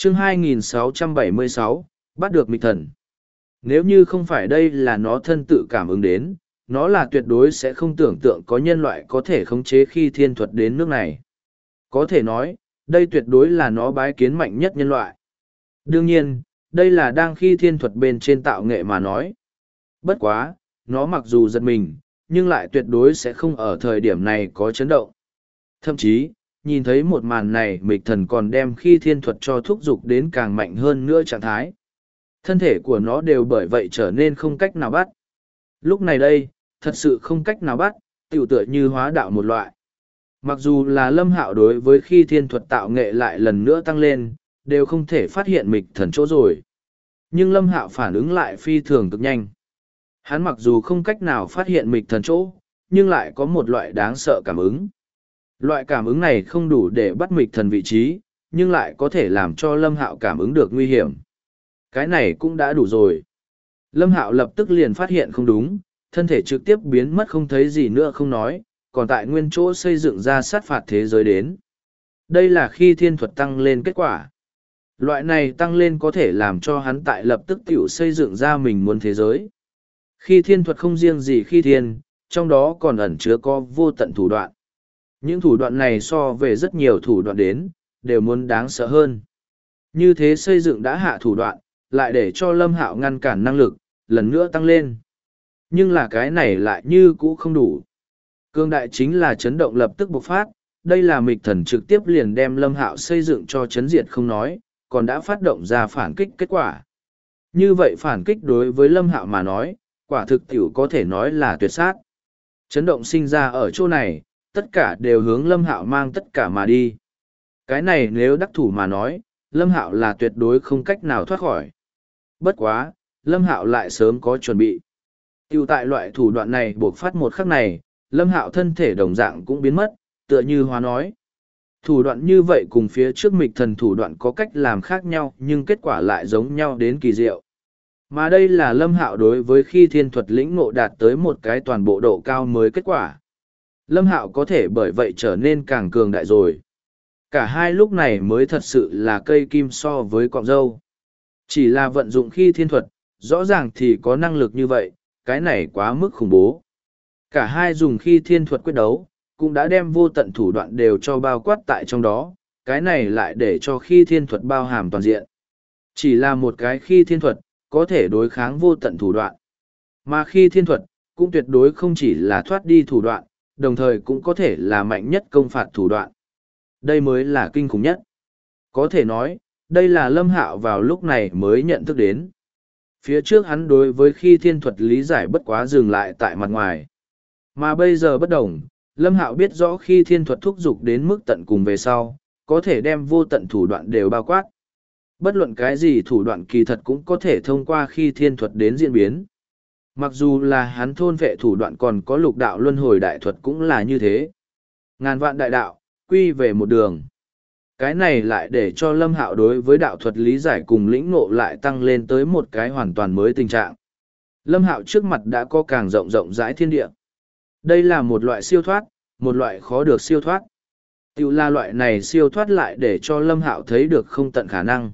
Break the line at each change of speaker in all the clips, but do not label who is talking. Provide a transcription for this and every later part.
Chương 2676, bắt được mịch thần. Nếu như không phải đây là nó thân tự cảm ứng đến, nó là tuyệt đối sẽ không tưởng tượng có nhân loại có thể khống chế khi thiên thuật đến nước này. Có thể nói, đây tuyệt đối là nó bái kiến mạnh nhất nhân loại. Đương nhiên, đây là đang khi thiên thuật bên trên tạo nghệ mà nói. Bất quá, nó mặc dù giật mình, nhưng lại tuyệt đối sẽ không ở thời điểm này có chấn động. Thậm chí, nhìn thấy một màn này mịch thần còn đem khi thiên thuật cho thúc giục đến càng mạnh hơn nữa trạng thái. Thân thể của nó đều bởi vậy trở nên không cách nào bắt. Lúc này đây, thật sự không cách nào bắt, tiểu tựa như hóa đạo một loại. Mặc dù là Lâm Hạo đối với khi thiên thuật tạo nghệ lại lần nữa tăng lên, đều không thể phát hiện mịch thần chỗ rồi. Nhưng Lâm Hạo phản ứng lại phi thường cực nhanh. Hắn mặc dù không cách nào phát hiện mịch thần chỗ, nhưng lại có một loại đáng sợ cảm ứng. Loại cảm ứng này không đủ để bắt mịch thần vị trí, nhưng lại có thể làm cho Lâm Hạo cảm ứng được nguy hiểm. Cái này cũng đã đủ rồi. Lâm Hạo lập tức liền phát hiện không đúng, thân thể trực tiếp biến mất không thấy gì nữa không nói, còn tại nguyên chỗ xây dựng ra sát phạt thế giới đến. Đây là khi thiên thuật tăng lên kết quả. Loại này tăng lên có thể làm cho hắn tại lập tức tiểu xây dựng ra mình muốn thế giới. Khi thiên thuật không riêng gì khi thiên, trong đó còn ẩn chứa có vô tận thủ đoạn. Những thủ đoạn này so về rất nhiều thủ đoạn đến, đều muốn đáng sợ hơn. Như thế xây dựng đã hạ thủ đoạn, lại để cho Lâm Hạo ngăn cản năng lực, lần nữa tăng lên. Nhưng là cái này lại như cũ không đủ. Cương đại chính là chấn động lập tức bộc phát, đây là mịch thần trực tiếp liền đem Lâm Hạo xây dựng cho chấn diệt không nói, còn đã phát động ra phản kích kết quả. Như vậy phản kích đối với Lâm Hạo mà nói, quả thực tiểu có thể nói là tuyệt sát. Chấn động sinh ra ở chỗ này, tất cả đều hướng Lâm Hạo mang tất cả mà đi. Cái này nếu đắc thủ mà nói, Lâm Hạo là tuyệt đối không cách nào thoát khỏi. Bất quá, Lâm Hạo lại sớm có chuẩn bị. Tiểu tại loại thủ đoạn này buộc phát một khắc này, Lâm Hạo thân thể đồng dạng cũng biến mất, tựa như hóa nói. Thủ đoạn như vậy cùng phía trước mịch thần thủ đoạn có cách làm khác nhau nhưng kết quả lại giống nhau đến kỳ diệu. Mà đây là Lâm Hạo đối với khi thiên thuật lĩnh ngộ đạt tới một cái toàn bộ độ cao mới kết quả. Lâm Hạo có thể bởi vậy trở nên càng cường đại rồi. Cả hai lúc này mới thật sự là cây kim so với cọng dâu. Chỉ là vận dụng khi thiên thuật, rõ ràng thì có năng lực như vậy, cái này quá mức khủng bố. Cả hai dùng khi thiên thuật quyết đấu, cũng đã đem vô tận thủ đoạn đều cho bao quát tại trong đó, cái này lại để cho khi thiên thuật bao hàm toàn diện. Chỉ là một cái khi thiên thuật, có thể đối kháng vô tận thủ đoạn. Mà khi thiên thuật, cũng tuyệt đối không chỉ là thoát đi thủ đoạn, đồng thời cũng có thể là mạnh nhất công phạt thủ đoạn. Đây mới là kinh khủng nhất. Có thể nói, đây là Lâm Hạo vào lúc này mới nhận thức đến. Phía trước hắn đối với khi thiên thuật lý giải bất quá dừng lại tại mặt ngoài. Mà bây giờ bất đồng, Lâm Hạo biết rõ khi thiên thuật thúc giục đến mức tận cùng về sau, có thể đem vô tận thủ đoạn đều bao quát. Bất luận cái gì thủ đoạn kỳ thật cũng có thể thông qua khi thiên thuật đến diễn biến. Mặc dù là hắn thôn vệ thủ đoạn còn có lục đạo luân hồi đại thuật cũng là như thế. Ngàn vạn đại đạo, quy về một đường. Cái này lại để cho Lâm Hạo đối với đạo thuật lý giải cùng lĩnh ngộ lại tăng lên tới một cái hoàn toàn mới tình trạng. Lâm Hạo trước mặt đã có càng rộng rộng rãi thiên địa. Đây là một loại siêu thoát, một loại khó được siêu thoát. Tiểu là loại này siêu thoát lại để cho Lâm Hạo thấy được không tận khả năng.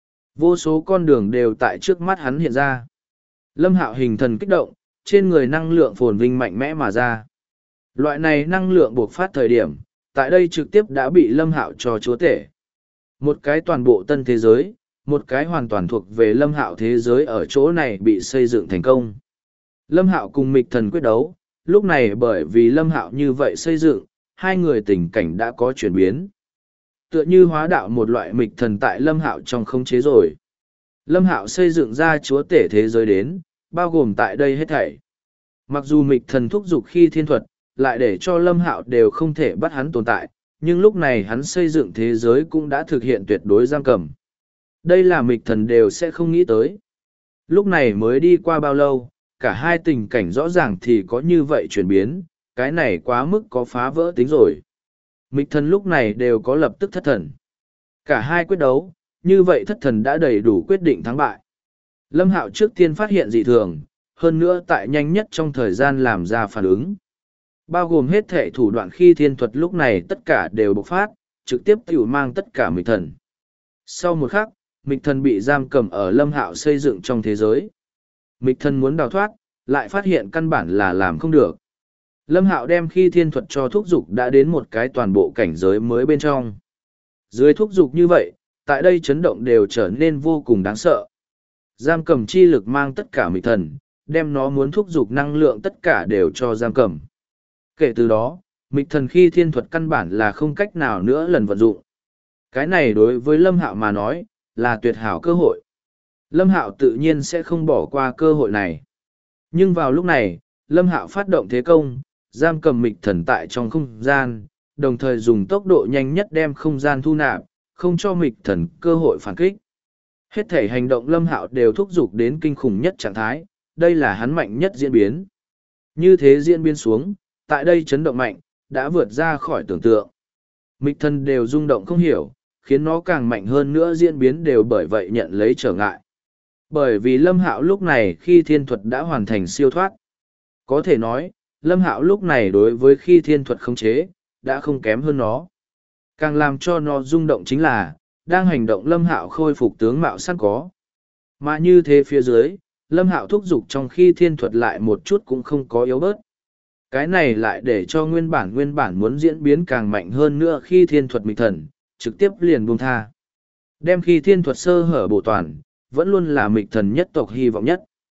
Vô số con đường đều tại trước mắt hắn hiện ra. Lâm Hạo hình thần kích động, trên người năng lượng phồn vinh mạnh mẽ mà ra. Loại này năng lượng buộc phát thời điểm, tại đây trực tiếp đã bị Lâm Hạo cho chúa tể. Một cái toàn bộ tân thế giới, một cái hoàn toàn thuộc về Lâm Hạo thế giới ở chỗ này bị xây dựng thành công. Lâm Hạo cùng mịch thần quyết đấu, lúc này bởi vì Lâm Hạo như vậy xây dựng, hai người tình cảnh đã có chuyển biến. Tựa như hóa đạo một loại mịch thần tại Lâm Hạo trong khống chế rồi. Lâm Hạo xây dựng ra chúa tể thế giới đến, bao gồm tại đây hết thảy. Mặc dù mịch thần thúc giục khi thiên thuật, lại để cho Lâm Hạo đều không thể bắt hắn tồn tại, nhưng lúc này hắn xây dựng thế giới cũng đã thực hiện tuyệt đối giam cầm. Đây là mịch thần đều sẽ không nghĩ tới. Lúc này mới đi qua bao lâu, cả hai tình cảnh rõ ràng thì có như vậy chuyển biến, cái này quá mức có phá vỡ tính rồi. Mịch thần lúc này đều có lập tức thất thần. Cả hai quyết đấu, như vậy thất thần đã đầy đủ quyết định thắng bại. Lâm Hạo trước tiên phát hiện dị thường, hơn nữa tại nhanh nhất trong thời gian làm ra phản ứng. Bao gồm hết thể thủ đoạn khi thiên thuật lúc này tất cả đều bộc phát, trực tiếp tiểu mang tất cả mịch thần. Sau một khắc, Mịch Thần bị giam cầm ở Lâm Hạo xây dựng trong thế giới. Mịch Thần muốn đào thoát, lại phát hiện căn bản là làm không được. Lâm Hạo đem khi thiên thuật cho thúc dục đã đến một cái toàn bộ cảnh giới mới bên trong. Dưới thúc dục như vậy, tại đây chấn động đều trở nên vô cùng đáng sợ. Giam cầm chi lực mang tất cả Mịch Thần, đem nó muốn thúc dục năng lượng tất cả đều cho giam cầm. Kể từ đó, Mịch Thần khi thiên thuật căn bản là không cách nào nữa lần vận dụng. Cái này đối với Lâm Hạo mà nói, là tuyệt hảo cơ hội. Lâm Hạo tự nhiên sẽ không bỏ qua cơ hội này. Nhưng vào lúc này, Lâm Hạo phát động thế công, giam cầm Mịch Thần tại trong không gian, đồng thời dùng tốc độ nhanh nhất đem không gian thu nạp, không cho Mịch Thần cơ hội phản kích. Hết thể hành động Lâm Hạo đều thúc giục đến kinh khủng nhất trạng thái, đây là hắn mạnh nhất diễn biến. Như thế diễn biến xuống, tại đây chấn động mạnh, đã vượt ra khỏi tưởng tượng. Mịch Thần đều rung động không hiểu, khiến nó càng mạnh hơn nữa diễn biến đều bởi vậy nhận lấy trở ngại. Bởi vì Lâm Hạo lúc này khi thiên thuật đã hoàn thành siêu thoát. Có thể nói, Lâm Hạo lúc này đối với khi thiên thuật khống chế, đã không kém hơn nó. Càng làm cho nó rung động chính là, đang hành động Lâm Hạo khôi phục tướng mạo sẵn có. Mà như thế phía dưới, Lâm Hạo thúc giục trong khi thiên thuật lại một chút cũng không có yếu bớt. Cái này lại để cho nguyên bản muốn diễn biến càng mạnh hơn nữa khi thiên thuật Mịch Thần, trực tiếp liền buông tha. Đem khi thiên thuật sơ hở bổ toàn, vẫn luôn là Mịch Thần nhất tộc hy vọng nhất.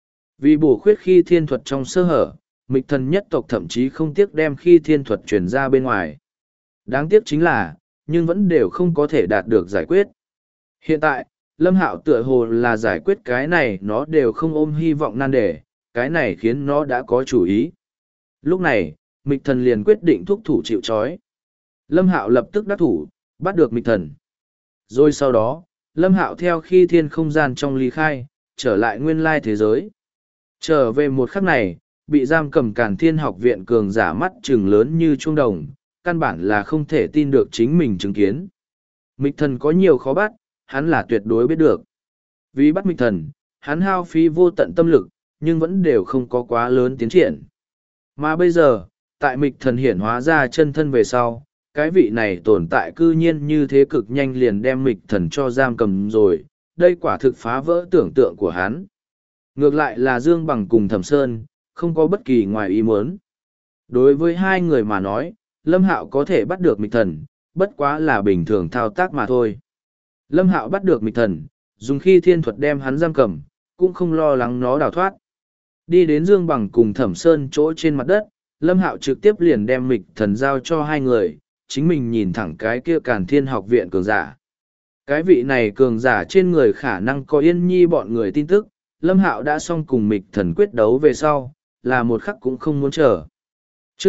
Vì bổ khuyết khi thiên thuật trong sơ hở, Mịch Thần nhất tộc thậm chí không tiếc đem khi thiên thuật truyền ra bên ngoài. Đáng tiếc chính là, nhưng vẫn đều không có thể đạt được giải quyết. Hiện tại, Lâm Hạo tựa hồ là giải quyết cái này nó đều không ôm hy vọng nan đề, cái này khiến nó đã có chủ ý. Lúc này, Mịch Thần liền quyết định thúc thủ chịu trói. Lâm Hạo lập tức đắc thủ, bắt được Mịch Thần. Rồi sau đó, Lâm Hạo theo khi thiên không gian trong ly khai, trở lại nguyên lai thế giới. Trở về một khắc này, bị giam cầm Càn Thiên học viện cường giả mắt trừng lớn như chuông đồng, căn bản là không thể tin được chính mình chứng kiến. Mịch Thần có nhiều khó bắt, hắn là tuyệt đối biết được. Vì bắt Mịch Thần, hắn hao phí vô tận tâm lực, nhưng vẫn đều không có quá lớn tiến triển. Mà bây giờ, tại Mịch Thần hiển hóa ra chân thân về sau, cái vị này tồn tại cư nhiên như thế cực nhanh liền đem Mịch Thần cho giam cầm rồi, đây quả thực phá vỡ tưởng tượng của hắn. Ngược lại là Dương Bằng cùng Thẩm Sơn, không có bất kỳ ngoài ý muốn. Đối với hai người mà nói, Lâm Hạo có thể bắt được Mịch Thần, bất quá là bình thường thao tác mà thôi. Lâm Hạo bắt được Mịch Thần, dùng khi thiên thuật đem hắn giam cầm, cũng không lo lắng nó đào thoát. Đi đến Dương Bằng cùng Thẩm Sơn chỗ trên mặt đất, Lâm Hạo trực tiếp liền đem Mịch Thần giao cho hai người, chính mình nhìn thẳng cái kia Càn Thiên học viện cường giả. Cái vị này cường giả trên người khả năng có Yên Nhi bọn người tin tức, Lâm Hạo đã xong cùng Mịch Thần quyết đấu về sau, là một khắc cũng không muốn chờ. Chương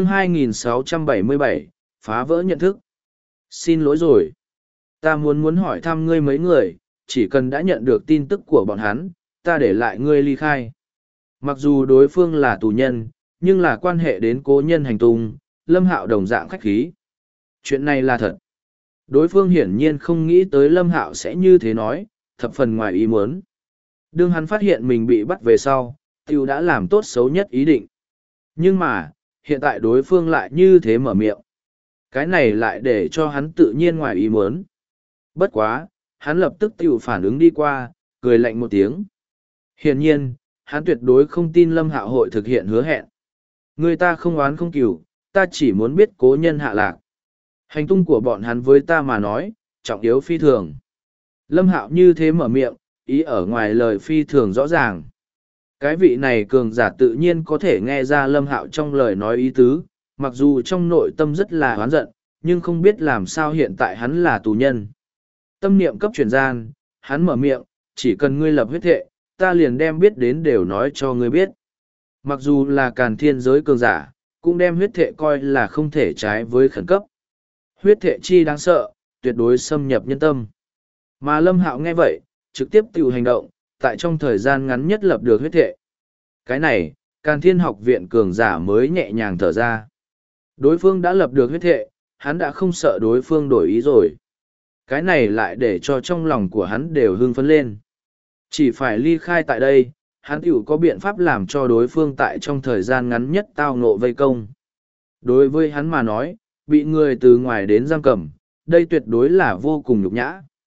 2677, phá vỡ nhận thức. Xin lỗi rồi. Ta muốn hỏi thăm ngươi mấy người, chỉ cần đã nhận được tin tức của bọn hắn, ta để lại ngươi ly khai. Mặc dù đối phương là tù nhân, nhưng là quan hệ đến cố nhân hành tung, Lâm Hạo đồng dạng khách khí. Chuyện này là thật. Đối phương hiển nhiên không nghĩ tới Lâm Hạo sẽ như thế nói, thập phần ngoài ý muốn. Đương hắn phát hiện mình bị bắt về sau, Tiêu đã làm tốt xấu nhất ý định. Nhưng mà, hiện tại đối phương lại như thế mở miệng. Cái này lại để cho hắn tự nhiên ngoài ý muốn. Bất quá, hắn lập tức Tiêu phản ứng đi qua, cười lạnh một tiếng. Hiển nhiên, hắn tuyệt đối không tin Lâm Hạo hội thực hiện hứa hẹn. Người ta không oán không cừu, ta chỉ muốn biết cố nhân hạ lạc. Hành tung của bọn hắn với ta mà nói, trọng yếu phi thường. Lâm Hạo như thế mở miệng, ý ở ngoài lời phi thường rõ ràng. Cái vị này cường giả tự nhiên có thể nghe ra Lâm Hạo trong lời nói ý tứ, mặc dù trong nội tâm rất là oán giận, nhưng không biết làm sao hiện tại hắn là tù nhân. Tâm niệm cấp truyền gian, hắn mở miệng, chỉ cần ngươi lập huyết thệ, ta liền đem biết đến đều nói cho ngươi biết. Mặc dù là Càn Thiên giới cường giả, cũng đem huyết thệ coi là không thể trái với khẩn cấp. Huyết thệ chi đáng sợ, tuyệt đối xâm nhập nhân tâm. Mà Lâm Hạo nghe vậy, trực tiếp tự hành động, tại trong thời gian ngắn nhất lập được huyết thệ. Cái này, Càn Thiên học viện cường giả mới nhẹ nhàng thở ra. Đối phương đã lập được huyết thệ, hắn đã không sợ đối phương đổi ý rồi. Cái này lại để cho trong lòng của hắn đều hưng phấn lên. Chỉ phải ly khai tại đây, hắn tiểu có biện pháp làm cho đối phương tại trong thời gian ngắn nhất tao ngộ vây công. Đối với hắn mà nói, bị người từ ngoài đến giam cầm, đây tuyệt đối là vô cùng nhục nhã.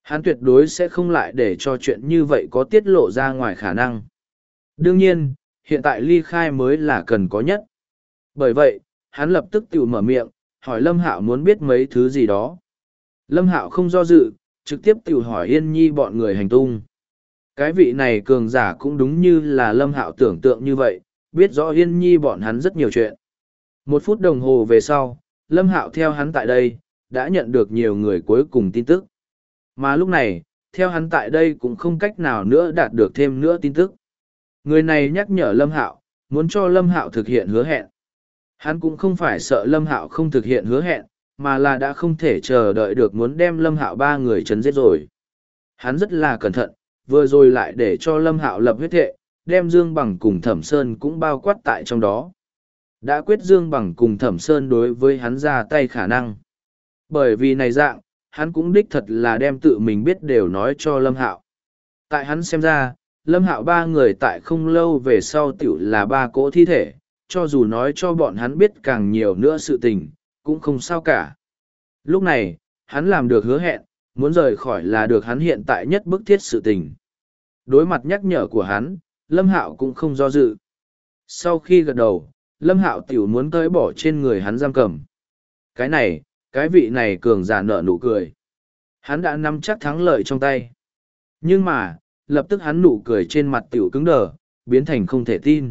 Hắn tuyệt đối sẽ không lại để cho chuyện như vậy có tiết lộ ra ngoài khả năng. Đương nhiên, hiện tại ly khai mới là cần có nhất. Bởi vậy, hắn lập tức tự mở miệng, hỏi Lâm Hạo muốn biết mấy thứ gì đó. Lâm Hạo không do dự, trực tiếp tự hỏi Yên Nhi bọn người hành tung. Cái vị này cường giả cũng đúng như là Lâm Hạo tưởng tượng như vậy, biết rõ Yên Nhi bọn hắn rất nhiều chuyện. 1 phút đồng hồ về sau, Lâm Hạo theo hắn tại đây, đã nhận được nhiều người cuối cùng tin tức. Mà lúc này, theo hắn tại đây cũng không cách nào nữa đạt được thêm nữa tin tức. Người này nhắc nhở Lâm Hạo, muốn cho Lâm Hạo thực hiện hứa hẹn. Hắn cũng không phải sợ Lâm Hạo không thực hiện hứa hẹn, mà là đã không thể chờ đợi được muốn đem Lâm Hạo 3 người chấn giết rồi. Hắn rất là cẩn thận, vừa rồi lại để cho Lâm Hạo lập huyết thệ, đem Dương Bằng cùng Thẩm Sơn cũng bao quát tại trong đó. Đã quyết Dương Bằng cùng Thẩm Sơn đối với hắn ra tay khả năng. Bởi vì này dạng, hắn cũng đích thật là đem tự mình biết đều nói cho Lâm Hạo. Tại hắn xem ra, Lâm Hạo 3 người tại không lâu về sau tiểu là 3 cỗ thi thể, cho dù nói cho bọn hắn biết càng nhiều nữa sự tình, cũng không sao cả. Lúc này, hắn làm được hứa hẹn, muốn rời khỏi là được hắn hiện tại nhất bức thiết sự tình. Đối mặt nhắc nhở của hắn, Lâm Hạo cũng không do dự. Sau khi gật đầu, Lâm Hạo tiểu muốn tới bỏ trên người hắn giam cầm. Cái này, cái vị này cường giả nở nụ cười. Hắn đã nắm chắc thắng lợi trong tay. Nhưng mà, lập tức hắn nụ cười trên mặt tiểu cứng đờ, biến thành không thể tin.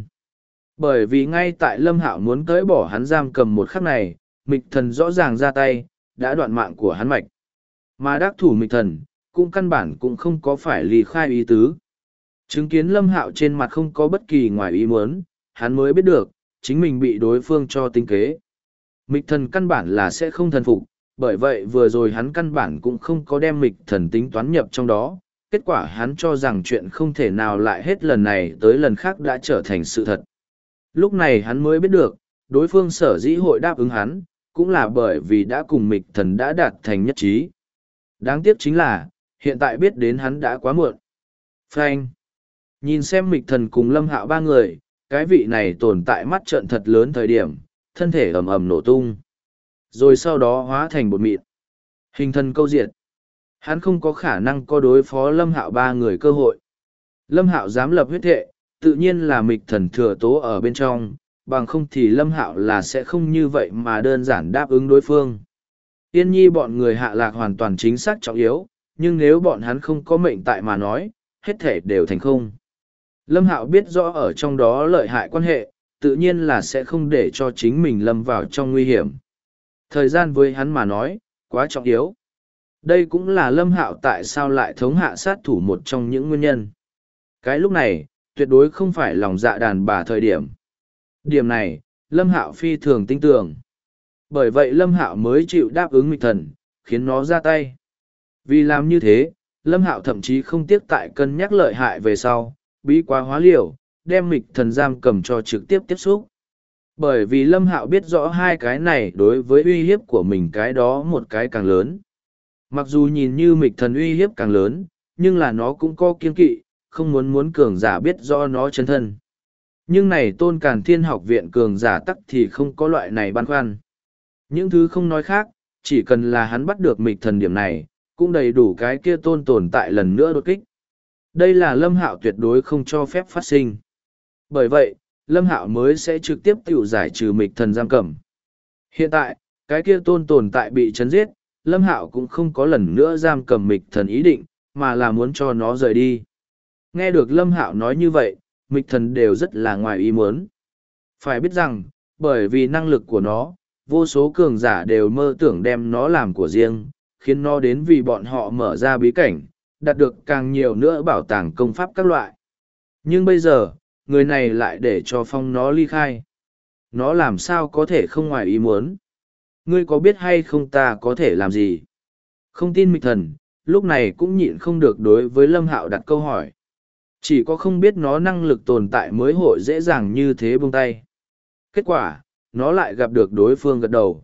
Bởi vì ngay tại Lâm Hạo muốn tới bỏ hắn giam cầm một khắc này, Mịch Thần rõ ràng ra tay, đã đoạn mạng của hắn mạch. Mà đắc thủ Mịch Thần, cũng căn bản cũng không có phải ly khai ý tứ. Chứng kiến Lâm Hạo trên mặt không có bất kỳ ngoài ý muốn, hắn mới biết được, chính mình bị đối phương cho tính kế. Mịch Thần căn bản là sẽ không thần phục, bởi vậy vừa rồi hắn căn bản cũng không có đem Mịch Thần tính toán nhập trong đó. Kết quả hắn cho rằng chuyện không thể nào lại hết lần này tới lần khác đã trở thành sự thật. Lúc này hắn mới biết được, đối phương sở dĩ hội đáp ứng hắn, cũng là bởi vì đã cùng Mịch Thần đã đạt thành nhất trí. Đáng tiếc chính là, hiện tại biết đến hắn đã quá muộn. Frank! Nhìn xem Mịch Thần cùng Lâm Hạo 3 người, cái vị này tồn tại mắt trợn thật lớn thời điểm, thân thể ầm ầm nổ tung. Rồi sau đó hóa thành bột mịn. Hình thần câu diệt. Hắn không có khả năng có đối phó Lâm Hạo 3 người cơ hội. Lâm Hạo dám lập huyết thệ, tự nhiên là Mịch Thần thừa tố ở bên trong, bằng không thì Lâm Hạo là sẽ không như vậy mà đơn giản đáp ứng đối phương. Yên Nhi bọn người hạ lạc hoàn toàn chính xác trọng yếu, nhưng nếu bọn hắn không có mệnh tại mà nói, hết thể đều thành không. Lâm Hạo biết rõ ở trong đó lợi hại quan hệ, tự nhiên là sẽ không để cho chính mình lâm vào trong nguy hiểm. Thời gian với hắn mà nói, quá trọng yếu. Đây cũng là Lâm Hạo tại sao lại thống hạ sát thủ một trong những nguyên nhân. Cái lúc này, tuyệt đối không phải lòng dạ đàn bà thời điểm. Điểm này, Lâm Hạo phi thường tin tưởng. Bởi vậy Lâm Hạo mới chịu đáp ứng Mịch Thần, khiến nó ra tay. Vì làm như thế, Lâm Hạo thậm chí không tiếc tại cân nhắc lợi hại về sau, bí quá hóa liều, đem Mịch Thần giam cầm cho trực tiếp tiếp xúc. Bởi vì Lâm Hạo biết rõ hai cái này đối với uy hiếp của mình cái đó một cái càng lớn. Mặc dù nhìn như Mịch Thần uy hiếp càng lớn, nhưng là nó cũng có kiên kỵ, không muốn cường giả biết rõ nó chân thân. Nhưng này Tôn Càn Thiên học viện cường giả tắc thì không có loại này băn khoăn. Những thứ không nói khác, chỉ cần là hắn bắt được Mịch Thần điểm này, cũng đầy đủ cái kia tôn tồn tại lần nữa đột kích. Đây là Lâm Hạo tuyệt đối không cho phép phát sinh. Bởi vậy, Lâm Hạo mới sẽ trực tiếp tiểu giải trừ Mịch Thần giam cầm. Hiện tại, cái kia tôn tồn tại bị chấn giết, Lâm Hạo cũng không có lần nữa giam cầm Mịch Thần ý định, mà là muốn cho nó rời đi. Nghe được Lâm Hạo nói như vậy, Mịch Thần đều rất là ngoài ý muốn. Phải biết rằng, bởi vì năng lực của nó, vô số cường giả đều mơ tưởng đem nó làm của riêng, khiến nó đến vì bọn họ mở ra bí cảnh, đạt được càng nhiều nữa bảo tàng công pháp các loại. Nhưng bây giờ, người này lại để cho Phong nó ly khai. Nó làm sao có thể không ngoài ý muốn? Ngươi có biết hay không ta có thể làm gì? Không tin Mịch Thần, lúc này cũng nhịn không được đối với Lâm Hạo đặt câu hỏi. Chỉ có không biết nó năng lực tồn tại mới hội dễ dàng như thế buông tay. Kết quả, nó lại gặp được đối phương gật đầu.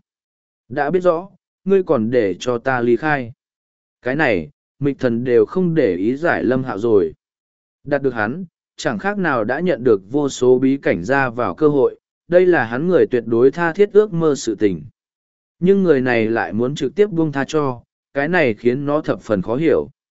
Đã biết rõ, ngươi còn để cho ta ly khai. Cái này, Mịch Thần đều không để ý giải Lâm Hạo rồi. Đạt được hắn, chẳng khác nào đã nhận được vô số bí cảnh ra vào cơ hội, đây là hắn người tuyệt đối tha thiết ước mơ sự tình. Nhưng người này lại muốn trực tiếp buông tha cho, cái này khiến nó thập phần khó hiểu.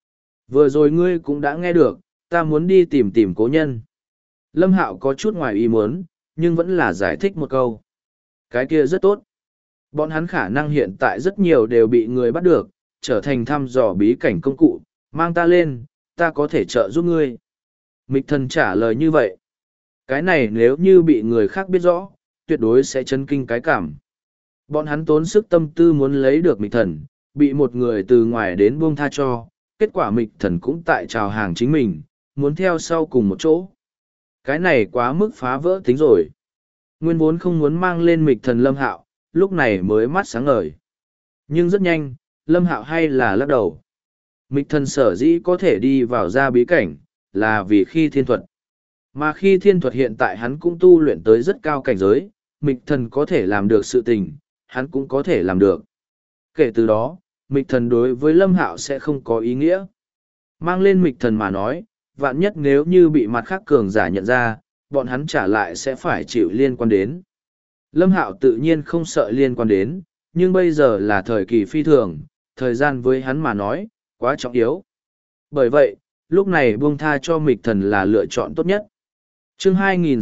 Vừa rồi ngươi cũng đã nghe được, ta muốn đi tìm tìm cố nhân. Lâm Hạo có chút ngoài ý muốn, nhưng vẫn là giải thích một câu. Cái kia rất tốt. Bọn hắn khả năng hiện tại rất nhiều đều bị người bắt được, trở thành thăm dò bí cảnh công cụ, mang ta lên, ta có thể trợ giúp ngươi. Mịch thần trả lời như vậy. Cái này nếu như bị người khác biết rõ, tuyệt đối sẽ chấn kinh cái cảm. Bọn hắn tốn sức tâm tư muốn lấy được mịch thần, bị một người từ ngoài đến buông tha cho, kết quả mịch thần cũng tại chào hàng chính mình, muốn theo sau cùng một chỗ. Cái này quá mức phá vỡ tính rồi. Nguyên vốn không muốn mang lên mịch thần Lâm Hạo, lúc này mới mắt sáng ngời. Nhưng rất nhanh, Lâm Hạo hay là lắc đầu. Mịch thần sở dĩ có thể đi vào ra bí cảnh, là vì khi thiên thuật. Mà khi thiên thuật hiện tại hắn cũng tu luyện tới rất cao cảnh giới, mịch thần có thể làm được sự tình, hắn cũng có thể làm được. Kể từ đó, mịch thần đối với Lâm Hạo sẽ không có ý nghĩa. Mang lên mịch thần mà nói, vạn nhất nếu như bị mặt khác cường giả nhận ra, bọn hắn trả lại sẽ phải chịu liên quan đến. Lâm Hạo tự nhiên không sợ liên quan đến, nhưng bây giờ là thời kỳ phi thường, thời gian với hắn mà nói, quá trọng yếu. Bởi vậy, lúc này buông tha cho mịch thần là lựa chọn tốt nhất. Chương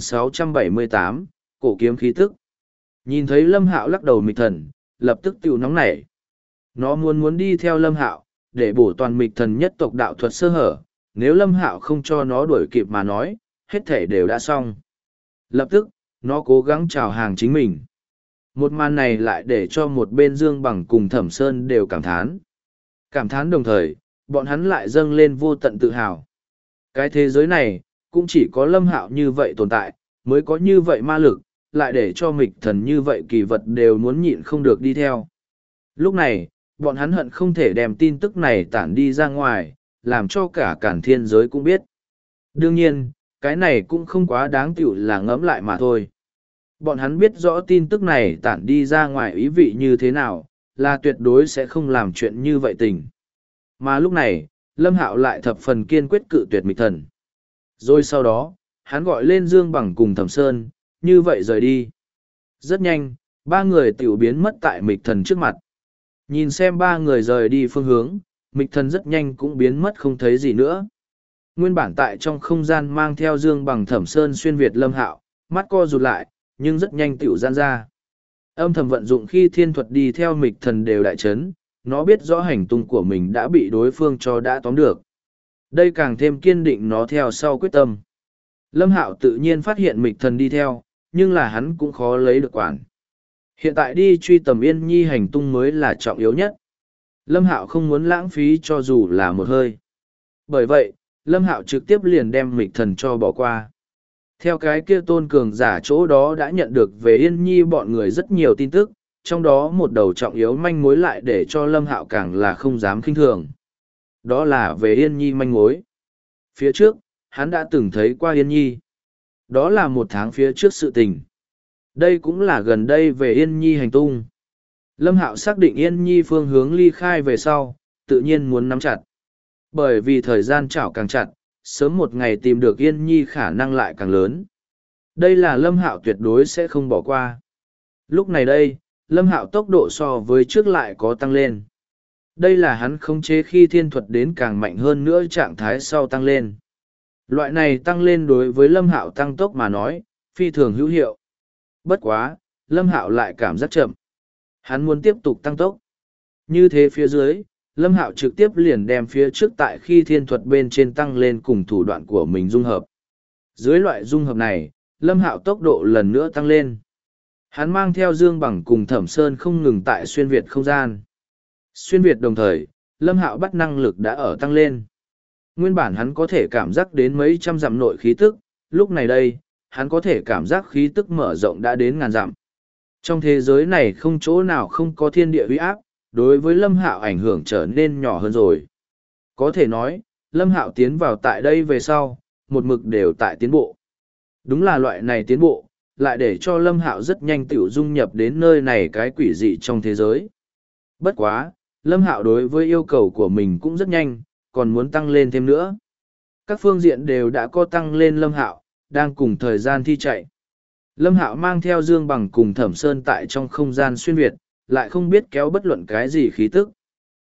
2678, Cổ kiếm khí tức. Nhìn thấy Lâm Hạo lắc đầu mịch thần, lập tức tiểu nóng nảy. Nó muốn đi theo Lâm Hạo, để bổ toàn mịch thần nhất tộc đạo thuật sơ hở, nếu Lâm Hạo không cho nó đuổi kịp mà nói, hết thể đều đã xong. Lập tức, nó cố gắng chào hàng chính mình. Một màn này lại để cho một bên Dương Bằng cùng Thẩm Sơn đều cảm thán. Cảm thán đồng thời, bọn hắn lại dâng lên vô tận tự hào. Cái thế giới này, cũng chỉ có Lâm Hạo như vậy tồn tại, mới có như vậy ma lực, lại để cho mịch thần như vậy kỳ vật đều muốn nhịn không được đi theo. Lúc này, bọn hắn hận không thể đem tin tức này tản đi ra ngoài, làm cho cả cản thiên giới cũng biết. Đương nhiên, cái này cũng không quá đáng tiểu là ngẫm lại mà thôi. Bọn hắn biết rõ tin tức này tản đi ra ngoài ý vị như thế nào, là tuyệt đối sẽ không làm chuyện như vậy tình. Mà lúc này, Lâm Hạo lại thập phần kiên quyết cự tuyệt mịch thần. Rồi sau đó, hắn gọi lên Dương Bằng cùng Thẩm Sơn, như vậy rời đi. Rất nhanh, ba người tiểu biến mất tại mịch thần trước mặt. Nhìn xem ba người rời đi phương hướng, mịch thần rất nhanh cũng biến mất không thấy gì nữa. Nguyên bản tại trong không gian mang theo Dương Bằng Thẩm Sơn xuyên Việt Lâm Hạo, mắt co rụt lại, nhưng rất nhanh tiểu gian ra. Âm thầm vận dụng khi thiên thuật đi theo mịch thần đều đại chấn, nó biết rõ hành tung của mình đã bị đối phương cho đã tóm được. Đây càng thêm kiên định nó theo sau quyết tâm. Lâm Hạo tự nhiên phát hiện mịch thần đi theo, nhưng là hắn cũng khó lấy được quản. Hiện tại đi truy tầm Yên Nhi hành tung mới là trọng yếu nhất. Lâm Hạo không muốn lãng phí cho dù là một hơi. Bởi vậy, Lâm Hạo trực tiếp liền đem mịch thần cho bỏ qua. Theo cái kia tôn cường giả chỗ đó đã nhận được về Yên Nhi bọn người rất nhiều tin tức, trong đó một đầu trọng yếu manh mối lại để cho Lâm Hạo càng là không dám khinh thường. Đó là về Yên Nhi manh mối. Phía trước, hắn đã từng thấy qua Yên Nhi. Đó là một tháng phía trước sự tình. Đây cũng là gần đây về Yên Nhi hành tung. Lâm Hạo xác định Yên Nhi phương hướng ly khai về sau, tự nhiên muốn nắm chặt. Bởi vì thời gian chảo càng chặt, sớm một ngày tìm được Yên Nhi khả năng lại càng lớn. Đây là Lâm Hạo tuyệt đối sẽ không bỏ qua. Lúc này đây, Lâm Hạo tốc độ so với trước lại có tăng lên. Đây là hắn khống chế khi thiên thuật đến càng mạnh hơn nữa trạng thái sau tăng lên. Loại này tăng lên đối với Lâm Hạo tăng tốc mà nói, phi thường hữu hiệu. Bất quá, Lâm Hạo lại cảm giác chậm. Hắn muốn tiếp tục tăng tốc. Như thế phía dưới, Lâm Hạo trực tiếp liền đem phía trước tại khi thiên thuật bên trên tăng lên cùng thủ đoạn của mình dung hợp. Dưới loại dung hợp này, Lâm Hạo tốc độ lần nữa tăng lên. Hắn mang theo Dương Bằng cùng Thẩm Sơn không ngừng tại xuyên Việt không gian. Xuyên Việt đồng thời, Lâm Hạo bắt năng lực đã ở tăng lên. Nguyên bản hắn có thể cảm giác đến mấy trăm dặm nội khí tức, lúc này đây, hắn có thể cảm giác khí tức mở rộng đã đến ngàn dặm. Trong thế giới này không chỗ nào không có thiên địa uy áp, đối với Lâm Hạo ảnh hưởng trở nên nhỏ hơn rồi. Có thể nói, Lâm Hạo tiến vào tại đây về sau, một mực đều tại tiến bộ. Đúng là loại này tiến bộ, lại để cho Lâm Hạo rất nhanh tiểu dung nhập đến nơi này cái quỷ dị trong thế giới. Bất quá, Lâm Hạo đối với yêu cầu của mình cũng rất nhanh, còn muốn tăng lên thêm nữa. Các phương diện đều đã có tăng lên Lâm Hạo, đang cùng thời gian thi chạy. Lâm Hạo mang theo Dương Bằng cùng Thẩm Sơn tại trong không gian xuyên Việt, lại không biết kéo bất luận cái gì khí tức.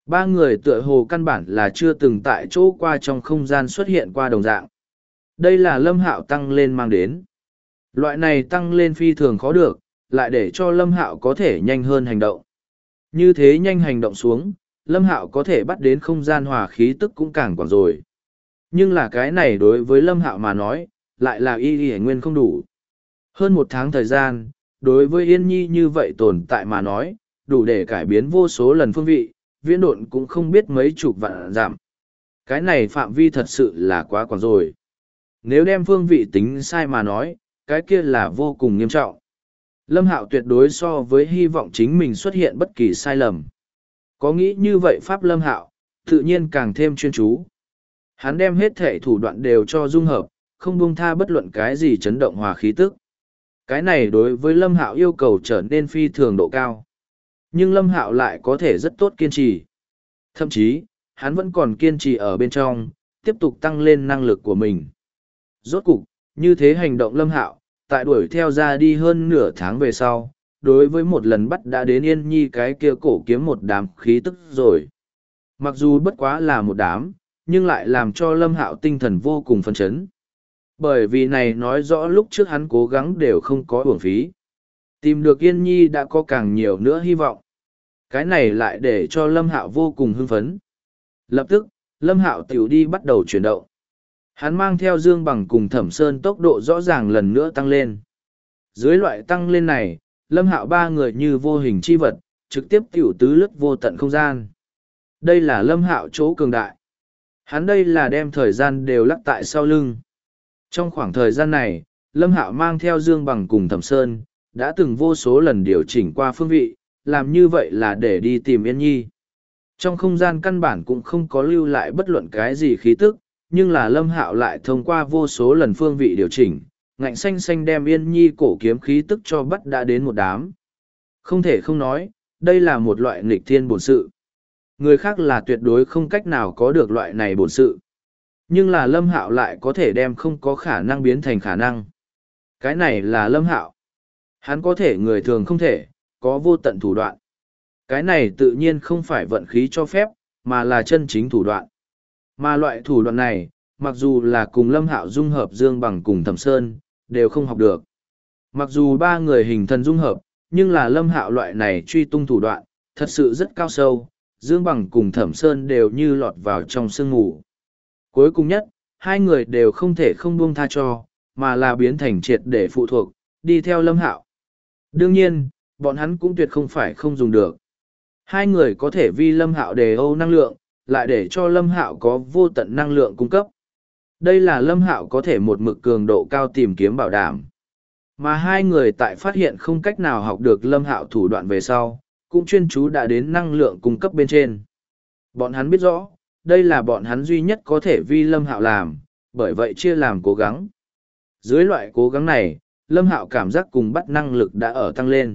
Ba người tựa hồ căn bản là chưa từng tại chỗ qua trong không gian xuất hiện qua đồng dạng. Đây là Lâm Hạo tăng lên mang đến. Loại này tăng lên phi thường khó được, lại để cho Lâm Hạo có thể nhanh hơn hành động. Như thế nhanh hành động xuống, Lâm Hạo có thể bắt đến không gian hòa khí tức cũng càng còn rồi. Nhưng là cái này đối với Lâm Hạo mà nói, lại là y nguyên không đủ. Hơn một tháng thời gian, đối với Yên Nhi như vậy tồn tại mà nói, đủ để cải biến vô số lần phương vị, viễn độn cũng không biết mấy chục vạn giảm. Cái này phạm vi thật sự là quá còn rồi. Nếu đem phương vị tính sai mà nói, cái kia là vô cùng nghiêm trọng. Lâm Hạo tuyệt đối so với hy vọng chính mình xuất hiện bất kỳ sai lầm. Có nghĩ như vậy Pháp Lâm Hạo, tự nhiên càng thêm chuyên chú. Hắn đem hết thể thủ đoạn đều cho dung hợp, không buông tha bất luận cái gì chấn động hòa khí tức. Cái này đối với Lâm Hạo yêu cầu trở nên phi thường độ cao. Nhưng Lâm Hạo lại có thể rất tốt kiên trì. Thậm chí, hắn vẫn còn kiên trì ở bên trong, tiếp tục tăng lên năng lực của mình. Rốt cục, như thế hành động Lâm Hạo, tại đuổi theo ra đi hơn nửa tháng về sau, đối với một lần bắt đã đến Yên Nhi cái kia cổ kiếm một đám khí tức rồi. Mặc dù bất quá là một đám, nhưng lại làm cho Lâm Hạo tinh thần vô cùng phấn chấn. Bởi vì này nói rõ lúc trước hắn cố gắng đều không có uổng phí. Tìm được Yên Nhi đã có càng nhiều nữa hy vọng. Cái này lại để cho Lâm Hạo vô cùng hưng phấn. Lập tức, Lâm Hạo tiểu đi bắt đầu chuyển động. Hắn mang theo Dương Bằng cùng Thẩm Sơn tốc độ rõ ràng lần nữa tăng lên. Dưới loại tăng lên này, Lâm Hạo ba người như vô hình chi vật, trực tiếp tiểu tứ lướt vô tận không gian. Đây là Lâm Hạo chỗ cường đại. Hắn đây là đem thời gian đều lắc tại sau lưng. Trong khoảng thời gian này, Lâm Hạo mang theo Dương Bằng cùng Thẩm Sơn, đã từng vô số lần điều chỉnh qua phương vị, làm như vậy là để đi tìm Yên Nhi. Trong không gian căn bản cũng không có lưu lại bất luận cái gì khí tức, nhưng là Lâm Hạo lại thông qua vô số lần phương vị điều chỉnh, ngạnh xanh xanh đem Yên Nhi cổ kiếm khí tức cho bắt đã đến một đám. Không thể không nói, đây là một loại nghịch thiên bổn sự. Người khác là tuyệt đối không cách nào có được loại này bổn sự. Nhưng là Lâm Hạo lại có thể đem không có khả năng biến thành khả năng. Cái này là Lâm Hạo. Hắn có thể người thường không thể, có vô tận thủ đoạn. Cái này tự nhiên không phải vận khí cho phép, mà là chân chính thủ đoạn. Mà loại thủ đoạn này, mặc dù là cùng Lâm Hạo dung hợp Dương Bằng cùng Thẩm Sơn, đều không học được. Mặc dù ba người hình thần dung hợp, nhưng là Lâm Hạo loại này truy tung thủ đoạn, thật sự rất cao sâu, Dương Bằng cùng Thẩm Sơn đều như lọt vào trong sương mù. Cuối cùng nhất, hai người đều không thể không buông tha cho, mà là biến thành triệt để phụ thuộc, đi theo Lâm Hạo. Đương nhiên, bọn hắn cũng tuyệt không phải không dùng được. Hai người có thể vi Lâm Hạo đề âu năng lượng, lại để cho Lâm Hạo có vô tận năng lượng cung cấp. Đây là Lâm Hạo có thể một mực cường độ cao tìm kiếm bảo đảm. Mà hai người tại phát hiện không cách nào học được Lâm Hạo thủ đoạn về sau, cũng chuyên chú đã đến năng lượng cung cấp bên trên. Bọn hắn biết rõ, đây là bọn hắn duy nhất có thể vi Lâm Hạo làm, bởi vậy chia làm cố gắng. Dưới loại cố gắng này, Lâm Hạo cảm giác cùng bắt năng lực đã ở tăng lên.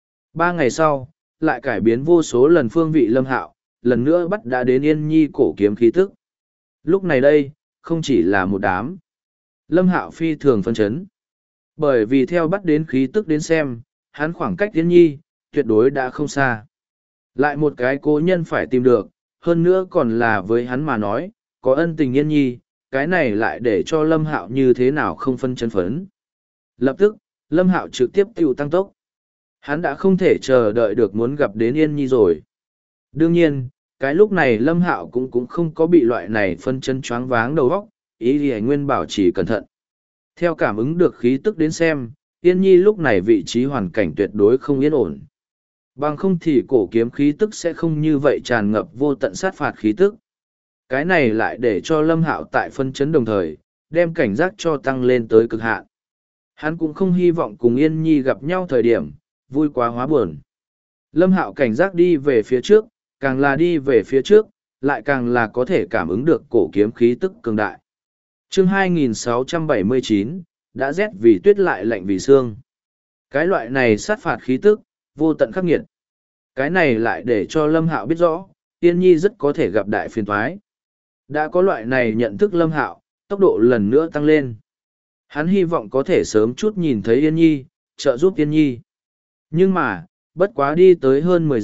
3 ngày sau, lại cải biến vô số lần phương vị Lâm Hạo, lần nữa bắt đã đến Yên Nhi cổ kiếm khí tức. Lúc này đây, không chỉ là một đám. Lâm Hạo phi thường phân chấn. Bởi vì theo bắt đến khí tức đến xem, hắn khoảng cách Yên Nhi, tuyệt đối đã không xa. Lại một cái cố nhân phải tìm được, hơn nữa còn là với hắn mà nói, có ân tình Yên Nhi, cái này lại để cho Lâm Hạo như thế nào không phân chấn phấn. Lập tức, Lâm Hạo trực tiếp tiêu tăng tốc. Hắn đã không thể chờ đợi được muốn gặp đến Yên Nhi rồi. Đương nhiên, cái lúc này Lâm Hạo cũng không có bị loại này phân chân choáng váng đầu óc, ý thì nguyên bảo trì cẩn thận. Theo cảm ứng được khí tức đến xem, Yên Nhi lúc này vị trí hoàn cảnh tuyệt đối không yên ổn. Bằng không thì cổ kiếm khí tức sẽ không như vậy tràn ngập vô tận sát phạt khí tức. Cái này lại để cho Lâm Hạo tại phân chấn đồng thời, đem cảnh giác cho tăng lên tới cực hạn. Hắn cũng không hy vọng cùng Yên Nhi gặp nhau thời điểm, vui quá hóa buồn. Lâm Hạo cảnh giác đi về phía trước, càng là đi về phía trước, lại càng là có thể cảm ứng được cổ kiếm khí tức cường đại. Chương 2679, đã rét vì tuyết lại lạnh vì xương. Cái loại này sát phạt khí tức, vô tận khắc nghiệt. Cái này lại để cho Lâm Hạo biết rõ, Yên Nhi rất có thể gặp đại phiền toái. Đã có loại này nhận thức Lâm Hạo, tốc độ lần nữa tăng lên. Hắn hy vọng có thể sớm chút nhìn thấy Yên Nhi, trợ giúp Yên Nhi. Nhưng mà, bất quá đi tới hơn 10 dặm,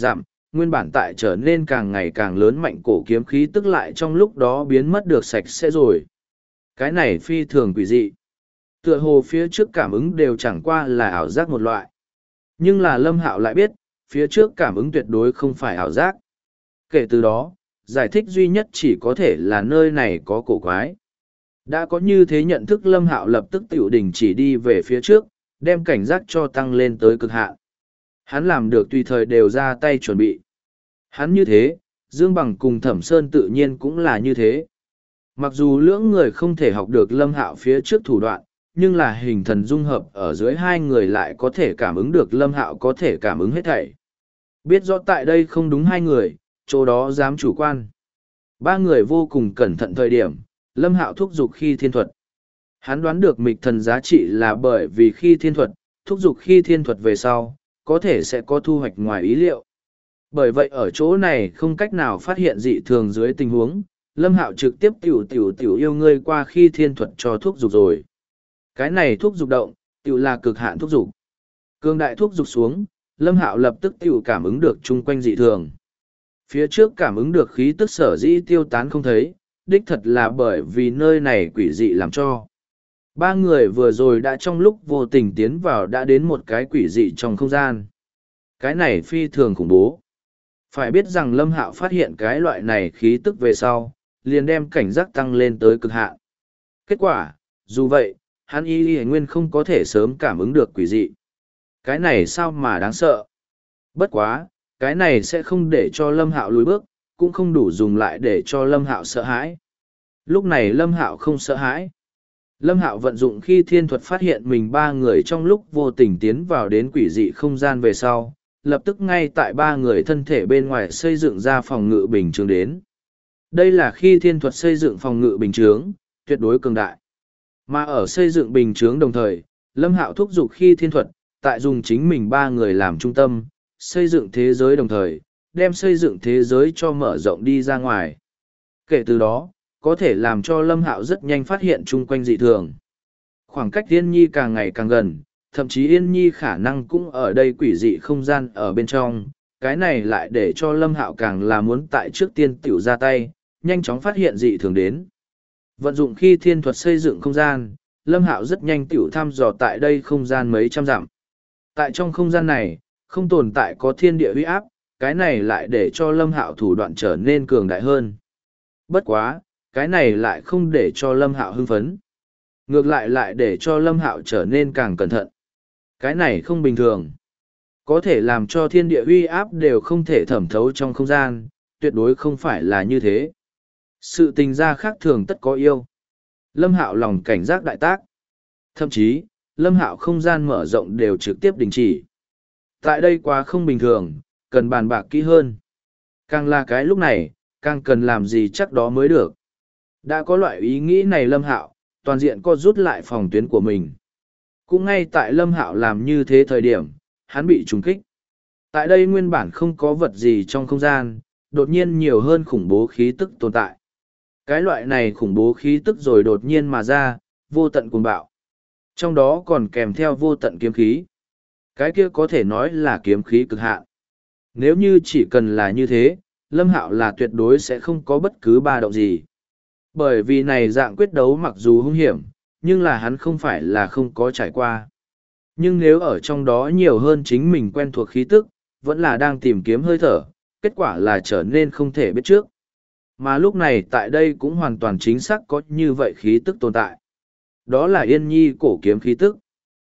nguyên bản tại trở nên càng ngày càng lớn mạnh cổ kiếm khí tức lại trong lúc đó biến mất được sạch sẽ rồi. Cái này phi thường quỷ dị. Tựa hồ phía trước cảm ứng đều chẳng qua là ảo giác một loại. Nhưng là Lâm Hạo lại biết, phía trước cảm ứng tuyệt đối không phải ảo giác. Kể từ đó, giải thích duy nhất chỉ có thể là nơi này có cổ quái. Đã có như thế nhận thức, Lâm Hạo lập tức tiểu đình chỉ đi về phía trước, đem cảnh giác cho tăng lên tới cực hạn. Hắn làm được tùy thời đều ra tay chuẩn bị. Hắn như thế, Dương Bằng cùng Thẩm Sơn tự nhiên cũng là như thế. Mặc dù lưỡng người không thể học được Lâm Hạo phía trước thủ đoạn, nhưng là hình thần dung hợp ở dưới hai người lại có thể cảm ứng được Lâm Hạo có thể cảm ứng hết thảy. Biết rõ tại đây không đúng hai người, chỗ đó dám chủ quan. Ba người vô cùng cẩn thận thời điểm, Lâm Hạo thúc giục khi thiên thuật. Hắn đoán được mịch thần giá trị là bởi vì khi thiên thuật, thúc giục khi thiên thuật về sau, có thể sẽ có thu hoạch ngoài ý liệu. Bởi vậy ở chỗ này không cách nào phát hiện dị thường dưới tình huống, Lâm Hạo trực tiếp tiểu yêu ngươi qua khi thiên thuật cho thúc giục rồi. Cái này thúc giục động, tiểu là cực hạn thúc giục. Cương đại thúc giục xuống, Lâm Hạo lập tức tiểu cảm ứng được chung quanh dị thường. Phía trước cảm ứng được khí tức sở dĩ tiêu tán không thấy, đích thật là bởi vì nơi này quỷ dị làm cho. Ba người vừa rồi đã trong lúc vô tình tiến vào đã đến một cái quỷ dị trong không gian. Cái này phi thường khủng bố. Phải biết rằng Lâm Hạo phát hiện cái loại này khí tức về sau, liền đem cảnh giác tăng lên tới cực hạn. Kết quả, dù vậy, hắn y nguyên không có thể sớm cảm ứng được quỷ dị. Cái này sao mà đáng sợ. Bất quá, cái này sẽ không để cho Lâm Hạo lùi bước, cũng không đủ dùng lại để cho Lâm Hạo sợ hãi. Lúc này Lâm Hạo không sợ hãi. Lâm Hạo vận dụng khi thiên thuật phát hiện mình ba người trong lúc vô tình tiến vào đến quỷ dị không gian về sau, lập tức ngay tại ba người thân thể bên ngoài xây dựng ra phòng ngự bình chướng đến. Đây là khi thiên thuật xây dựng phòng ngự bình chướng, tuyệt đối cường đại. Mà ở xây dựng bình chướng đồng thời, Lâm Hạo thúc giục khi thiên thuật, tại dùng chính mình ba người làm trung tâm, xây dựng thế giới đồng thời, đem xây dựng thế giới cho mở rộng đi ra ngoài. Kể từ đó, có thể làm cho Lâm Hạo rất nhanh phát hiện chung quanh dị thường. Khoảng cách Yên Nhi càng ngày càng gần, thậm chí Yên Nhi khả năng cũng ở đây quỷ dị không gian ở bên trong, cái này lại để cho Lâm Hạo càng là muốn tại trước tiên tiểu ra tay, nhanh chóng phát hiện dị thường đến. Vận dụng khi thiên thuật xây dựng không gian, Lâm Hạo rất nhanh tiểu thăm dò tại đây không gian mấy trăm dặm. Tại trong không gian này, không tồn tại có thiên địa uy áp, cái này lại để cho Lâm Hạo thủ đoạn trở nên cường đại hơn. Bất quá, cái này lại không để cho Lâm Hạo hưng phấn. Ngược lại để cho Lâm Hạo trở nên càng cẩn thận. Cái này không bình thường. Có thể làm cho thiên địa uy áp đều không thể thẩm thấu trong không gian, tuyệt đối không phải là như thế. Sự tình gia khác thường tất có yêu. Lâm Hạo lòng cảnh giác đại tác. Thậm chí, Lâm Hạo không gian mở rộng đều trực tiếp đình chỉ. Tại đây quá không bình thường, cần bàn bạc kỹ hơn. Càng là cái lúc này, càng cần làm gì chắc đó mới được. Đã có loại ý nghĩ này Lâm Hạo, toàn diện co rút lại phòng tuyến của mình. Cũng ngay tại Lâm Hạo làm như thế thời điểm, hắn bị trùng kích. Tại đây nguyên bản không có vật gì trong không gian, đột nhiên nhiều hơn khủng bố khí tức tồn tại. Cái loại này khủng bố khí tức rồi đột nhiên mà ra, vô tận cuồng bạo. Trong đó còn kèm theo vô tận kiếm khí. Cái kia có thể nói là kiếm khí cực hạn. Nếu như chỉ cần là như thế, Lâm Hạo là tuyệt đối sẽ không có bất cứ ba động gì. Bởi vì này dạng quyết đấu mặc dù hung hiểm, nhưng là hắn không phải là không có trải qua. Nhưng nếu ở trong đó nhiều hơn chính mình quen thuộc khí tức, vẫn là đang tìm kiếm hơi thở, kết quả là trở nên không thể biết trước. Mà lúc này tại đây cũng hoàn toàn chính xác có như vậy khí tức tồn tại. Đó là Yên Nhi cổ kiếm khí tức.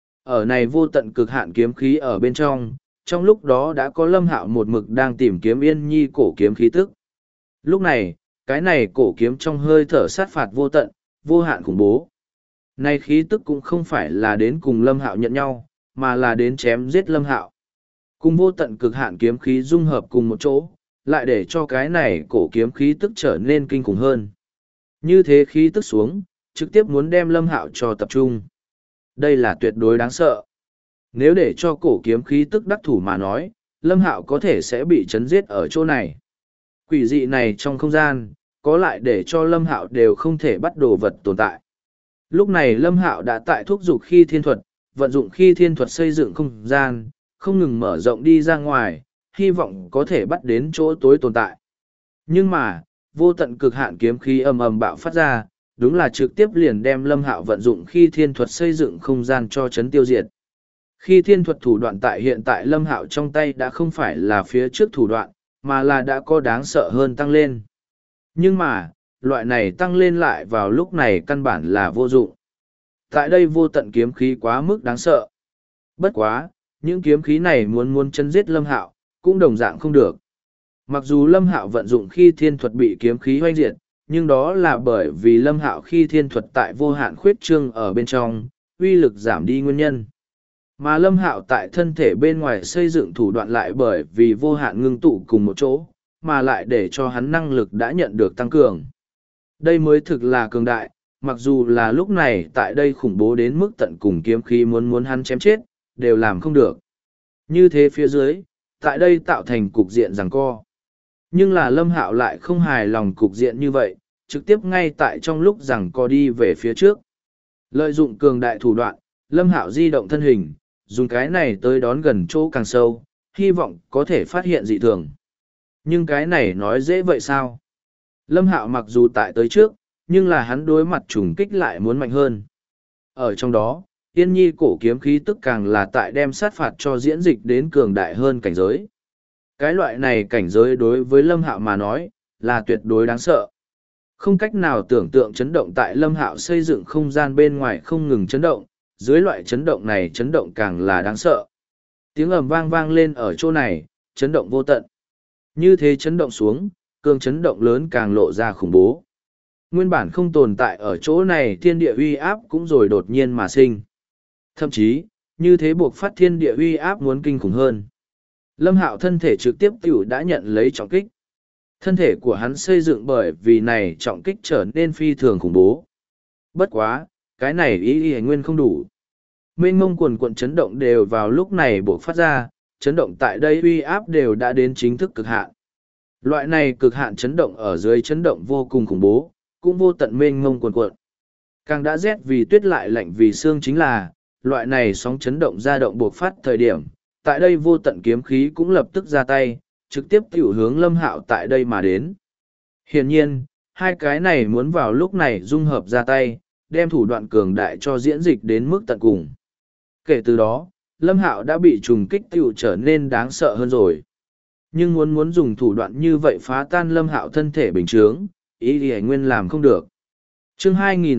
Ở này vô tận cực hạn kiếm khí ở bên trong lúc đó đã có Lâm Hạo một mực đang tìm kiếm Yên Nhi cổ kiếm khí tức. Lúc này, cái này cổ kiếm trong hơi thở sát phạt vô tận, vô hạn khủng bố. Này khí tức cũng không phải là đến cùng Lâm Hạo nhận nhau, mà là đến chém giết Lâm Hạo. Cùng vô tận cực hạn kiếm khí dung hợp cùng một chỗ, lại để cho cái này cổ kiếm khí tức trở nên kinh khủng hơn. Như thế khí tức xuống, trực tiếp muốn đem Lâm Hạo cho tập trung. Đây là tuyệt đối đáng sợ. Nếu để cho cổ kiếm khí tức đắc thủ mà nói, Lâm Hạo có thể sẽ bị chấn giết ở chỗ này. Quỷ dị này trong không gian, có lại để cho Lâm Hạo đều không thể bắt đồ vật tồn tại. Lúc này Lâm Hạo đã tại thúc giục khi thiên thuật, vận dụng khi thiên thuật xây dựng không gian, không ngừng mở rộng đi ra ngoài, hy vọng có thể bắt đến chỗ tối tồn tại. Nhưng mà, vô tận cực hạn kiếm khí ầm ầm bạo phát ra, đúng là trực tiếp liền đem Lâm Hạo vận dụng khi thiên thuật xây dựng không gian cho chấn tiêu diệt. Khi thiên thuật thủ đoạn tại hiện tại Lâm Hạo trong tay đã không phải là phía trước thủ đoạn, mà là đã có đáng sợ hơn tăng lên. Nhưng mà, loại này tăng lên lại vào lúc này căn bản là vô dụng. Tại đây vô tận kiếm khí quá mức đáng sợ. Bất quá, những kiếm khí này muốn chân giết Lâm Hạo, cũng đồng dạng không được. Mặc dù Lâm Hạo vận dụng khi thiên thuật bị kiếm khí hoanh diệt, nhưng đó là bởi vì Lâm Hạo khi thiên thuật tại vô hạn khuyết trương ở bên trong, uy lực giảm đi nguyên nhân. Mà Lâm Hạo tại thân thể bên ngoài xây dựng thủ đoạn lại bởi vì vô hạn ngưng tụ cùng một chỗ, mà lại để cho hắn năng lực đã nhận được tăng cường. Đây mới thực là cường đại, mặc dù là lúc này tại đây khủng bố đến mức tận cùng kiếm khí muốn hắn chém chết, đều làm không được. Như thế phía dưới, tại đây tạo thành cục diện giằng co. Nhưng là Lâm Hạo lại không hài lòng cục diện như vậy, trực tiếp ngay tại trong lúc giằng co đi về phía trước. Lợi dụng cường đại thủ đoạn, Lâm Hạo di động thân hình, dùng cái này tới đón gần chỗ càng sâu, hy vọng có thể phát hiện dị thường. Nhưng cái này nói dễ vậy sao? Lâm Hạo mặc dù tại tới trước, nhưng là hắn đối mặt trùng kích lại muốn mạnh hơn. Ở trong đó, Yên Nhi cổ kiếm khí tức càng là tại đem sát phạt cho diễn dịch đến cường đại hơn cảnh giới. Cái loại này cảnh giới đối với Lâm Hạo mà nói, là tuyệt đối đáng sợ. Không cách nào tưởng tượng chấn động tại Lâm Hạo xây dựng không gian bên ngoài không ngừng chấn động, dưới loại chấn động này chấn động càng là đáng sợ. Tiếng ầm vang vang lên ở chỗ này, chấn động vô tận. Như thế chấn động xuống, cường chấn động lớn càng lộ ra khủng bố. Nguyên bản không tồn tại ở chỗ này thiên địa uy áp cũng rồi đột nhiên mà sinh. Thậm chí, như thế buộc phát thiên địa uy áp muốn kinh khủng hơn. Lâm Hạo thân thể trực tiếp tiểu đã nhận lấy trọng kích. Thân thể của hắn xây dựng bởi vì này trọng kích trở nên phi thường khủng bố. Bất quá, cái này ý nguyên không đủ. Mênh mông quần cuộn chấn động đều vào lúc này buộc phát ra, chấn động tại đây uy áp đều đã đến chính thức cực hạn. Loại này cực hạn chấn động ở dưới chấn động vô cùng khủng bố, cũng vô tận mênh mông quần cuộn. Càng đã rét vì tuyết lại lạnh vì xương chính là, loại này sóng chấn động ra động buộc phát thời điểm, tại đây vô tận kiếm khí cũng lập tức ra tay, trực tiếp tiểu hướng Lâm Hạo tại đây mà đến. Hiển nhiên, hai cái này muốn vào lúc này dung hợp ra tay, đem thủ đoạn cường đại cho diễn dịch đến mức tận cùng. Kể từ đó, Lâm Hạo đã bị trùng kích tiểu trở nên đáng sợ hơn rồi. Nhưng muốn dùng thủ đoạn như vậy phá tan Lâm Hạo thân thể bình thường, ý thì nguyên làm không được. Chương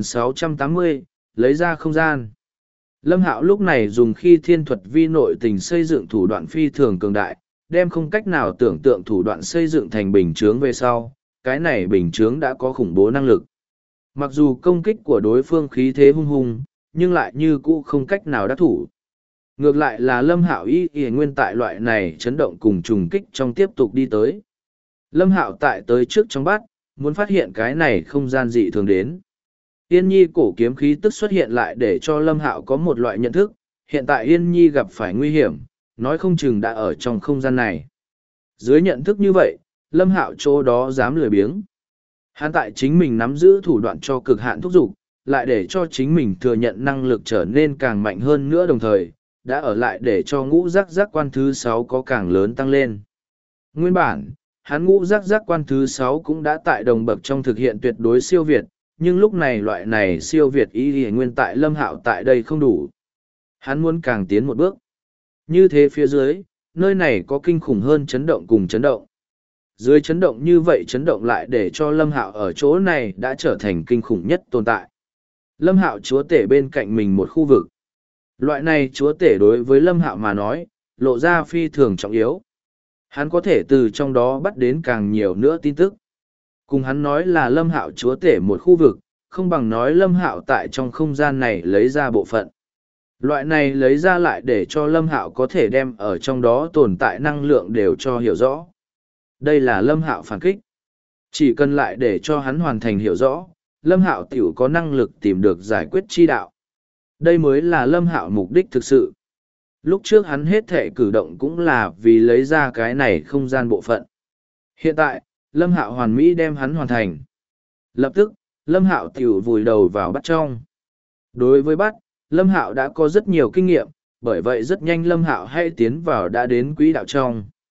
2680, lấy ra không gian. Lâm Hạo lúc này dùng khi thiên thuật vi nội tình xây dựng thủ đoạn phi thường cường đại, đem không cách nào tưởng tượng thủ đoạn xây dựng thành bình chướng về sau, cái này bình chướng đã có khủng bố năng lực. Mặc dù công kích của đối phương khí thế hung hung, nhưng lại như cũ không cách nào đắc thủ. Ngược lại là Lâm Hạo y nguyên tại loại này chấn động cùng trùng kích trong tiếp tục đi tới. Lâm Hạo tại tới trước trong bắt, muốn phát hiện cái này không gian dị thường đến. Yên Nhi cổ kiếm khí tức xuất hiện lại để cho Lâm Hạo có một loại nhận thức, hiện tại Yên Nhi gặp phải nguy hiểm, nói không chừng đã ở trong không gian này. Dưới nhận thức như vậy, Lâm Hạo chỗ đó dám lười biếng. Hắn tại chính mình nắm giữ thủ đoạn cho cực hạn thúc giục, lại để cho chính mình thừa nhận năng lực trở nên càng mạnh hơn nữa đồng thời, đã ở lại để cho ngũ giác giác quan thứ 6 có càng lớn tăng lên. Nguyên bản, hắn ngũ giác giác quan thứ 6 cũng đã tại đồng bậc trong thực hiện tuyệt đối siêu việt, nhưng lúc này loại này siêu việt ý nguyên tại Lâm Hạo tại đây không đủ. Hắn muốn càng tiến một bước. Như thế phía dưới, nơi này có kinh khủng hơn chấn động cùng chấn động. Dưới chấn động như vậy chấn động lại để cho Lâm Hạo ở chỗ này đã trở thành kinh khủng nhất tồn tại. Lâm Hạo chúa tể bên cạnh mình một khu vực. Loại này chúa tể đối với Lâm Hạo mà nói, lộ ra phi thường trọng yếu. Hắn có thể từ trong đó bắt đến càng nhiều nữa tin tức. Cùng hắn nói là Lâm Hạo chúa tể một khu vực, không bằng nói Lâm Hạo tại trong không gian này lấy ra bộ phận. Loại này lấy ra lại để cho Lâm Hạo có thể đem ở trong đó tồn tại năng lượng đều cho hiểu rõ. Đây là Lâm Hạo phản kích. Chỉ cần lại để cho hắn hoàn thành hiểu rõ, Lâm Hạo tiểu có năng lực tìm được giải quyết chi đạo. Đây mới là Lâm Hạo mục đích thực sự. Lúc trước hắn hết thể cử động cũng là vì lấy ra cái này không gian bộ phận. Hiện tại, Lâm Hạo hoàn mỹ đem hắn hoàn thành. Lập tức, Lâm Hạo tiểu vùi đầu vào bắt trong. Đối với bắt, Lâm Hạo đã có rất nhiều kinh nghiệm, bởi vậy rất nhanh Lâm Hạo hay tiến vào đã đến quỹ đạo trong.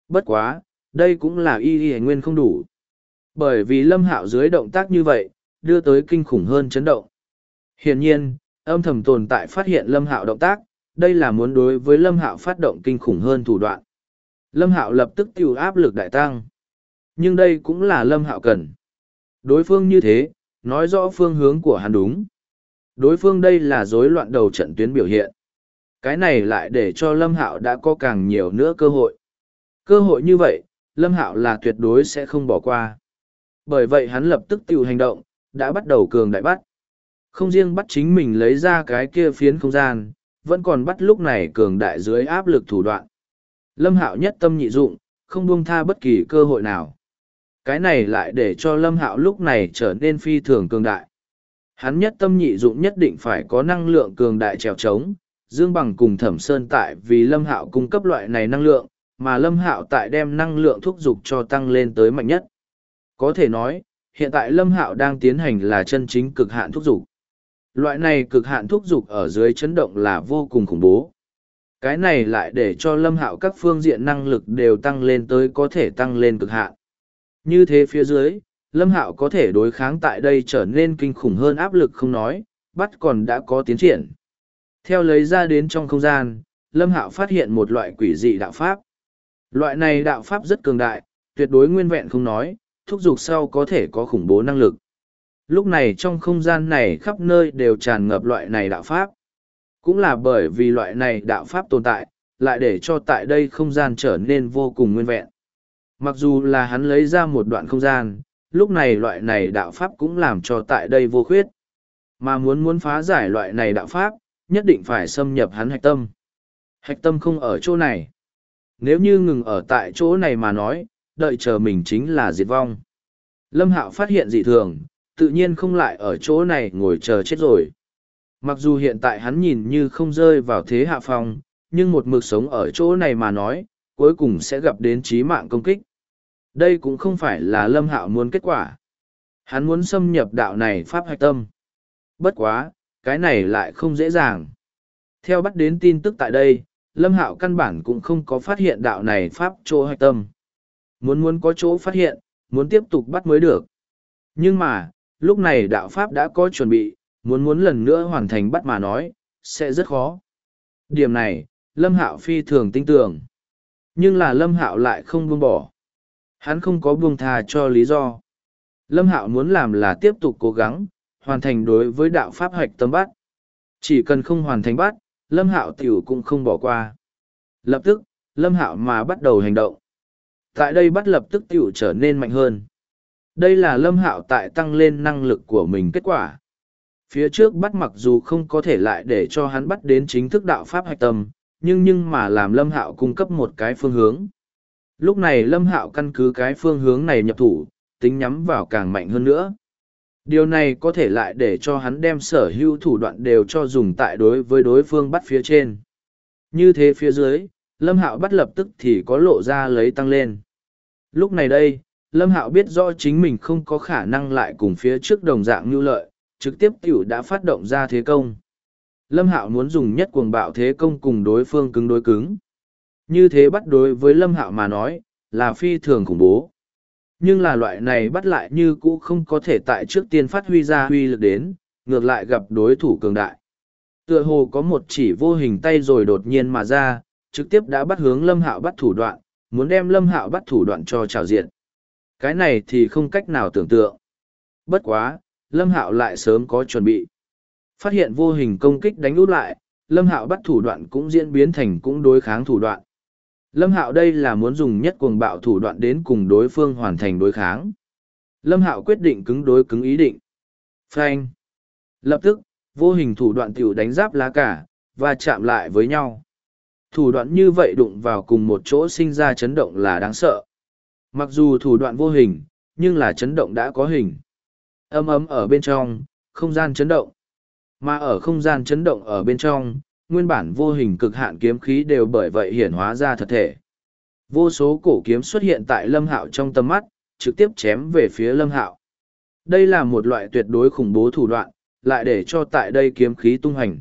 Bất quá, đây cũng là y nguyên không đủ. Bởi vì Lâm Hạo dưới động tác như vậy, đưa tới kinh khủng hơn chấn động. Hiển nhiên, âm thầm tồn tại phát hiện Lâm Hạo động tác, đây là muốn đối với Lâm Hạo phát động kinh khủng hơn thủ đoạn. Lâm Hạo lập tức tiêu áp lực đại tăng. Nhưng đây cũng là Lâm Hạo cần. Đối phương như thế, nói rõ phương hướng của hắn đúng. Đối phương đây là rối loạn đầu trận tuyến biểu hiện. Cái này lại để cho Lâm Hạo đã có càng nhiều nữa cơ hội. Cơ hội như vậy, Lâm Hạo là tuyệt đối sẽ không bỏ qua. Bởi vậy hắn lập tức tiêu hành động, đã bắt đầu cường đại bắt. Không riêng bắt chính mình lấy ra cái kia phiến không gian, vẫn còn bắt lúc này cường đại dưới áp lực thủ đoạn. Lâm Hạo nhất tâm nhị dụng, không buông tha bất kỳ cơ hội nào. Cái này lại để cho Lâm Hạo lúc này trở nên phi thường cường đại. Hắn nhất tâm nhị dụng nhất định phải có năng lượng cường đại trèo trống, Dương Bằng cùng Thẩm Sơn tại vì Lâm Hạo cung cấp loại này năng lượng, mà Lâm Hạo tại đem năng lượng thúc dục cho tăng lên tới mạnh nhất. Có thể nói, hiện tại Lâm Hạo đang tiến hành là chân chính cực hạn thúc dục. Loại này cực hạn thúc dục ở dưới chấn động là vô cùng khủng bố. Cái này lại để cho Lâm Hạo các phương diện năng lực đều tăng lên tới có thể tăng lên cực hạn. Như thế phía dưới, Lâm Hạo có thể đối kháng tại đây trở nên kinh khủng hơn áp lực không nói, bắt còn đã có tiến triển. Theo lấy ra đến trong không gian, Lâm Hạo phát hiện một loại quỷ dị đạo pháp. Loại này đạo pháp rất cường đại, tuyệt đối nguyên vẹn không nói, thúc giục sau có thể có khủng bố năng lực. Lúc này trong không gian này khắp nơi đều tràn ngập loại này đạo pháp. Cũng là bởi vì loại này đạo pháp tồn tại, lại để cho tại đây không gian trở nên vô cùng nguyên vẹn. Mặc dù là hắn lấy ra một đoạn không gian, lúc này loại này đạo pháp cũng làm cho tại đây vô khuyết. Mà muốn phá giải loại này đạo pháp, nhất định phải xâm nhập hắn hạch tâm. Hạch tâm không ở chỗ này. Nếu như ngừng ở tại chỗ này mà nói, đợi chờ mình chính là diệt vong. Lâm Hạo phát hiện dị thường, tự nhiên không lại ở chỗ này ngồi chờ chết rồi. Mặc dù hiện tại hắn nhìn như không rơi vào thế hạ phong, nhưng một mực sống ở chỗ này mà nói, cuối cùng sẽ gặp đến chí mạng công kích. Đây cũng không phải là Lâm Hạo muốn kết quả. Hắn muốn xâm nhập đạo này pháp hạch tâm. Bất quá, cái này lại không dễ dàng. Theo bắt đến tin tức tại đây, Lâm Hạo căn bản cũng không có phát hiện đạo này pháp chỗ hạch tâm. Muốn có chỗ phát hiện, muốn tiếp tục bắt mới được. Nhưng mà, lúc này đạo pháp đã có chuẩn bị, muốn lần nữa hoàn thành bắt mà nói, sẽ rất khó. Điểm này, Lâm Hạo phi thường tin tưởng. Nhưng là Lâm Hạo lại không buông bỏ. Hắn không có buông tha cho lý do. Lâm Hạo muốn làm là tiếp tục cố gắng, hoàn thành đối với đạo pháp hạch tâm bắt. Chỉ cần không hoàn thành bắt, Lâm Hạo tiểu cũng không bỏ qua. Lập tức, Lâm Hạo mà bắt đầu hành động. Tại đây bắt lập tức tiểu trở nên mạnh hơn. Đây là Lâm Hạo tại tăng lên năng lực của mình kết quả. Phía trước bắt mặc dù không có thể lại để cho hắn bắt đến chính thức đạo pháp hạch tâm, nhưng mà làm Lâm Hạo cung cấp một cái phương hướng. Lúc này Lâm Hạo căn cứ cái phương hướng này nhập thủ, tính nhắm vào càng mạnh hơn nữa. Điều này có thể lại để cho hắn đem sở hữu thủ đoạn đều cho dùng tại đối với đối phương bắt phía trên. Như thế phía dưới, Lâm Hạo bắt lập tức thì có lộ ra lấy tăng lên. Lúc này đây, Lâm Hạo biết rõ chính mình không có khả năng lại cùng phía trước đồng dạng như lợi, trực tiếp tiểu đã phát động ra thế công. Lâm Hạo muốn dùng nhất cuồng bạo thế công cùng đối phương cứng đối cứng. Như thế bắt đối với Lâm Hạo mà nói, là phi thường khủng bố. Nhưng là loại này bắt lại như cũ không có thể tại trước tiên phát huy ra huy lực đến, ngược lại gặp đối thủ cường đại. Tựa hồ có một chỉ vô hình tay rồi đột nhiên mà ra, trực tiếp đã bắt hướng Lâm Hạo bắt thủ đoạn, muốn đem Lâm Hạo bắt thủ đoạn cho trào diện. Cái này thì không cách nào tưởng tượng. Bất quá, Lâm Hạo lại sớm có chuẩn bị. Phát hiện vô hình công kích đánh út lại, Lâm Hạo bắt thủ đoạn cũng diễn biến thành cũng đối kháng thủ đoạn. Lâm Hạo đây là muốn dùng nhất cuồng bạo thủ đoạn đến cùng đối phương hoàn thành đối kháng. Lâm Hạo quyết định cứng đối cứng ý định. Phanh. Lập tức, vô hình thủ đoạn tiểu đánh giáp lá cả, và chạm lại với nhau. Thủ đoạn như vậy đụng vào cùng một chỗ sinh ra chấn động là đáng sợ. Mặc dù thủ đoạn vô hình, nhưng là chấn động đã có hình. Ấm ấm ở bên trong, không gian chấn động. Mà ở không gian chấn động ở bên trong, nguyên bản vô hình cực hạn kiếm khí đều bởi vậy hiển hóa ra thật thể. Vô số cổ kiếm xuất hiện tại Lâm Hạo trong tầm mắt, trực tiếp chém về phía Lâm Hạo. Đây là một loại tuyệt đối khủng bố thủ đoạn, lại để cho tại đây kiếm khí tung hành.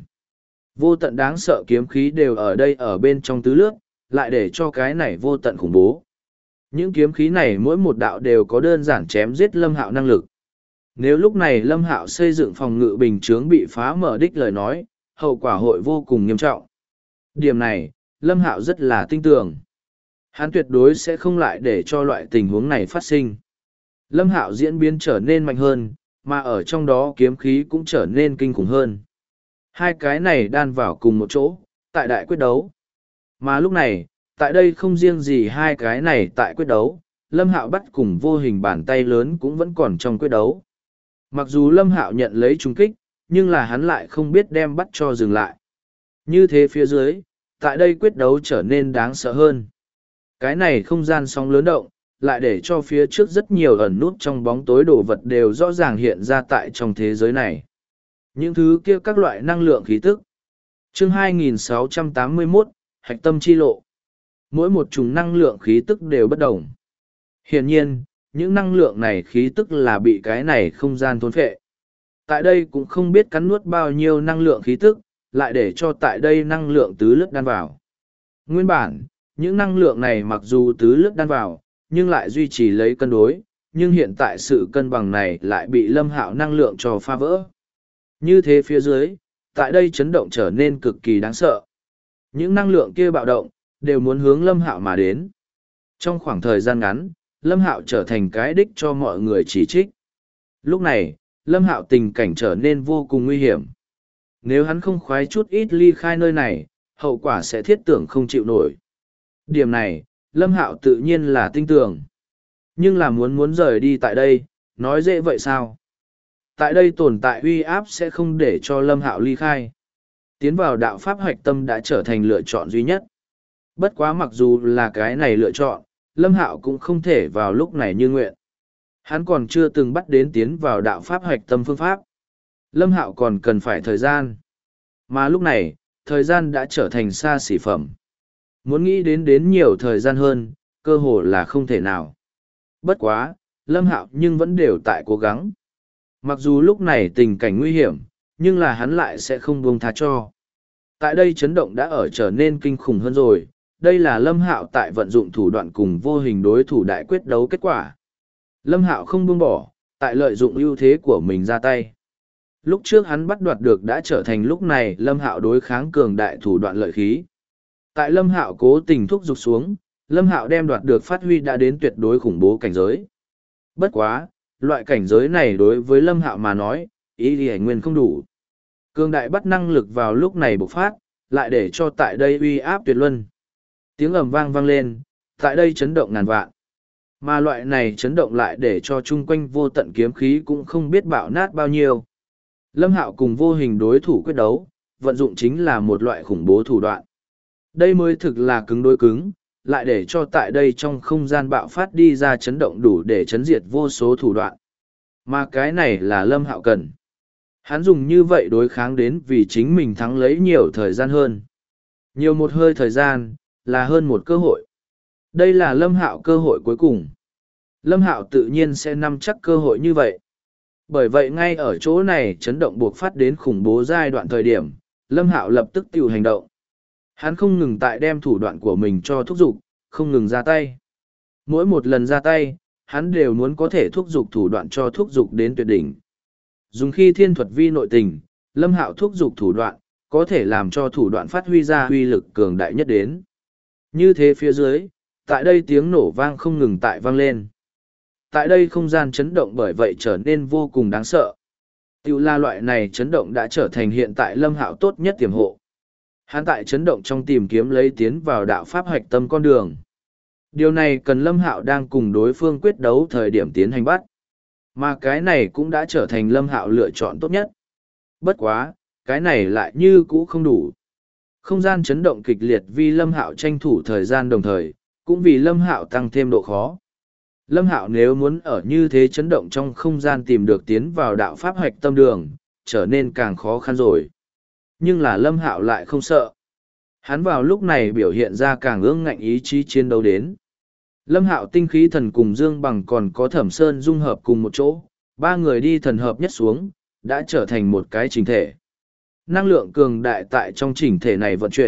Vô tận đáng sợ kiếm khí đều ở đây ở bên trong tứ lướt, lại để cho cái này vô tận khủng bố. Những kiếm khí này mỗi một đạo đều có đơn giản chém giết Lâm Hạo năng lực. Nếu lúc này Lâm Hạo xây dựng phòng ngự bình chướng bị phá mở đích lời nói, hậu quả hội vô cùng nghiêm trọng. Điểm này, Lâm Hạo rất là tin tưởng. Hắn tuyệt đối sẽ không lại để cho loại tình huống này phát sinh. Lâm Hạo diễn biến trở nên mạnh hơn, mà ở trong đó kiếm khí cũng trở nên kinh khủng hơn. Hai cái này đan vào cùng một chỗ, tại đại quyết đấu. Mà lúc này, tại đây không riêng gì hai cái này tại quyết đấu, Lâm Hạo bắt cùng vô hình bàn tay lớn cũng vẫn còn trong quyết đấu. Mặc dù Lâm Hạo nhận lấy trúng kích, nhưng là hắn lại không biết đem bắt cho dừng lại. Như thế phía dưới, tại đây quyết đấu trở nên đáng sợ hơn. Cái này không gian sóng lớn động, lại để cho phía trước rất nhiều ẩn nút trong bóng tối đồ vật đều rõ ràng hiện ra tại trong thế giới này. Những thứ kia các loại năng lượng khí tức. Chương 2681, Hạch tâm chi lộ. Mỗi một chủng năng lượng khí tức đều bất đồng. Hiển nhiên, những năng lượng này khí tức là bị cái này không gian thôn phệ. Tại đây cũng không biết cắn nuốt bao nhiêu năng lượng khí tức, lại để cho tại đây năng lượng tứ lướt đan vào. Nguyên bản, những năng lượng này mặc dù tứ lướt đan vào, nhưng lại duy trì lấy cân đối, nhưng hiện tại sự cân bằng này lại bị Lâm Hạo năng lượng cho phá vỡ. Như thế phía dưới, tại đây chấn động trở nên cực kỳ đáng sợ. Những năng lượng kia bạo động, đều muốn hướng Lâm Hạo mà đến. Trong khoảng thời gian ngắn, Lâm Hạo trở thành cái đích cho mọi người chỉ trích. Lúc này, Lâm Hạo tình cảnh trở nên vô cùng nguy hiểm. Nếu hắn không khoái chút ít ly khai nơi này, hậu quả sẽ thiết tưởng không chịu nổi. Điểm này, Lâm Hạo tự nhiên là tin tưởng. Nhưng là muốn rời đi tại đây, nói dễ vậy sao? Tại đây tồn tại uy áp sẽ không để cho Lâm Hạo ly khai. Tiến vào đạo pháp hoạch tâm đã trở thành lựa chọn duy nhất. Bất quá mặc dù là cái này lựa chọn, Lâm Hạo cũng không thể vào lúc này như nguyện. Hắn còn chưa từng bắt đến tiến vào đạo pháp hoạch tâm phương pháp. Lâm Hạo còn cần phải thời gian. Mà lúc này, thời gian đã trở thành xa xỉ phẩm. Muốn nghĩ đến nhiều thời gian hơn, cơ hồ là không thể nào. Bất quá, Lâm Hạo nhưng vẫn đều tại cố gắng. Mặc dù lúc này tình cảnh nguy hiểm, nhưng là hắn lại sẽ không buông tha cho. Tại đây chấn động đã ở trở nên kinh khủng hơn rồi, đây là Lâm Hạo tại vận dụng thủ đoạn cùng vô hình đối thủ đại quyết đấu kết quả. Lâm Hạo không buông bỏ, tại lợi dụng ưu thế của mình ra tay. Lúc trước hắn bắt đoạt được đã trở thành lúc này Lâm Hạo đối kháng cường đại thủ đoạn lợi khí. Tại Lâm Hạo cố tình thúc giục xuống, Lâm Hạo đem đoạt được phát huy đã đến tuyệt đối khủng bố cảnh giới. Bất quá, loại cảnh giới này đối với Lâm Hạo mà nói, ý thì nguyên không đủ. Cường đại bắt năng lực vào lúc này bộc phát, lại để cho tại đây uy áp tuyệt luân. Tiếng ầm vang vang lên, tại đây chấn động ngàn vạn. Mà loại này chấn động lại để cho chung quanh vô tận kiếm khí cũng không biết bạo nát bao nhiêu. Lâm Hạo cùng vô hình đối thủ quyết đấu, vận dụng chính là một loại khủng bố thủ đoạn. Đây mới thực là cứng đối cứng, lại để cho tại đây trong không gian bạo phát đi ra chấn động đủ để chấn diệt vô số thủ đoạn. Mà cái này là Lâm Hạo cần. Hắn dùng như vậy đối kháng đến vì chính mình thắng lấy nhiều thời gian hơn. Nhiều một hơi thời gian, là hơn một cơ hội. Đây là Lâm Hạo cơ hội cuối cùng. Lâm Hạo tự nhiên sẽ nắm chắc cơ hội như vậy. Bởi vậy ngay ở chỗ này chấn động buộc phát đến khủng bố giai đoạn thời điểm, Lâm Hạo lập tức tiêu hành động. Hắn không ngừng tại đem thủ đoạn của mình cho thúc giục, không ngừng ra tay. Mỗi một lần ra tay, hắn đều muốn có thể thúc giục thủ đoạn cho thúc giục đến tuyệt đỉnh. Dùng khi thiên thuật vi nội tình, Lâm Hạo thúc giục thủ đoạn, có thể làm cho thủ đoạn phát huy ra uy lực cường đại nhất đến. Như thế phía dưới, tại đây tiếng nổ vang không ngừng tại vang lên. Tại đây không gian chấn động bởi vậy trở nên vô cùng đáng sợ. Tiểu la loại này chấn động đã trở thành hiện tại Lâm Hạo tốt nhất tiềm hộ. Hắn tại chấn động trong tìm kiếm lấy tiến vào đạo pháp hoạch tâm con đường. Điều này cần Lâm Hạo đang cùng đối phương quyết đấu thời điểm tiến hành bắt. Mà cái này cũng đã trở thành Lâm Hạo lựa chọn tốt nhất. Bất quá, cái này lại như cũ không đủ. Không gian chấn động kịch liệt vì Lâm Hạo tranh thủ thời gian đồng thời, cũng vì Lâm Hạo tăng thêm độ khó. Lâm Hạo nếu muốn ở như thế chấn động trong không gian tìm được tiến vào đạo pháp hoạch tâm đường, trở nên càng khó khăn rồi. Nhưng là Lâm Hạo lại không sợ. Hắn vào lúc này biểu hiện ra càng ương ngạnh ý chí chiến đấu đến. Lâm Hạo tinh khí thần cùng Dương Bằng còn có Thẩm Sơn dung hợp cùng một chỗ, ba người đi thần hợp nhất xuống, đã trở thành một cái chỉnh thể. Năng lượng cường đại tại trong chỉnh thể này vận chuyển,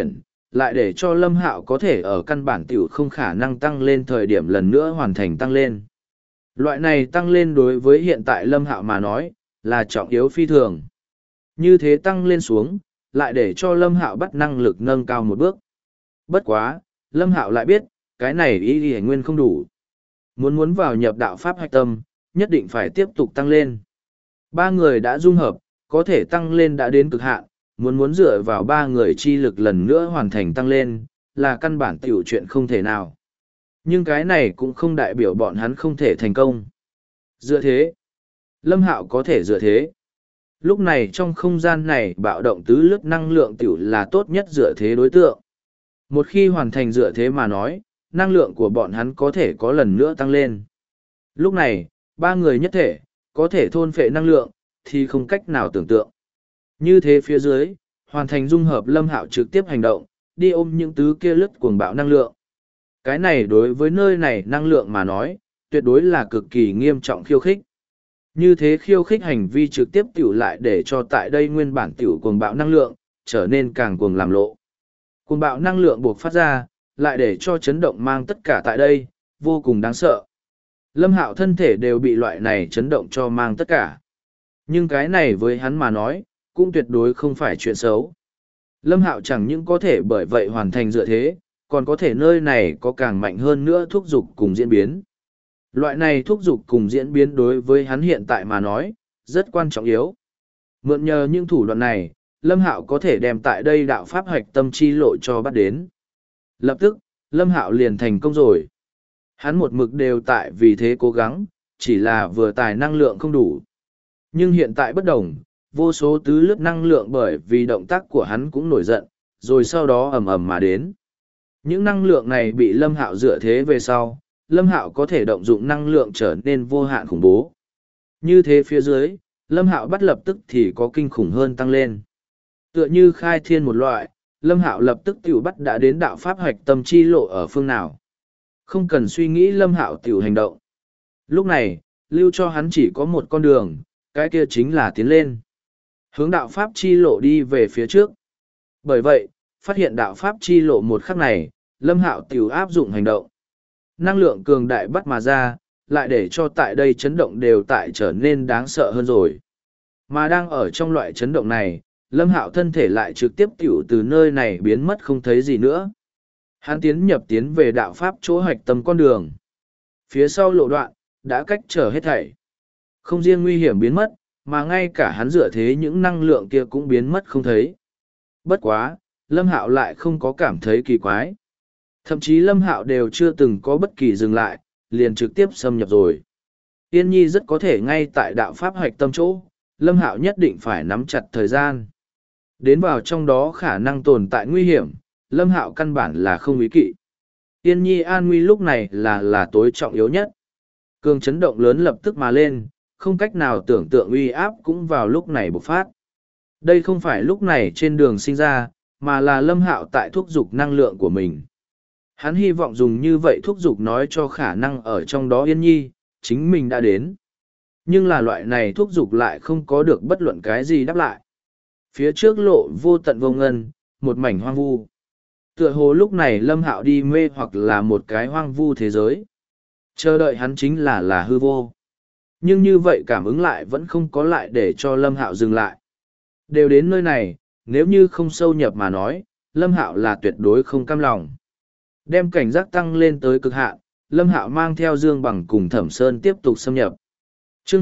lại để cho Lâm Hạo có thể ở căn bản tiểu không khả năng tăng lên thời điểm lần nữa hoàn thành tăng lên. Loại này tăng lên đối với hiện tại Lâm Hạo mà nói, là trọng yếu phi thường. Như thế tăng lên xuống, lại để cho Lâm Hạo bắt năng lực nâng cao một bước. Bất quá, Lâm Hạo lại biết, cái này ý y nguyên không đủ. Muốn vào nhập đạo pháp hạch tâm, nhất định phải tiếp tục tăng lên. Ba người đã dung hợp, có thể tăng lên đã đến cực hạn, muốn dựa vào ba người chi lực lần nữa hoàn thành tăng lên, là căn bản tiểu chuyện không thể nào. Nhưng cái này cũng không đại biểu bọn hắn không thể thành công. Dựa thế, Lâm Hạo có thể dựa thế. Lúc này trong không gian này bạo động tứ lướt năng lượng tiểu là tốt nhất dựa thế đối tượng. Một khi hoàn thành dựa thế mà nói, năng lượng của bọn hắn có thể có lần nữa tăng lên. Lúc này, ba người nhất thể, có thể thôn phệ năng lượng, thì không cách nào tưởng tượng. Như thế phía dưới, hoàn thành dung hợp Lâm Hạo trực tiếp hành động, đi ôm những tứ kia lướt cuồng bạo năng lượng. Cái này đối với nơi này năng lượng mà nói, tuyệt đối là cực kỳ nghiêm trọng khiêu khích. Như thế khiêu khích hành vi trực tiếp tiểu lại để cho tại đây nguyên bản tiểu cuồng bạo năng lượng, trở nên càng cuồng làm lộ. Cuồng bạo năng lượng buộc phát ra, lại để cho chấn động mang tất cả tại đây, vô cùng đáng sợ. Lâm Hạo thân thể đều bị loại này chấn động cho mang tất cả. Nhưng cái này với hắn mà nói, cũng tuyệt đối không phải chuyện xấu. Lâm Hạo chẳng những có thể bởi vậy hoàn thành dựa thế, còn có thể nơi này có càng mạnh hơn nữa thúc dục cùng diễn biến. Loại này thúc dục cùng diễn biến đối với hắn hiện tại mà nói, rất quan trọng yếu. Mượn nhờ những thủ đoạn này, Lâm Hạo có thể đem tại đây đạo pháp hoạch tâm chi lộ cho bắt đến. Lập tức, Lâm Hạo liền thành công rồi. Hắn một mực đều tại vì thế cố gắng, chỉ là vừa tài năng lượng không đủ. Nhưng hiện tại bất đồng, vô số tứ lướt năng lượng bởi vì động tác của hắn cũng nổi giận, rồi sau đó ầm ầm mà đến. Những năng lượng này bị Lâm Hạo dựa thế về sau, Lâm Hạo có thể động dụng năng lượng trở nên vô hạn khủng bố. Như thế phía dưới, Lâm Hạo bắt lập tức thì có kinh khủng hơn tăng lên. Tựa như khai thiên một loại, Lâm Hạo lập tức tiểu bắt đã đến đạo pháp hoạch tâm chi lộ ở phương nào. Không cần suy nghĩ Lâm Hạo tiểu hành động. Lúc này, lưu cho hắn chỉ có một con đường, cái kia chính là tiến lên. Hướng đạo pháp chi lộ đi về phía trước. Bởi vậy, phát hiện đạo pháp chi lộ một khắc này, Lâm Hạo tiểu áp dụng hành động. Năng lượng cường đại bắt mà ra, lại để cho tại đây chấn động đều tại trở nên đáng sợ hơn rồi. Mà đang ở trong loại chấn động này, Lâm Hạo thân thể lại trực tiếp tiểu từ nơi này biến mất không thấy gì nữa. Hắn tiến về đạo pháp chỗ hoạch tâm con đường. Phía sau lộ đoạn, đã cách trở hết thảy. Không riêng nguy hiểm biến mất, mà ngay cả hắn dựa thế những năng lượng kia cũng biến mất không thấy. Bất quá, Lâm Hạo lại không có cảm thấy kỳ quái. Thậm chí Lâm Hạo đều chưa từng có bất kỳ dừng lại, liền trực tiếp xâm nhập rồi. Yên Nhi rất có thể ngay tại đạo pháp hoạch tâm chỗ, Lâm Hạo nhất định phải nắm chặt thời gian. Đến vào trong đó khả năng tồn tại nguy hiểm, Lâm Hạo căn bản là không ý kỵ. Yên Nhi an nguy lúc này là tối trọng yếu nhất. Cường chấn động lớn lập tức mà lên, không cách nào tưởng tượng uy áp cũng vào lúc này bộc phát. Đây không phải lúc này trên đường sinh ra, mà là Lâm Hạo tại thúc giục năng lượng của mình. Hắn hy vọng dùng như vậy thúc giục nói cho khả năng ở trong đó Yên Nhi, chính mình đã đến. Nhưng là loại này thúc giục lại không có được bất luận cái gì đáp lại. Phía trước lộ vô tận vô ngân, một mảnh hoang vu. Tựa hồ lúc này Lâm Hạo đi mê hoặc là một cái hoang vu thế giới. Chờ đợi hắn chính là hư vô. Nhưng như vậy cảm ứng lại vẫn không có lại để cho Lâm Hạo dừng lại. Đều đến nơi này, nếu như không sâu nhập mà nói, Lâm Hạo là tuyệt đối không cam lòng. Đem cảnh giác tăng lên tới cực hạn, Lâm Hạo mang theo Dương Bằng cùng Thẩm Sơn tiếp tục xâm nhập. Chương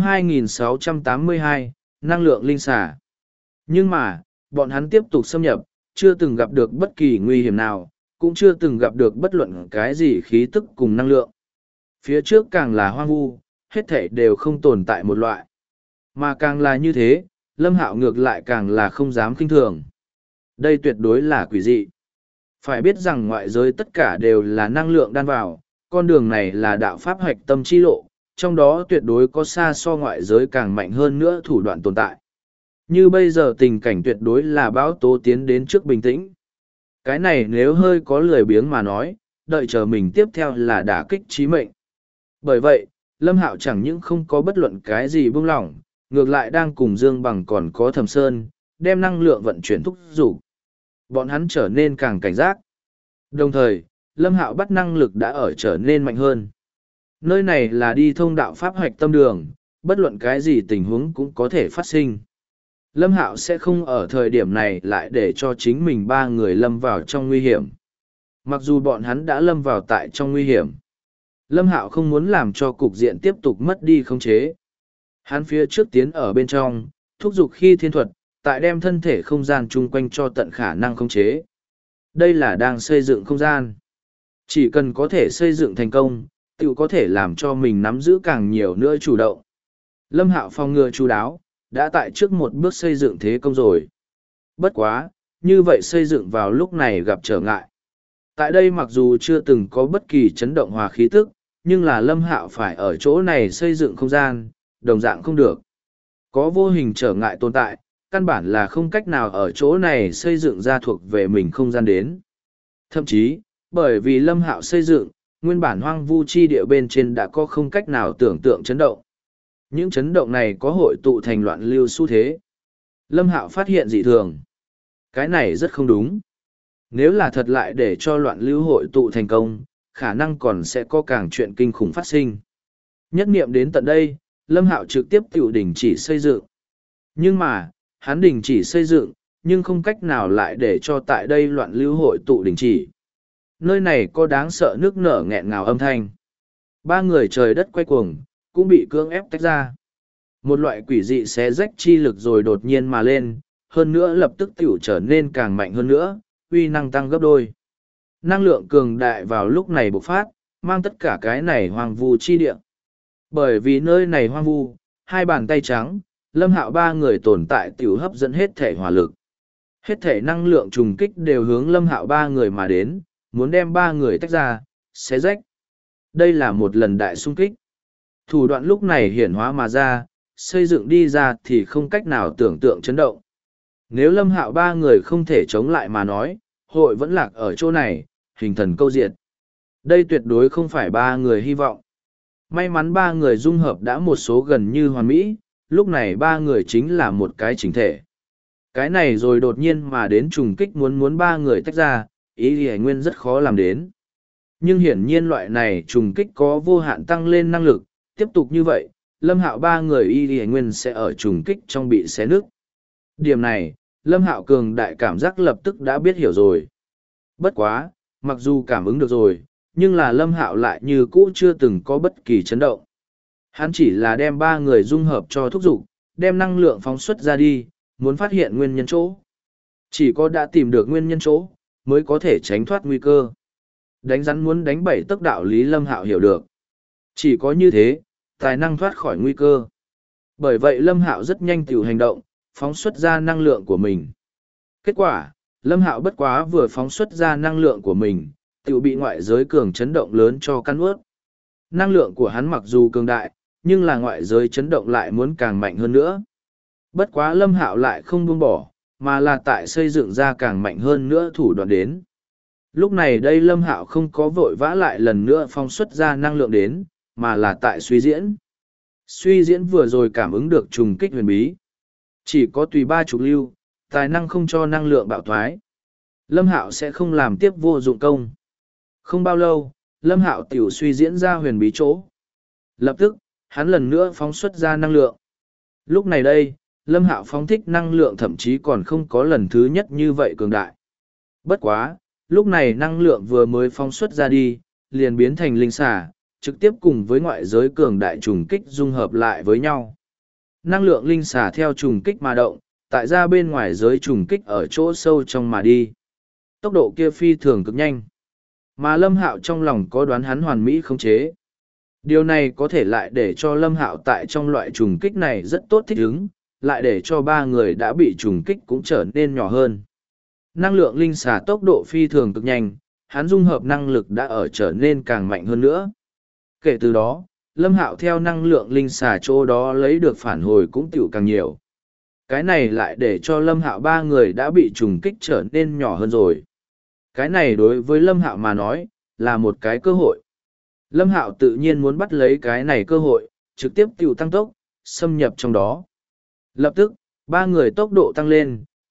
2682, năng lượng linh xà. Nhưng mà, bọn hắn tiếp tục xâm nhập, chưa từng gặp được bất kỳ nguy hiểm nào, cũng chưa từng gặp được bất luận cái gì khí tức cùng năng lượng. Phía trước càng là hoang vu, hết thảy đều không tồn tại một loại. Mà càng là như thế, Lâm Hạo ngược lại càng là không dám kinh thường. Đây tuyệt đối là quỷ dị. Phải biết rằng ngoại giới tất cả đều là năng lượng đan vào, con đường này là đạo pháp hoạch tâm chi lộ, trong đó tuyệt đối có xa so ngoại giới càng mạnh hơn nữa thủ đoạn tồn tại. Như bây giờ tình cảnh tuyệt đối là bão tố tiến đến trước bình tĩnh. Cái này nếu hơi có lười biếng mà nói, đợi chờ mình tiếp theo là đả kích chí mệnh. Bởi vậy, Lâm Hạo chẳng những không có bất luận cái gì buông lỏng, ngược lại đang cùng Dương Bằng còn có Thẩm Sơn, đem năng lượng vận chuyển thúc dục. Bọn hắn trở nên càng cảnh giác. Đồng thời, Lâm Hạo bắt năng lực đã ở trở nên mạnh hơn. Nơi này là đi thông đạo pháp hoạch tâm đường, bất luận cái gì tình huống cũng có thể phát sinh. Lâm Hạo sẽ không ở thời điểm này lại để cho chính mình ba người lâm vào trong nguy hiểm. Mặc dù bọn hắn đã lâm vào tại trong nguy hiểm, Lâm Hạo không muốn làm cho cục diện tiếp tục mất đi khống chế. Hắn phía trước tiến ở bên trong, thúc giục khi thiên thuật, tại đem thân thể không gian chung quanh cho tận khả năng khống chế. Đây là đang xây dựng không gian. Chỉ cần có thể xây dựng thành công, tự có thể làm cho mình nắm giữ càng nhiều nữa chủ động. Lâm Hạo phòng ngừa chu đáo, đã tại trước một bước xây dựng thế công rồi. Bất quá, như vậy xây dựng vào lúc này gặp trở ngại. Tại đây mặc dù chưa từng có bất kỳ chấn động hòa khí tức, nhưng là Lâm Hạo phải ở chỗ này xây dựng không gian, đồng dạng không được. Có vô hình trở ngại tồn tại, căn bản là không cách nào ở chỗ này xây dựng ra thuộc về mình không gian đến. Thậm chí, bởi vì Lâm Hạo xây dựng, nguyên bản hoang vu chi địa bên trên đã có không cách nào tưởng tượng chấn động. Những chấn động này có hội tụ thành loạn lưu xu thế. Lâm Hạo phát hiện dị thường. Cái này rất không đúng. Nếu là thật lại để cho loạn lưu hội tụ thành công, khả năng còn sẽ có càng chuyện kinh khủng phát sinh. Nhất niệm đến tận đây, Lâm Hạo trực tiếp tiểu đình chỉ xây dựng. Nhưng mà, hắn đình chỉ xây dựng, nhưng không cách nào lại để cho tại đây loạn lưu hội tụ đình chỉ. Nơi này có đáng sợ nước nở nghẹn ngào âm thanh. Ba người trời đất quay cuồng, cũng bị cưỡng ép tách ra. Một loại quỷ dị xé rách chi lực rồi đột nhiên mà lên, hơn nữa lập tức tiểu trở nên càng mạnh hơn nữa, uy năng tăng gấp đôi. Năng lượng cường đại vào lúc này bộc phát, mang tất cả cái này hoang vu chi địa. Bởi vì nơi này hoang vu, hai bàn tay trắng, Lâm Hạo ba người tồn tại tiểu hấp dẫn hết thể hỏa lực. Hết thể năng lượng trùng kích đều hướng Lâm Hạo ba người mà đến, muốn đem ba người tách ra, xé rách. Đây là một lần đại xung kích. Thủ đoạn lúc này hiển hóa mà ra, xây dựng đi ra thì không cách nào tưởng tượng chấn động. Nếu Lâm Hạo ba người không thể chống lại mà nói, hội vẫn lạc ở chỗ này, hình thần câu diệt. Đây tuyệt đối không phải ba người hy vọng. May mắn ba người dung hợp đã một số gần như hoàn mỹ, lúc này ba người chính là một cái chỉnh thể. Cái này rồi đột nhiên mà đến trùng kích muốn ba người tách ra, ý thì nguyên rất khó làm đến. Nhưng hiển nhiên loại này trùng kích có vô hạn tăng lên năng lực, tiếp tục như vậy, Lâm Hạo ba người y thì nguyên sẽ ở trùng kích trong bị xé nứt. Điểm này, Lâm Hạo cường đại cảm giác lập tức đã biết hiểu rồi. Bất quá, mặc dù cảm ứng được rồi, nhưng là Lâm Hạo lại như cũ chưa từng có bất kỳ chấn động. Hắn chỉ là đem ba người dung hợp cho thúc dục, đem năng lượng phóng xuất ra đi, muốn phát hiện nguyên nhân chỗ. Chỉ có đã tìm được nguyên nhân chỗ, mới có thể tránh thoát nguy cơ. Đánh rắn muốn đánh bảy tấc đạo lý Lâm Hạo hiểu được. Chỉ có như thế, tài năng thoát khỏi nguy cơ. Bởi vậy Lâm Hạo rất nhanh tiểu hành động, phóng xuất ra năng lượng của mình. Kết quả, Lâm Hạo bất quá vừa phóng xuất ra năng lượng của mình, tiểu bị ngoại giới cường chấn động lớn cho căn ướt. Năng lượng của hắn mặc dù cường đại, nhưng là ngoại giới chấn động lại muốn càng mạnh hơn nữa. Bất quá Lâm Hạo lại không buông bỏ, mà là tại xây dựng ra càng mạnh hơn nữa thủ đoạn đến. Lúc này đây Lâm Hạo không có vội vã lại lần nữa phóng xuất ra năng lượng đến, mà là tại suy diễn. Suy diễn vừa rồi cảm ứng được trùng kích huyền bí. Chỉ có tùy ba trục lưu, tài năng không cho năng lượng bạo thoái. Lâm Hạo sẽ không làm tiếp vô dụng công. Không bao lâu, Lâm Hạo tiểu suy diễn ra huyền bí chỗ. Lập tức, hắn lần nữa phóng xuất ra năng lượng. Lúc này đây, Lâm Hạo phóng thích năng lượng thậm chí còn không có lần thứ nhất như vậy cường đại. Bất quá, lúc này năng lượng vừa mới phóng xuất ra đi, liền biến thành linh xà, trực tiếp cùng với ngoại giới cường đại trùng kích dung hợp lại với nhau. Năng lượng linh xà theo trùng kích mà động, tại ra bên ngoài giới trùng kích ở chỗ sâu trong mà đi. Tốc độ kia phi thường cực nhanh. Mà Lâm Hạo trong lòng có đoán hắn hoàn mỹ khống chế. Điều này có thể lại để cho Lâm Hạo tại trong loại trùng kích này rất tốt thích ứng, lại để cho ba người đã bị trùng kích cũng trở nên nhỏ hơn. Năng lượng linh xà tốc độ phi thường cực nhanh, hắn dung hợp năng lực đã ở trở nên càng mạnh hơn nữa. Kể từ đó, Lâm Hạo theo năng lượng linh xà chỗ đó lấy được phản hồi cũng tiểu càng nhiều. Cái này lại để cho Lâm Hạo ba người đã bị trùng kích trở nên nhỏ hơn rồi. Cái này đối với Lâm Hạo mà nói, là một cái cơ hội. Lâm Hạo tự nhiên muốn bắt lấy cái này cơ hội, trực tiếp tiểu tăng tốc, xâm nhập trong đó. Lập tức, ba người tốc độ tăng lên,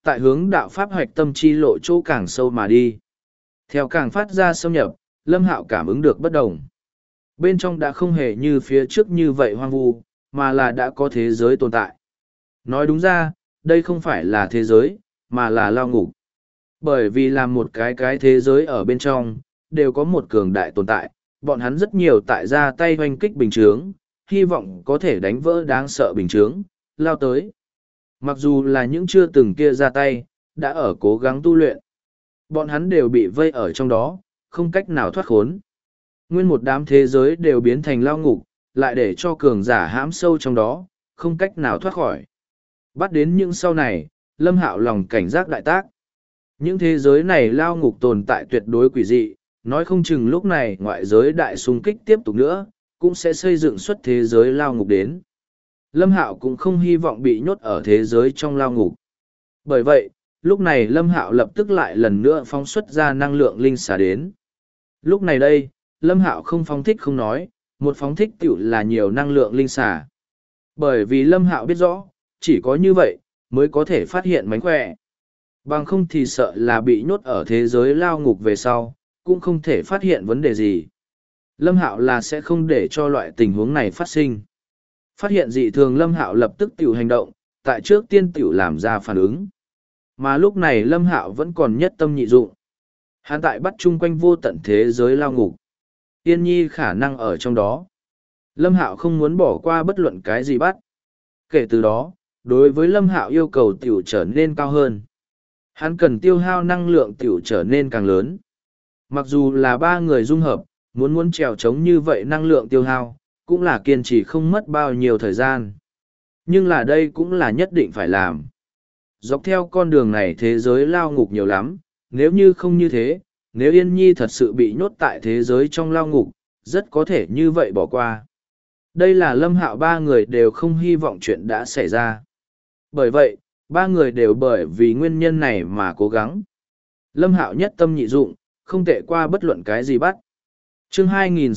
tại hướng đạo pháp hoạch tâm chi lộ chỗ càng sâu mà đi. Theo càng phát ra xâm nhập, Lâm Hạo cảm ứng được bất đồng. Bên trong đã không hề như phía trước như vậy hoang vu, mà là đã có thế giới tồn tại. Nói đúng ra, đây không phải là thế giới, mà là lao ngục. Bởi vì làm một cái thế giới ở bên trong, đều có một cường đại tồn tại, bọn hắn rất nhiều tại ra tay hoanh kích bình chướng, hy vọng có thể đánh vỡ đáng sợ bình chướng, lao tới. Mặc dù là những chưa từng kia ra tay, đã ở cố gắng tu luyện. Bọn hắn đều bị vây ở trong đó, không cách nào thoát khốn. Nguyên một đám thế giới đều biến thành lao ngục, lại để cho cường giả hãm sâu trong đó, không cách nào thoát khỏi. Bắt đến những sau này, Lâm Hạo lòng cảnh giác đại tác. Những thế giới này lao ngục tồn tại tuyệt đối quỷ dị, nói không chừng lúc này ngoại giới đại xung kích tiếp tục nữa, cũng sẽ xây dựng xuất thế giới lao ngục đến. Lâm Hạo cũng không hy vọng bị nhốt ở thế giới trong lao ngục. Bởi vậy, lúc này Lâm Hạo lập tức lại lần nữa phóng xuất ra năng lượng linh xà đến. Lúc này đây, Lâm Hạo không phóng thích không nói, một phóng thích tiểu là nhiều năng lượng linh xà. Bởi vì Lâm Hạo biết rõ, chỉ có như vậy, mới có thể phát hiện mánh khỏe. Bằng không thì sợ là bị nhốt ở thế giới lao ngục về sau, cũng không thể phát hiện vấn đề gì. Lâm Hạo là sẽ không để cho loại tình huống này phát sinh. Phát hiện dị thường Lâm Hạo lập tức tiểu hành động, tại trước tiên tiểu làm ra phản ứng. Mà lúc này Lâm Hạo vẫn còn nhất tâm nhị dụng. Hắn tại bắt chung quanh vô tận thế giới lao ngục. Yên Nhi khả năng ở trong đó. Lâm Hạo không muốn bỏ qua bất luận cái gì bắt. Kể từ đó, đối với Lâm Hạo yêu cầu tiểu trở nên cao hơn. Hắn cần tiêu hao năng lượng tiểu trở nên càng lớn. Mặc dù là ba người dung hợp, muốn trèo chống như vậy năng lượng tiêu hao, cũng là kiên trì không mất bao nhiêu thời gian. Nhưng là đây cũng là nhất định phải làm. Dọc theo con đường này thế giới lao ngục nhiều lắm, nếu như không như thế, nếu Yên Nhi thật sự bị nhốt tại thế giới trong lao ngục, rất có thể như vậy bỏ qua. Đây là Lâm Hạo ba người đều không hy vọng chuyện đã xảy ra. Bởi vậy, ba người đều bởi vì nguyên nhân này mà cố gắng. Lâm Hạo nhất tâm nhị dụng, không tệ qua bất luận cái gì bắt. Chương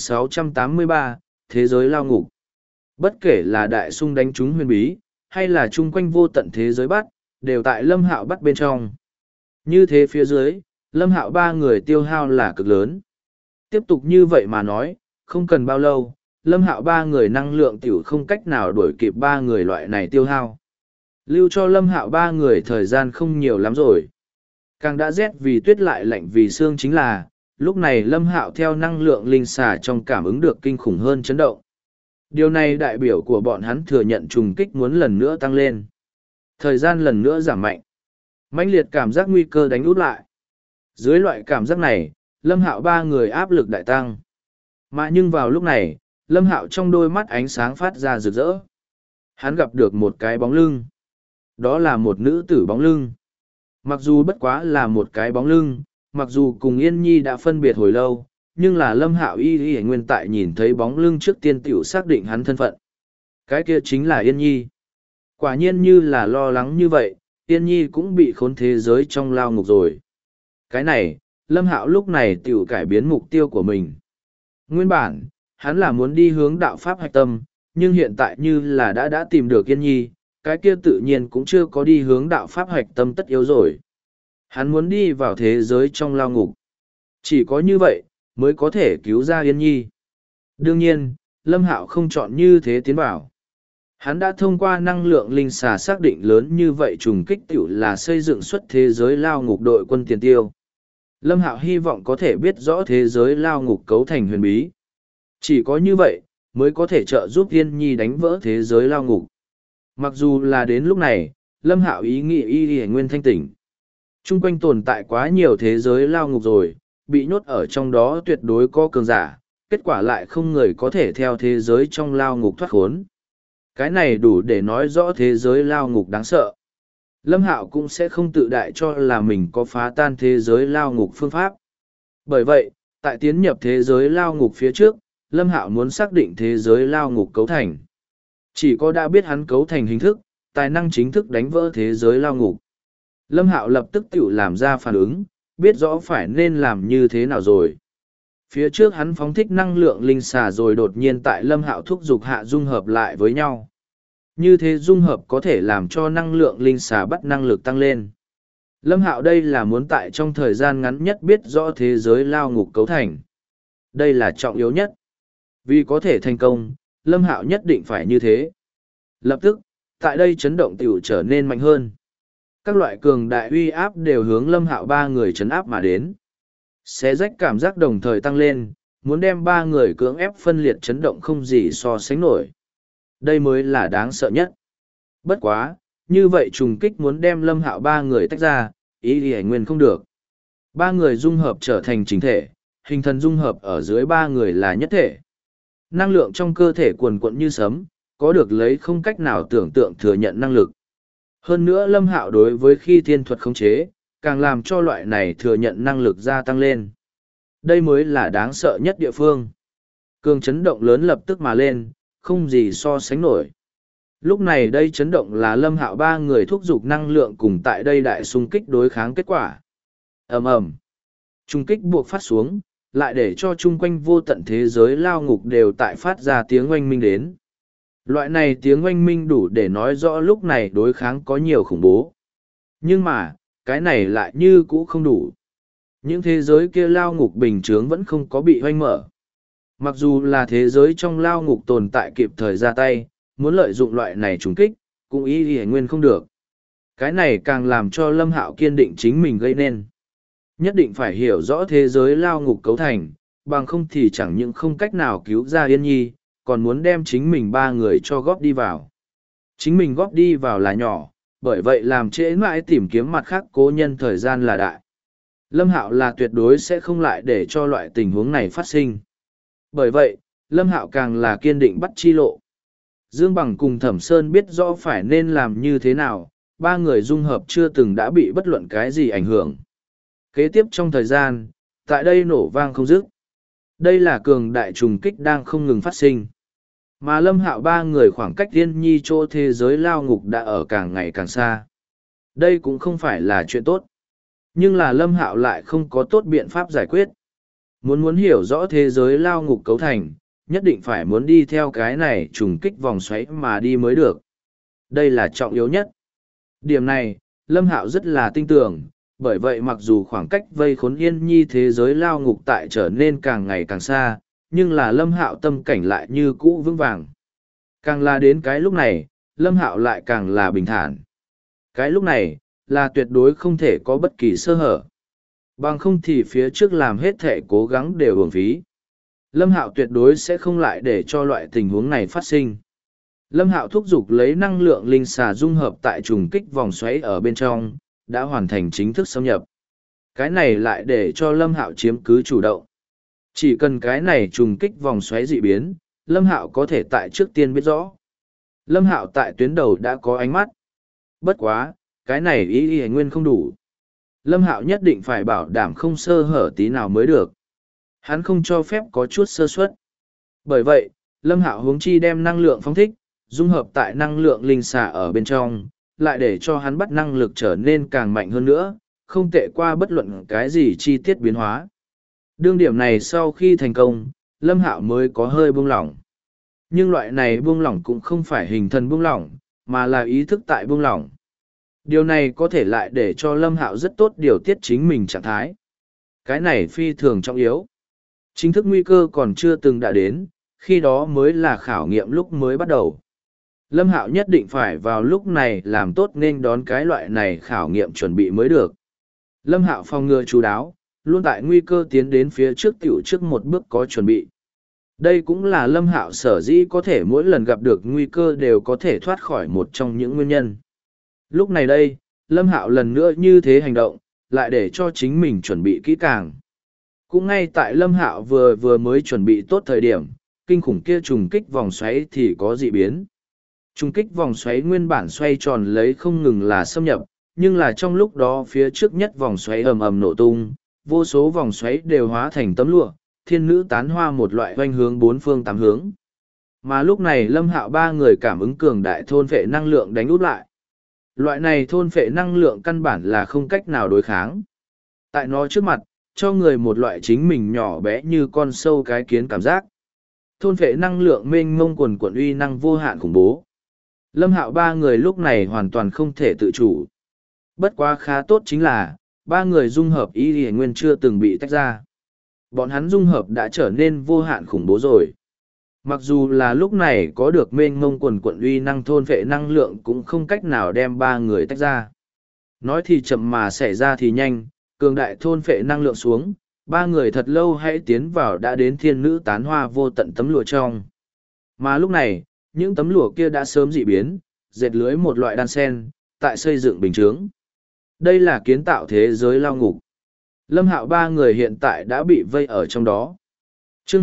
2683, Thế giới lao ngục. Bất kể là đại sung đánh trúng huyền bí, hay là chung quanh vô tận thế giới bắt, đều tại Lâm Hạo bắt bên trong. Như thế phía dưới, Lâm Hạo ba người tiêu hao là cực lớn. Tiếp tục như vậy mà nói, không cần bao lâu, Lâm Hạo ba người năng lượng tiểu không cách nào đuổi kịp ba người loại này tiêu hao. Lưu cho Lâm Hạo ba người thời gian không nhiều lắm rồi. Càng đã rét vì tuyết lại lạnh vì xương chính là, lúc này Lâm Hạo theo năng lượng linh xà trong cảm ứng được kinh khủng hơn chấn động. Điều này đại biểu của bọn hắn thừa nhận trùng kích muốn lần nữa tăng lên. Thời gian lần nữa giảm mạnh. Mãnh liệt cảm giác nguy cơ đánh út lại. Dưới loại cảm giác này, Lâm Hạo ba người áp lực đại tăng. Mà nhưng vào lúc này, Lâm Hạo trong đôi mắt ánh sáng phát ra rực rỡ. Hắn gặp được một cái bóng lưng. Đó là một nữ tử bóng lưng. Mặc dù bất quá là một cái bóng lưng, mặc dù cùng Yên Nhi đã phân biệt hồi lâu, nhưng là Lâm Hạo y nguyên tại nhìn thấy bóng lưng trước tiên tiểu xác định hắn thân phận. Cái kia chính là Yên Nhi. Quả nhiên như là lo lắng như vậy, Yên Nhi cũng bị khốn thế giới trong lao ngục rồi. Cái này, Lâm Hạo lúc này tiểu cải biến mục tiêu của mình. Nguyên bản, hắn là muốn đi hướng đạo pháp hạch tâm, nhưng hiện tại như là đã tìm được Yên Nhi, cái kia tự nhiên cũng chưa có đi hướng đạo pháp hạch tâm tất yếu rồi. Hắn muốn đi vào thế giới trong lao ngục. Chỉ có như vậy, mới có thể cứu ra Yên Nhi. Đương nhiên, Lâm Hạo không chọn như thế tiến vào. Hắn đã thông qua năng lượng linh xà xác định lớn như vậy trùng kích tiểu là xây dựng xuất thế giới lao ngục đội quân tiền tiêu. Lâm Hạo hy vọng có thể biết rõ thế giới lao ngục cấu thành huyền bí. Chỉ có như vậy, mới có thể trợ giúp Yên Nhi đánh vỡ thế giới lao ngục. Mặc dù là đến lúc này, Lâm Hạo ý nghĩ y nguyên thanh tỉnh. Trung quanh tồn tại quá nhiều thế giới lao ngục rồi, bị nhốt ở trong đó tuyệt đối có cường giả, kết quả lại không người có thể theo thế giới trong lao ngục thoát khốn. Cái này đủ để nói rõ thế giới lao ngục đáng sợ. Lâm Hạo cũng sẽ không tự đại cho là mình có phá tan thế giới lao ngục phương pháp. Bởi vậy, tại tiến nhập thế giới lao ngục phía trước, Lâm Hạo muốn xác định thế giới lao ngục cấu thành. Chỉ có đã biết hắn cấu thành hình thức, tài năng chính thức đánh vỡ thế giới lao ngục. Lâm Hạo lập tức tự làm ra phản ứng, biết rõ phải nên làm như thế nào rồi. Phía trước hắn phóng thích năng lượng linh xà rồi đột nhiên tại Lâm Hạo thúc giục hạ dung hợp lại với nhau. Như thế dung hợp có thể làm cho năng lượng linh xà bắt năng lực tăng lên. Lâm Hạo đây là muốn tại trong thời gian ngắn nhất biết rõ thế giới lao ngục cấu thành. Đây là trọng yếu nhất. Vì có thể thành công, Lâm Hạo nhất định phải như thế. Lập tức, tại đây chấn động tiểu trở nên mạnh hơn. Các loại cường đại uy áp đều hướng Lâm Hạo ba người chấn áp mà đến. Xé rách cảm giác đồng thời tăng lên, muốn đem ba người cưỡng ép phân liệt chấn động không gì so sánh nổi. Đây mới là đáng sợ nhất. Bất quá, như vậy trùng kích muốn đem Lâm Hạo ba người tách ra, ý thì nguyên không được. Ba người dung hợp trở thành chính thể, hình thần dung hợp ở dưới ba người là nhất thể. Năng lượng trong cơ thể cuồn cuộn như sấm, có được lấy không cách nào tưởng tượng thừa nhận năng lực. Hơn nữa Lâm Hạo đối với khi thiên thuật khống chế, càng làm cho loại này thừa nhận năng lực gia tăng lên. Đây mới là đáng sợ nhất địa phương. Cường chấn động lớn lập tức mà lên, không gì so sánh nổi. Lúc này đây chấn động là Lâm Hạo ba người thúc giục năng lượng cùng tại đây đại xung kích đối kháng kết quả. Ầm ầm. Trung kích buộc phát xuống, lại để cho chung quanh vô tận thế giới lao ngục đều tại phát ra tiếng oanh minh đến. Loại này tiếng oanh minh đủ để nói rõ lúc này đối kháng có nhiều khủng bố. Nhưng mà, cái này lại như cũ không đủ. Những thế giới kia lao ngục bình chướng vẫn không có bị hoanh mở. Mặc dù là thế giới trong lao ngục tồn tại kịp thời ra tay, muốn lợi dụng loại này trùng kích, cũng ý nguyên không được. Cái này càng làm cho Lâm Hạo kiên định chính mình gây nên. Nhất định phải hiểu rõ thế giới lao ngục cấu thành, bằng không thì chẳng những không cách nào cứu ra Yên Nhi, còn muốn đem chính mình ba người cho góp đi vào. Chính mình góp đi vào là nhỏ, bởi vậy làm trễ mãi tìm kiếm mặt khác cố nhân thời gian là đại. Lâm Hạo là tuyệt đối sẽ không lại để cho loại tình huống này phát sinh. Bởi vậy, Lâm Hạo càng là kiên định bắt chi lộ. Dương Bằng cùng Thẩm Sơn biết rõ phải nên làm như thế nào, ba người dung hợp chưa từng đã bị bất luận cái gì ảnh hưởng. Kế tiếp trong thời gian, tại đây nổ vang không dứt. Đây là cường đại trùng kích đang không ngừng phát sinh. Mà Lâm Hạo ba người khoảng cách Yên Nhi chỗ thế giới lao ngục đã ở càng ngày càng xa. Đây cũng không phải là chuyện tốt. Nhưng là Lâm Hạo lại không có tốt biện pháp giải quyết. Muốn hiểu rõ thế giới lao ngục cấu thành, nhất định phải muốn đi theo cái này trùng kích vòng xoáy mà đi mới được. Đây là trọng yếu nhất. Điểm này, Lâm Hạo rất là tin tưởng, bởi vậy mặc dù khoảng cách vây khốn Yên Nhi thế giới lao ngục tại trở nên càng ngày càng xa, nhưng là Lâm Hạo tâm cảnh lại như cũ vững vàng. Càng là đến cái lúc này, Lâm Hạo lại càng là bình thản. Cái lúc này, là tuyệt đối không thể có bất kỳ sơ hở. Bằng không thì phía trước làm hết thể cố gắng đều uổng phí. Lâm Hạo tuyệt đối sẽ không lại để cho loại tình huống này phát sinh. Lâm Hạo thúc giục lấy năng lượng linh xà dung hợp tại trùng kích vòng xoáy ở bên trong, đã hoàn thành chính thức xâm nhập. Cái này lại để cho Lâm Hạo chiếm cứ chủ động. Chỉ cần cái này trùng kích vòng xoáy dị biến, Lâm Hạo có thể tại trước tiên biết rõ. Lâm Hạo tại tuyến đầu đã có ánh mắt. Bất quá, cái này ý nguyên không đủ. Lâm Hạo nhất định phải bảo đảm không sơ hở tí nào mới được. Hắn không cho phép có chút sơ suất. Bởi vậy, Lâm Hạo huống chi đem năng lượng phóng thích, dung hợp tại năng lượng linh xà ở bên trong, lại để cho hắn bắt năng lực trở nên càng mạnh hơn nữa, không tệ qua bất luận cái gì chi tiết biến hóa. Đương điểm này sau khi thành công, Lâm Hạo mới có hơi buông lỏng. Nhưng loại này buông lỏng cũng không phải hình thần buông lỏng, mà là ý thức tại buông lỏng. Điều này có thể lại để cho Lâm Hạo rất tốt điều tiết chính mình trạng thái. Cái này phi thường trọng yếu. Chính thức nguy cơ còn chưa từng đã đến, khi đó mới là khảo nghiệm lúc mới bắt đầu. Lâm Hạo nhất định phải vào lúc này làm tốt nên đón cái loại này khảo nghiệm chuẩn bị mới được. Lâm Hạo phòng ngừa chú đáo, luôn tại nguy cơ tiến đến phía trước tiểu trước một bước có chuẩn bị. Đây cũng là Lâm Hạo sở dĩ có thể mỗi lần gặp được nguy cơ đều có thể thoát khỏi một trong những nguyên nhân. Lúc này đây, Lâm Hạo lần nữa như thế hành động, lại để cho chính mình chuẩn bị kỹ càng. Cũng ngay tại Lâm Hạo vừa mới chuẩn bị tốt thời điểm, kinh khủng kia trùng kích vòng xoáy thì có dị biến. Trùng kích vòng xoáy nguyên bản xoay tròn lấy không ngừng là xâm nhập, nhưng là trong lúc đó phía trước nhất vòng xoáy ầm ầm nổ tung, vô số vòng xoáy đều hóa thành tấm lụa, thiên nữ tán hoa một loại hoanh hướng bốn phương tám hướng. Mà lúc này Lâm Hạo ba người cảm ứng cường đại thôn vệ năng lượng đánh úp lại. Loại này thôn phệ năng lượng căn bản là không cách nào đối kháng. Tại nó trước mặt, cho người một loại chính mình nhỏ bé như con sâu cái kiến cảm giác. Thôn phệ năng lượng mênh mông quần quận uy năng vô hạn khủng bố. Lâm Hạo ba người lúc này hoàn toàn không thể tự chủ. Bất quá khá tốt chính là, ba người dung hợp y y nguyên chưa từng bị tách ra. Bọn hắn dung hợp đã trở nên vô hạn khủng bố rồi. Mặc dù là lúc này có được mênh mông quần quận uy năng thôn vệ năng lượng cũng không cách nào đem ba người tách ra. Nói thì chậm mà xảy ra thì nhanh, cường đại thôn vệ năng lượng xuống, ba người thật lâu hãy tiến vào đã đến thiên nữ tán hoa vô tận tấm lụa trong. Mà lúc này, những tấm lụa kia đã sớm dị biến, dệt lưới một loại đan sen, tại xây dựng bình chướng. Đây là kiến tạo thế giới lao ngục. Lâm Hạo ba người hiện tại đã bị vây ở trong đó. Chương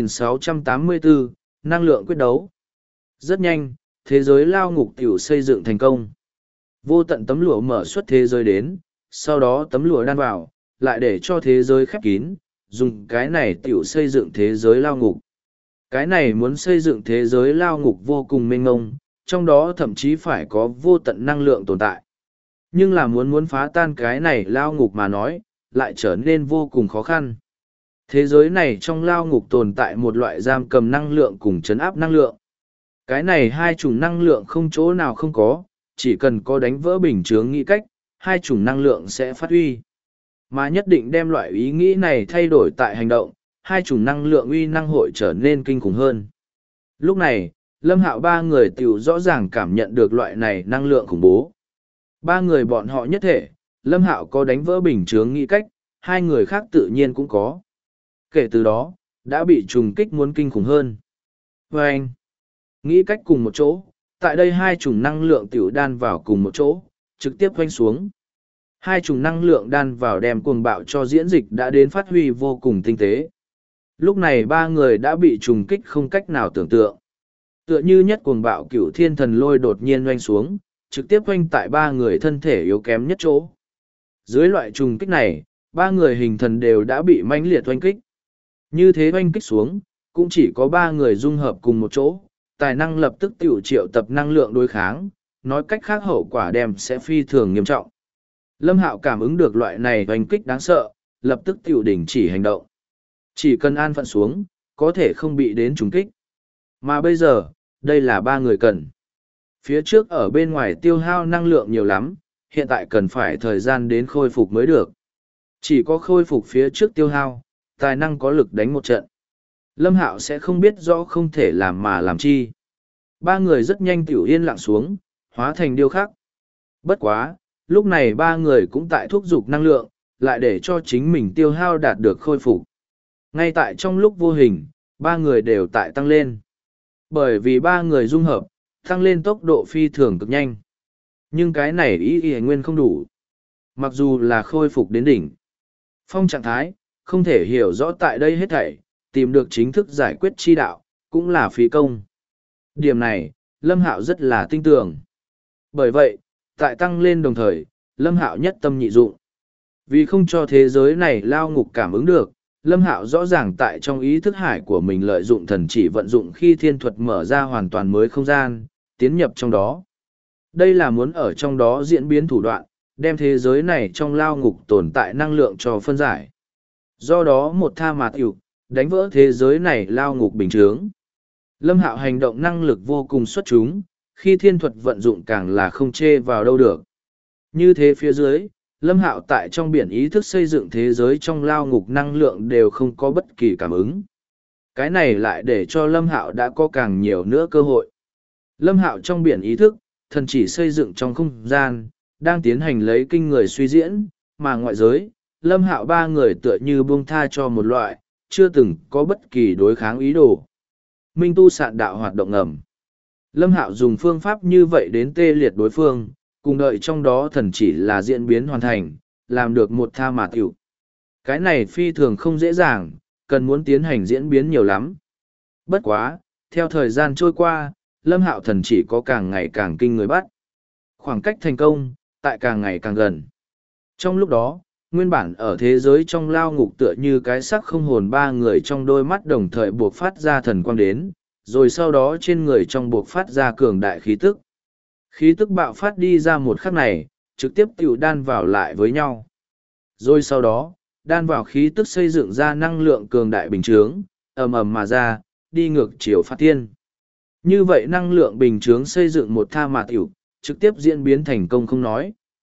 2684, năng lượng quyết đấu. Rất nhanh, thế giới lao ngục tiểu xây dựng thành công. Vô tận tấm lụa mở xuất thế giới đến, sau đó tấm lụa đan vào, lại để cho thế giới khép kín, dùng cái này tiểu xây dựng thế giới lao ngục. Cái này muốn xây dựng thế giới lao ngục vô cùng mênh mông, trong đó thậm chí phải có vô tận năng lượng tồn tại. Nhưng là muốn phá tan cái này lao ngục mà nói, lại trở nên vô cùng khó khăn. Thế giới này trong lao ngục tồn tại một loại giam cầm năng lượng cùng chấn áp năng lượng. Cái này hai chủng năng lượng không chỗ nào không có, chỉ cần có đánh vỡ bình chướng nghĩ cách, hai chủng năng lượng sẽ phát huy. Mà nhất định đem loại ý nghĩ này thay đổi tại hành động, hai chủng năng lượng uy năng hội trở nên kinh khủng hơn. Lúc này, Lâm Hạo ba người tiểu rõ ràng cảm nhận được loại này năng lượng khủng bố. Ba người bọn họ nhất thể, Lâm Hạo có đánh vỡ bình chướng nghĩ cách, hai người khác tự nhiên cũng có. Kể từ đó, đã bị trùng kích muốn kinh khủng hơn. Và anh, nghĩ cách cùng một chỗ, tại đây hai chủng năng lượng tiểu đan vào cùng một chỗ, trực tiếp quanh xuống. Hai chủng năng lượng đan vào đem cuồng bạo cho diễn dịch đã đến phát huy vô cùng tinh tế. Lúc này ba người đã bị trùng kích không cách nào tưởng tượng. Tựa như nhất cuồng bạo cửu thiên thần lôi đột nhiên oanh xuống, trực tiếp oanh tại ba người thân thể yếu kém nhất chỗ. Dưới loại trùng kích này, ba người hình thần đều đã bị mãnh liệt oanh kích. Như thế oanh kích xuống, cũng chỉ có ba người dung hợp cùng một chỗ, tài năng lập tức tiểu triệu tập năng lượng đối kháng, nói cách khác hậu quả đem sẽ phi thường nghiêm trọng. Lâm Hạo cảm ứng được loại này oanh kích đáng sợ, lập tức tiểu đình chỉ hành động. Chỉ cần an phận xuống, có thể không bị đến trùng kích. Mà bây giờ, đây là ba người cần. Phía trước ở bên ngoài tiêu hao năng lượng nhiều lắm, hiện tại cần phải thời gian đến khôi phục mới được. Chỉ có khôi phục phía trước tiêu hao, tài năng có lực đánh một trận. Lâm Hạo sẽ không biết rõ không thể làm mà làm chi. Ba người rất nhanh tiểu yên lặng xuống, hóa thành điêu khắc. Bất quá, lúc này ba người cũng tại thúc giục năng lượng, lại để cho chính mình tiêu hao đạt được khôi phục. Ngay tại trong lúc vô hình, ba người đều tại tăng lên. Bởi vì ba người dung hợp, tăng lên tốc độ phi thường cực nhanh. Nhưng cái này ý y nguyên không đủ. Mặc dù là khôi phục đến đỉnh phong trạng thái, không thể hiểu rõ tại đây hết thảy, tìm được chính thức giải quyết chi đạo, cũng là phí công. Điểm này, Lâm Hạo rất là tin tưởng. Bởi vậy, tại tăng lên đồng thời, Lâm Hạo nhất tâm nhị dụng. Vì không cho thế giới này lao ngục cảm ứng được, Lâm Hạo rõ ràng tại trong ý thức hải của mình lợi dụng thần chỉ vận dụng khi thiên thuật mở ra hoàn toàn mới không gian, tiến nhập trong đó. Đây là muốn ở trong đó diễn biến thủ đoạn, đem thế giới này trong lao ngục tồn tại năng lượng cho phân giải. Do đó một tha mà tiểu, đánh vỡ thế giới này lao ngục bình chướng. Lâm Hạo hành động năng lực vô cùng xuất chúng, khi thiên thuật vận dụng càng là không chê vào đâu được. Như thế phía dưới, Lâm Hạo tại trong biển ý thức xây dựng thế giới trong lao ngục năng lượng đều không có bất kỳ cảm ứng. Cái này lại để cho Lâm Hạo đã có càng nhiều nữa cơ hội. Lâm Hạo trong biển ý thức, thần chỉ xây dựng trong không gian, đang tiến hành lấy kinh người suy diễn, mà ngoại giới, Lâm Hạo ba người tựa như buông tha cho một loại, chưa từng có bất kỳ đối kháng ý đồ. Minh tu sạn đạo hoạt động ngầm. Lâm Hạo dùng phương pháp như vậy đến tê liệt đối phương, cùng đợi trong đó thần chỉ là diễn biến hoàn thành, làm được một tha mà tiểu. Cái này phi thường không dễ dàng, cần muốn tiến hành diễn biến nhiều lắm. Bất quá, theo thời gian trôi qua, Lâm Hạo thần chỉ có càng ngày càng kinh người bắt. Khoảng cách thành công, tại càng ngày càng gần. Trong lúc đó, nguyên bản ở thế giới trong lao ngục tựa như cái xác không hồn ba người trong đôi mắt đồng thời buộc phát ra thần quang đến, rồi sau đó trên người trong buộc phát ra cường đại khí tức. Khí tức bạo phát đi ra một khắc này, trực tiếp tiểu đan vào lại với nhau. Rồi sau đó, đan vào khí tức xây dựng ra năng lượng cường đại bình chướng, ầm ầm mà ra, đi ngược chiều phát tiên. Như vậy năng lượng bình chướng xây dựng một tha mà tiểu, trực tiếp diễn biến thành công không nói,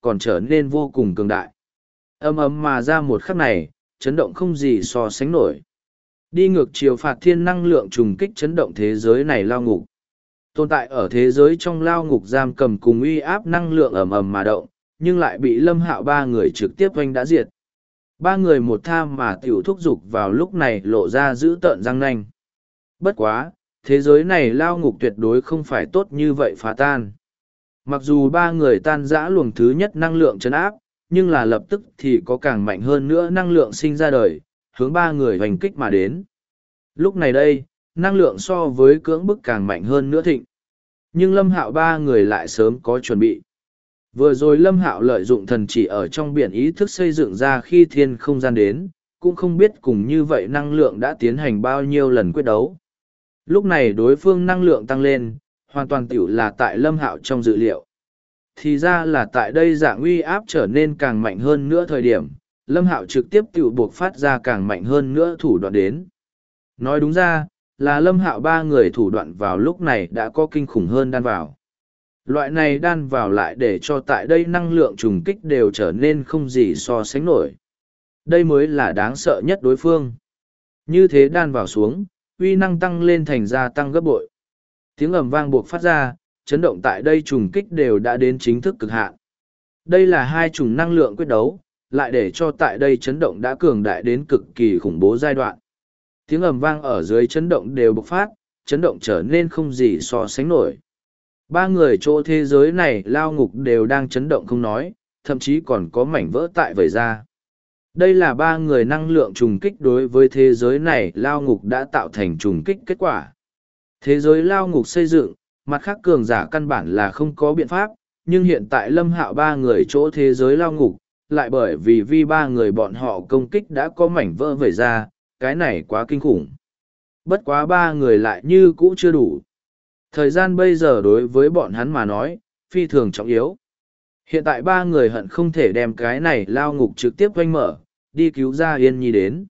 còn trở nên vô cùng cường đại. Ầm ầm mà ra một khắc này, chấn động không gì so sánh nổi. Đi ngược chiều phạt thiên năng lượng trùng kích chấn động thế giới này lao ngục. Tồn tại ở thế giới trong lao ngục giam cầm cùng uy áp năng lượng ầm ầm mà động, nhưng lại bị Lâm Hạo ba người trực tiếp oanh đã diệt. Ba người một tham mà tiểu thúc dục vào lúc này lộ ra giữ tợn răng nanh. Bất quá, thế giới này lao ngục tuyệt đối không phải tốt như vậy phá tan. Mặc dù ba người tan rã luồng thứ nhất năng lượng chấn áp, nhưng là lập tức thì có càng mạnh hơn nữa năng lượng sinh ra đời, hướng ba người hoành kích mà đến. Lúc này đây, năng lượng so với cưỡng bức càng mạnh hơn nữa thịnh. Nhưng Lâm Hạo ba người lại sớm có chuẩn bị. Vừa rồi Lâm Hạo lợi dụng thần chỉ ở trong biển ý thức xây dựng ra khi thiên không gian đến, cũng không biết cùng như vậy năng lượng đã tiến hành bao nhiêu lần quyết đấu. Lúc này đối phương năng lượng tăng lên, hoàn toàn tiểu là tại Lâm Hạo trong dự liệu. Thì ra là tại đây dạng uy áp trở nên càng mạnh hơn nữa thời điểm, Lâm Hạo trực tiếp tiểu buộc phát ra càng mạnh hơn nữa thủ đoạn đến. Nói đúng ra, là Lâm Hạo ba người thủ đoạn vào lúc này đã có kinh khủng hơn đan vào. Loại này đan vào lại để cho tại đây năng lượng trùng kích đều trở nên không gì so sánh nổi. Đây mới là đáng sợ nhất đối phương. Như thế đan vào xuống, uy năng tăng lên thành gia tăng gấp bội. Tiếng ầm vang buộc phát ra, chấn động tại đây trùng kích đều đã đến chính thức cực hạn. Đây là hai chủng năng lượng quyết đấu, lại để cho tại đây chấn động đã cường đại đến cực kỳ khủng bố giai đoạn. Tiếng ầm vang ở dưới chấn động đều bộc phát, chấn động trở nên không gì so sánh nổi. Ba người chỗ thế giới này lao ngục đều đang chấn động không nói, thậm chí còn có mảnh vỡ tại vẩy ra. Đây là ba người năng lượng trùng kích đối với thế giới này lao ngục đã tạo thành trùng kích kết quả. Thế giới lao ngục xây dựng, mặt khác cường giả căn bản là không có biện pháp, nhưng hiện tại Lâm Hạo ba người chỗ thế giới lao ngục, lại bởi vì ba người bọn họ công kích đã có mảnh vỡ vẩy ra, cái này quá kinh khủng. Bất quá ba người lại như cũ chưa đủ. Thời gian bây giờ đối với bọn hắn mà nói, phi thường trọng yếu. Hiện tại ba người hận không thể đem cái này lao ngục trực tiếp quanh mở, đi cứu ra Yên Nhi đến.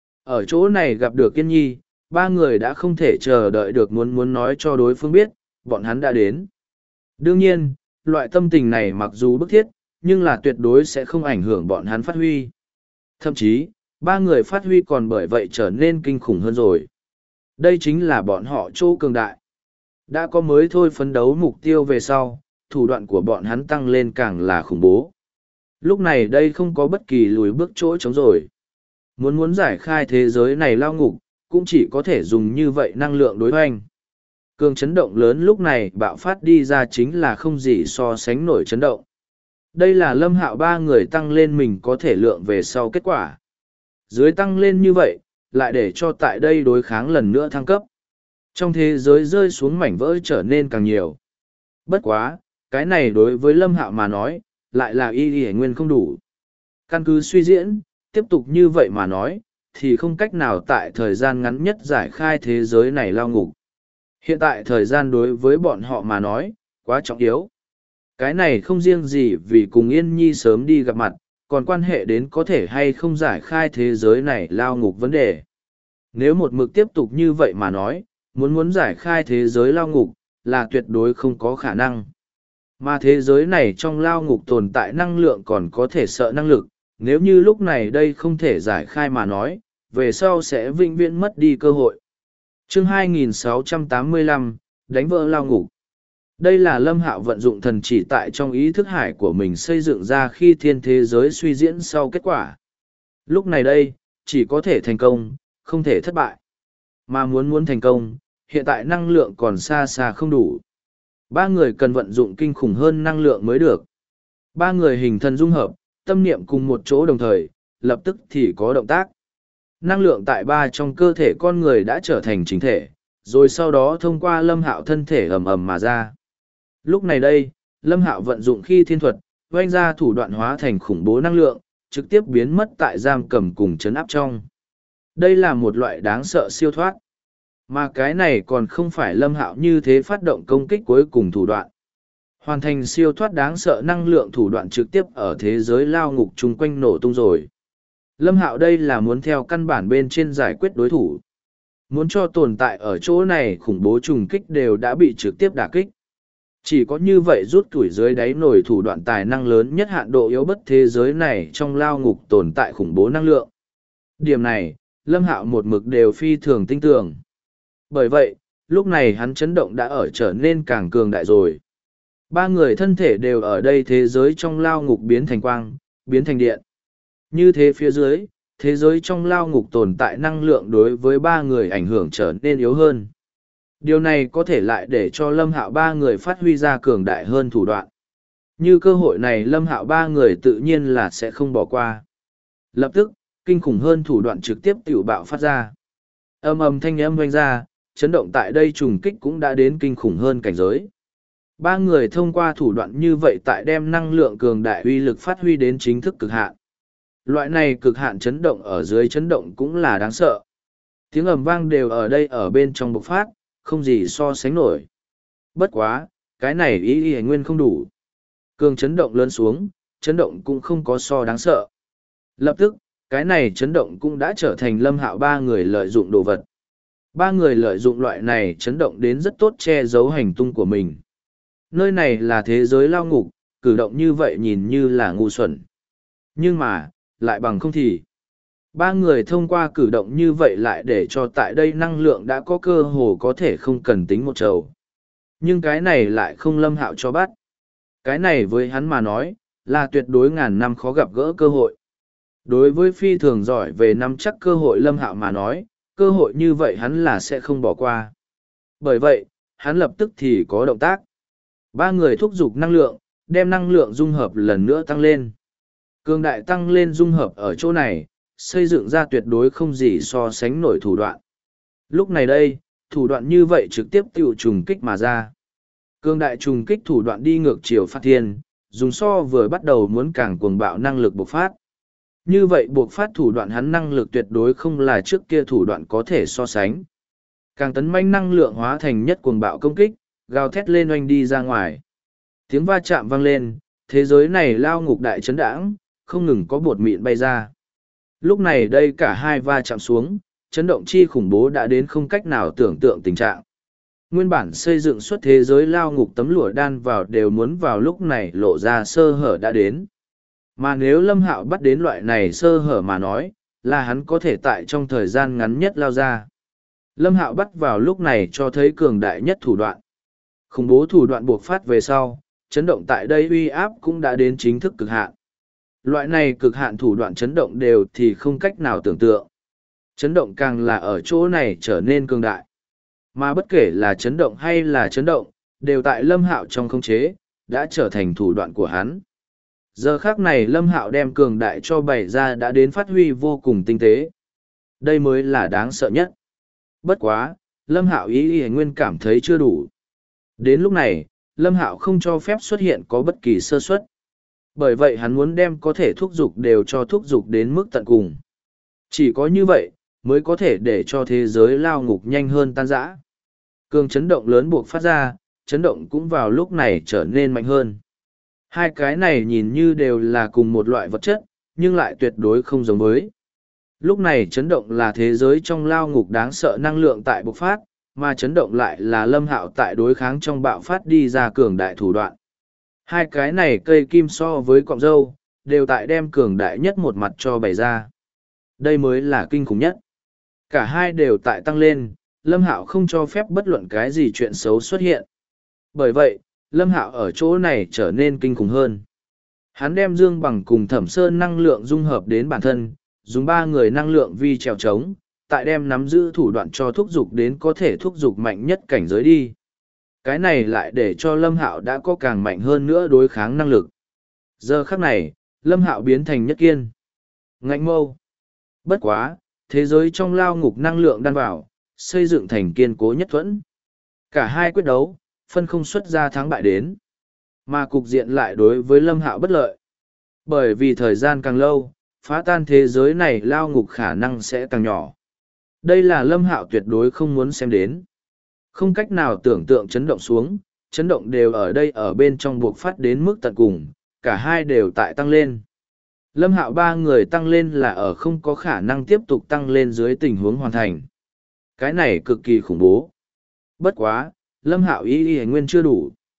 Ở chỗ này gặp được Yên Nhi, ba người đã không thể chờ đợi được muốn nói cho đối phương biết, bọn hắn đã đến. Đương nhiên, loại tâm tình này mặc dù bức thiết, nhưng là tuyệt đối sẽ không ảnh hưởng bọn hắn phát huy. Thậm chí, ba người phát huy còn bởi vậy trở nên kinh khủng hơn rồi. Đây chính là bọn họ chỗ cường đại. Đã có mới thôi phấn đấu mục tiêu về sau, thủ đoạn của bọn hắn tăng lên càng là khủng bố. Lúc này đây không có bất kỳ lùi bước chỗ trống rồi. Muốn giải khai thế giới này lao ngục, cũng chỉ có thể dùng như vậy năng lượng đối hoành. Cường chấn động lớn lúc này bạo phát đi ra chính là không gì so sánh nổi chấn động. Đây là Lâm Hạo ba người tăng lên mình có thể lượng về sau kết quả. Dưới tăng lên như vậy, lại để cho tại đây đối kháng lần nữa thăng cấp. Trong thế giới rơi xuống mảnh vỡ trở nên càng nhiều. Bất quá, cái này đối với Lâm Hạo mà nói, lại là y nguyên không đủ. Căn cứ suy diễn, tiếp tục như vậy mà nói, thì không cách nào tại thời gian ngắn nhất giải khai thế giới này lao ngục. Hiện tại thời gian đối với bọn họ mà nói, quá trọng yếu. Cái này không riêng gì vì cùng Yên Nhi sớm đi gặp mặt, còn quan hệ đến có thể hay không giải khai thế giới này lao ngục vấn đề. Nếu một mực tiếp tục như vậy mà nói, muốn giải khai thế giới lao ngục, là tuyệt đối không có khả năng. Mà thế giới này trong lao ngục tồn tại năng lượng còn có thể sợ năng lực, nếu như lúc này đây không thể giải khai mà nói, về sau sẽ vĩnh viễn mất đi cơ hội. Chương 2685, đánh vỡ lao ngục. Đây là Lâm Hạo vận dụng thần chỉ tại trong ý thức hải của mình xây dựng ra khi thiên thế giới suy diễn sau kết quả. Lúc này đây, chỉ có thể thành công, không thể thất bại. Mà muốn thành công, hiện tại năng lượng còn xa xa không đủ. Ba người cần vận dụng kinh khủng hơn năng lượng mới được. Ba người hình thần dung hợp, tâm niệm cùng một chỗ đồng thời, lập tức thì có động tác. Năng lượng tại ba trong cơ thể con người đã trở thành chính thể, rồi sau đó thông qua Lâm Hạo thân thể ầm ầm mà ra. Lúc này đây, Lâm Hạo vận dụng khi thiên thuật, oanh ra thủ đoạn hóa thành khủng bố năng lượng, trực tiếp biến mất tại giam cầm cùng chấn áp trong. Đây là một loại đáng sợ siêu thoát. Mà cái này còn không phải Lâm Hạo như thế phát động công kích cuối cùng thủ đoạn. Hoàn thành siêu thoát đáng sợ năng lượng thủ đoạn trực tiếp ở thế giới lao ngục chung quanh nổ tung rồi. Lâm Hạo đây là muốn theo căn bản bên trên giải quyết đối thủ. Muốn cho tồn tại ở chỗ này khủng bố trùng kích đều đã bị trực tiếp đả kích. Chỉ có như vậy rút tuổi dưới đáy nổi thủ đoạn tài năng lớn nhất hạn độ yếu bất thế giới này trong lao ngục tồn tại khủng bố năng lượng. Điểm này, Lâm Hạo một mực đều phi thường tin tưởng. Bởi vậy, lúc này hắn chấn động đã ở trở nên càng cường đại rồi. Ba người thân thể đều ở đây thế giới trong lao ngục biến thành quang, biến thành điện. Như thế phía dưới, thế giới trong lao ngục tồn tại năng lượng đối với ba người ảnh hưởng trở nên yếu hơn. Điều này có thể lại để cho Lâm Hạo ba người phát huy ra cường đại hơn thủ đoạn. Như cơ hội này Lâm Hạo ba người tự nhiên là sẽ không bỏ qua. Lập tức, kinh khủng hơn thủ đoạn trực tiếp tiểu bạo phát ra. Âm ầm thanh âm vang ra, chấn động tại đây trùng kích cũng đã đến kinh khủng hơn cảnh giới. Ba người thông qua thủ đoạn như vậy tại đem năng lượng cường đại uy lực phát huy đến chính thức cực hạn. Loại này cực hạn chấn động ở dưới chấn động cũng là đáng sợ. Tiếng ầm vang đều ở đây ở bên trong bộc phát, không gì so sánh nổi. Bất quá, cái này ý nguyên không đủ. Cường chấn động lớn xuống, chấn động cũng không có so đáng sợ. Lập tức, cái này chấn động cũng đã trở thành Lâm Hạo ba người lợi dụng đồ vật. Ba người lợi dụng loại này chấn động đến rất tốt che giấu hành tung của mình. Nơi này là thế giới lao ngục, cử động như vậy nhìn như là ngu xuẩn. Nhưng mà, lại bằng không thì. Ba người thông qua cử động như vậy lại để cho tại đây năng lượng đã có cơ hồ có thể không cần tính một trầu. Nhưng cái này lại không Lâm Hạo cho bắt. Cái này với hắn mà nói, là tuyệt đối ngàn năm khó gặp gỡ cơ hội. Đối với phi thường giỏi về nắm chắc cơ hội Lâm Hạo mà nói, cơ hội như vậy hắn là sẽ không bỏ qua. Bởi vậy, hắn lập tức thì có động tác. Ba người thúc giục năng lượng, đem năng lượng dung hợp lần nữa tăng lên. Cường đại tăng lên dung hợp ở chỗ này, xây dựng ra tuyệt đối không gì so sánh nổi thủ đoạn. Lúc này đây, thủ đoạn như vậy trực tiếp tiêu trùng kích mà ra. Cường đại trùng kích thủ đoạn đi ngược chiều phát thiên, dùng so vừa bắt đầu muốn càng cuồng bạo năng lực bộc phát. Như vậy buộc phát thủ đoạn hắn năng lực tuyệt đối không là trước kia thủ đoạn có thể so sánh. Càng tấn manh năng lượng hóa thành nhất cuồng bạo công kích, gào thét lên oanh đi ra ngoài. Tiếng va chạm vang lên, thế giới này lao ngục đại chấn đãng, không ngừng có bột mịn bay ra. Lúc này đây cả hai va chạm xuống, chấn động chi khủng bố đã đến không cách nào tưởng tượng tình trạng. Nguyên bản xây dựng xuất thế giới lao ngục tấm lụa đan vào đều muốn vào lúc này lộ ra sơ hở đã đến. Mà nếu Lâm Hạo bắt đến loại này sơ hở mà nói, là hắn có thể tại trong thời gian ngắn nhất lao ra. Lâm Hạo bắt vào lúc này cho thấy cường đại nhất thủ đoạn. Khủng bố thủ đoạn buộc phát về sau, chấn động tại đây uy áp cũng đã đến chính thức cực hạn. Loại này cực hạn thủ đoạn chấn động đều thì không cách nào tưởng tượng. Chấn động càng là ở chỗ này trở nên cường đại. Mà bất kể là chấn động hay là chấn động, đều tại Lâm Hạo trong khống chế, đã trở thành thủ đoạn của hắn. Giờ khác này Lâm Hạo đem cường đại cho bày ra đã đến phát huy vô cùng tinh tế. Đây mới là đáng sợ nhất. Bất quá, Lâm Hạo ý nguyên cảm thấy chưa đủ. Đến lúc này, Lâm Hạo không cho phép xuất hiện có bất kỳ sơ suất. Bởi vậy hắn muốn đem có thể thúc giục đều cho thúc giục đến mức tận cùng. Chỉ có như vậy, mới có thể để cho thế giới lao ngục nhanh hơn tan rã. Cường chấn động lớn buộc phát ra, chấn động cũng vào lúc này trở nên mạnh hơn. Hai cái này nhìn như đều là cùng một loại vật chất, nhưng lại tuyệt đối không giống với. Lúc này chấn động là thế giới trong lao ngục đáng sợ năng lượng tại bộc phát, mà chấn động lại là Lâm Hạo tại đối kháng trong bạo phát đi ra cường đại thủ đoạn. Hai cái này cây kim so với cọng râu, đều tại đem cường đại nhất một mặt cho bày ra. Đây mới là kinh khủng nhất. Cả hai đều tại tăng lên, Lâm Hạo không cho phép bất luận cái gì chuyện xấu xuất hiện. Bởi vậy, Lâm Hạo ở chỗ này trở nên kinh khủng hơn. Hắn đem Dương Bằng cùng Thẩm Sơn năng lượng dung hợp đến bản thân, dùng ba người năng lượng vi trèo trống, tại đem nắm giữ thủ đoạn cho thúc giục đến có thể thúc giục mạnh nhất cảnh giới đi. Cái này lại để cho Lâm Hạo đã có càng mạnh hơn nữa đối kháng năng lực. Giờ khắc này, Lâm Hạo biến thành nhất kiên. Ngạnh mâu. Bất quá, thế giới trong lao ngục năng lượng đan vào, xây dựng thành kiên cố nhất thuẫn. Cả hai quyết đấu, phân không xuất ra thắng bại đến. Mà cục diện lại đối với Lâm Hạo bất lợi. Bởi vì thời gian càng lâu, phá tan thế giới này lao ngục khả năng sẽ càng nhỏ. Đây là Lâm Hạo tuyệt đối không muốn xem đến. Không cách nào tưởng tượng chấn động xuống, chấn động đều ở đây ở bên trong buộc phát đến mức tận cùng, cả hai đều tại tăng lên. Lâm Hạo ba người tăng lên là ở không có khả năng tiếp tục tăng lên dưới tình huống hoàn thành. Cái này cực kỳ khủng bố. Bất quá, Lâm Hạo ý nguyên chưa đủ.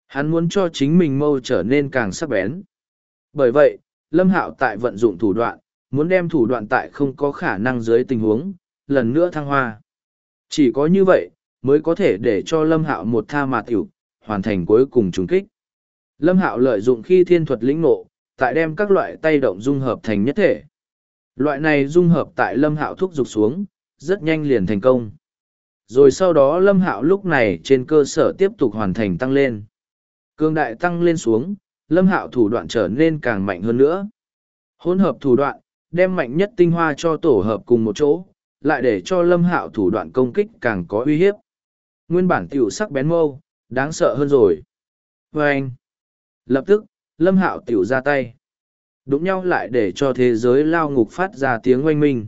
Hắn muốn cho chính mình mâu trở nên càng sắc bén. Bởi vậy, Lâm Hạo tại vận dụng thủ đoạn, muốn đem thủ đoạn tại không có khả năng dưới tình huống, lần nữa thăng hoa. Chỉ có như vậy, mới có thể để cho Lâm Hạo một tha mà tiểu, hoàn thành cuối cùng trùng kích. Lâm Hạo lợi dụng khi thiên thuật lĩnh ngộ, tại đem các loại tay động dung hợp thành nhất thể. Loại này dung hợp tại Lâm Hạo thúc dục xuống, rất nhanh liền thành công. Rồi sau đó Lâm Hạo lúc này trên cơ sở tiếp tục hoàn thành tăng lên. Cương đại tăng lên xuống, Lâm Hạo thủ đoạn trở nên càng mạnh hơn nữa. Hỗn hợp thủ đoạn, đem mạnh nhất tinh hoa cho tổ hợp cùng một chỗ, lại để cho Lâm Hạo thủ đoạn công kích càng có uy hiếp. Nguyên bản tiểu sắc bén mâu, đáng sợ hơn rồi. Và anh, lập tức, Lâm Hạo tiểu ra tay. Đụng nhau lại để cho thế giới lao ngục phát ra tiếng oanh minh.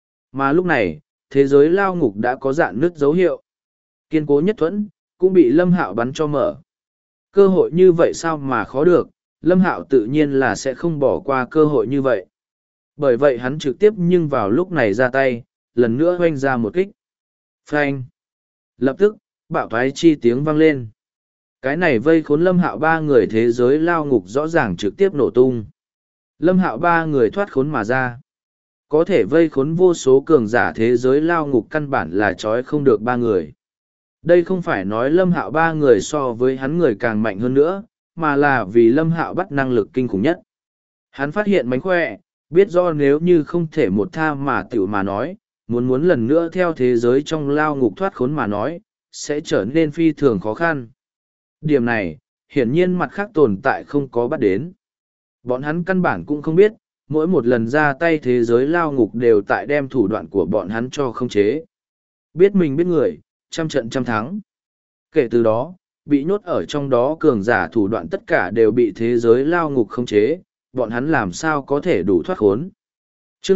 Mà lúc này, thế giới lao ngục đã có dạn nứt dấu hiệu. Kiên cố nhất thuẫn, cũng bị Lâm Hạo bắn cho mở. Cơ hội như vậy sao mà khó được, Lâm Hạo tự nhiên là sẽ không bỏ qua cơ hội như vậy. Bởi vậy hắn trực tiếp nhưng vào lúc này ra tay, lần nữa hoanh ra một kích. Phanh! Lập tức, bạo thoái chi tiếng vang lên. Cái này vây khốn Lâm Hạo ba người thế giới lao ngục rõ ràng trực tiếp nổ tung. Lâm Hạo ba người thoát khốn mà ra. Có thể vây khốn vô số cường giả thế giới lao ngục căn bản là trói không được ba người. Đây không phải nói Lâm Hạo ba người so với hắn người càng mạnh hơn nữa, mà là vì Lâm Hạo bắt năng lực kinh khủng nhất. Hắn phát hiện mánh khỏe, biết do nếu như không thể một tha mà tiểu mà nói, muốn lần nữa theo thế giới trong lao ngục thoát khốn mà nói, sẽ trở nên phi thường khó khăn. Điểm này, hiển nhiên mặt khác tồn tại không có bắt đến. Bọn hắn căn bản cũng không biết, mỗi một lần ra tay thế giới lao ngục đều tại đem thủ đoạn của bọn hắn cho khống chế. Biết mình biết người, trăm trận trăm thắng. Kể từ đó, bị nhốt ở trong đó cường giả thủ đoạn tất cả đều bị thế giới lao ngục khống chế, bọn hắn làm sao có thể đủ thoát khốn. Chương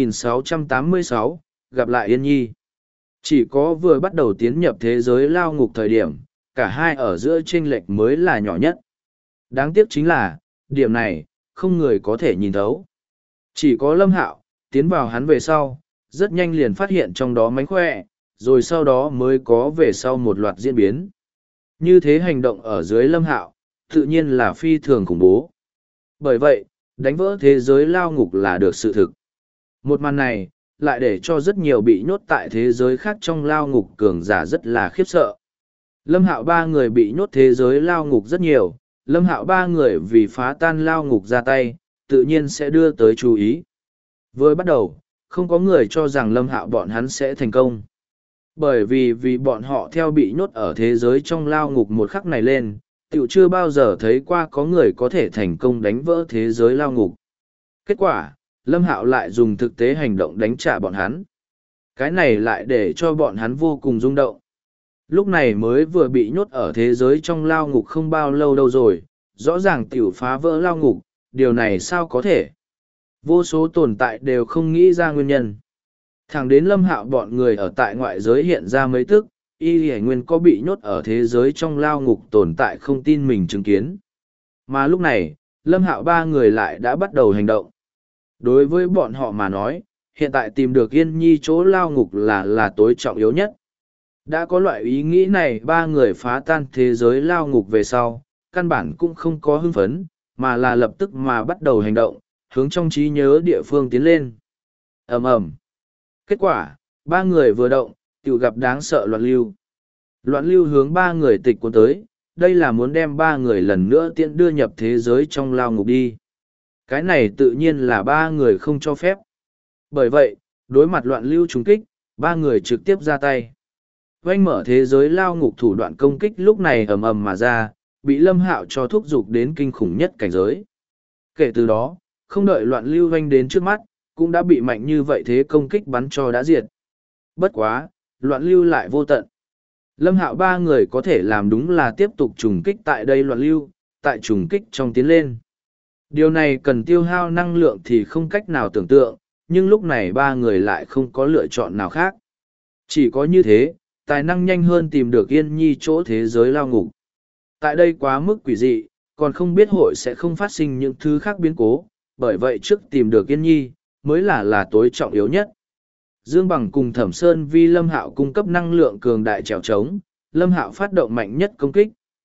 2686, gặp lại Yên Nhi. Chỉ có vừa bắt đầu tiến nhập thế giới lao ngục thời điểm, cả hai ở giữa chênh lệch mới là nhỏ nhất. Đáng tiếc chính là, điểm này, không người có thể nhìn thấu. Chỉ có Lâm Hạo, tiến vào hắn về sau, rất nhanh liền phát hiện trong đó mánh khỏe, rồi sau đó mới có về sau một loạt diễn biến. Như thế hành động ở dưới Lâm Hạo, tự nhiên là phi thường khủng bố. Bởi vậy, đánh vỡ thế giới lao ngục là được sự thực. Một màn này, lại để cho rất nhiều bị nhốt tại thế giới khác trong lao ngục cường giả rất là khiếp sợ. Lâm Hạo ba người bị nhốt thế giới lao ngục rất nhiều, Lâm Hạo ba người vì phá tan lao ngục ra tay, tự nhiên sẽ đưa tới chú ý. Vừa bắt đầu, không có người cho rằng Lâm Hạo bọn hắn sẽ thành công. Bởi vì bọn họ theo bị nhốt ở thế giới trong lao ngục một khắc này lên, tiểu chưa bao giờ thấy qua có người có thể thành công đánh vỡ thế giới lao ngục. Kết quả, Lâm Hạo lại dùng thực tế hành động đánh trả bọn hắn. Cái này lại để cho bọn hắn vô cùng rung động. Lúc này mới vừa bị nhốt ở thế giới trong lao ngục không bao lâu đâu rồi, rõ ràng tiểu phá vỡ lao ngục, điều này sao có thể? Vô số tồn tại đều không nghĩ ra nguyên nhân. Thẳng đến Lâm Hạo bọn người ở tại ngoại giới hiện ra mấy tức, y hải nguyên có bị nhốt ở thế giới trong lao ngục tồn tại không tin mình chứng kiến. Mà lúc này, Lâm Hạo ba người lại đã bắt đầu hành động. Đối với bọn họ mà nói, hiện tại tìm được Yên Nhi chỗ lao ngục là tối trọng yếu nhất. Đã có loại ý nghĩ này ba người phá tan thế giới lao ngục về sau, căn bản cũng không có hưng phấn, mà là lập tức mà bắt đầu hành động, hướng trong trí nhớ địa phương tiến lên. Ầm ầm. Kết quả, ba người vừa động, tự gặp đáng sợ loạn lưu. Loạn lưu hướng ba người tịch cuốn tới, đây là muốn đem ba người lần nữa tiện đưa nhập thế giới trong lao ngục đi. Cái này tự nhiên là ba người không cho phép. Bởi vậy, đối mặt loạn lưu trùng kích, ba người trực tiếp ra tay. Oanh mở thế giới lao ngục thủ đoạn công kích lúc này ầm ầm mà ra, bị Lâm Hạo cho thúc giục đến kinh khủng nhất cảnh giới. Kể từ đó, không đợi loạn lưu oanh đến trước mắt, cũng đã bị mạnh như vậy thế công kích bắn cho đã diệt. Bất quá, loạn lưu lại vô tận. Lâm Hạo ba người có thể làm đúng là tiếp tục trùng kích tại đây loạn lưu, tại trùng kích trong tiến lên. Điều này cần tiêu hao năng lượng thì không cách nào tưởng tượng, nhưng lúc này ba người lại không có lựa chọn nào khác. Chỉ có như thế, tài năng nhanh hơn tìm được Yên Nhi chỗ thế giới lao ngục. Tại đây quá mức quỷ dị, còn không biết hội sẽ không phát sinh những thứ khác biến cố, bởi vậy trước tìm được Yên Nhi, mới là tối trọng yếu nhất. Dương Bằng cùng Thẩm Sơn vì Lâm Hạo cung cấp năng lượng cường đại trèo trống, Lâm Hạo phát động mạnh nhất công kích,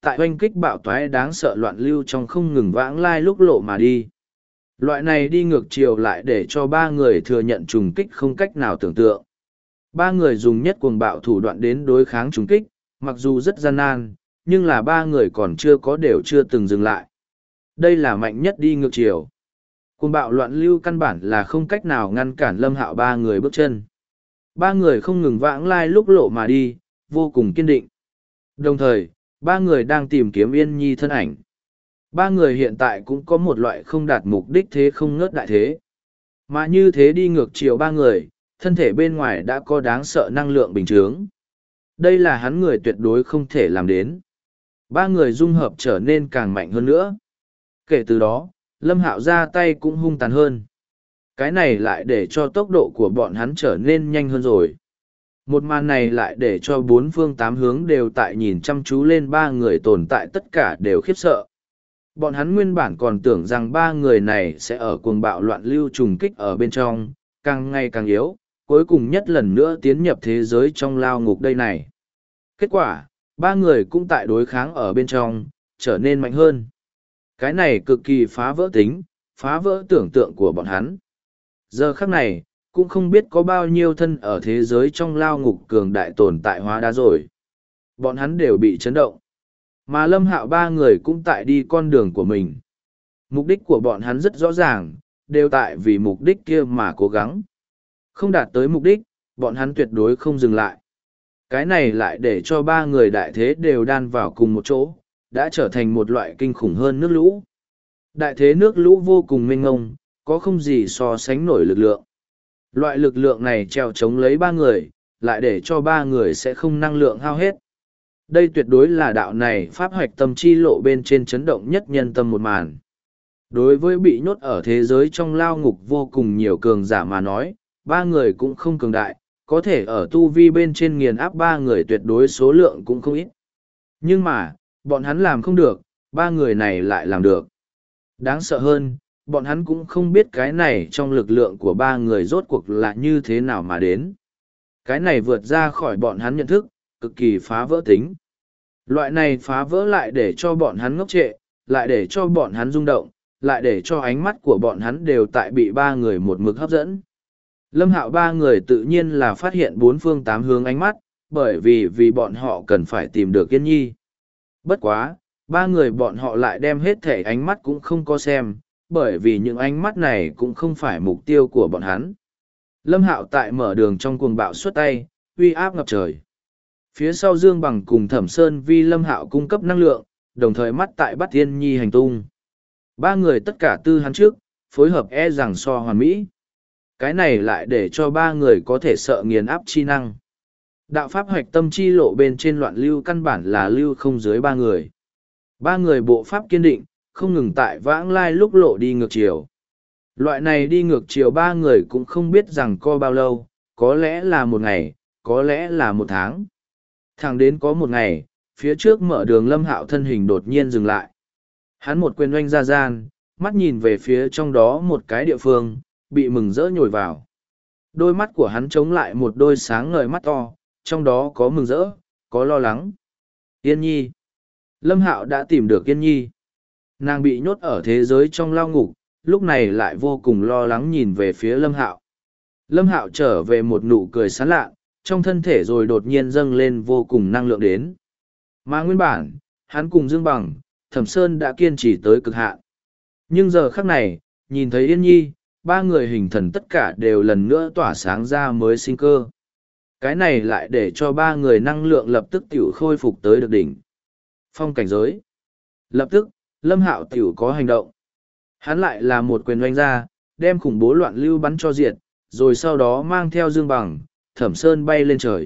tại oanh kích bạo toái đáng sợ loạn lưu trong không ngừng vãng lai lúc lộ mà đi. Loại này đi ngược chiều lại để cho ba người thừa nhận trùng kích không cách nào tưởng tượng. Ba người dùng nhất cuồng bạo thủ đoạn đến đối kháng trùng kích, mặc dù rất gian nan, nhưng là ba người còn chưa có đều chưa từng dừng lại. Đây là mạnh nhất đi ngược chiều. Cuồng bạo loạn lưu căn bản là không cách nào ngăn cản Lâm Hạo ba người bước chân. Ba người không ngừng vãng lai lúc lộ mà đi, vô cùng kiên định. Đồng thời, ba người đang tìm kiếm Yên Nhi thân ảnh. Ba người hiện tại cũng có một loại không đạt mục đích thế không ngớt đại thế. Mà như thế đi ngược chiều ba người, thân thể bên ngoài đã có đáng sợ năng lượng bình chướng. Đây là hắn người tuyệt đối không thể làm đến. Ba người dung hợp trở nên càng mạnh hơn nữa. Kể từ đó, Lâm Hạo ra tay cũng hung tàn hơn. Cái này lại để cho tốc độ của bọn hắn trở nên nhanh hơn rồi. Một màn này lại để cho bốn phương tám hướng đều tại nhìn chăm chú lên ba người tồn tại tất cả đều khiếp sợ. Bọn hắn nguyên bản còn tưởng rằng ba người này sẽ ở cuồng bạo loạn lưu trùng kích ở bên trong, càng ngày càng yếu, cuối cùng nhất lần nữa tiến nhập thế giới trong lao ngục đây này. Kết quả, ba người cũng tại đối kháng ở bên trong, trở nên mạnh hơn. Cái này cực kỳ phá vỡ tính, phá vỡ tưởng tượng của bọn hắn. Giờ khắc này, cũng không biết có bao nhiêu thân ở thế giới trong lao ngục cường đại tồn tại hóa đá rồi. Bọn hắn đều bị chấn động. Mà Lâm Hạo ba người cũng tại đi con đường của mình. Mục đích của bọn hắn rất rõ ràng, đều tại vì mục đích kia mà cố gắng. Không đạt tới mục đích, bọn hắn tuyệt đối không dừng lại. Cái này lại để cho ba người đại thế đều đan vào cùng một chỗ, đã trở thành một loại kinh khủng hơn nước lũ. Đại thế nước lũ vô cùng mênh mông, có không gì so sánh nổi lực lượng. Loại lực lượng này treo chống lấy ba người, lại để cho ba người sẽ không năng lượng hao hết. Đây tuyệt đối là đạo này pháp hoạch tâm chi lộ bên trên chấn động nhất nhân tâm một màn. Đối với bị nhốt ở thế giới trong lao ngục vô cùng nhiều cường giả mà nói, ba người cũng không cường đại, có thể ở tu vi bên trên nghiền áp ba người tuyệt đối số lượng cũng không ít. Nhưng mà, bọn hắn làm không được, ba người này lại làm được. Đáng sợ hơn, bọn hắn cũng không biết cái này trong lực lượng của ba người rốt cuộc là như thế nào mà đến. Cái này vượt ra khỏi bọn hắn nhận thức, cực kỳ phá vỡ tính. Loại này phá vỡ lại để cho bọn hắn ngốc trệ, lại để cho bọn hắn rung động, lại để cho ánh mắt của bọn hắn đều tại bị ba người một mực hấp dẫn. Lâm Hạo ba người tự nhiên là phát hiện bốn phương tám hướng ánh mắt, bởi vì bọn họ cần phải tìm được Yên Nhi. Bất quá, ba người bọn họ lại đem hết thể ánh mắt cũng không có xem, bởi vì những ánh mắt này cũng không phải mục tiêu của bọn hắn. Lâm Hạo tại mở đường trong cuồng bạo xuất tay, uy áp ngập trời. Phía sau Dương Bằng cùng Thẩm Sơn vì Lâm Hạo cung cấp năng lượng, đồng thời mắt tại bắt Yên Nhi hành tung. Ba người tất cả tư hắn trước, phối hợp rằng so hoàn mỹ. Cái này lại để cho ba người có thể sợ nghiền áp chi năng. Đạo pháp hoạch tâm chi lộ bên trên loạn lưu căn bản là lưu không dưới ba người. Ba người bộ pháp kiên định, không ngừng tại vãng lai lúc lộ đi ngược chiều. Loại này đi ngược chiều ba người cũng không biết rằng co bao lâu, có lẽ là một ngày, có lẽ là một tháng. Thẳng đến có một ngày, phía trước mở đường Lâm Hạo thân hình đột nhiên dừng lại. Hắn một quyền oanh ra gian, mắt nhìn về phía trong đó một cái địa phương, bị mừng rỡ nhồi vào. Đôi mắt của hắn chống lại một đôi sáng ngời mắt to, trong đó có mừng rỡ, có lo lắng. Yên Nhi. Lâm Hạo đã tìm được Yên Nhi. Nàng bị nhốt ở thế giới trong lao ngục, lúc này lại vô cùng lo lắng nhìn về phía Lâm Hạo. Lâm Hạo trở về một nụ cười sán lạ, trong thân thể rồi đột nhiên dâng lên vô cùng năng lượng đến. Mà nguyên bản, hắn cùng Dương Bằng, Thẩm Sơn đã kiên trì tới cực hạn. Nhưng giờ khắc này, nhìn thấy Yên Nhi, ba người hình thần tất cả đều lần nữa tỏa sáng ra mới sinh cơ. Cái này lại để cho ba người năng lượng lập tức tiểu khôi phục tới được đỉnh phong cảnh giới. Lập tức, Lâm Hạo tiểu có hành động. Hắn lại là một quyền oanh ra, đem khủng bố loạn lưu bắn cho diệt, rồi sau đó mang theo Dương Bằng, Thẩm Sơn bay lên trời.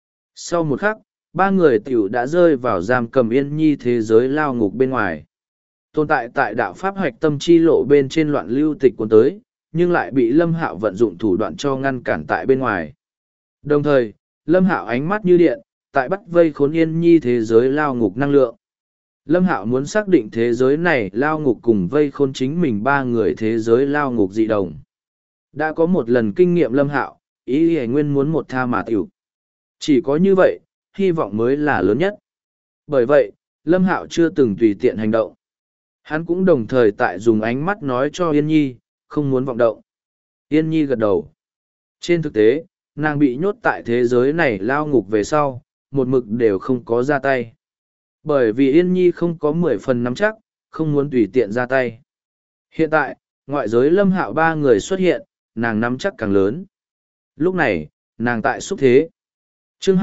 Sau một khắc, ba người tiểu đã rơi vào giam cầm Yên Nhi thế giới lao ngục bên ngoài. Tồn tại tại đạo pháp hoạch tâm chi lộ bên trên loạn lưu tịch cuốn tới, nhưng lại bị Lâm Hạo vận dụng thủ đoạn cho ngăn cản tại bên ngoài. Đồng thời, Lâm Hạo ánh mắt như điện, tại bắt vây khốn Yên Nhi thế giới lao ngục năng lượng. Lâm Hạo muốn xác định thế giới này lao ngục cùng vây khốn chính mình ba người thế giới lao ngục dị đồng. Đã có một lần kinh nghiệm Lâm Hạo, ý hề nguyên muốn một tha mà tiểu. Chỉ có như vậy, hy vọng mới là lớn nhất. Bởi vậy, Lâm Hạo chưa từng tùy tiện hành động. Hắn cũng đồng thời tại dùng ánh mắt nói cho Yên Nhi, không muốn vọng động. Yên Nhi gật đầu. Trên thực tế, nàng bị nhốt tại thế giới này lao ngục về sau, một mực đều không có ra tay. Bởi vì Yên Nhi không có 10 phần nắm chắc, không muốn tùy tiện ra tay. Hiện tại, ngoại giới Lâm Hạo ba người xuất hiện, nàng nắm chắc càng lớn. Lúc này, nàng tại xúc thế. Chương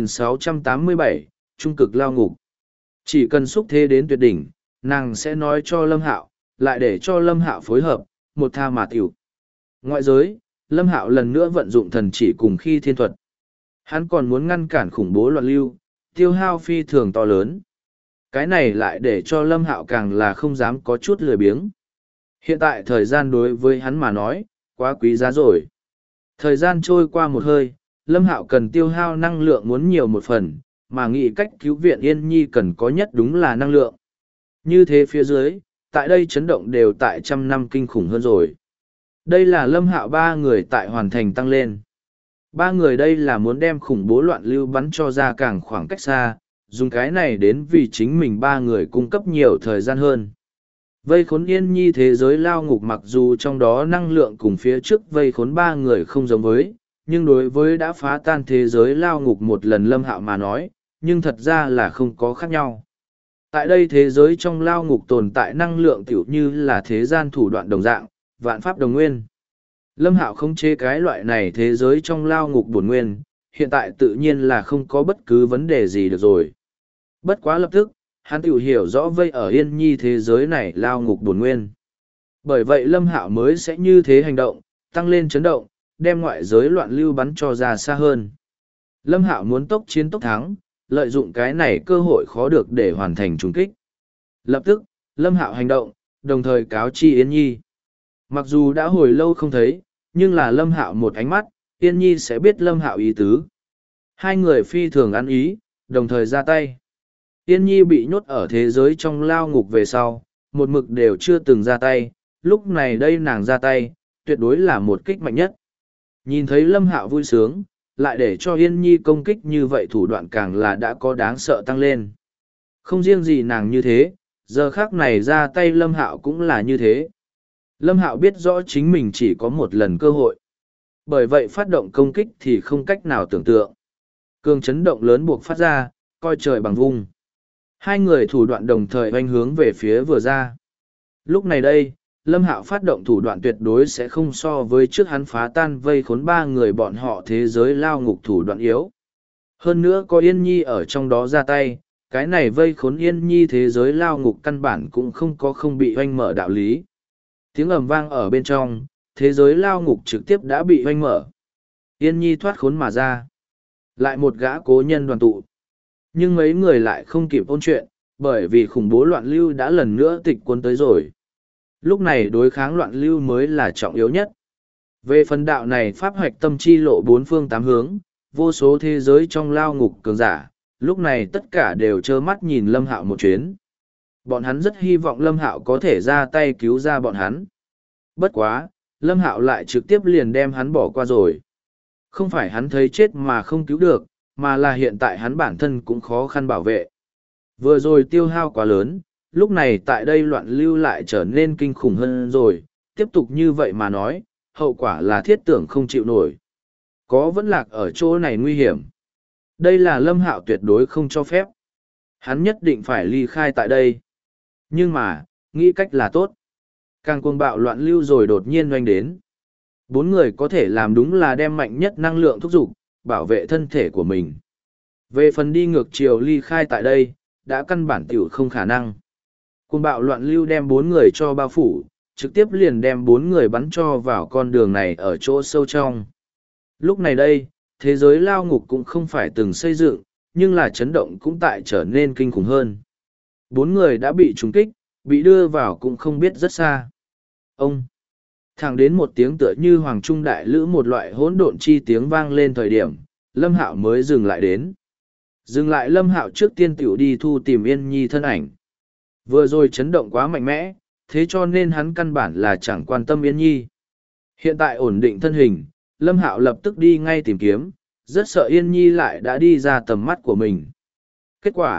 2687, Trung cực lao ngục. Chỉ cần xúc thế đến tuyệt đỉnh, nàng sẽ nói cho Lâm Hạo, lại để cho Lâm Hạo phối hợp, một tha mà tiểu. Ngoại giới, Lâm Hạo lần nữa vận dụng thần chỉ cùng khi thiên thuật. Hắn còn muốn ngăn cản khủng bố loạn lưu, tiêu hao phi thường to lớn. Cái này lại để cho Lâm Hạo càng là không dám có chút lười biếng. Hiện tại thời gian đối với hắn mà nói, quá quý giá rồi. Thời gian trôi qua một hơi, Lâm Hạo cần tiêu hao năng lượng muốn nhiều một phần, mà nghĩ cách cứu viện Yên Nhi cần có nhất đúng là năng lượng. Như thế phía dưới, tại đây chấn động đều tại 100 năm kinh khủng hơn rồi. Đây là Lâm Hạo ba người tại hoàn thành tăng lên. Ba người đây là muốn đem khủng bố loạn lưu bắn cho ra càng khoảng cách xa, dùng cái này đến vì chính mình ba người cung cấp nhiều thời gian hơn. Vây khốn Yên Nhi thế giới lao ngục mặc dù trong đó năng lượng cùng phía trước vây khốn ba người không giống với, nhưng đối với đã phá tan thế giới lao ngục một lần Lâm Hạo mà nói, nhưng thật ra là không có khác nhau. Tại đây thế giới trong lao ngục tồn tại năng lượng tiểu như là thế gian thủ đoạn đồng dạng, vạn pháp đồng nguyên. Lâm Hạo không chế cái loại này thế giới trong lao ngục bổn nguyên, hiện tại tự nhiên là không có bất cứ vấn đề gì được rồi. Bất quá lập tức, hắn tiểu hiểu rõ vây ở Yên Nhi thế giới này lao ngục bổn nguyên. Bởi vậy Lâm Hạo mới sẽ như thế hành động, tăng lên chấn động, đem ngoại giới loạn lưu bắn cho ra xa hơn. Lâm Hạo muốn tốc chiến tốc thắng, lợi dụng cái này cơ hội khó được để hoàn thành trùng kích. Lập tức, Lâm Hạo hành động, đồng thời cáo chi Yên Nhi. Mặc dù đã hồi lâu không thấy, nhưng là Lâm Hạo một ánh mắt, Yên Nhi sẽ biết Lâm Hạo ý tứ. Hai người phi thường ăn ý, đồng thời ra tay. Yên Nhi bị nhốt ở thế giới trong lao ngục về sau, một mực đều chưa từng ra tay, lúc này đây nàng ra tay, tuyệt đối là một kích mạnh nhất. Nhìn thấy Lâm Hạo vui sướng, lại để cho Yên Nhi công kích như vậy thủ đoạn càng là đã có đáng sợ tăng lên. Không riêng gì nàng như thế, giờ khác này ra tay Lâm Hạo cũng là như thế. Lâm Hạo biết rõ chính mình chỉ có một lần cơ hội. Bởi vậy phát động công kích thì không cách nào tưởng tượng. Cường chấn động lớn buộc phát ra, coi trời bằng vung. Hai người thủ đoạn đồng thời oanh hướng về phía vừa ra. Lúc này đây, Lâm Hạo phát động thủ đoạn tuyệt đối sẽ không so với trước hắn phá tan vây khốn ba người bọn họ thế giới lao ngục thủ đoạn yếu. Hơn nữa có Yên Nhi ở trong đó ra tay, cái này vây khốn Yên Nhi thế giới lao ngục căn bản cũng không có không bị oanh mở đạo lý. Tiếng ầm vang ở bên trong, thế giới lao ngục trực tiếp đã bị oanh mở. Yên Nhi thoát khốn mà ra. Lại một gã cố nhân đoàn tụ. Nhưng mấy người lại không kịp ôn chuyện, bởi vì khủng bố loạn lưu đã lần nữa tịch cuốn tới rồi. Lúc này đối kháng loạn lưu mới là trọng yếu nhất. Về phần đạo này pháp hoạch tâm chi lộ bốn phương tám hướng, vô số thế giới trong lao ngục cường giả, lúc này tất cả đều trơ mắt nhìn Lâm Hạo một chuyến. Bọn hắn rất hy vọng Lâm Hạo có thể ra tay cứu ra bọn hắn. Bất quá, Lâm Hạo lại trực tiếp liền đem hắn bỏ qua rồi. Không phải hắn thấy chết mà không cứu được, mà là hiện tại hắn bản thân cũng khó khăn bảo vệ. Vừa rồi tiêu hao quá lớn, lúc này tại đây loạn lưu lại trở nên kinh khủng hơn rồi, tiếp tục như vậy mà nói, hậu quả là thiết tưởng không chịu nổi. Có vẫn lạc ở chỗ này nguy hiểm. Đây là Lâm Hạo tuyệt đối không cho phép. Hắn nhất định phải ly khai tại đây. Nhưng mà, nghĩ cách là tốt. Càng cuồng bạo loạn lưu rồi đột nhiên doanh đến. Bốn người có thể làm đúng là đem mạnh nhất năng lượng thúc giục, bảo vệ thân thể của mình. Về phần đi ngược chiều ly khai tại đây, đã căn bản tiểu không khả năng. Cuồng bạo loạn lưu đem bốn người cho bao phủ, trực tiếp liền đem bốn người bắn cho vào con đường này ở chỗ sâu trong. Lúc này đây, thế giới lao ngục cũng không phải từng xây dựng, nhưng là chấn động cũng tại trở nên kinh khủng hơn. Bốn người đã bị trúng kích, bị đưa vào cũng không biết rất xa. Ông! Thẳng đến một tiếng tựa như hoàng trung đại lữ một loại hỗn độn chi tiếng vang lên thời điểm, Lâm Hạo mới dừng lại đến. Dừng lại Lâm Hạo trước tiên tiểu đi thu tìm Yên Nhi thân ảnh. Vừa rồi chấn động quá mạnh mẽ, thế cho nên hắn căn bản là chẳng quan tâm Yên Nhi. Hiện tại ổn định thân hình, Lâm Hạo lập tức đi ngay tìm kiếm, rất sợ Yên Nhi lại đã đi ra tầm mắt của mình. Kết quả,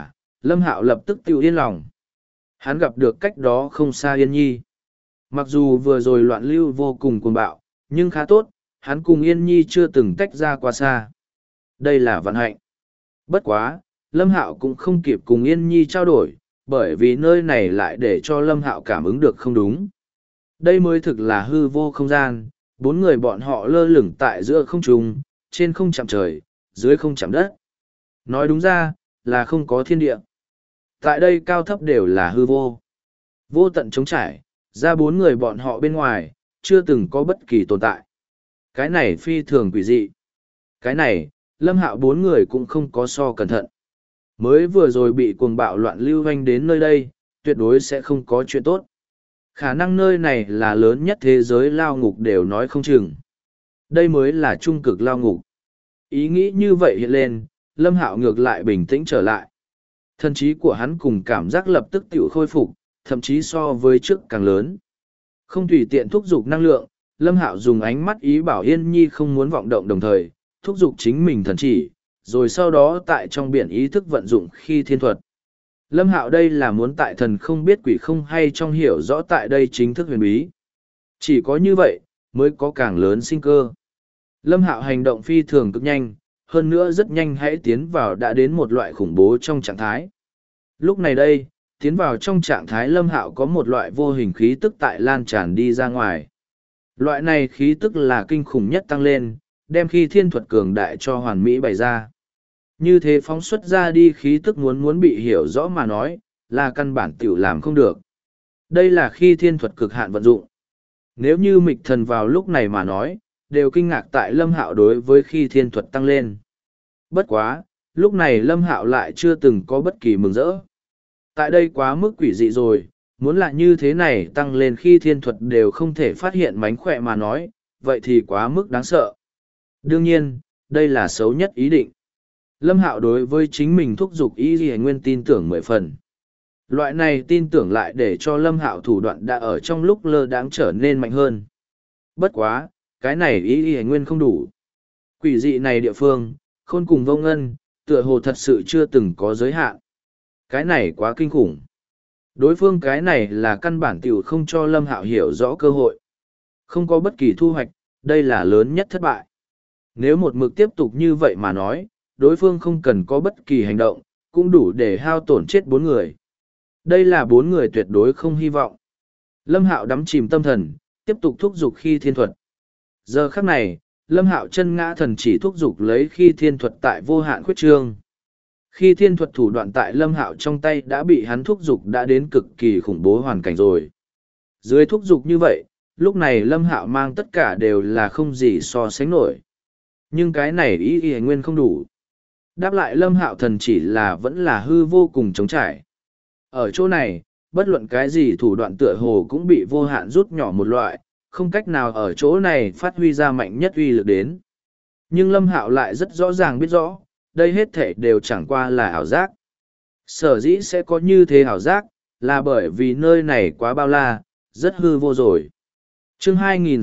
Lâm Hạo lập tức tiêu yên lòng. Hắn gặp được cách đó không xa Yên Nhi. Mặc dù vừa rồi loạn lưu vô cùng cuồng bạo, nhưng khá tốt, hắn cùng Yên Nhi chưa từng tách ra quá xa. Đây là vận hạnh. Bất quá, Lâm Hạo cũng không kịp cùng Yên Nhi trao đổi, bởi vì nơi này lại để cho Lâm Hạo cảm ứng được không đúng. Đây mới thực là hư vô không gian, bốn người bọn họ lơ lửng tại giữa không trung, trên không chạm trời, dưới không chạm đất. Nói đúng ra, là không có thiên địa. Tại đây cao thấp đều là hư vô. Vô tận trống trải, ra bốn người bọn họ bên ngoài, chưa từng có bất kỳ tồn tại. Cái này phi thường quỷ dị. Cái này, Lâm Hạo bốn người cũng không có so cẩn thận. Mới vừa rồi bị cuồng bạo loạn lưu hoanh đến nơi đây, tuyệt đối sẽ không có chuyện tốt. Khả năng nơi này là lớn nhất thế giới lao ngục đều nói không chừng. Đây mới là trung cực lao ngục. Ý nghĩ như vậy hiện lên, Lâm Hạo ngược lại bình tĩnh trở lại. Thần trí của hắn cùng cảm giác lập tức tự khôi phục, thậm chí so với trước càng lớn. Không tùy tiện thúc giục năng lượng, Lâm Hạo dùng ánh mắt ý bảo Yên Nhi không muốn vọng động đồng thời, thúc giục chính mình thần chỉ, rồi sau đó tại trong biển ý thức vận dụng khi thiên thuật. Lâm Hạo đây là muốn tại thần không biết quỷ không hay trong hiểu rõ tại đây chính thức huyền bí. Chỉ có như vậy, mới có càng lớn sinh cơ. Lâm Hạo hành động phi thường cực nhanh, hơn nữa rất nhanh hãy tiến vào đã đến một loại khủng bố trong trạng thái. Lúc này đây, tiến vào trong trạng thái Lâm Hạo có một loại vô hình khí tức tại lan tràn đi ra ngoài. Loại này khí tức là kinh khủng nhất tăng lên, đem khi thiên thuật cường đại cho hoàn mỹ bày ra. Như thế phóng xuất ra đi khí tức muốn bị hiểu rõ mà nói, là căn bản tiểu làm không được. Đây là khi thiên thuật cực hạn vận dụng. Nếu như mịch thần vào lúc này mà nói, đều kinh ngạc tại Lâm Hạo đối với khi thiên thuật tăng lên. Bất quá, lúc này Lâm Hạo lại chưa từng có bất kỳ mừng rỡ. Tại đây quá mức quỷ dị rồi, muốn là như thế này tăng lên khi thiên thuật đều không thể phát hiện mánh khỏe mà nói, vậy thì quá mức đáng sợ. Đương nhiên, đây là xấu nhất ý định. Lâm Hạo đối với chính mình thúc giục ý gì nguyên tin tưởng 10 phần. Loại này tin tưởng lại để cho Lâm Hạo thủ đoạn đã ở trong lúc lơ đãng trở nên mạnh hơn. Bất quá, cái này ý gì nguyên không đủ. Quỷ dị này địa phương, khôn cùng vô ngân, tựa hồ thật sự chưa từng có giới hạn. Cái này quá kinh khủng. Đối phương cái này là căn bản tiểu không cho Lâm Hạo hiểu rõ cơ hội. Không có bất kỳ thu hoạch, đây là lớn nhất thất bại. Nếu một mực tiếp tục như vậy mà nói, đối phương không cần có bất kỳ hành động, cũng đủ để hao tổn chết bốn người. Đây là bốn người tuyệt đối không hy vọng. Lâm Hạo đắm chìm tâm thần, tiếp tục thúc giục khi thiên thuật. Giờ khắc này, Lâm Hạo chân ngã thần chỉ thúc giục lấy khi thiên thuật tại vô hạn khuyết trương. Khi thiên thuật thủ đoạn tại Lâm Hạo trong tay đã bị hắn thúc giục đã đến cực kỳ khủng bố hoàn cảnh rồi. Dưới thúc giục như vậy, lúc này Lâm Hạo mang tất cả đều là không gì so sánh nổi. Nhưng cái này ý ý nguyên không đủ. Đáp lại Lâm Hạo thần chỉ là vẫn là hư vô cùng trống trải. Ở chỗ này, bất luận cái gì thủ đoạn tựa hồ cũng bị vô hạn rút nhỏ một loại, không cách nào ở chỗ này phát huy ra mạnh nhất uy lực đến. Nhưng Lâm Hạo lại rất rõ ràng biết rõ, đây hết thể đều chẳng qua là ảo giác. Sở dĩ sẽ có như thế ảo giác, là bởi vì nơi này quá bao la, rất hư vô rồi. Chương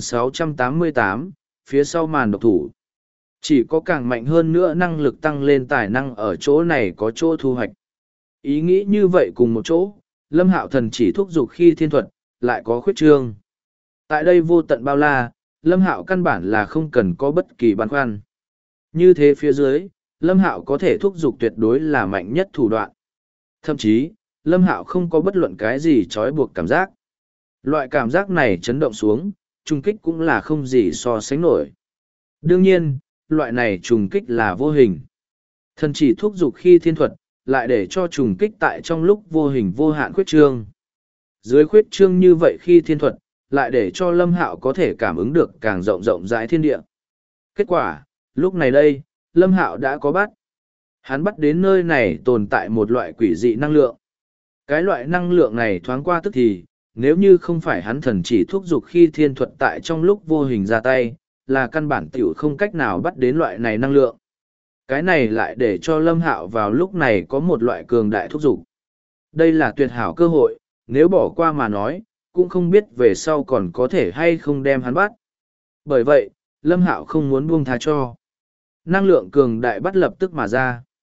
2688, phía sau màn độc thủ. Chỉ có càng mạnh hơn nữa năng lực tăng lên tài năng ở chỗ này có chỗ thu hoạch. Ý nghĩ như vậy cùng một chỗ, Lâm Hạo thần chỉ thúc giục khi thiên thuật, lại có khuyết trương. Tại đây vô tận bao la, Lâm Hạo căn bản là không cần có bất kỳ băn khoăn. Như thế phía dưới, Lâm Hạo có thể thúc giục tuyệt đối là mạnh nhất thủ đoạn. Thậm chí, Lâm Hạo không có bất luận cái gì trói buộc cảm giác. Loại cảm giác này chấn động xuống, trùng kích cũng là không gì so sánh nổi. Đương nhiên, loại này trùng kích là vô hình. Thần chỉ thúc giục khi thiên thuật, lại để cho trùng kích tại trong lúc vô hình vô hạn khuyết trương. Dưới khuyết trương như vậy khi thiên thuật, lại để cho Lâm Hạo có thể cảm ứng được càng rộng rộng rãi thiên địa. Kết quả, lúc này đây, Lâm Hạo đã có bắt. Hắn bắt đến nơi này tồn tại một loại quỷ dị năng lượng. Cái loại năng lượng này thoáng qua tức thì, nếu như không phải hắn thần chỉ thúc giục khi thiên thuật tại trong lúc vô hình ra tay, là căn bản tiểu không cách nào bắt đến loại này năng lượng. Cái này lại để cho Lâm Hạo vào lúc này có một loại cường đại thúc giục. Đây là tuyệt hảo cơ hội, nếu bỏ qua mà nói, cũng không biết về sau còn có thể hay không đem hắn bắt. Bởi vậy, Lâm Hạo không muốn buông tha cho. Năng lượng cường đại bắt lập tức mà ra.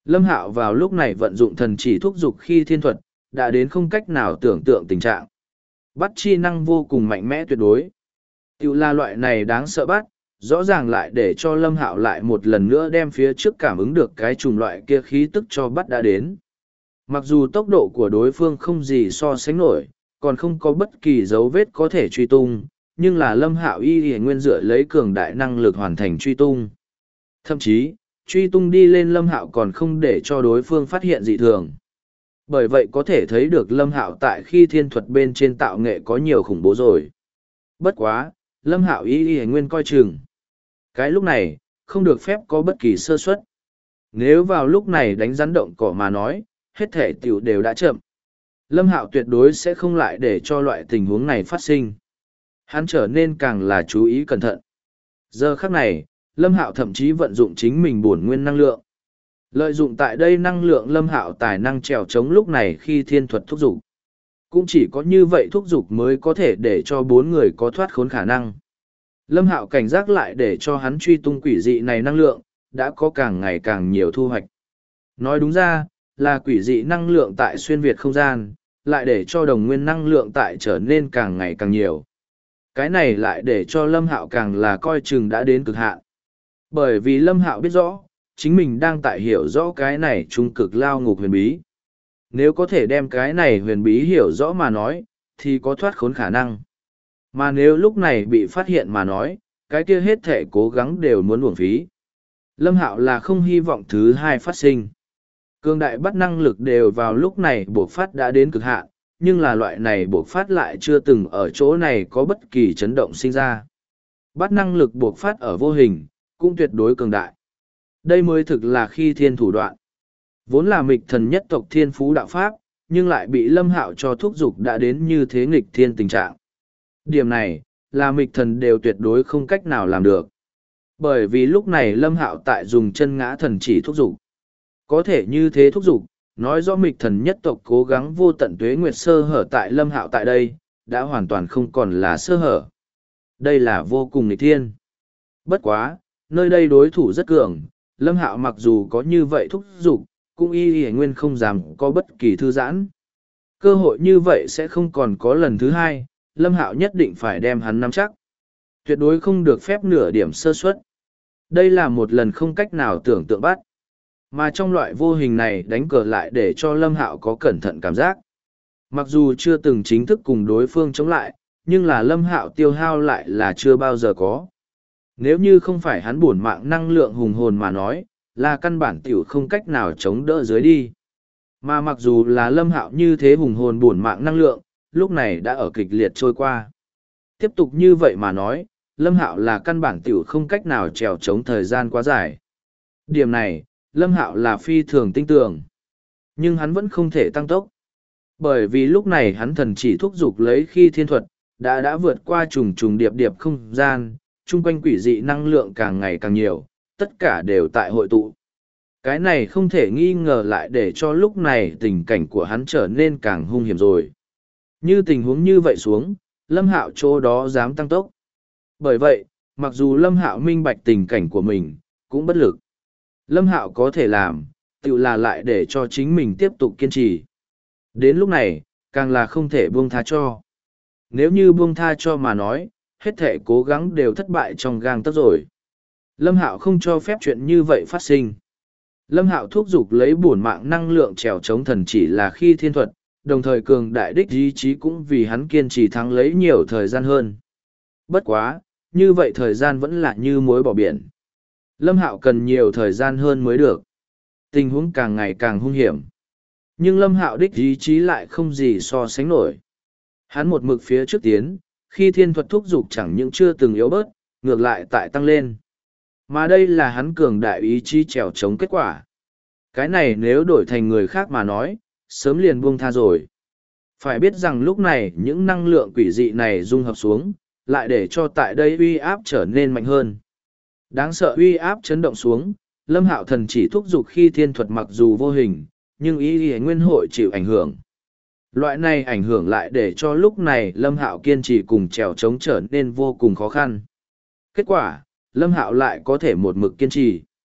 Lâm Hạo vào lúc này vận dụng thần chỉ thúc dục khi thiên thuật, đã đến không cách nào tưởng tượng tình trạng. Bắt chi năng vô cùng mạnh mẽ tuyệt đối. Tiểu là loại này đáng sợ bắt, rõ ràng lại để cho Lâm Hạo lại một lần nữa đem phía trước cảm ứng được cái chủng loại kia khí tức cho bắt đã đến. Mặc dù tốc độ của đối phương không gì so sánh nổi, còn không có bất kỳ dấu vết có thể truy tung, nhưng là Lâm Hạo y nguyên dựa lấy cường đại năng lực hoàn thành truy tung. Thậm chí, truy tung đi lên Lâm Hạo còn không để cho đối phương phát hiện dị thường. Bởi vậy có thể thấy được Lâm Hạo tại khi thiên thuật bên trên tạo nghệ có nhiều khủng bố rồi. Bất quá, Lâm Hạo y nguyên coi chừng. Cái lúc này, không được phép có bất kỳ sơ suất. Nếu vào lúc này đánh rắn động cỏ mà nói, hết thể tiểu đều đã chậm. Lâm Hạo tuyệt đối sẽ không lại để cho loại tình huống này phát sinh. Hắn trở nên càng là chú ý cẩn thận. Giờ khắc này, Lâm Hạo thậm chí vận dụng chính mình bổn nguyên năng lượng. Lợi dụng tại đây năng lượng Lâm Hạo tài năng trèo chống lúc này khi thiên thuật thúc dục. Cũng chỉ có như vậy thúc dục mới có thể để cho bốn người có thoát khốn khả năng. Lâm Hạo cảnh giác lại để cho hắn truy tung quỷ dị này năng lượng, đã có càng ngày càng nhiều thu hoạch. Nói đúng ra, là quỷ dị năng lượng tại xuyên việt không gian, lại để cho đồng nguyên năng lượng tại trở nên càng ngày càng nhiều. Cái này lại để cho Lâm Hạo càng là coi chừng đã đến cực hạn. Bởi vì Lâm Hạo biết rõ, chính mình đang tại hiểu rõ cái này trung cực lao ngục huyền bí. Nếu có thể đem cái này huyền bí hiểu rõ mà nói, thì có thoát khốn khả năng. Mà nếu lúc này bị phát hiện mà nói, cái kia hết thể cố gắng đều muốn uổng phí. Lâm Hạo là không hy vọng thứ hai phát sinh. Cương đại bắt năng lực đều vào lúc này bộc phát đã đến cực hạn, nhưng là loại này bộc phát lại chưa từng ở chỗ này có bất kỳ chấn động sinh ra. Bắt năng lực bộc phát ở vô hình, cũng tuyệt đối cường đại. Đây mới thực là khi thiên thủ đoạn. Vốn là mịch thần nhất tộc thiên phú đạo pháp, nhưng lại bị Lâm Hạo cho thúc dục đã đến như thế nghịch thiên tình trạng. Điểm này, là mịch thần đều tuyệt đối không cách nào làm được. Bởi vì lúc này Lâm Hạo tại dùng chân ngã thần chỉ thúc dục. Có thể như thế thúc dục, nói rõ mịch thần nhất tộc cố gắng vô tận tuế nguyệt sơ hở tại Lâm Hạo tại đây, đã hoàn toàn không còn là sơ hở. Đây là vô cùng nghịch thiên. Bất quá, nơi đây đối thủ rất cường, Lâm Hạo mặc dù có như vậy thúc dục, cũng y nguyên không dám có bất kỳ thư giãn. Cơ hội như vậy sẽ không còn có lần thứ hai, Lâm Hạo nhất định phải đem hắn nắm chắc. Tuyệt đối không được phép nửa điểm sơ suất. Đây là một lần không cách nào tưởng tượng bắt. Mà trong loại vô hình này đánh cờ lại để cho Lâm Hạo có cẩn thận cảm giác. Mặc dù chưa từng chính thức cùng đối phương chống lại, nhưng là Lâm Hạo tiêu hao lại là chưa bao giờ có. Nếu như không phải hắn bổn mạng năng lượng hùng hồn mà nói, là căn bản tiểu không cách nào chống đỡ dưới đi. Mà mặc dù là Lâm Hạo như thế hùng hồn bổn mạng năng lượng, lúc này đã ở kịch liệt trôi qua. Tiếp tục như vậy mà nói, Lâm Hạo là căn bản tiểu không cách nào trèo chống thời gian quá dài. Điểm này, Lâm Hạo là phi thường tinh tường. Nhưng hắn vẫn không thể tăng tốc. Bởi vì lúc này hắn thần chỉ thúc giục lấy khi thiên thuật, đã vượt qua trùng trùng điệp điệp không gian, chung quanh quỷ dị năng lượng càng ngày càng nhiều, tất cả đều tại hội tụ. Cái này không thể nghi ngờ lại để cho lúc này tình cảnh của hắn trở nên càng hung hiểm rồi. Như tình huống như vậy xuống, Lâm Hạo chỗ đó dám tăng tốc. Bởi vậy, mặc dù Lâm Hạo minh bạch tình cảnh của mình, cũng bất lực. Lâm Hạo có thể làm, tự là lại để cho chính mình tiếp tục kiên trì. Đến lúc này, càng là không thể buông tha cho. Nếu như buông tha cho mà nói, hết thể cố gắng đều thất bại trong gang tấc rồi. Lâm Hạo không cho phép chuyện như vậy phát sinh. Lâm Hạo thúc giục lấy bổn mạng năng lượng trèo chống thần chỉ là khi thiên thuật, đồng thời cường đại đích ý chí cũng vì hắn kiên trì thắng lấy nhiều thời gian hơn. Bất quá, như vậy thời gian vẫn là như muối bỏ biển. Lâm Hạo cần nhiều thời gian hơn mới được. Tình huống càng ngày càng hung hiểm. Nhưng Lâm Hạo đích ý chí lại không gì so sánh nổi. Hắn một mực phía trước tiến, khi thiên thuật thúc giục chẳng những chưa từng yếu bớt, ngược lại tại tăng lên. Mà đây là hắn cường đại ý chí trèo chống kết quả. Cái này nếu đổi thành người khác mà nói, sớm liền buông tha rồi. Phải biết rằng lúc này những năng lượng quỷ dị này dung hợp xuống, lại để cho tại đây uy áp trở nên mạnh hơn. Đáng sợ uy áp chấn động xuống, Lâm Hạo thần chỉ thúc giục khi thiên thuật mặc dù vô hình, nhưng ý nguyên hội chịu ảnh hưởng. Loại này ảnh hưởng lại để cho lúc này Lâm Hạo kiên trì cùng trèo chống trở nên vô cùng khó khăn. Kết quả, Lâm Hạo lại có thể một mực kiên trì.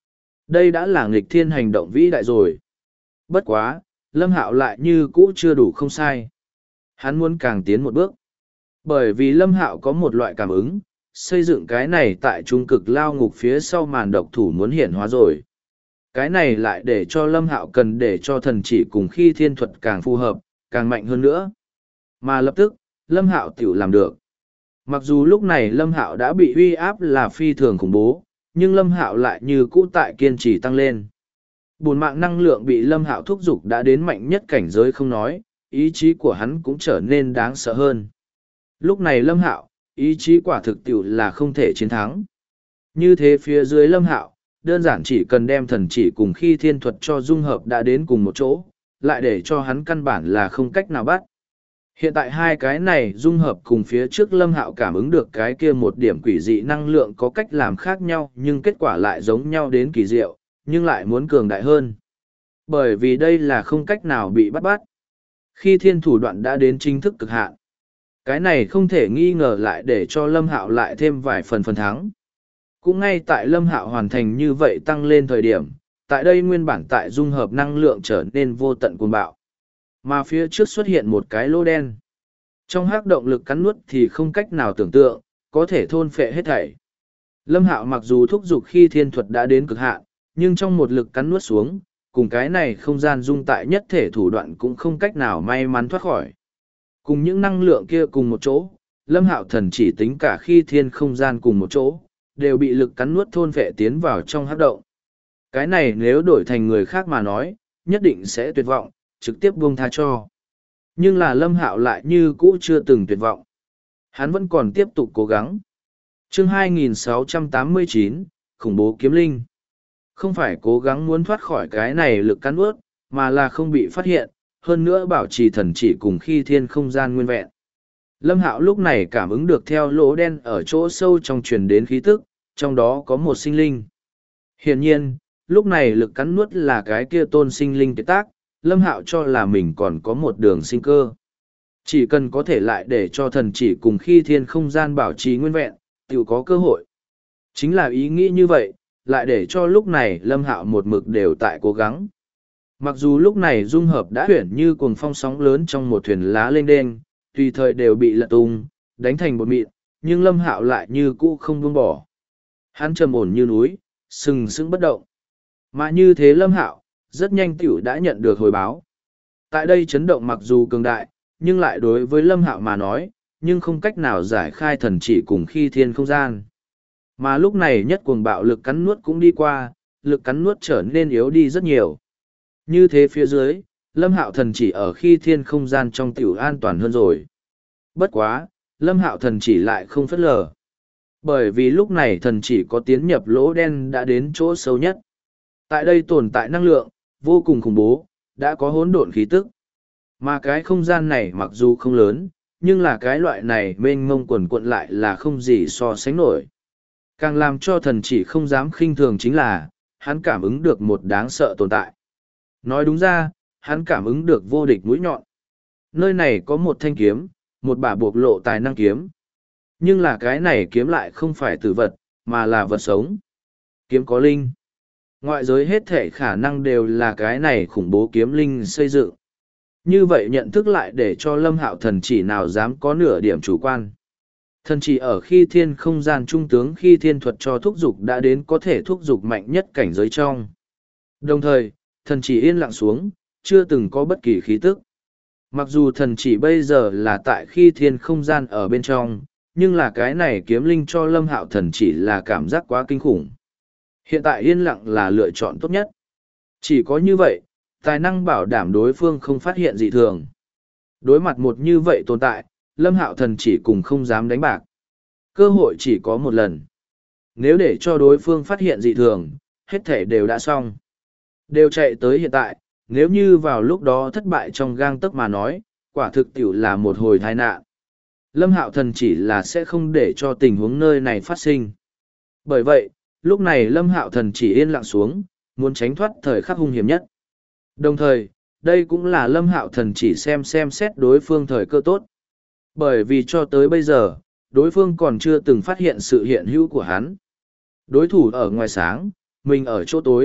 Đây đã là nghịch thiên hành động vĩ đại rồi. Bất quá, Lâm Hạo lại như cũ chưa đủ không sai. Hắn muốn càng tiến một bước. Bởi vì Lâm Hạo có một loại cảm ứng, xây dựng cái này tại trung cực lao ngục phía sau màn độc thủ muốn hiển hóa rồi. Cái này lại để cho Lâm Hạo cần để cho thần chỉ cùng khi thiên thuật càng phù hợp, càng mạnh hơn nữa. Mà lập tức, Lâm Hạo tiểu làm được. Mặc dù lúc này Lâm Hạo đã bị uy áp là phi thường khủng bố, nhưng Lâm Hạo lại như cũ tại kiên trì tăng lên. Bổn mạng năng lượng bị Lâm Hạo thúc giục đã đến mạnh nhất cảnh giới không nói, ý chí của hắn cũng trở nên đáng sợ hơn. Lúc này Lâm Hạo, ý chí quả thực tiểu là không thể chiến thắng. Như thế phía dưới Lâm Hạo, đơn giản chỉ cần đem thần chỉ cùng khi thiên thuật cho dung hợp đã đến cùng một chỗ, lại để cho hắn căn bản là không cách nào bắt. Hiện tại hai cái này dung hợp cùng phía trước Lâm Hạo cảm ứng được cái kia một điểm quỷ dị năng lượng có cách làm khác nhau nhưng kết quả lại giống nhau đến kỳ diệu, nhưng lại muốn cường đại hơn. Bởi vì đây là không cách nào bị bắt. Khi thiên thủ đoạn đã đến chính thức cực hạn, cái này không thể nghi ngờ lại để cho Lâm Hạo lại thêm vài phần thắng. Cũng ngay tại Lâm Hạo hoàn thành như vậy tăng lên thời điểm, tại đây nguyên bản tại dung hợp năng lượng trở nên vô tận cuồng bạo. Mà phía trước xuất hiện một cái lỗ đen. Trong hắc động lực cắn nuốt thì không cách nào tưởng tượng, có thể thôn phệ hết thảy. Lâm Hạo mặc dù thúc giục khi thiên thuật đã đến cực hạn, nhưng trong một lực cắn nuốt xuống, cùng cái này không gian dung tại nhất thể thủ đoạn cũng không cách nào may mắn thoát khỏi. Cùng những năng lượng kia cùng một chỗ, Lâm Hạo thần chỉ tính cả khi thiên không gian cùng một chỗ, đều bị lực cắn nuốt thôn phệ tiến vào trong hắc động. Cái này nếu đổi thành người khác mà nói, nhất định sẽ tuyệt vọng, trực tiếp buông tha cho. Nhưng là Lâm Hạo lại như cũ chưa từng tuyệt vọng. Hắn vẫn còn tiếp tục cố gắng. Chương 2689, khủng bố kiếm linh. Không phải cố gắng muốn thoát khỏi cái này lực cắn nuốt, mà là không bị phát hiện, hơn nữa bảo trì thần chỉ cùng khi thiên không gian nguyên vẹn. Lâm Hạo lúc này cảm ứng được theo lỗ đen ở chỗ sâu trong truyền đến khí tức, trong đó có một sinh linh. Hiển nhiên, lúc này lực cắn nuốt là cái kia tôn sinh linh kết tác, Lâm Hạo cho là mình còn có một đường sinh cơ. Chỉ cần có thể lại để cho thần chỉ cùng khi thiên không gian bảo trì nguyên vẹn, tự có cơ hội. Chính là ý nghĩ như vậy, lại để cho lúc này Lâm Hạo một mực đều tại cố gắng. Mặc dù lúc này dung hợp đã huyển như cuồng phong sóng lớn trong một thuyền lá lênh đênh, tùy thời đều bị lật tung, đánh thành bột mịn, nhưng Lâm Hạo lại như cũ không buông bỏ. Hắn trầm ổn như núi, sừng sững bất động. Mà như thế Lâm Hạo, rất nhanh tiểu đã nhận được hồi báo. Tại đây chấn động mặc dù cường đại, nhưng lại đối với Lâm Hạo mà nói, nhưng không cách nào giải khai thần chỉ cùng khi thiên không gian. Mà lúc này nhất cuồng bạo lực cắn nuốt cũng đi qua, lực cắn nuốt trở nên yếu đi rất nhiều. Như thế phía dưới, Lâm Hạo thần chỉ ở khi thiên không gian trong tiểu an toàn hơn rồi. Bất quá, Lâm Hạo thần chỉ lại không phất lờ. Bởi vì lúc này thần chỉ có tiến nhập lỗ đen đã đến chỗ sâu nhất. Tại đây tồn tại năng lượng, vô cùng khủng bố, đã có hỗn độn khí tức. Mà cái không gian này mặc dù không lớn, nhưng là cái loại này mênh mông quần cuộn lại là không gì so sánh nổi. Càng làm cho thần chỉ không dám khinh thường chính là, hắn cảm ứng được một đáng sợ tồn tại. Nói đúng ra, hắn cảm ứng được vô địch mũi nhọn. Nơi này có một thanh kiếm, một bả bộc lộ tài năng kiếm. Nhưng là cái này kiếm lại không phải tử vật, mà là vật sống. Kiếm có linh. Ngoại giới hết thể khả năng đều là cái này khủng bố kiếm linh xây dựng. Như vậy nhận thức lại để cho Lâm Hạo thần chỉ nào dám có nửa điểm chủ quan. Thần chỉ ở khi thiên không gian trung tướng khi thiên thuật cho thúc dục đã đến có thể thúc dục mạnh nhất cảnh giới trong. Đồng thời, thần chỉ yên lặng xuống, chưa từng có bất kỳ khí tức. Mặc dù thần chỉ bây giờ là tại khi thiên không gian ở bên trong, nhưng là cái này kiếm linh cho Lâm Hạo thần chỉ là cảm giác quá kinh khủng. Hiện tại yên lặng là lựa chọn tốt nhất. Chỉ có như vậy, tài năng bảo đảm đối phương không phát hiện dị thường. Đối mặt một như vậy tồn tại, Lâm Hạo thần chỉ cùng không dám đánh bạc. Cơ hội chỉ có một lần. Nếu để cho đối phương phát hiện dị thường, hết thể đều đã xong. Đều chạy tới hiện tại, nếu như vào lúc đó thất bại trong gang tấc mà nói, quả thực tiểu là một hồi tai nạn. Lâm Hạo thần chỉ là sẽ không để cho tình huống nơi này phát sinh. Bởi vậy, lúc này Lâm Hạo thần chỉ yên lặng xuống, muốn tránh thoát thời khắc hung hiểm nhất. Đồng thời, đây cũng là Lâm Hạo thần chỉ xem xét đối phương thời cơ tốt. Bởi vì cho tới bây giờ, đối phương còn chưa từng phát hiện sự hiện hữu của hắn. Đối thủ ở ngoài sáng, mình ở chỗ tối,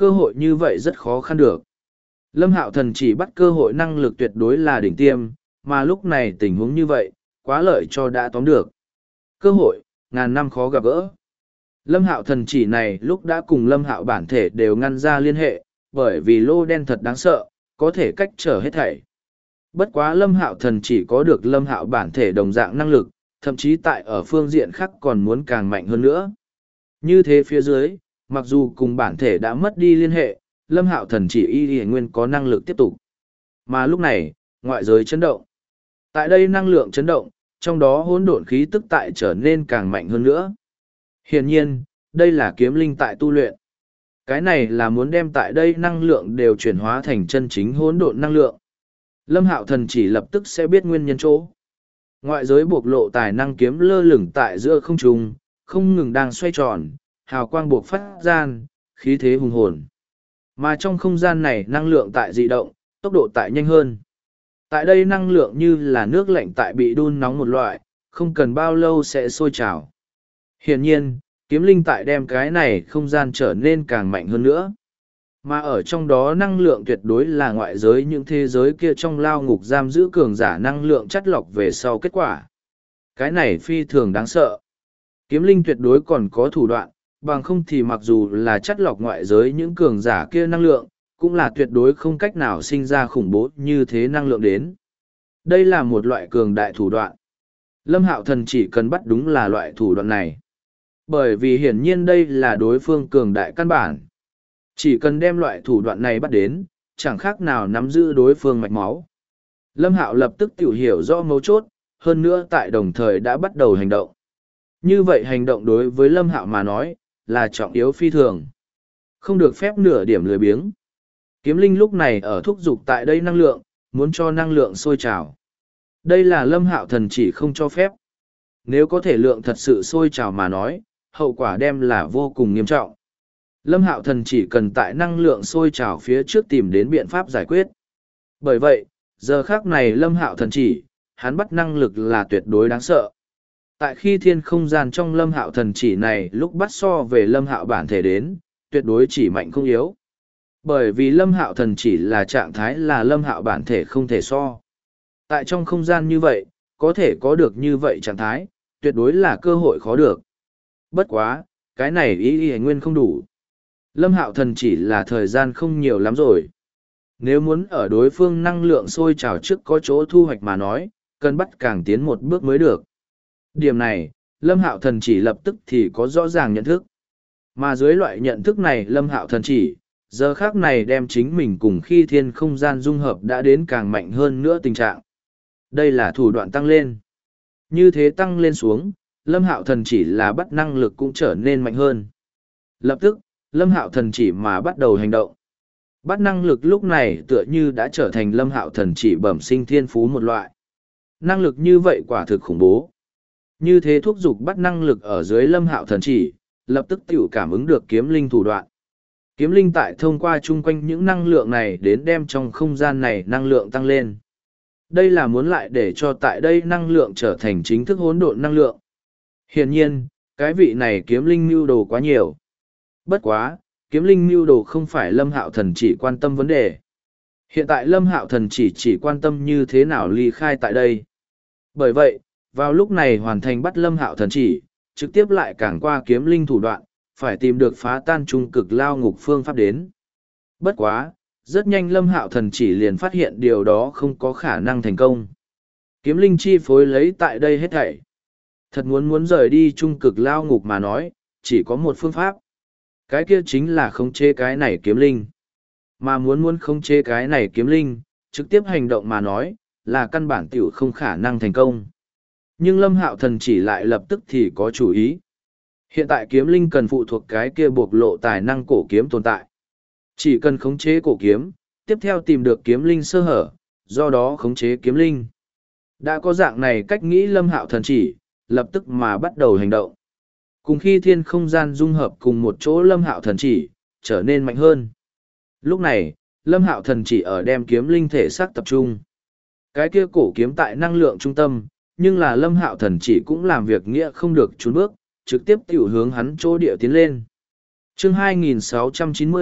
cơ hội như vậy rất khó khăn được. Lâm Hạo Thần chỉ bắt cơ hội năng lực tuyệt đối là đỉnh tiêm, mà lúc này tình huống như vậy, quá lợi cho đã tóm được. Cơ hội, ngàn năm khó gặp gỡ. Lâm Hạo Thần chỉ này lúc đã cùng Lâm Hạo bản thể đều ngăn ra liên hệ, bởi vì lô đen thật đáng sợ, có thể cách trở hết thảy. Bất quá Lâm Hạo Thần chỉ có được Lâm Hạo bản thể đồng dạng năng lực, thậm chí tại ở phương diện khác còn muốn càng mạnh hơn nữa. Như thế phía dưới, mặc dù cùng bản thể đã mất đi liên hệ, Lâm Hạo Thần chỉ y nguyên có năng lực tiếp tục. Mà lúc này, ngoại giới chấn động. Tại đây năng lượng chấn động, trong đó hỗn độn khí tức tại trở nên càng mạnh hơn nữa. Hiển nhiên, đây là kiếm linh tại tu luyện. Cái này là muốn đem tại đây năng lượng đều chuyển hóa thành chân chính hỗn độn năng lượng. Lâm Hạo Thần chỉ lập tức sẽ biết nguyên nhân chỗ. Ngoại giới bộc lộ tài năng kiếm lơ lửng tại giữa không trung, không ngừng đang xoay tròn, hào quang buộc phát gian, khí thế hùng hồn. Mà trong không gian này năng lượng tại dị động, tốc độ tại nhanh hơn. Tại đây năng lượng như là nước lạnh tại bị đun nóng một loại, không cần bao lâu sẽ sôi trào. Hiển nhiên, kiếm linh tại đem cái này không gian trở nên càng mạnh hơn nữa. Mà ở trong đó năng lượng tuyệt đối là ngoại giới những thế giới kia trong lao ngục giam giữ cường giả năng lượng chắt lọc về sau kết quả. Cái này phi thường đáng sợ. Kiếm linh tuyệt đối còn có thủ đoạn, bằng không thì mặc dù là chắt lọc ngoại giới những cường giả kia năng lượng, cũng là tuyệt đối không cách nào sinh ra khủng bố như thế năng lượng đến. Đây là một loại cường đại thủ đoạn. Lâm Hạo Thần chỉ cần bắt đúng là loại thủ đoạn này. Bởi vì hiển nhiên đây là đối phương cường đại căn bản. Chỉ cần đem loại thủ đoạn này bắt đến, chẳng khác nào nắm giữ đối phương mạch máu. Lâm Hạo lập tức tiểu hiểu rõ mấu chốt, hơn nữa tại đồng thời đã bắt đầu hành động. Như vậy hành động đối với Lâm Hạo mà nói, là trọng yếu phi thường. Không được phép nửa điểm lười biếng. Kiếm linh lúc này ở thúc dục tại đây năng lượng, muốn cho năng lượng sôi trào. Đây là Lâm Hạo Thần chỉ không cho phép. Nếu có thể lượng thật sự sôi trào mà nói, hậu quả đem là vô cùng nghiêm trọng. Lâm Hạo Thần chỉ cần tại năng lượng sôi trào phía trước tìm đến biện pháp giải quyết. Bởi vậy, giờ khác này Lâm Hạo Thần chỉ, hắn bắt năng lực là tuyệt đối đáng sợ. Tại khi thiên không gian trong Lâm Hạo Thần chỉ này lúc bắt so về Lâm Hạo bản thể đến, tuyệt đối chỉ mạnh không yếu. Bởi vì Lâm Hạo Thần chỉ là trạng thái là Lâm Hạo bản thể không thể so. Tại trong không gian như vậy, có thể có được như vậy trạng thái, tuyệt đối là cơ hội khó được. Bất quá, cái này ý nguyên không đủ. Lâm Hạo Thần chỉ là thời gian không nhiều lắm rồi. Nếu muốn ở đối phương năng lượng sôi trào trước có chỗ thu hoạch mà nói, cần bắt càng tiến một bước mới được. Điểm này, Lâm Hạo Thần chỉ lập tức thì có rõ ràng nhận thức. Mà dưới loại nhận thức này Lâm Hạo Thần chỉ, giờ khác này đem chính mình cùng khi thiên không gian dung hợp đã đến càng mạnh hơn nữa tình trạng. Đây là thủ đoạn tăng lên. Như thế tăng lên xuống, Lâm Hạo Thần chỉ là bắt năng lực cũng trở nên mạnh hơn. Lập tức, Lâm Hạo Thần chỉ mà bắt đầu hành động. Bắt năng lực lúc này tựa như đã trở thành Lâm Hạo Thần chỉ bẩm sinh thiên phú một loại. Năng lực như vậy quả thực khủng bố. Như thế thúc giục bắt năng lực ở dưới Lâm Hạo Thần chỉ, lập tức tiểu cảm ứng được kiếm linh thủ đoạn. Kiếm linh tại thông qua chung quanh những năng lượng này đến đem trong không gian này năng lượng tăng lên. Đây là muốn lại để cho tại đây năng lượng trở thành chính thức hỗn độn năng lượng. Hiển nhiên, cái vị này kiếm linh mưu đồ quá nhiều. Bất quá, kiếm linh mưu đồ không phải Lâm Hạo Thần chỉ quan tâm vấn đề. Hiện tại Lâm Hạo Thần chỉ quan tâm như thế nào ly khai tại đây. Bởi vậy, vào lúc này hoàn thành bắt Lâm Hạo Thần chỉ, trực tiếp lại càng qua kiếm linh thủ đoạn, phải tìm được phá tan trung cực lao ngục phương pháp đến. Bất quá, rất nhanh Lâm Hạo Thần chỉ liền phát hiện điều đó không có khả năng thành công. Kiếm linh chi phối lấy tại đây hết thảy. Thật muốn rời đi trung cực lao ngục mà nói, chỉ có một phương pháp. Cái kia chính là khống chế cái này kiếm linh. Mà muốn khống chế cái này kiếm linh, trực tiếp hành động mà nói, là căn bản tiểu không khả năng thành công. Nhưng Lâm Hạo Thần chỉ lại lập tức thì có chủ ý. Hiện tại kiếm linh cần phụ thuộc cái kia bộc lộ tài năng cổ kiếm tồn tại. Chỉ cần khống chế cổ kiếm, tiếp theo tìm được kiếm linh sơ hở, do đó khống chế kiếm linh. Đã có dạng này cách nghĩ Lâm Hạo Thần chỉ, lập tức mà bắt đầu hành động. Cùng khi thiên không gian dung hợp cùng một chỗ Lâm Hạo Thần chỉ, trở nên mạnh hơn. Lúc này, Lâm Hạo Thần chỉ ở đem kiếm linh thể xác tập trung. Cái kia cổ kiếm tại năng lượng trung tâm, nhưng là Lâm Hạo Thần chỉ cũng làm việc nghĩa không được trốn bước, trực tiếp tiểu hướng hắn chỗ địa tiến lên. Chương 2690,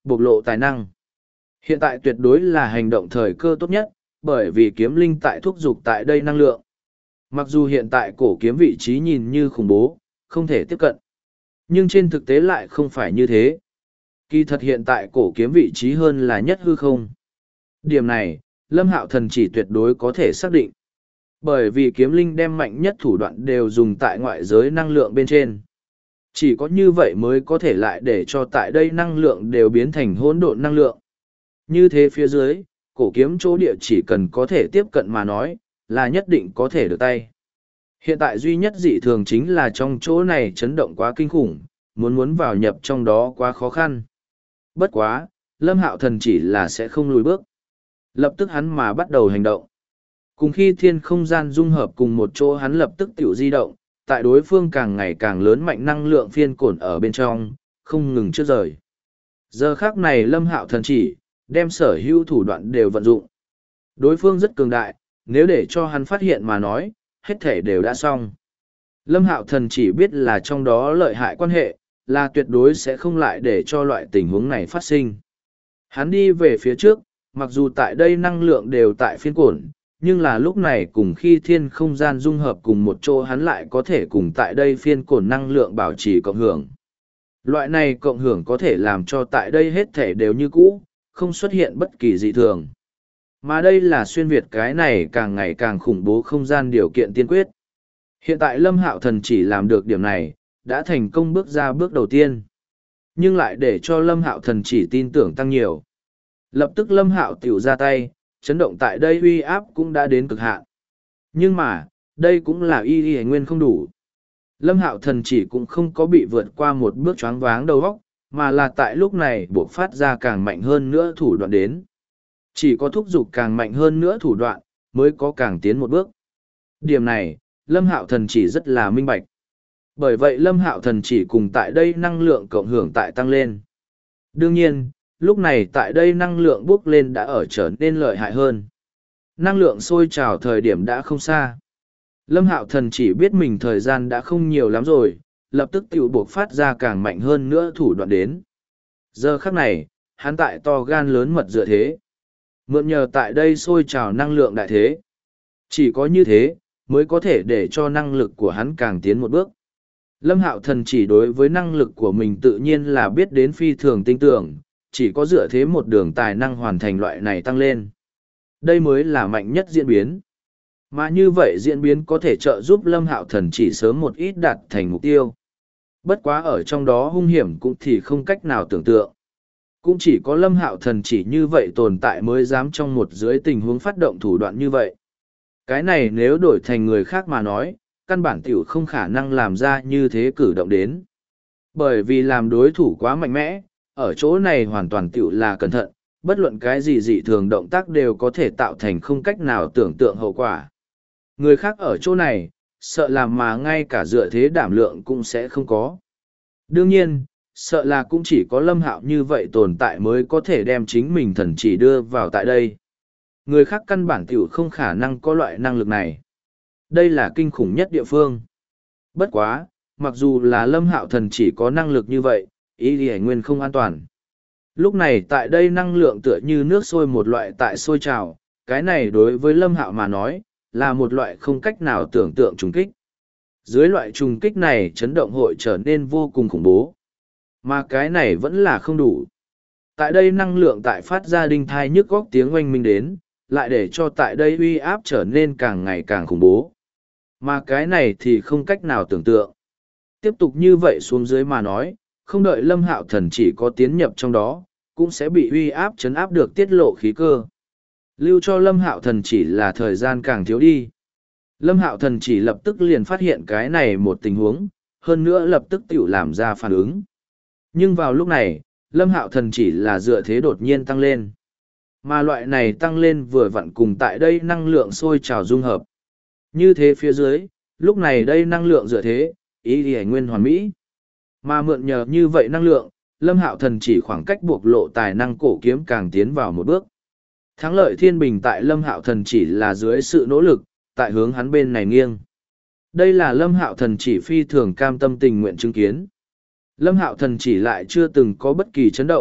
bộc lộ tài năng. Hiện tại tuyệt đối là hành động thời cơ tốt nhất, bởi vì kiếm linh tại thúc giục tại đây năng lượng. Mặc dù hiện tại cổ kiếm vị trí nhìn như khủng bố, không thể tiếp cận. Nhưng trên thực tế lại không phải như thế. Kỳ thật hiện tại cổ kiếm vị trí hơn là nhất hư không. Điểm này, Lâm Hạo Thần chỉ tuyệt đối có thể xác định. Bởi vì kiếm linh đem mạnh nhất thủ đoạn đều dùng tại ngoại giới năng lượng bên trên. Chỉ có như vậy mới có thể lại để cho tại đây năng lượng đều biến thành hỗn độn năng lượng. Như thế phía dưới, cổ kiếm chỗ địa chỉ cần có thể tiếp cận mà nói, là nhất định có thể được tay. Hiện tại duy nhất dị thường chính là trong chỗ này chấn động quá kinh khủng, muốn vào nhập trong đó quá khó khăn. Bất quá, Lâm Hạo Thần chỉ là sẽ không lùi bước. Lập tức hắn mà bắt đầu hành động. Cùng khi thiên không gian dung hợp cùng một chỗ hắn lập tức tiểu di động, tại đối phương càng ngày càng lớn mạnh năng lượng phiên cổn ở bên trong, không ngừng trước rời. Giờ khác này Lâm Hạo Thần chỉ, đem sở hữu thủ đoạn đều vận dụng. Đối phương rất cường đại, nếu để cho hắn phát hiện mà nói, hết thể đều đã xong. Lâm Hạo Thần chỉ biết là trong đó lợi hại quan hệ, là tuyệt đối sẽ không lại để cho loại tình huống này phát sinh. Hắn đi về phía trước, mặc dù tại đây năng lượng đều tại phiên cổn, nhưng là lúc này cùng khi thiên không gian dung hợp cùng một chỗ hắn lại có thể cùng tại đây phiên cổn năng lượng bảo trì cộng hưởng. Loại này cộng hưởng có thể làm cho tại đây hết thể đều như cũ, không xuất hiện bất kỳ dị thường. Mà đây là xuyên việt cái này càng ngày càng khủng bố không gian điều kiện tiên quyết. Hiện tại Lâm Hạo Thần chỉ làm được điểm này, đã thành công bước ra bước đầu tiên. Nhưng lại để cho Lâm Hạo Thần chỉ tin tưởng tăng nhiều. Lập tức Lâm Hạo tiểu ra tay, chấn động tại đây uy áp cũng đã đến cực hạn. Nhưng mà, đây cũng là y nguyên không đủ. Lâm Hạo Thần chỉ cũng không có bị vượt qua một bước choáng váng đầu óc, mà là tại lúc này buộc phát ra càng mạnh hơn nữa thủ đoạn đến. Chỉ có thúc giục càng mạnh hơn nữa thủ đoạn, mới có càng tiến một bước. Điểm này, Lâm Hạo Thần chỉ rất là minh bạch. Bởi vậy Lâm Hạo Thần chỉ cùng tại đây năng lượng cộng hưởng tại tăng lên. Đương nhiên, lúc này tại đây năng lượng bước lên đã ở trở nên lợi hại hơn. Năng lượng sôi trào thời điểm đã không xa. Lâm Hạo Thần chỉ biết mình thời gian đã không nhiều lắm rồi, lập tức tiểu buộc phát ra càng mạnh hơn nữa thủ đoạn đến. Giờ khắc này, hắn tại to gan lớn mật dựa thế. Mượn nhờ tại đây sôi trào năng lượng đại thế. Chỉ có như thế, mới có thể để cho năng lực của hắn càng tiến một bước. Lâm Hạo Thần chỉ đối với năng lực của mình tự nhiên là biết đến phi thường tinh tưởng, chỉ có dựa thế một đường tài năng hoàn thành loại này tăng lên. Đây mới là mạnh nhất diễn biến. Mà như vậy diễn biến có thể trợ giúp Lâm Hạo Thần chỉ sớm một ít đạt thành mục tiêu. Bất quá ở trong đó hung hiểm cũng thì không cách nào tưởng tượng. Cũng chỉ có Lâm Hạo Thần chỉ như vậy tồn tại mới dám trong một dưới tình huống phát động thủ đoạn như vậy. Cái này nếu đổi thành người khác mà nói, căn bản tiểu không khả năng làm ra như thế cử động đến. Bởi vì làm đối thủ quá mạnh mẽ, ở chỗ này hoàn toàn tiểu là cẩn thận, bất luận cái gì dị thường động tác đều có thể tạo thành không cách nào tưởng tượng hậu quả. Người khác ở chỗ này, sợ làm mà ngay cả dựa thế đảm lượng cũng sẽ không có. Đương nhiên, sợ là cũng chỉ có Lâm Hạo như vậy tồn tại mới có thể đem chính mình thần chỉ đưa vào tại đây. Người khác căn bản tiểu không khả năng có loại năng lực này. Đây là kinh khủng nhất địa phương. Bất quá, mặc dù là Lâm Hạo thần chỉ có năng lực như vậy, ý thì nguyên không an toàn. Lúc này tại đây năng lượng tựa như nước sôi một loại tại sôi trào, cái này đối với Lâm Hạo mà nói, là một loại không cách nào tưởng tượng trùng kích. Dưới loại trùng kích này chấn động hội trở nên vô cùng khủng bố. Mà cái này vẫn là không đủ. Tại đây năng lượng tại phát ra đinh thai nhức góc tiếng oanh minh đến, lại để cho tại đây uy áp trở nên càng ngày càng khủng bố. Mà cái này thì không cách nào tưởng tượng. Tiếp tục như vậy xuống dưới mà nói, không đợi Lâm Hạo thần chỉ có tiến nhập trong đó, cũng sẽ bị uy áp chấn áp được tiết lộ khí cơ. Lưu cho Lâm Hạo thần chỉ là thời gian càng thiếu đi. Lâm Hạo thần chỉ lập tức liền phát hiện cái này một tình huống, hơn nữa lập tức tiểu làm ra phản ứng. Nhưng vào lúc này, Lâm Hạo thần chỉ là dựa thế đột nhiên tăng lên. Mà loại này tăng lên vừa vặn cùng tại đây năng lượng sôi trào dung hợp. Như thế phía dưới, lúc này đây năng lượng dựa thế, ý thì nguyên hoàn mỹ. Mà mượn nhờ như vậy năng lượng, Lâm Hạo thần chỉ khoảng cách buộc lộ tài năng cổ kiếm càng tiến vào một bước. Thắng lợi thiên bình tại Lâm Hạo thần chỉ là dưới sự nỗ lực, tại hướng hắn bên này nghiêng. Đây là Lâm Hạo thần chỉ phi thường cam tâm tình nguyện chứng kiến. Lâm Hạo thần chỉ lại chưa từng có bất kỳ chấn động,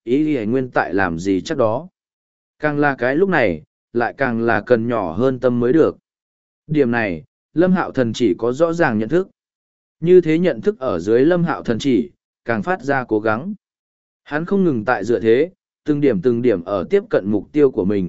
ý y nguyên tại làm gì chắc đó. Càng là cái lúc này, lại càng là cần nhỏ hơn tâm mới được. Điểm này, Lâm Hạo Thần chỉ có rõ ràng nhận thức. Như thế nhận thức ở dưới Lâm Hạo Thần chỉ, càng phát ra cố gắng. Hắn không ngừng tại dựa thế, từng điểm ở tiếp cận mục tiêu của mình.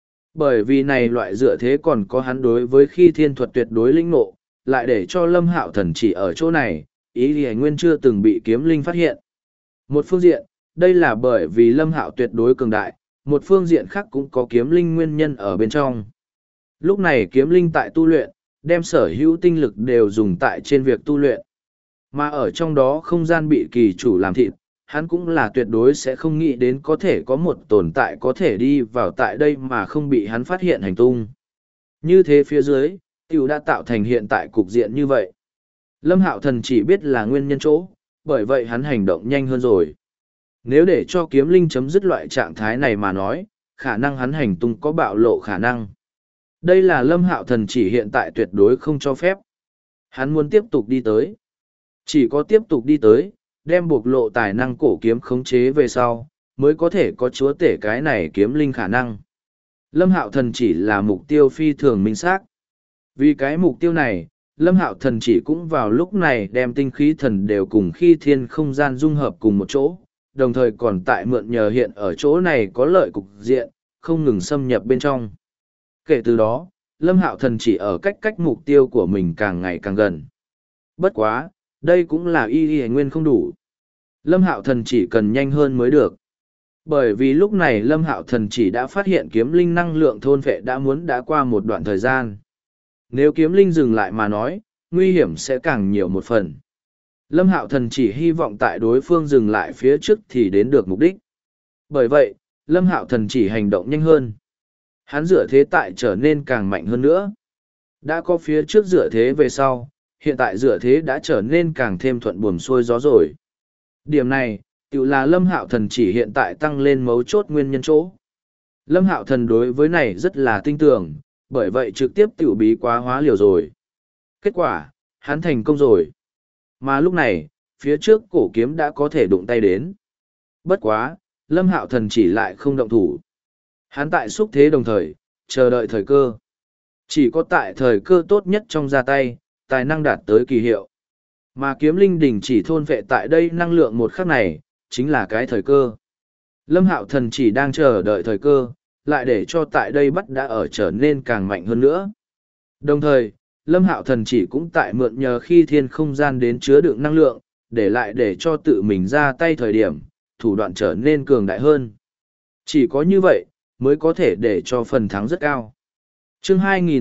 Bởi vì này loại dựa thế còn có hắn đối với khi thiên thuật tuyệt đối lĩnh ngộ, lại để cho Lâm Hạo Thần chỉ ở chỗ này, ý thì nguyên chưa từng bị kiếm linh phát hiện. Một phương diện, đây là bởi vì Lâm Hạo tuyệt đối cường đại, một phương diện khác cũng có kiếm linh nguyên nhân ở bên trong. Lúc này kiếm linh tại tu luyện, đem sở hữu tinh lực đều dùng tại trên việc tu luyện. Mà ở trong đó không gian bị kỳ chủ làm thịt, hắn cũng là tuyệt đối sẽ không nghĩ đến có thể có một tồn tại có thể đi vào tại đây mà không bị hắn phát hiện hành tung. Như thế phía dưới, tiểu đã tạo thành hiện tại cục diện như vậy. Lâm Hạo Thần chỉ biết là nguyên nhân chỗ, bởi vậy hắn hành động nhanh hơn rồi. Nếu để cho kiếm linh chấm dứt loại trạng thái này mà nói, khả năng hắn hành tung có bạo lộ khả năng. Đây là Lâm Hạo Thần chỉ hiện tại tuyệt đối không cho phép. Hắn muốn tiếp tục đi tới. Chỉ có tiếp tục đi tới, đem bộc lộ tài năng cổ kiếm khống chế về sau, mới có thể có chúa tể cái này kiếm linh khả năng. Lâm Hạo Thần chỉ là mục tiêu phi thường minh xác. Vì cái mục tiêu này, Lâm Hạo Thần chỉ cũng vào lúc này đem tinh khí thần đều cùng khi thiên không gian dung hợp cùng một chỗ, đồng thời còn tại mượn nhờ hiện ở chỗ này có lợi cục diện, không ngừng xâm nhập bên trong. Kể từ đó, Lâm Hạo Thần chỉ ở cách mục tiêu của mình càng ngày càng gần. Bất quá, đây cũng là y nguyên không đủ. Lâm Hạo Thần chỉ cần nhanh hơn mới được. Bởi vì lúc này Lâm Hạo Thần chỉ đã phát hiện kiếm linh năng lượng thôn phệ đã qua một đoạn thời gian. Nếu kiếm linh dừng lại mà nói, nguy hiểm sẽ càng nhiều một phần. Lâm Hạo Thần chỉ hy vọng tại đối phương dừng lại phía trước thì đến được mục đích. Bởi vậy, Lâm Hạo Thần chỉ hành động nhanh hơn. Hắn dựa thế tại trở nên càng mạnh hơn nữa. Đã có phía trước dựa thế về sau, hiện tại dựa thế đã trở nên càng thêm thuận buồm xuôi gió rồi. Điểm này, tự là Lâm Hạo Thần chỉ hiện tại tăng lên mấu chốt nguyên nhân chỗ. Lâm Hạo Thần đối với này rất là tin tưởng, bởi vậy trực tiếp tiểu bí quá hóa liều rồi. Kết quả, hắn thành công rồi. Mà lúc này, phía trước cổ kiếm đã có thể đụng tay đến. Bất quá, Lâm Hạo Thần chỉ lại không động thủ. Hắn tại xúc thế đồng thời, chờ đợi thời cơ. Chỉ có tại thời cơ tốt nhất trong ra tay, tài năng đạt tới kỳ hiệu. Mà kiếm linh đỉnh chỉ thôn vệ tại đây năng lượng một khắc này, chính là cái thời cơ. Lâm Hạo Thần chỉ đang chờ đợi thời cơ, lại để cho tại đây bắt đã ở trở nên càng mạnh hơn nữa. Đồng thời, Lâm Hạo Thần chỉ cũng tại mượn nhờ khi thiên không gian đến chứa đựng năng lượng, để cho tự mình ra tay thời điểm, thủ đoạn trở nên cường đại hơn. Chỉ có như vậy, mới có thể để cho phần thắng rất cao. Chương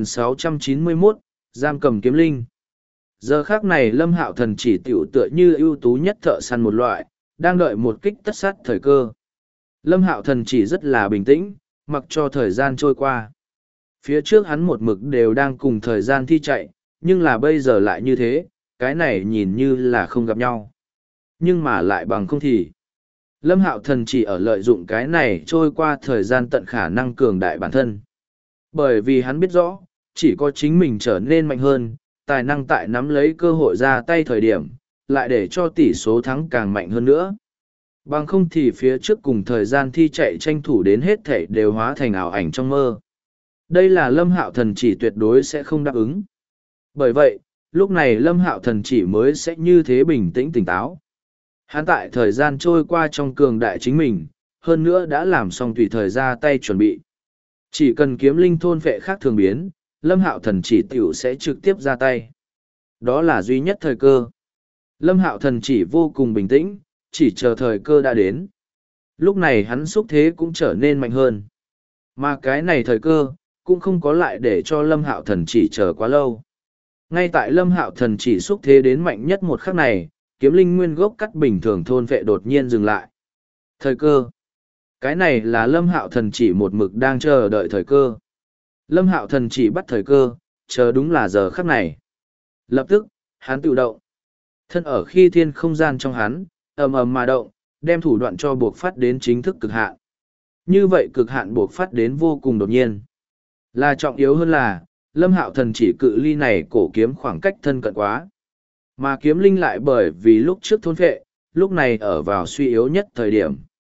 2691, Giam cầm kiếm linh. Giờ khác này Lâm Hạo Thần chỉ tiểu tựa như ưu tú nhất thợ săn một loại, đang đợi một kích tất sát thời cơ. Lâm Hạo Thần chỉ rất là bình tĩnh, mặc cho thời gian trôi qua. Phía trước hắn một mực đều đang cùng thời gian thi chạy, nhưng là bây giờ lại như thế, cái này nhìn như là không gặp nhau. Nhưng mà lại bằng không thì. Lâm Hạo Thần chỉ ở lợi dụng cái này trôi qua thời gian tận khả năng cường đại bản thân. Bởi vì hắn biết rõ, chỉ có chính mình trở nên mạnh hơn, tài năng tại nắm lấy cơ hội ra tay thời điểm, lại để cho tỷ số thắng càng mạnh hơn nữa. Bằng không thì phía trước cùng thời gian thi chạy tranh thủ đến hết thảy đều hóa thành ảo ảnh trong mơ. Đây là Lâm Hạo Thần chỉ tuyệt đối sẽ không đáp ứng. Bởi vậy, lúc này Lâm Hạo Thần chỉ mới sẽ như thế bình tĩnh tỉnh táo. Hắn tại thời gian trôi qua trong cường đại chính mình, hơn nữa đã làm xong tùy thời ra tay chuẩn bị. Chỉ cần kiếm linh thôn vệ khác thường biến, Lâm Hạo Thần chỉ tiểu sẽ trực tiếp ra tay. Đó là duy nhất thời cơ. Lâm Hạo Thần chỉ vô cùng bình tĩnh, chỉ chờ thời cơ đã đến. Lúc này hắn xúc thế cũng trở nên mạnh hơn. Mà cái này thời cơ, cũng không có lại để cho Lâm Hạo Thần chỉ chờ quá lâu. Ngay tại Lâm Hạo Thần chỉ xúc thế đến mạnh nhất một khắc này, kiếm linh nguyên gốc cắt bình thường thôn vệ đột nhiên dừng lại. Thời cơ. Cái này là Lâm Hạo Thần chỉ một mực đang chờ đợi thời cơ. Lâm Hạo Thần chỉ bắt thời cơ, chờ đúng là giờ khắc này. Lập tức, hắn tự động. Thân ở khi thiên không gian trong hắn, ầm ầm mà động, đem thủ đoạn cho buộc phát đến chính thức cực hạn. Như vậy cực hạn buộc phát đến vô cùng đột nhiên. Là trọng yếu hơn là, Lâm Hạo Thần chỉ cự ly này cổ kiếm khoảng cách thân cận quá. Mà kiếm linh lại bởi vì lúc trước thôn phệ, lúc này ở vào suy yếu nhất thời điểm.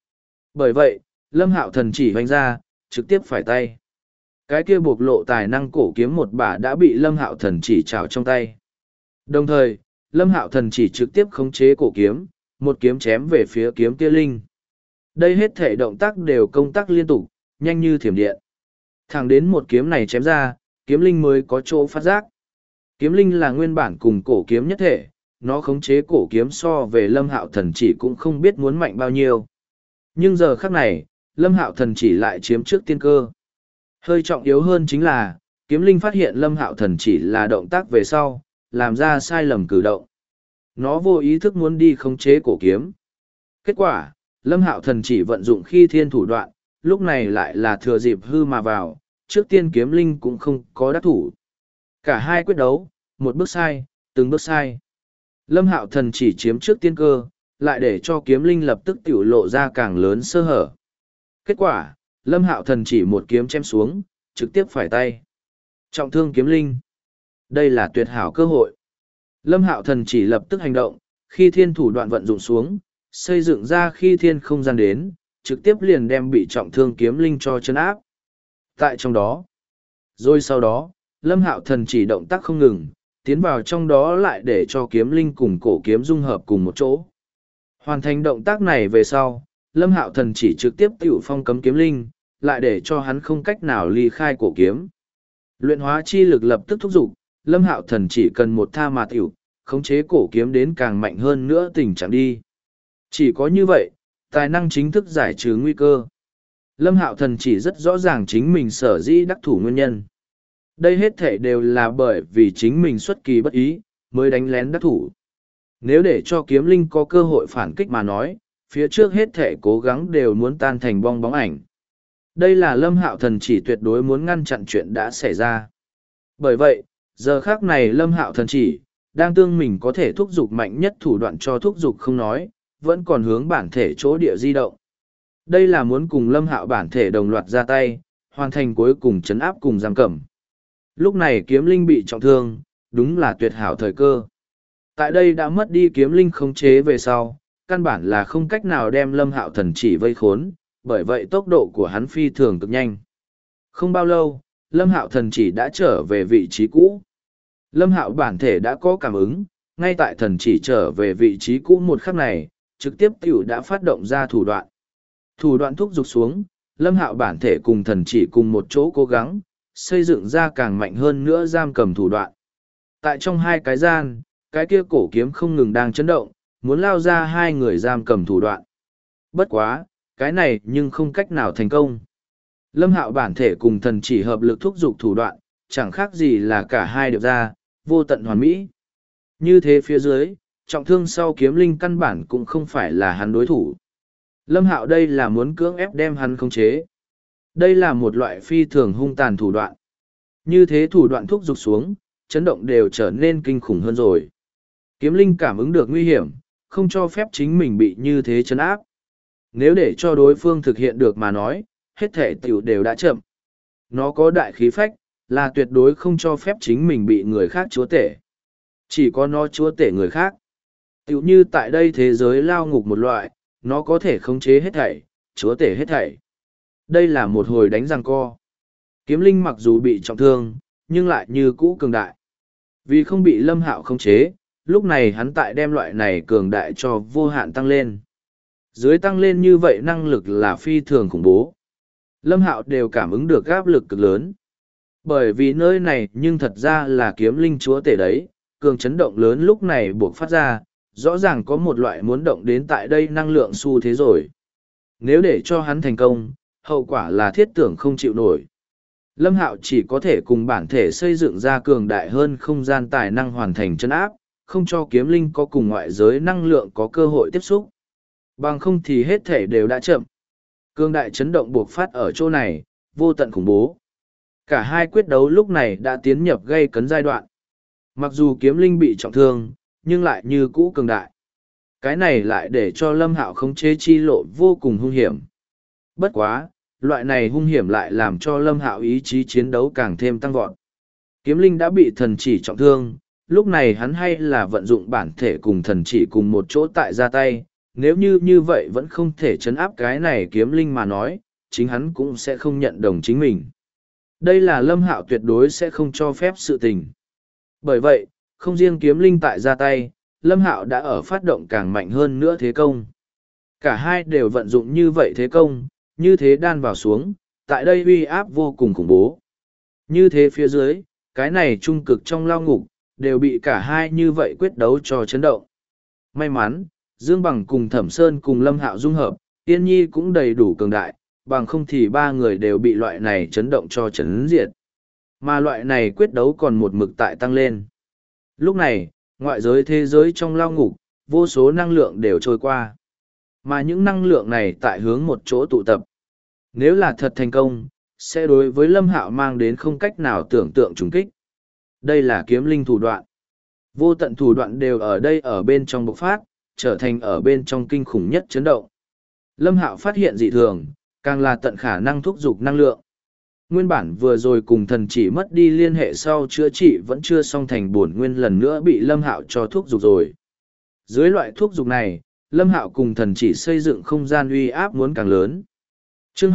Bởi vậy, Lâm Hạo Thần chỉ hoành ra, trực tiếp phải tay. Cái kia bộc lộ tài năng cổ kiếm một bả đã bị Lâm Hạo Thần chỉ trảo trong tay. Đồng thời, Lâm Hạo Thần chỉ trực tiếp khống chế cổ kiếm, một kiếm chém về phía kiếm kia linh. Đây hết thể động tác đều công tác liên tục, nhanh như thiểm điện. Thẳng đến một kiếm này chém ra, kiếm linh mới có chỗ phát giác. Kiếm linh là nguyên bản cùng cổ kiếm nhất thể, nó khống chế cổ kiếm so về Lâm Hạo Thần chỉ cũng không biết muốn mạnh bao nhiêu. Nhưng giờ khắc này, Lâm Hạo Thần chỉ lại chiếm trước tiên cơ. Hơi trọng yếu hơn chính là, kiếm linh phát hiện Lâm Hạo Thần chỉ là động tác về sau, làm ra sai lầm cử động. Nó vô ý thức muốn đi khống chế cổ kiếm. Kết quả, Lâm Hạo Thần chỉ vận dụng khi thiên thủ đoạn, lúc này lại là thừa dịp hư mà vào, trước tiên kiếm linh cũng không có đắc thủ. Cả hai quyết đấu, một bước sai, từng bước sai. Lâm Hạo Thần chỉ chiếm trước tiên cơ, lại để cho kiếm linh lập tức tiểu lộ ra càng lớn sơ hở. Kết quả, Lâm Hạo Thần chỉ một kiếm chém xuống, trực tiếp phải tay. Trọng thương kiếm linh. Đây là tuyệt hảo cơ hội. Lâm Hạo Thần chỉ lập tức hành động, khi thiên thủ đoạn vận dụng xuống, xây dựng ra khi thiên không gian đến, trực tiếp liền đem bị trọng thương kiếm linh cho chân áp. Tại trong đó, rồi sau đó, Lâm Hạo Thần chỉ động tác không ngừng, tiến vào trong đó lại để cho kiếm linh cùng cổ kiếm dung hợp cùng một chỗ. Hoàn thành động tác này về sau, Lâm Hạo Thần chỉ trực tiếp tiểu phong cấm kiếm linh, lại để cho hắn không cách nào ly khai cổ kiếm. Luyện hóa chi lực lập tức thúc giục, Lâm Hạo Thần chỉ cần một tha mà tiểu, khống chế cổ kiếm đến càng mạnh hơn nữa tình trạng đi. Chỉ có như vậy, tài năng chính thức giải trừ nguy cơ. Lâm Hạo Thần chỉ rất rõ ràng chính mình sở dĩ đắc thủ nguyên nhân. Đây hết thể đều là bởi vì chính mình xuất kỳ bất ý, mới đánh lén đắc thủ. Nếu để cho kiếm linh có cơ hội phản kích mà nói, phía trước hết thể cố gắng đều muốn tan thành bong bóng ảnh. Đây là Lâm Hạo Thần chỉ tuyệt đối muốn ngăn chặn chuyện đã xảy ra. Bởi vậy, giờ khác này Lâm Hạo Thần chỉ, đang tương mình có thể thúc giục mạnh nhất thủ đoạn cho thúc giục không nói, vẫn còn hướng bản thể chỗ địa di động. Đây là muốn cùng Lâm Hạo bản thể đồng loạt ra tay, hoàn thành cuối cùng chấn áp cùng giam cầm. Lúc này kiếm linh bị trọng thương, đúng là tuyệt hảo thời cơ. Tại đây đã mất đi kiếm linh khống chế về sau, căn bản là không cách nào đem Lâm Hạo Thần chỉ vây khốn, bởi vậy tốc độ của hắn phi thường cực nhanh. Không bao lâu, Lâm Hạo Thần chỉ đã trở về vị trí cũ. Lâm Hạo bản thể đã có cảm ứng, ngay tại thần chỉ trở về vị trí cũ một khắc này, trực tiếp tiểu đã phát động ra thủ đoạn. Thủ đoạn thúc giục xuống, Lâm Hạo bản thể cùng thần chỉ cùng một chỗ cố gắng, xây dựng ra càng mạnh hơn nữa giam cầm thủ đoạn. Tại trong hai cái gian, cái kia cổ kiếm không ngừng đang chấn động, muốn lao ra hai người giam cầm thủ đoạn. Bất quá, cái này nhưng không cách nào thành công. Lâm Hạo bản thể cùng thần chỉ hợp lực thúc giục thủ đoạn, chẳng khác gì là cả hai điệp ra, vô tận hoàn mỹ. Như thế phía dưới, trọng thương sau kiếm linh căn bản cũng không phải là hắn đối thủ. Lâm Hạo đây là muốn cưỡng ép đem hắn khống chế. Đây là một loại phi thường hung tàn thủ đoạn. Như thế thủ đoạn thúc giục xuống, chấn động đều trở nên kinh khủng hơn rồi. Kiếm linh cảm ứng được nguy hiểm, không cho phép chính mình bị như thế chấn áp. Nếu để cho đối phương thực hiện được mà nói, hết thể tiểu đều đã chậm. Nó có đại khí phách, là tuyệt đối không cho phép chính mình bị người khác chúa tể. Chỉ có nó chúa tể người khác. Tiểu như tại đây thế giới lao ngục một loại, nó có thể khống chế hết thảy, chúa tể hết thảy. Đây là một hồi đánh giằng co. Kiếm linh mặc dù bị trọng thương, nhưng lại như cũ cường đại. Vì không bị Lâm Hạo khống chế, lúc này hắn tại đem loại này cường đại cho vô hạn tăng lên. Dưới tăng lên như vậy năng lực là phi thường khủng bố. Lâm Hạo đều cảm ứng được áp lực cực lớn. Bởi vì nơi này nhưng thật ra là kiếm linh chúa tể đấy, cường chấn động lớn lúc này buộc phát ra, rõ ràng có một loại muốn động đến tại đây năng lượng xu thế rồi. Nếu để cho hắn thành công, hậu quả là thiết tưởng không chịu nổi. Lâm Hạo chỉ có thể cùng bản thể xây dựng ra cường đại hơn không gian tài năng hoàn thành chân áp, không cho kiếm linh có cùng ngoại giới năng lượng có cơ hội tiếp xúc. Bằng không thì hết thể đều đã chậm. Cường đại chấn động buộc phát ở chỗ này, vô tận khủng bố. Cả hai quyết đấu lúc này đã tiến nhập gây cấn giai đoạn. Mặc dù kiếm linh bị trọng thương, nhưng lại như cũ cường đại. Cái này lại để cho Lâm Hạo khống chế chi lộ vô cùng hung hiểm. Bất quá, loại này hung hiểm lại làm cho Lâm Hạo ý chí chiến đấu càng thêm tăng vọt. Kiếm linh đã bị thần chỉ trọng thương, lúc này hắn hay là vận dụng bản thể cùng thần chỉ cùng một chỗ tại ra tay, nếu như vậy vẫn không thể chấn áp cái này kiếm linh mà nói, chính hắn cũng sẽ không nhận đồng chính mình. Đây là Lâm Hạo tuyệt đối sẽ không cho phép sự tình. Bởi vậy, không riêng kiếm linh tại ra tay, Lâm Hạo đã ở phát động càng mạnh hơn nữa thế công. Cả hai đều vận dụng như vậy thế công, như thế đan vào xuống, tại đây uy áp vô cùng khủng bố. Như thế phía dưới, cái này trung cực trong lao ngục, đều bị cả hai như vậy quyết đấu cho chấn động. May mắn, Dương Bằng cùng Thẩm Sơn cùng Lâm Hạo dung hợp, Tiên Nhi cũng đầy đủ cường đại, bằng không thì ba người đều bị loại này chấn động cho chấn diệt. Mà loại này quyết đấu còn một mực tại tăng lên. Lúc này, ngoại giới thế giới trong lao ngục, vô số năng lượng đều trôi qua. Mà những năng lượng này tại hướng một chỗ tụ tập. Nếu là thật thành công, sẽ đối với Lâm Hạo mang đến không cách nào tưởng tượng trùng kích. Đây là kiếm linh thủ đoạn. Vô tận thủ đoạn đều ở đây ở bên trong bộc phát, trở thành ở bên trong kinh khủng nhất chấn động. Lâm Hạo phát hiện dị thường, càng là tận khả năng thúc giục năng lượng. Nguyên bản vừa rồi cùng thần chỉ mất đi liên hệ sau chữa trị vẫn chưa xong thành bổn nguyên lần nữa bị Lâm Hạo cho thúc giục rồi. Dưới loại thúc giục này, Lâm Hạo cùng thần chỉ xây dựng không gian uy áp muốn càng lớn. Chương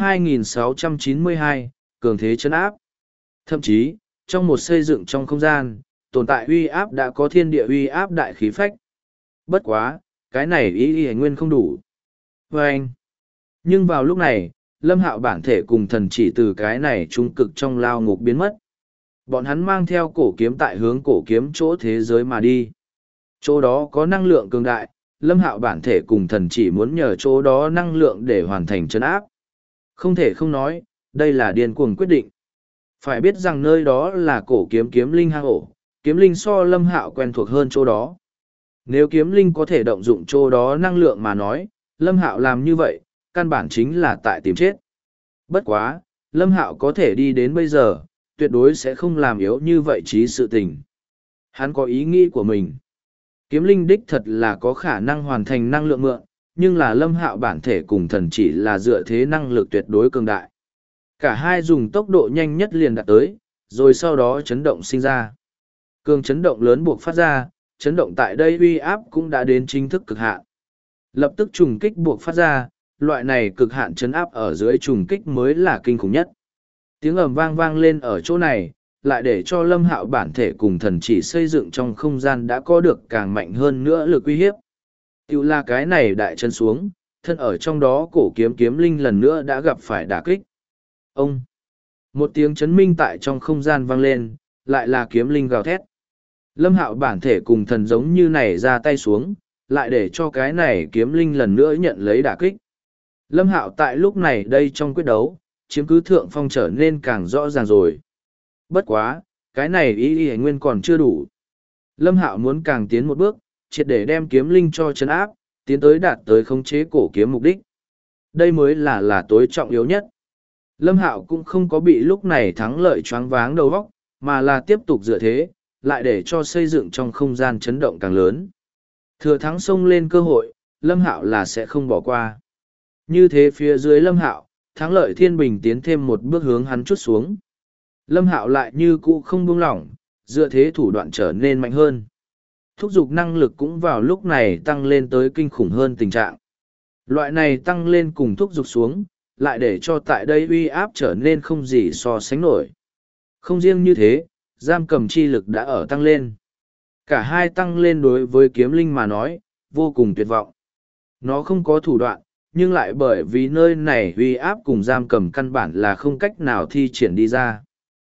2692, cường thế chấn áp. Thậm chí, trong một xây dựng trong không gian, tồn tại uy áp đã có thiên địa uy áp đại khí phách. Bất quá, cái này ý nguyên không đủ. Vâng! Nhưng vào lúc này, Lâm Hạo bản thể cùng thần chỉ từ cái này trung cực trong lao ngục biến mất. Bọn hắn mang theo cổ kiếm tại hướng cổ kiếm chỗ thế giới mà đi. Chỗ đó có năng lượng cường đại, Lâm Hạo bản thể cùng thần chỉ muốn nhờ chỗ đó năng lượng để hoàn thành trấn áp. Không thể không nói, đây là điên cuồng quyết định. Phải biết rằng nơi đó là cổ kiếm kiếm linh hang ổ, kiếm linh so Lâm Hạo quen thuộc hơn chỗ đó. Nếu kiếm linh có thể động dụng chỗ đó năng lượng mà nói, Lâm Hạo làm như vậy, căn bản chính là tại tìm chết. Bất quá, Lâm Hạo có thể đi đến bây giờ, tuyệt đối sẽ không làm yếu như vậy trí sự tình. Hắn có ý nghĩ của mình. Kiếm linh đích thật là có khả năng hoàn thành năng lượng mượn, nhưng là Lâm Hạo bản thể cùng thần chỉ là dựa thế năng lực tuyệt đối cường đại. Cả hai dùng tốc độ nhanh nhất liền đạt tới, rồi sau đó chấn động sinh ra. Cường chấn động lớn buộc phát ra, chấn động tại đây uy áp cũng đã đến chính thức cực hạn. Lập tức trùng kích buộc phát ra, loại này cực hạn chấn áp ở dưới trùng kích mới là kinh khủng nhất. Tiếng ầm vang vang lên ở chỗ này, lại để cho Lâm Hạo bản thể cùng thần chỉ xây dựng trong không gian đã có được càng mạnh hơn nữa lực uy hiếp. Tiểu là cái này đại chân xuống, thân ở trong đó cổ kiếm kiếm linh lần nữa đã gặp phải đả kích. Ông! Một tiếng chấn minh tại trong không gian vang lên, lại là kiếm linh gào thét. Lâm Hạo bản thể cùng thần giống như này ra tay xuống, lại để cho cái này kiếm linh lần nữa nhận lấy đả kích. Lâm Hạo tại lúc này đây trong quyết đấu, chiếm cứ thượng phong trở nên càng rõ ràng rồi. Bất quá, cái này ý nguyên còn chưa đủ. Lâm Hạo muốn càng tiến một bước, triệt để đem kiếm linh cho chấn áp, tiến tới đạt tới khống chế cổ kiếm mục đích. Đây mới là tối trọng yếu nhất. Lâm Hạo cũng không có bị lúc này thắng lợi choáng váng đầu óc, mà là tiếp tục dựa thế, lại để cho xây dựng trong không gian chấn động càng lớn. Thừa thắng xông lên cơ hội, Lâm Hạo là sẽ không bỏ qua. Như thế phía dưới Lâm Hạo, thắng lợi thiên bình tiến thêm một bước hướng hắn chút xuống. Lâm Hạo lại như cũ không buông lỏng, dựa thế thủ đoạn trở nên mạnh hơn. Thúc giục năng lực cũng vào lúc này tăng lên tới kinh khủng hơn tình trạng. Loại này tăng lên cùng thúc giục xuống, lại để cho tại đây uy áp trở nên không gì so sánh nổi. Không riêng như thế, giam cầm chi lực đã ở tăng lên. Cả hai tăng lên đối với kiếm linh mà nói, vô cùng tuyệt vọng. Nó không có thủ đoạn, nhưng lại bởi vì nơi này uy áp cùng giam cầm căn bản là không cách nào thi triển đi ra.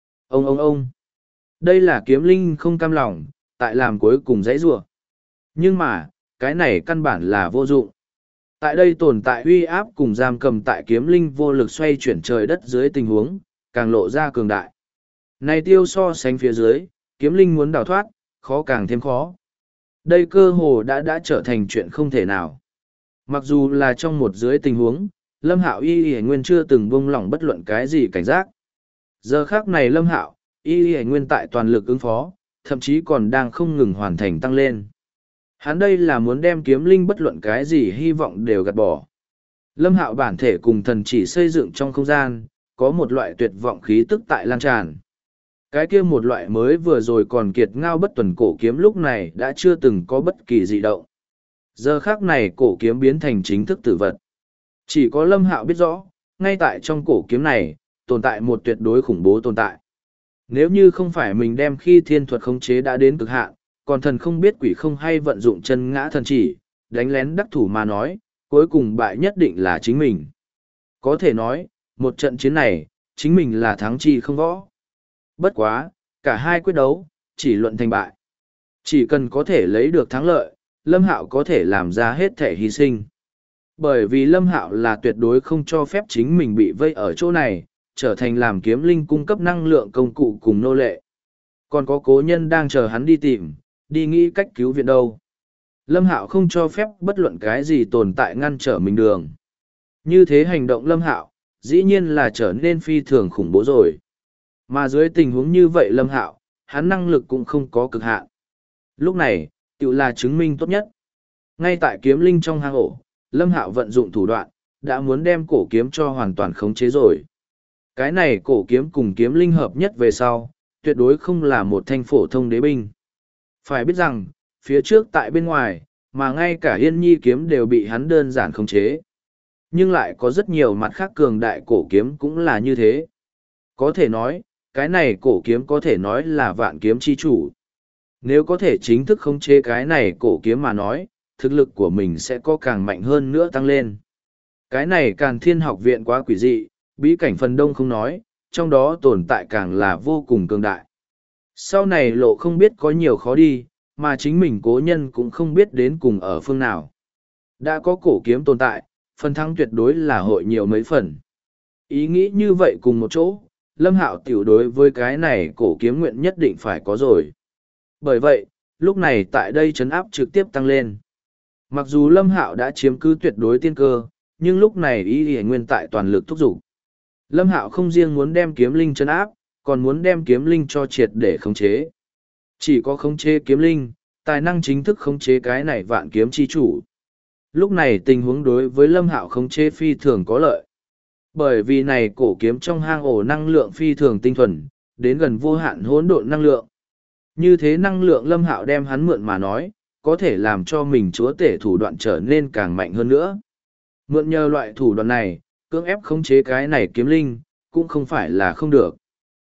Ông! Đây là kiếm linh không cam lòng, tại làm cuối cùng dãy rủa. Nhưng mà, cái này căn bản là vô dụng. Tại đây tồn tại uy áp cùng giam cầm tại kiếm linh vô lực xoay chuyển trời đất dưới tình huống, càng lộ ra cường đại. Này tiêu so sánh phía dưới, kiếm linh muốn đào thoát, khó càng thêm khó. Đây cơ hồ đã trở thành chuyện không thể nào. Mặc dù là trong một dưới tình huống, Lâm Hạo y nguyên chưa từng buông lỏng bất luận cái gì cảnh giác. Giờ khác này Lâm Hạo, y nguyên tại toàn lực ứng phó, thậm chí còn đang không ngừng hoàn thành tăng lên. Hắn đây là muốn đem kiếm linh bất luận cái gì hy vọng đều gạt bỏ. Lâm Hạo bản thể cùng thần chỉ xây dựng trong không gian, có một loại tuyệt vọng khí tức tại lan tràn. Cái kia một loại mới vừa rồi còn kiệt ngao bất tuần cổ kiếm lúc này đã chưa từng có bất kỳ dị động. Giờ khác này cổ kiếm biến thành chính thức tử vật. Chỉ có Lâm Hạo biết rõ, ngay tại trong cổ kiếm này, tồn tại một tuyệt đối khủng bố tồn tại. Nếu như không phải mình đem khi thiên thuật khống chế đã đến cực hạn, còn thần không biết quỷ không hay vận dụng chân ngã thần chỉ, đánh lén đắc thủ mà nói, cuối cùng bại nhất định là chính mình. Có thể nói, một trận chiến này, chính mình là thắng chi không võ. Bất quá, cả hai quyết đấu, chỉ luận thành bại. Chỉ cần có thể lấy được thắng lợi, Lâm Hạo có thể làm ra hết thể hy sinh. Bởi vì Lâm Hạo là tuyệt đối không cho phép chính mình bị vây ở chỗ này, trở thành làm kiếm linh cung cấp năng lượng công cụ cùng nô lệ. Còn có cố nhân đang chờ hắn đi tìm, đi nghĩ cách cứu viện đâu. Lâm Hạo không cho phép bất luận cái gì tồn tại ngăn trở mình đường. Như thế hành động Lâm Hạo, dĩ nhiên là trở nên phi thường khủng bố rồi. Mà dưới tình huống như vậy Lâm Hạo, hắn năng lực cũng không có cực hạn. Lúc này, tự là chứng minh tốt nhất. Ngay tại kiếm linh trong hang ổ, Lâm Hạo vận dụng thủ đoạn, đã muốn đem cổ kiếm cho hoàn toàn khống chế rồi. Cái này cổ kiếm cùng kiếm linh hợp nhất về sau, tuyệt đối không là một thanh phổ thông đế binh. Phải biết rằng, phía trước tại bên ngoài, mà ngay cả Yên Nhi kiếm đều bị hắn đơn giản khống chế. Nhưng lại có rất nhiều mặt khác cường đại cổ kiếm cũng là như thế. Có thể nói, cái này cổ kiếm có thể nói là vạn kiếm chi chủ. Nếu có thể chính thức khống chế cái này cổ kiếm mà nói, thực lực của mình sẽ có càng mạnh hơn nữa tăng lên. Cái này Càn Thiên học viện quá quỷ dị, bí cảnh phần đông không nói, trong đó tồn tại càng là vô cùng cường đại. Sau này lộ không biết có nhiều khó đi, mà chính mình cố nhân cũng không biết đến cùng ở phương nào. Đã có cổ kiếm tồn tại, phần thắng tuyệt đối là hội nhiều mấy phần. Ý nghĩ như vậy cùng một chỗ, Lâm Hạo tiểu đối với cái này cổ kiếm nguyện nhất định phải có rồi. Bởi vậy, lúc này tại đây trấn áp trực tiếp tăng lên. Mặc dù Lâm Hạo đã chiếm cứ tuyệt đối tiên cơ, nhưng lúc này y nguyên tại toàn lực thúc giục. Lâm Hạo không riêng muốn đem kiếm linh trấn áp, còn muốn đem kiếm linh cho triệt để khống chế. Chỉ có khống chế kiếm linh, tài năng chính thức khống chế cái này vạn kiếm chi chủ. Lúc này tình huống đối với Lâm Hạo khống chế phi thường có lợi. Bởi vì này cổ kiếm trong hang ổ năng lượng phi thường tinh thuần, đến gần vô hạn hỗn độn năng lượng. Như thế năng lượng Lâm Hạo đem hắn mượn mà nói, có thể làm cho mình chúa tể thủ đoạn trở nên càng mạnh hơn nữa. Mượn nhờ loại thủ đoạn này, cưỡng ép khống chế cái này kiếm linh, cũng không phải là không được.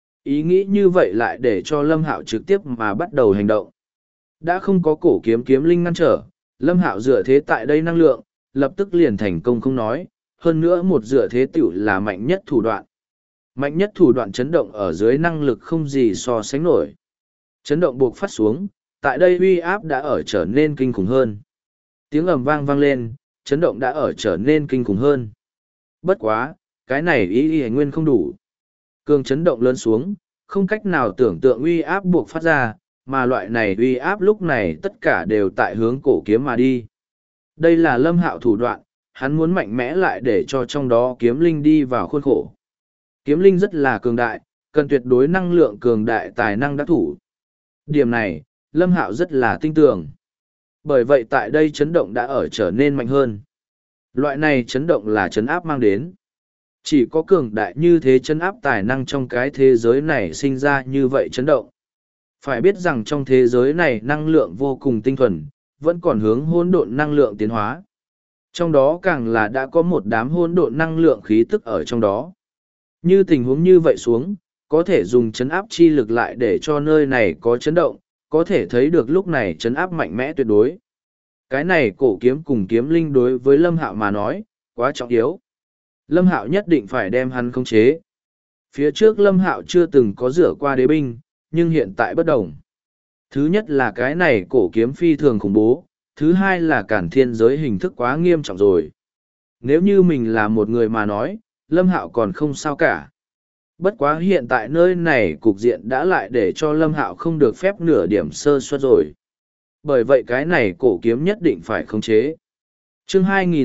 Ý nghĩ như vậy lại để cho Lâm Hạo trực tiếp mà bắt đầu hành động. Đã không có cổ kiếm kiếm linh ngăn trở, Lâm Hạo dựa thế tại đây năng lượng, lập tức liền thành công không nói, hơn nữa một dựa thế tiểu là mạnh nhất thủ đoạn. Mạnh nhất thủ đoạn chấn động ở dưới năng lực không gì so sánh nổi. Chấn động buộc phát xuống, tại đây uy áp đã ở trở nên kinh khủng hơn. Tiếng ầm vang vang lên, chấn động đã ở trở nên kinh khủng hơn. Bất quá, cái này ý nguyên không đủ. Cường chấn động lớn xuống, không cách nào tưởng tượng uy áp buộc phát ra, mà loại này uy áp lúc này tất cả đều tại hướng cổ kiếm mà đi. Đây là Lâm Hạo thủ đoạn, hắn muốn mạnh mẽ lại để cho trong đó kiếm linh đi vào khuôn khổ. Kiếm linh rất là cường đại, cần tuyệt đối năng lượng cường đại tài năng đắc thủ. Điểm này, Lâm Hạo rất là tin tưởng. Bởi vậy tại đây chấn động đã ở trở nên mạnh hơn. Loại này chấn động là chấn áp mang đến. Chỉ có cường đại như thế chấn áp tài năng trong cái thế giới này sinh ra như vậy chấn động. Phải biết rằng trong thế giới này năng lượng vô cùng tinh thuần, vẫn còn hướng hỗn độn năng lượng tiến hóa. Trong đó càng là đã có một đám hỗn độn năng lượng khí tức ở trong đó. Như tình huống như vậy xuống, có thể dùng chấn áp chi lực lại để cho nơi này có chấn động, có thể thấy được lúc này chấn áp mạnh mẽ tuyệt đối. Cái này cổ kiếm cùng kiếm linh đối với Lâm Hạo mà nói, quá trọng yếu. Lâm Hạo nhất định phải đem hắn khống chế. Phía trước Lâm Hạo chưa từng có rửa qua đế binh, nhưng hiện tại bất đồng. Thứ nhất là cái này cổ kiếm phi thường khủng bố, thứ hai là cản thiên giới hình thức quá nghiêm trọng rồi. Nếu như mình là một người mà nói, Lâm Hạo còn không sao cả. Bất quá hiện tại nơi này cục diện đã lại để cho Lâm Hạo không được phép nửa điểm sơ suất rồi. Bởi vậy cái này cổ kiếm nhất định phải khống chế. Chương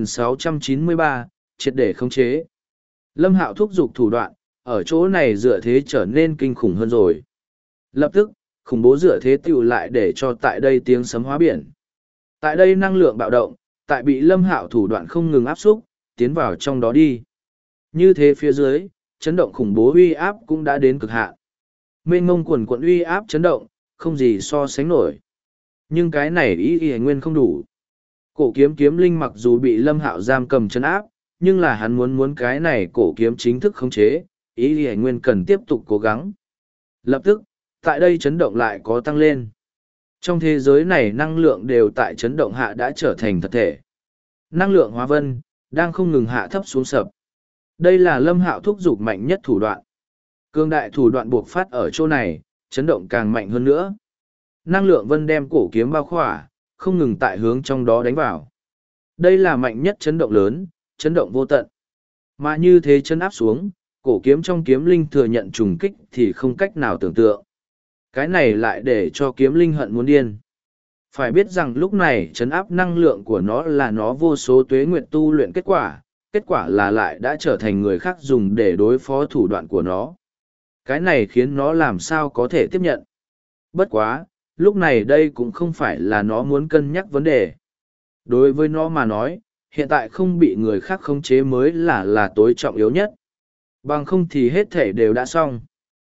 2693, triệt để khống chế. Lâm Hạo thúc giục thủ đoạn, ở chỗ này dựa thế trở nên kinh khủng hơn rồi. Lập tức, khủng bố dựa thế tiểu lại để cho tại đây tiếng sấm hóa biển. Tại đây năng lượng bạo động, tại bị Lâm Hạo thủ đoạn không ngừng áp xúc, tiến vào trong đó đi. Như thế phía dưới, chấn động khủng bố uy áp cũng đã đến cực hạn. Mênh mông quần quận uy áp chấn động, không gì so sánh nổi. Nhưng cái này ý nguyên không đủ. Cổ kiếm kiếm linh mặc dù bị Lâm Hạo giam cầm trấn áp, nhưng là hắn muốn cái này cổ kiếm chính thức khống chế, ý Lý Nguyên cần tiếp tục cố gắng. Lập tức, tại đây chấn động lại có tăng lên. Trong thế giới này năng lượng đều tại chấn động hạ đã trở thành thật thể. Năng lượng hóa vân, đang không ngừng hạ thấp xuống sập. Đây là Lâm Hạo thúc giục mạnh nhất thủ đoạn. Cương đại thủ đoạn buộc phát ở chỗ này, chấn động càng mạnh hơn nữa. Năng lượng vân đem cổ kiếm bao khỏa, không ngừng tại hướng trong đó đánh vào. Đây là mạnh nhất chấn động lớn, chấn động vô tận. Mà như thế chấn áp xuống, cổ kiếm trong kiếm linh thừa nhận trùng kích thì không cách nào tưởng tượng. Cái này lại để cho kiếm linh hận muốn điên. Phải biết rằng lúc này chấn áp năng lượng của nó là nó vô số tuế nguyện tu luyện kết quả là lại đã trở thành người khác dùng để đối phó thủ đoạn của nó. Cái này khiến nó làm sao có thể tiếp nhận. Bất quá, lúc này đây cũng không phải là nó muốn cân nhắc vấn đề. Đối với nó mà nói, hiện tại không bị người khác khống chế mới là tối trọng yếu nhất. Bằng không thì hết thể đều đã xong.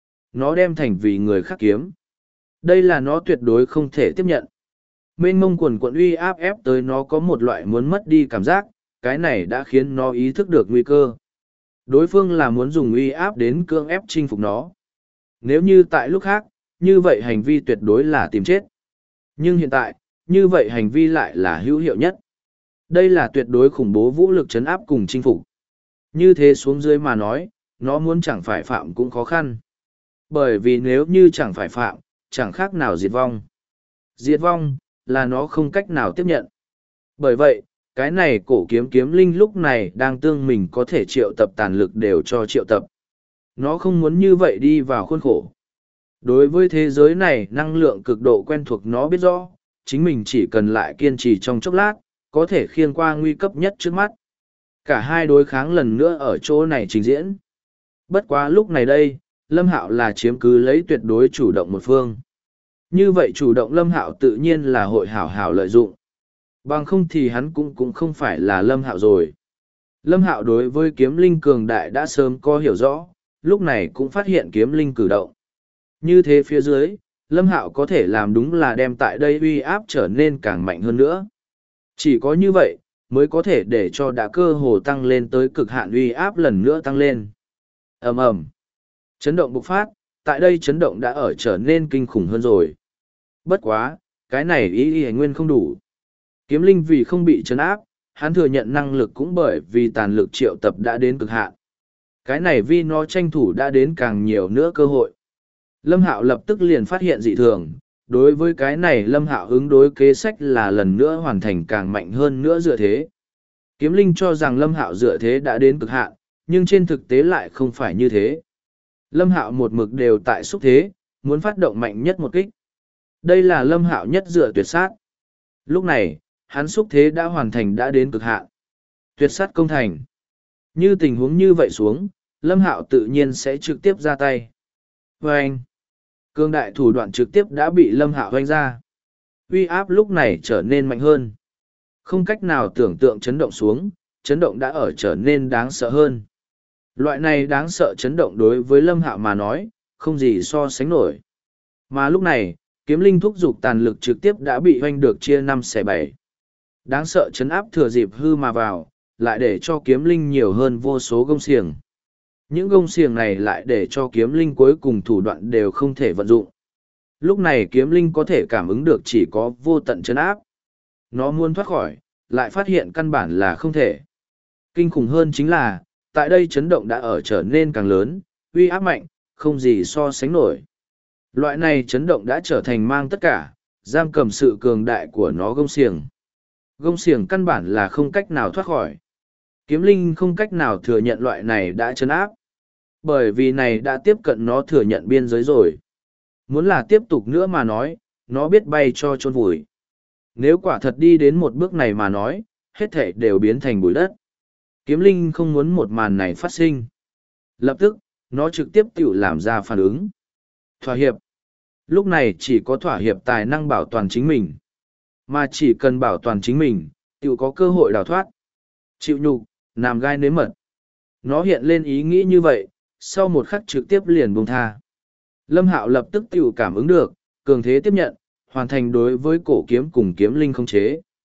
Nó đem thành vì người khác kiếm. Đây là nó tuyệt đối không thể tiếp nhận. Mênh mông quần quận uy áp ép tới nó có một loại muốn mất đi cảm giác, cái này đã khiến nó ý thức được nguy cơ. Đối phương là muốn dùng uy áp đến cưỡng ép chinh phục nó. Nếu như tại lúc khác, như vậy hành vi tuyệt đối là tìm chết. Nhưng hiện tại, như vậy hành vi lại là hữu hiệu nhất. Đây là tuyệt đối khủng bố vũ lực trấn áp cùng chinh phục. Như thế xuống dưới mà nói, nó muốn chẳng phải phạm cũng khó khăn. Bởi vì nếu như chẳng phải phạm, chẳng khác nào diệt vong. Diệt vong, là nó không cách nào tiếp nhận. Bởi vậy, cái này cổ kiếm kiếm linh lúc này đang tương mình có thể triệu tập tàn lực đều cho triệu tập. Nó không muốn như vậy đi vào khuôn khổ. Đối với thế giới này năng lượng cực độ quen thuộc nó biết rõ, chính mình chỉ cần lại kiên trì trong chốc lát, có thể khiêng qua nguy cấp nhất trước mắt. Cả hai đối kháng lần nữa ở chỗ này trình diễn. Bất quá lúc này đây, Lâm Hạo là chiếm cứ lấy tuyệt đối chủ động một phương. Như vậy chủ động Lâm Hạo tự nhiên là hội hảo hảo lợi dụng. Bằng không thì hắn cũng không phải là Lâm Hạo rồi. Lâm Hạo đối với kiếm linh cường đại đã sớm có hiểu rõ, lúc này cũng phát hiện kiếm linh cử động. Như thế phía dưới, Lâm Hạo có thể làm đúng là đem tại đây uy áp trở nên càng mạnh hơn nữa. Chỉ có như vậy, mới có thể để cho đã cơ hồ tăng lên tới cực hạn uy áp lần nữa tăng lên. Ầm ầm. Chấn động bộc phát, tại đây chấn động đã ở trở nên kinh khủng hơn rồi. Bất quá, cái này ý nguyên không đủ. Kiếm linh vì không bị chấn áp, hắn thừa nhận năng lực cũng bởi vì tàn lực triệu tập đã đến cực hạn. Cái này vì nó tranh thủ đã đến càng nhiều nữa cơ hội. Lâm Hạo lập tức liền phát hiện dị thường, đối với cái này Lâm Hạo ứng đối kế sách là lần nữa hoàn thành càng mạnh hơn nữa dựa thế. Kiếm linh cho rằng Lâm Hạo dựa thế đã đến cực hạn, nhưng trên thực tế lại không phải như thế. Lâm Hạo một mực đều tại xúc thế, muốn phát động mạnh nhất một kích. Đây là Lâm Hạo nhất dựa tuyệt sát. Lúc này, hắn xúc thế đã hoàn thành đã đến cực hạn. Tuyệt sát công thành. Như tình huống như vậy xuống, Lâm Hạo tự nhiên sẽ trực tiếp ra tay. Vâng! Cương đại thủ đoạn trực tiếp đã bị Lâm Hạo hoanh ra. Uy áp lúc này trở nên mạnh hơn. Không cách nào tưởng tượng chấn động xuống, chấn động đã ở trở nên đáng sợ hơn. Loại này đáng sợ chấn động đối với Lâm Hạo mà nói, không gì so sánh nổi. Mà lúc này, kiếm linh thúc dục tàn lực trực tiếp đã bị hoanh được chia 5/7. Đáng sợ chấn áp thừa dịp hư mà vào, lại để cho kiếm linh nhiều hơn vô số gông xiềng. Những gông xiềng này lại để cho kiếm linh cuối cùng thủ đoạn đều không thể vận dụng. Lúc này kiếm linh có thể cảm ứng được chỉ có vô tận chấn áp. Nó muốn thoát khỏi, lại phát hiện căn bản là không thể. Kinh khủng hơn chính là, tại đây chấn động đã ở trở nên càng lớn, uy áp mạnh, không gì so sánh nổi. Loại này chấn động đã trở thành mang tất cả, giam cầm sự cường đại của nó gông xiềng. Gông xiềng căn bản là không cách nào thoát khỏi. Kiếm linh không cách nào thừa nhận loại này đã chấn áp. Bởi vì này đã tiếp cận nó thừa nhận biên giới rồi. Muốn là tiếp tục nữa mà nói, nó biết bay cho chôn vùi. Nếu quả thật đi đến một bước này mà nói, hết thể đều biến thành bụi đất. Kiếm linh không muốn một màn này phát sinh. Lập tức, nó trực tiếp tự làm ra phản ứng. Thỏa hiệp. Lúc này chỉ có thỏa hiệp tài năng bảo toàn chính mình. Mà chỉ cần bảo toàn chính mình, tự có cơ hội đào thoát. Chịu nhục, nằm gai nếm mật. Nó hiện lên ý nghĩ như vậy, sau một khắc trực tiếp liền buông tha. Lâm Hạo lập tức tự cảm ứng được, cường thế tiếp nhận, hoàn thành đối với cổ kiếm cùng kiếm linh khống chế.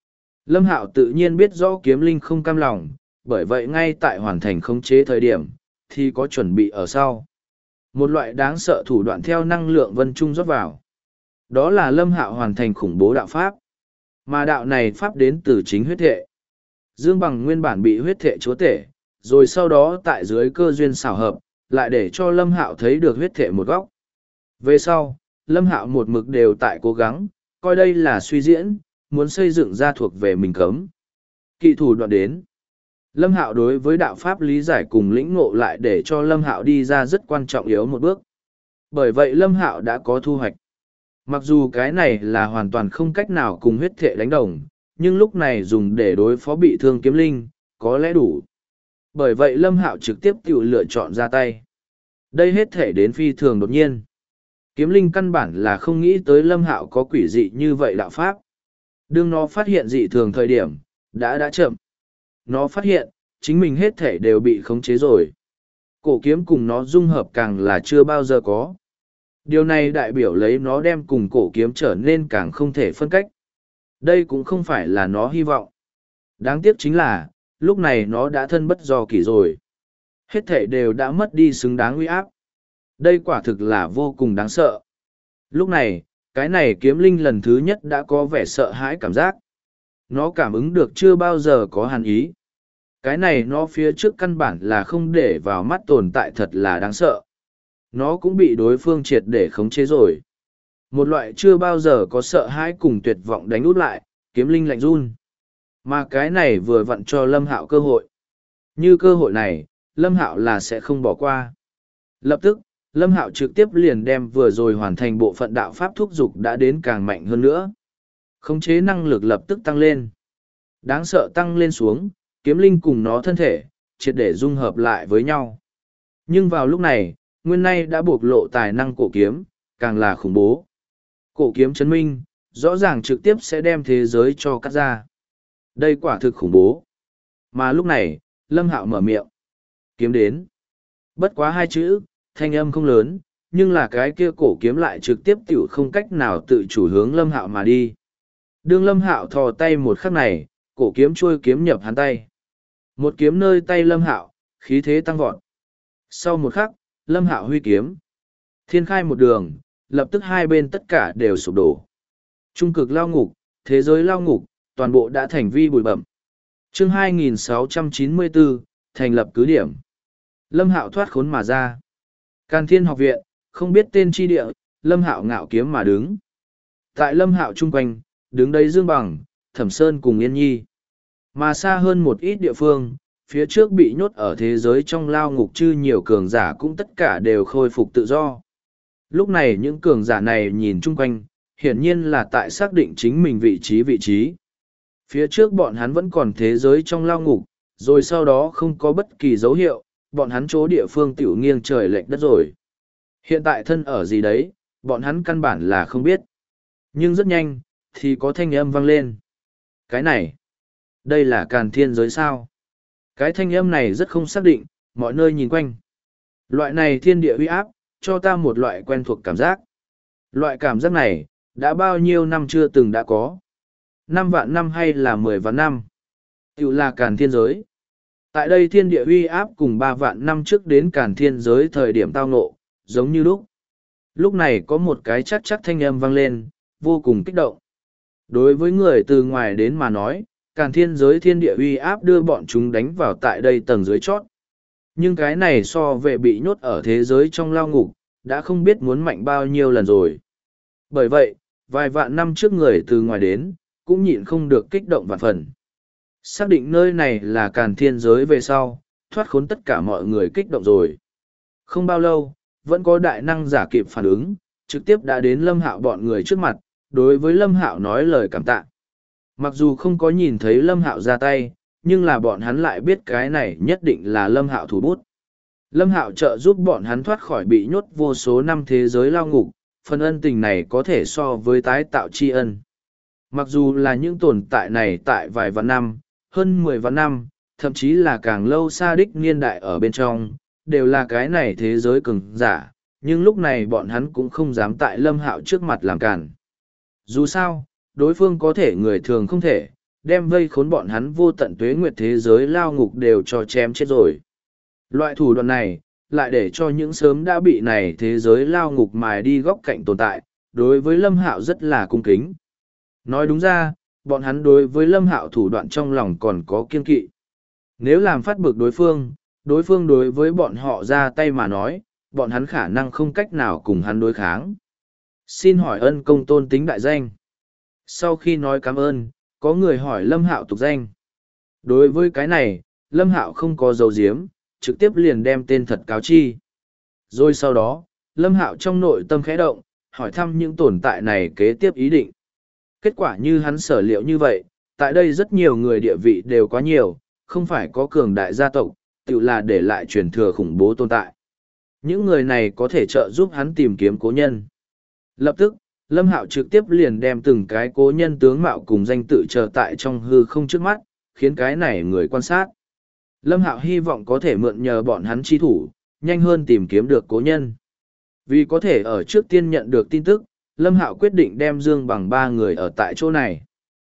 Lâm Hạo tự nhiên biết rõ kiếm linh không cam lòng, bởi vậy ngay tại hoàn thành khống chế thời điểm, thì có chuẩn bị ở sau. Một loại đáng sợ thủ đoạn theo năng lượng vân trung rót vào. Đó là Lâm Hạo hoàn thành khủng bố đạo pháp. Mà đạo này pháp đến từ chính huyết thệ. Dương Bằng nguyên bản bị huyết thệ chúa tể, rồi sau đó tại dưới cơ duyên xảo hợp, lại để cho Lâm Hạo thấy được huyết thệ một góc. Về sau, Lâm Hạo một mực đều tại cố gắng, coi đây là suy diễn, muốn xây dựng ra thuộc về mình cấm. Kỵ thủ đoạn đến. Lâm Hạo đối với đạo pháp lý giải cùng lĩnh ngộ lại để cho Lâm Hạo đi ra rất quan trọng yếu một bước. Bởi vậy Lâm Hạo đã có thu hoạch. Mặc dù cái này là hoàn toàn không cách nào cùng huyết thệ đánh đồng, nhưng lúc này dùng để đối phó bị thương kiếm linh, có lẽ đủ. Bởi vậy Lâm Hạo trực tiếp tự lựa chọn ra tay. Đây hết thể đến phi thường đột nhiên. Kiếm linh căn bản là không nghĩ tới Lâm Hạo có quỷ dị như vậy đạo pháp. Đương nó phát hiện dị thường thời điểm, đã chậm. Nó phát hiện, chính mình hết thể đều bị khống chế rồi. Cổ kiếm cùng nó dung hợp càng là chưa bao giờ có. Điều này đại biểu lấy nó đem cùng cổ kiếm trở nên càng không thể phân cách. Đây cũng không phải là nó hy vọng. Đáng tiếc chính là, lúc này nó đã thân bất do kỷ rồi. Hết thể đều đã mất đi xứng đáng uy áp. Đây quả thực là vô cùng đáng sợ. Lúc này, cái này kiếm linh lần thứ nhất đã có vẻ sợ hãi cảm giác. Nó cảm ứng được chưa bao giờ có hàn ý. Cái này nó phía trước căn bản là không để vào mắt tồn tại thật là đáng sợ. Nó cũng bị đối phương triệt để khống chế rồi. Một loại chưa bao giờ có sợ hãi cùng tuyệt vọng đánh út lại, kiếm linh lạnh run. Mà cái này vừa vặn cho Lâm Hạo cơ hội. Như cơ hội này, Lâm Hạo là sẽ không bỏ qua. Lập tức, Lâm Hạo trực tiếp liền đem vừa rồi hoàn thành bộ phận đạo pháp thúc dục đã đến càng mạnh hơn nữa. Khống chế năng lực lập tức tăng lên. Đáng sợ tăng lên xuống, kiếm linh cùng nó thân thể, triệt để dung hợp lại với nhau. Nhưng vào lúc này, nguyên nay đã bộc lộ tài năng cổ kiếm, càng là khủng bố. Cổ kiếm chấn minh, rõ ràng trực tiếp sẽ đem thế giới cho cắt ra. Đây quả thực khủng bố. Mà lúc này, Lâm Hạo mở miệng. Kiếm đến. Bất quá hai chữ, thanh âm không lớn, nhưng là cái kia cổ kiếm lại trực tiếp tiểu không cách nào tự chủ hướng Lâm Hạo mà đi. Đương Lâm Hạo thò tay một khắc này, cổ kiếm trôi kiếm nhập hắn tay. Một kiếm nơi tay Lâm Hạo, khí thế tăng vọt. Sau một khắc, Lâm Hạo huy kiếm. Thiên khai một đường, lập tức hai bên tất cả đều sụp đổ. Trung cực lao ngục, thế giới lao ngục, toàn bộ đã thành vi bụi bậm. Chương 2694, thành lập cứ điểm. Lâm Hạo thoát khốn mà ra. Càn Thiên học viện, không biết tên chi địa, Lâm Hạo ngạo kiếm mà đứng. Tại Lâm Hạo chung quanh, đứng đây Dương Bằng, Thẩm Sơn cùng Yên Nhi. Mà xa hơn một ít địa phương, phía trước bị nhốt ở thế giới trong lao ngục chư nhiều cường giả cũng tất cả đều khôi phục tự do. Lúc này những cường giả này nhìn chung quanh, hiển nhiên là tại xác định chính mình vị trí. Phía trước bọn hắn vẫn còn thế giới trong lao ngục, rồi sau đó không có bất kỳ dấu hiệu, bọn hắn chỗ địa phương tiểu nghiêng trời lệch đất rồi. Hiện tại thân ở gì đấy, bọn hắn căn bản là không biết. Nhưng rất nhanh, thì có thanh âm vang lên. Cái này, đây là Càn Thiên giới sao? Cái thanh âm này rất không xác định, mọi nơi nhìn quanh. Loại này thiên địa uy áp, cho ta một loại quen thuộc cảm giác. Loại cảm giác này, đã bao nhiêu năm chưa từng đã có. 5 vạn năm hay là 10 vạn năm? Tiểu là Càn Thiên giới. Tại đây thiên địa uy áp cùng 3 vạn năm trước đến Càn Thiên giới thời điểm tao ngộ, giống như lúc. Lúc này có một cái chắc thanh âm vang lên, vô cùng kích động. Đối với người từ ngoài đến mà nói, Càn Thiên giới thiên địa uy áp đưa bọn chúng đánh vào tại đây tầng dưới chót. Nhưng cái này so về bị nhốt ở thế giới trong lao ngục, đã không biết muốn mạnh bao nhiêu lần rồi. Bởi vậy, vài vạn năm trước người từ ngoài đến, cũng nhịn không được kích động vạn phần. Xác định nơi này là Càn Thiên giới về sau, thoát khốn tất cả mọi người kích động rồi. Không bao lâu, vẫn có đại năng giả kịp phản ứng, trực tiếp đã đến Lâm Hạo bọn người trước mặt, đối với Lâm Hạo nói lời cảm tạ. Mặc dù không có nhìn thấy Lâm Hạo ra tay, nhưng là bọn hắn lại biết cái này nhất định là Lâm Hạo thủ bút. Lâm Hạo trợ giúp bọn hắn thoát khỏi bị nhốt vô số năm thế giới lao ngục, phần ân tình này có thể so với tái tạo tri ân. Mặc dù là những tồn tại này tại vài vạn năm, hơn 10 vạn năm, thậm chí là càng lâu xa đích niên đại ở bên trong, đều là cái này thế giới cường giả, nhưng lúc này bọn hắn cũng không dám tại Lâm Hạo trước mặt làm cản. Dù sao, đối phương có thể người thường không thể, đem vây khốn bọn hắn vô tận tuế nguyệt thế giới lao ngục đều cho chém chết rồi. Loại thủ đoạn này, lại để cho những sớm đã bị này thế giới lao ngục mài đi góc cạnh tồn tại, đối với Lâm Hạo rất là cung kính. Nói đúng ra, bọn hắn đối với Lâm Hạo thủ đoạn trong lòng còn có kiên kỵ. Nếu làm phát bực đối phương đối với bọn họ ra tay mà nói, bọn hắn khả năng không cách nào cùng hắn đối kháng. Xin hỏi ân công tôn tính đại danh. Sau khi nói cảm ơn, có người hỏi Lâm Hạo tục danh. Đối với cái này, Lâm Hạo không có dấu diếm, trực tiếp liền đem tên thật cáo chi. Rồi sau đó, Lâm Hạo trong nội tâm khẽ động, hỏi thăm những tồn tại này kế tiếp ý định. Kết quả như hắn sở liệu như vậy, tại đây rất nhiều người địa vị đều quá nhiều, không phải có cường đại gia tộc, tự là để lại truyền thừa khủng bố tồn tại. Những người này có thể trợ giúp hắn tìm kiếm cố nhân. Lập tức, Lâm Hạo trực tiếp liền đem từng cái cố nhân tướng mạo cùng danh tự chờ tại trong hư không trước mắt, khiến cái này người quan sát. Lâm Hạo hy vọng có thể mượn nhờ bọn hắn chi thủ, nhanh hơn tìm kiếm được cố nhân. Vì có thể ở trước tiên nhận được tin tức, Lâm Hạo quyết định đem Dương Bằng ba người ở tại chỗ này.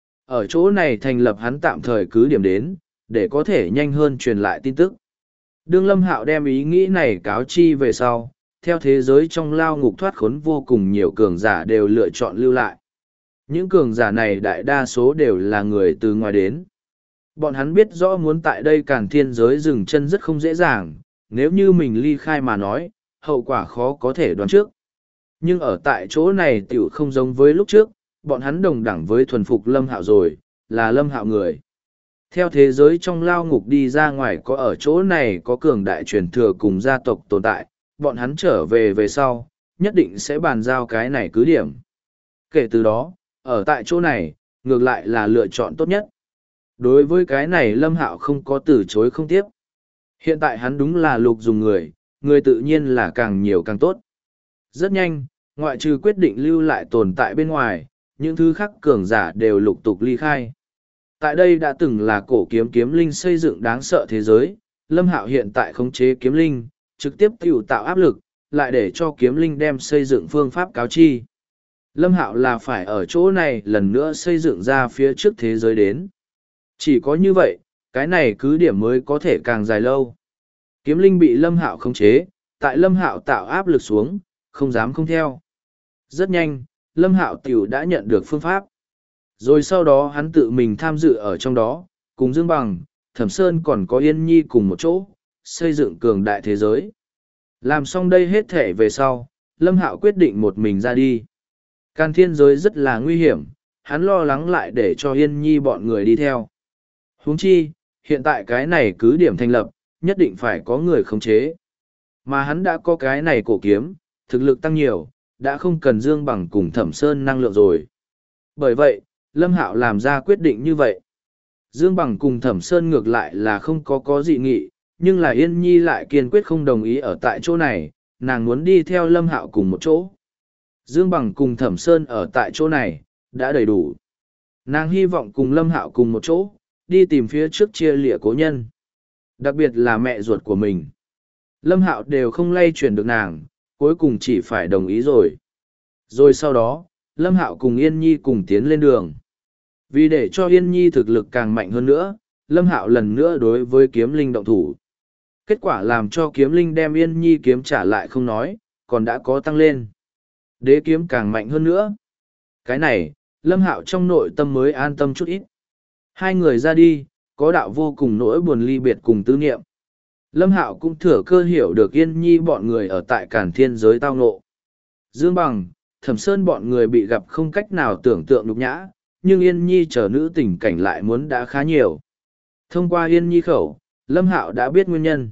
Ở chỗ này thành lập hắn tạm thời cứ điểm đến, để có thể nhanh hơn truyền lại tin tức. Đương Lâm Hạo đem ý nghĩ này cáo chi về sau, theo thế giới trong lao ngục thoát khốn vô cùng nhiều cường giả đều lựa chọn lưu lại. Những cường giả này đại đa số đều là người từ ngoài đến. Bọn hắn biết rõ muốn tại đây Càn Thiên giới dừng chân rất không dễ dàng, nếu như mình ly khai mà nói, hậu quả khó có thể đoán trước. Nhưng ở tại chỗ này tiểu không giống với lúc trước, bọn hắn đồng đẳng với thuần phục Lâm Hạo rồi, là Lâm Hạo người. Theo thế giới trong lao ngục đi ra ngoài có ở chỗ này có cường đại truyền thừa cùng gia tộc tồn tại, bọn hắn trở về sau, nhất định sẽ bàn giao cái này cứ điểm. Kể từ đó, ở tại chỗ này, ngược lại là lựa chọn tốt nhất. Đối với cái này Lâm Hạo không có từ chối không tiếp. Hiện tại hắn đúng là lục dùng người tự nhiên là càng nhiều càng tốt. Rất nhanh, ngoại trừ quyết định lưu lại tồn tại bên ngoài, những thứ khác cường giả đều lục tục ly khai. Tại đây đã từng là cổ kiếm linh xây dựng đáng sợ thế giới, Lâm Hạo hiện tại khống chế kiếm linh, trực tiếp tạo áp lực, lại để cho kiếm linh đem xây dựng phương pháp cáo chi. Lâm Hạo là phải ở chỗ này lần nữa xây dựng ra phía trước thế giới đến. Chỉ có như vậy, cái này cứ điểm mới có thể càng dài lâu. Kiếm linh bị Lâm Hạo khống chế, tại Lâm Hạo tạo áp lực xuống, không dám không theo. Rất nhanh, Lâm Hạo tiểu đã nhận được phương pháp. Rồi sau đó hắn tự mình tham dự ở trong đó, cùng Dương Bằng, Thẩm Sơn còn có Yên Nhi cùng một chỗ, xây dựng cường đại thế giới. Làm xong đây hết thể về sau, Lâm Hạo quyết định một mình ra đi. Càn Thiên giới rất là nguy hiểm, hắn lo lắng lại để cho Yên Nhi bọn người đi theo. Huống chi, hiện tại cái này cứ điểm thành lập, nhất định phải có người khống chế. Mà hắn đã có cái này cổ kiếm, thực lực tăng nhiều, đã không cần Dương Bằng cùng Thẩm Sơn năng lượng rồi. Bởi vậy, Lâm Hạo làm ra quyết định như vậy. Dương Bằng cùng Thẩm Sơn ngược lại là không có dị nghị, nhưng là Yên Nhi lại kiên quyết không đồng ý ở tại chỗ này, nàng muốn đi theo Lâm Hạo cùng một chỗ. Dương Bằng cùng Thẩm Sơn ở tại chỗ này, đã đầy đủ. Nàng hy vọng cùng Lâm Hạo cùng một chỗ, đi tìm phía trước chia lịa cố nhân. Đặc biệt là mẹ ruột của mình. Lâm Hạo đều không lay chuyển được nàng, cuối cùng chỉ phải đồng ý rồi. Rồi sau đó, Lâm Hạo cùng Yên Nhi cùng tiến lên đường. Vì để cho Yên Nhi thực lực càng mạnh hơn nữa, Lâm Hạo lần nữa đối với kiếm linh động thủ. Kết quả làm cho kiếm linh đem Yên Nhi kiếm trả lại không nói, còn đã có tăng lên. Đế kiếm càng mạnh hơn nữa. Cái này, Lâm Hạo trong nội tâm mới an tâm chút ít. Hai người ra đi, có đạo vô cùng nỗi buồn ly biệt cùng tư niệm. Lâm Hạo cũng thừa cơ hiểu được Yên Nhi bọn người ở tại Càn Thiên giới tao ngộ. Dương Bằng, Thẩm Sơn bọn người bị gặp không cách nào tưởng tượng nhục nhã, nhưng Yên Nhi chờ nữ tình cảnh lại muốn đã khá nhiều. Thông qua Yên Nhi khẩu, Lâm Hạo đã biết nguyên nhân.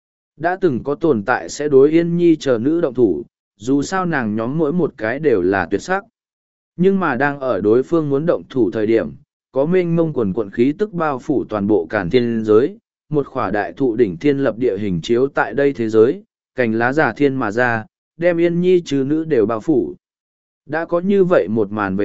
Đã từng có tồn tại sẽ đối Yên Nhi chờ nữ động thủ, dù sao nàng nhóm mỗi một cái đều là tuyệt sắc. Nhưng mà đang ở đối phương muốn động thủ thời điểm, có mênh mông quần quận khí tức bao phủ toàn bộ Càn Thiên giới, một khỏa đại thụ đỉnh thiên lập địa hình chiếu tại đây thế giới, cành lá giả thiên mà ra, đem Yên Nhi trừ nữ đều bao phủ. Đã có như vậy một màn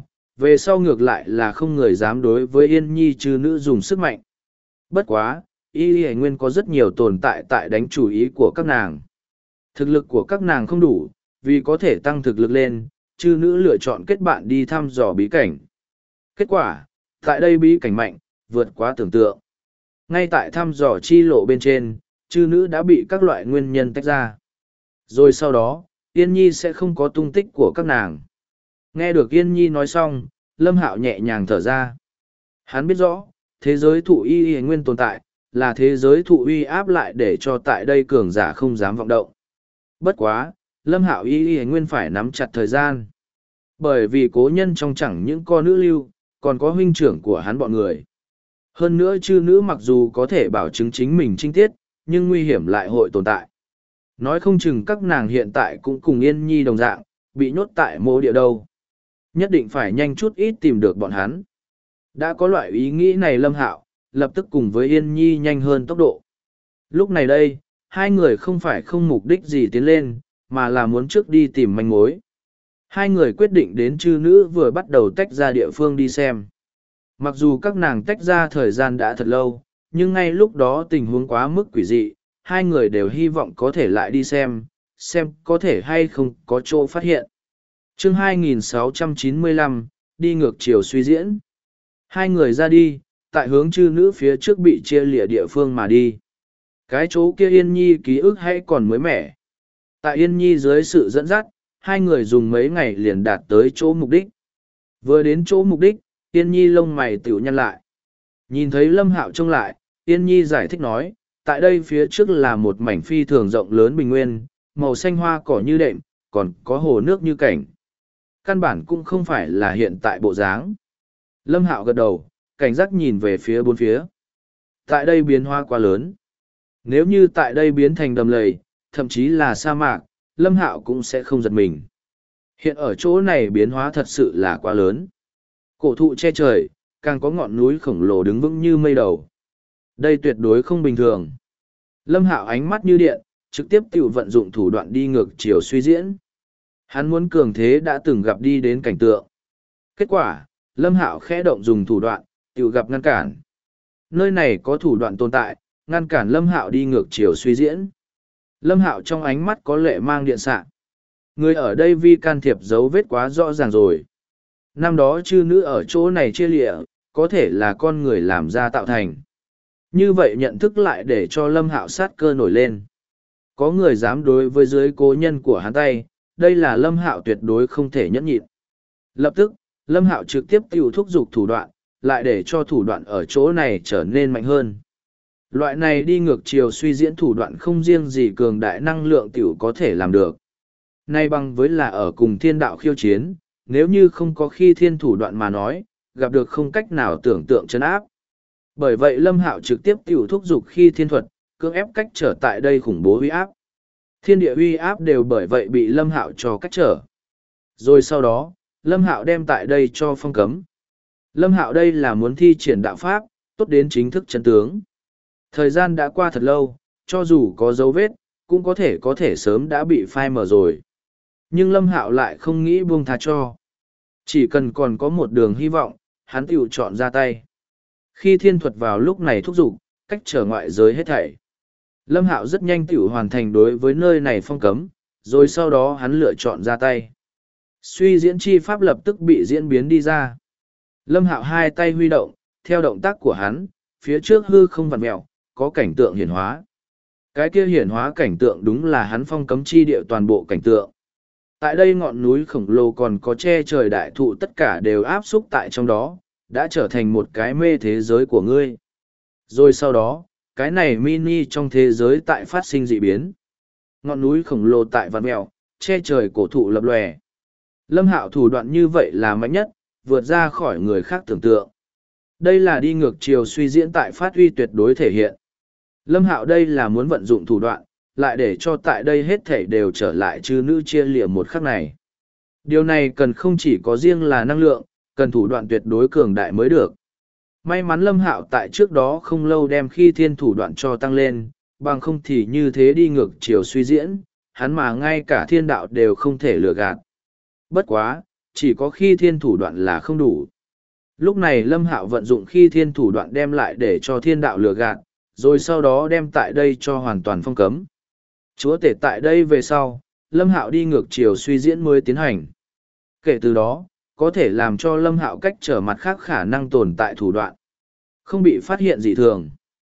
về sau ngược lại là không người dám đối với Yên Nhi trừ nữ dùng sức mạnh. Bất quá, y nguyên có rất nhiều tồn tại tại đánh chủ ý của các nàng. Thực lực của các nàng không đủ, vì có thể tăng thực lực lên, chư nữ lựa chọn kết bạn đi thăm dò bí cảnh. Kết quả, Tại đây bí cảnh mạnh, vượt quá tưởng tượng. Ngay tại thăm dò chi lộ bên trên, chư nữ đã bị các loại nguyên nhân tách ra. Rồi sau đó, Yên Nhi sẽ không có tung tích của các nàng. Nghe được Yên Nhi nói xong, Lâm Hạo nhẹ nhàng thở ra. Hắn biết rõ, thế giới thụ y nguyên tồn tại, là thế giới thụ uy áp lại để cho tại đây cường giả không dám vọng động. Bất quá, Lâm Hạo y nguyên phải nắm chặt thời gian. Bởi vì cố nhân trong chẳng những con nữ lưu, còn có huynh trưởng của hắn bọn người. Hơn nữa chư nữ mặc dù có thể bảo chứng chính mình trinh tiết, nhưng nguy hiểm lại hội tồn tại. Nói không chừng các nàng hiện tại cũng cùng Yên Nhi đồng dạng, bị nhốt tại mộ địa đâu. Nhất định phải nhanh chút ít tìm được bọn hắn. Đã có loại ý nghĩ này Lâm Hạo, lập tức cùng với Yên Nhi nhanh hơn tốc độ. Lúc này đây, hai người không phải không mục đích gì tiến lên, mà là muốn trước đi tìm manh mối. Hai người quyết định đến chư nữ vừa bắt đầu tách ra địa phương đi xem. Mặc dù các nàng tách ra thời gian đã thật lâu, nhưng ngay lúc đó tình huống quá mức quỷ dị, hai người đều hy vọng có thể lại đi xem có thể hay không có chỗ phát hiện. Chương 2695, đi ngược chiều suy diễn. Hai người ra đi, tại hướng chư nữ phía trước bị chia lìa địa phương mà đi. Cái chỗ kia Yên Nhi ký ức hay còn mới mẻ. Tại Yên Nhi dưới sự dẫn dắt, hai người dùng mấy ngày liền đạt tới chỗ mục đích. Vừa đến chỗ mục đích, Yên Nhi lông mày tiểu nhăn lại. Nhìn thấy Lâm Hạo trông lại, Yên Nhi giải thích nói, tại đây phía trước là một mảnh phi thường rộng lớn bình nguyên, màu xanh hoa cỏ như đệm, còn có hồ nước như cảnh. Căn bản cũng không phải là hiện tại bộ dáng. Lâm Hạo gật đầu, cảnh giác nhìn về phía bốn phía. Tại đây biến hóa quá lớn. Nếu như tại đây biến thành đầm lầy, thậm chí là sa mạc, Lâm Hạo cũng sẽ không giật mình. Hiện ở chỗ này biến hóa thật sự là quá lớn. Cổ thụ che trời, càng có ngọn núi khổng lồ đứng vững như mây đầu. Đây tuyệt đối không bình thường. Lâm Hạo ánh mắt như điện, trực tiếp tự vận dụng thủ đoạn đi ngược chiều suy diễn. Hắn muốn cường thế đã từng gặp đi đến cảnh tượng. Kết quả, Lâm Hạo khẽ động dùng thủ đoạn, tự gặp ngăn cản. Nơi này có thủ đoạn tồn tại, ngăn cản Lâm Hạo đi ngược chiều suy diễn. Lâm Hạo trong ánh mắt có lệ mang điện xạ. Người ở đây vi can thiệp dấu vết quá rõ ràng rồi. Năm đó chư nữ ở chỗ này chia lịa, có thể là con người làm ra tạo thành. Như vậy nhận thức lại để cho Lâm Hạo sát cơ nổi lên. Có người dám đối với dưới cố nhân của hắn tay, đây là Lâm Hạo tuyệt đối không thể nhẫn nhịn. Lập tức, Lâm Hạo trực tiếp tiêu thúc giục thủ đoạn, lại để cho thủ đoạn ở chỗ này trở nên mạnh hơn. Loại này đi ngược chiều suy diễn thủ đoạn không riêng gì cường đại năng lượng tiểu có thể làm được. Nay bằng với là ở cùng thiên đạo khiêu chiến, nếu như không có khi thiên thủ đoạn mà nói, gặp được không cách nào tưởng tượng chấn áp. Bởi vậy Lâm Hạo trực tiếp tiểu thúc giục khi thiên thuật, cưỡng ép cách trở tại đây khủng bố uy áp. Thiên địa uy áp đều bởi vậy bị Lâm Hạo cho cách trở. Rồi sau đó, Lâm Hạo đem tại đây cho phong cấm. Lâm Hạo đây là muốn thi triển đạo pháp, tốt đến chính thức chân tướng. Thời gian đã qua thật lâu, cho dù có dấu vết, cũng có thể sớm đã bị phai mờ rồi. Nhưng Lâm Hạo lại không nghĩ buông tha cho. Chỉ cần còn có một đường hy vọng, hắn tiểu chọn ra tay. Khi thiên thuật vào lúc này thúc giục, cách trở ngoại giới hết thảy. Lâm Hạo rất nhanh tiểu hoàn thành đối với nơi này phong cấm, rồi sau đó hắn lựa chọn ra tay. Suy diễn chi pháp lập tức bị diễn biến đi ra. Lâm Hạo hai tay huy động, theo động tác của hắn, phía trước hư không vặn mẹo, có cảnh tượng hiển hóa. Cái kia hiển hóa cảnh tượng đúng là hắn phong cấm chi địa toàn bộ cảnh tượng. Tại đây ngọn núi khổng lồ còn có che trời đại thụ tất cả đều áp xúc tại trong đó, đã trở thành một cái mê thế giới của ngươi. Rồi sau đó, cái này mini trong thế giới tại phát sinh dị biến. Ngọn núi khổng lồ tại vạn mèo, che trời cổ thụ lập lòe. Lâm Hạo thủ đoạn như vậy là mạnh nhất, vượt ra khỏi người khác tưởng tượng. Đây là đi ngược chiều suy diễn tại phát huy tuyệt đối thể hiện. Lâm Hạo đây là muốn vận dụng thủ đoạn, lại để cho tại đây hết thảy đều trở lại chư nữ chia lìa một khắc này. Điều này cần không chỉ có riêng là năng lượng, cần thủ đoạn tuyệt đối cường đại mới được. May mắn Lâm Hạo tại trước đó không lâu đem khi thiên thủ đoạn cho tăng lên, bằng không thì như thế đi ngược chiều suy diễn, hắn mà ngay cả thiên đạo đều không thể lừa gạt. Bất quá, chỉ có khi thiên thủ đoạn là không đủ. Lúc này Lâm Hạo vận dụng khi thiên thủ đoạn đem lại để cho thiên đạo lừa gạt, rồi sau đó đem tại đây cho hoàn toàn phong cấm. Chúa tể tại đây về sau, Lâm Hạo đi ngược chiều suy diễn mới tiến hành. Kể từ đó, có thể làm cho Lâm Hạo cách trở mặt khác khả năng tồn tại thủ đoạn. Không bị phát hiện dị thường.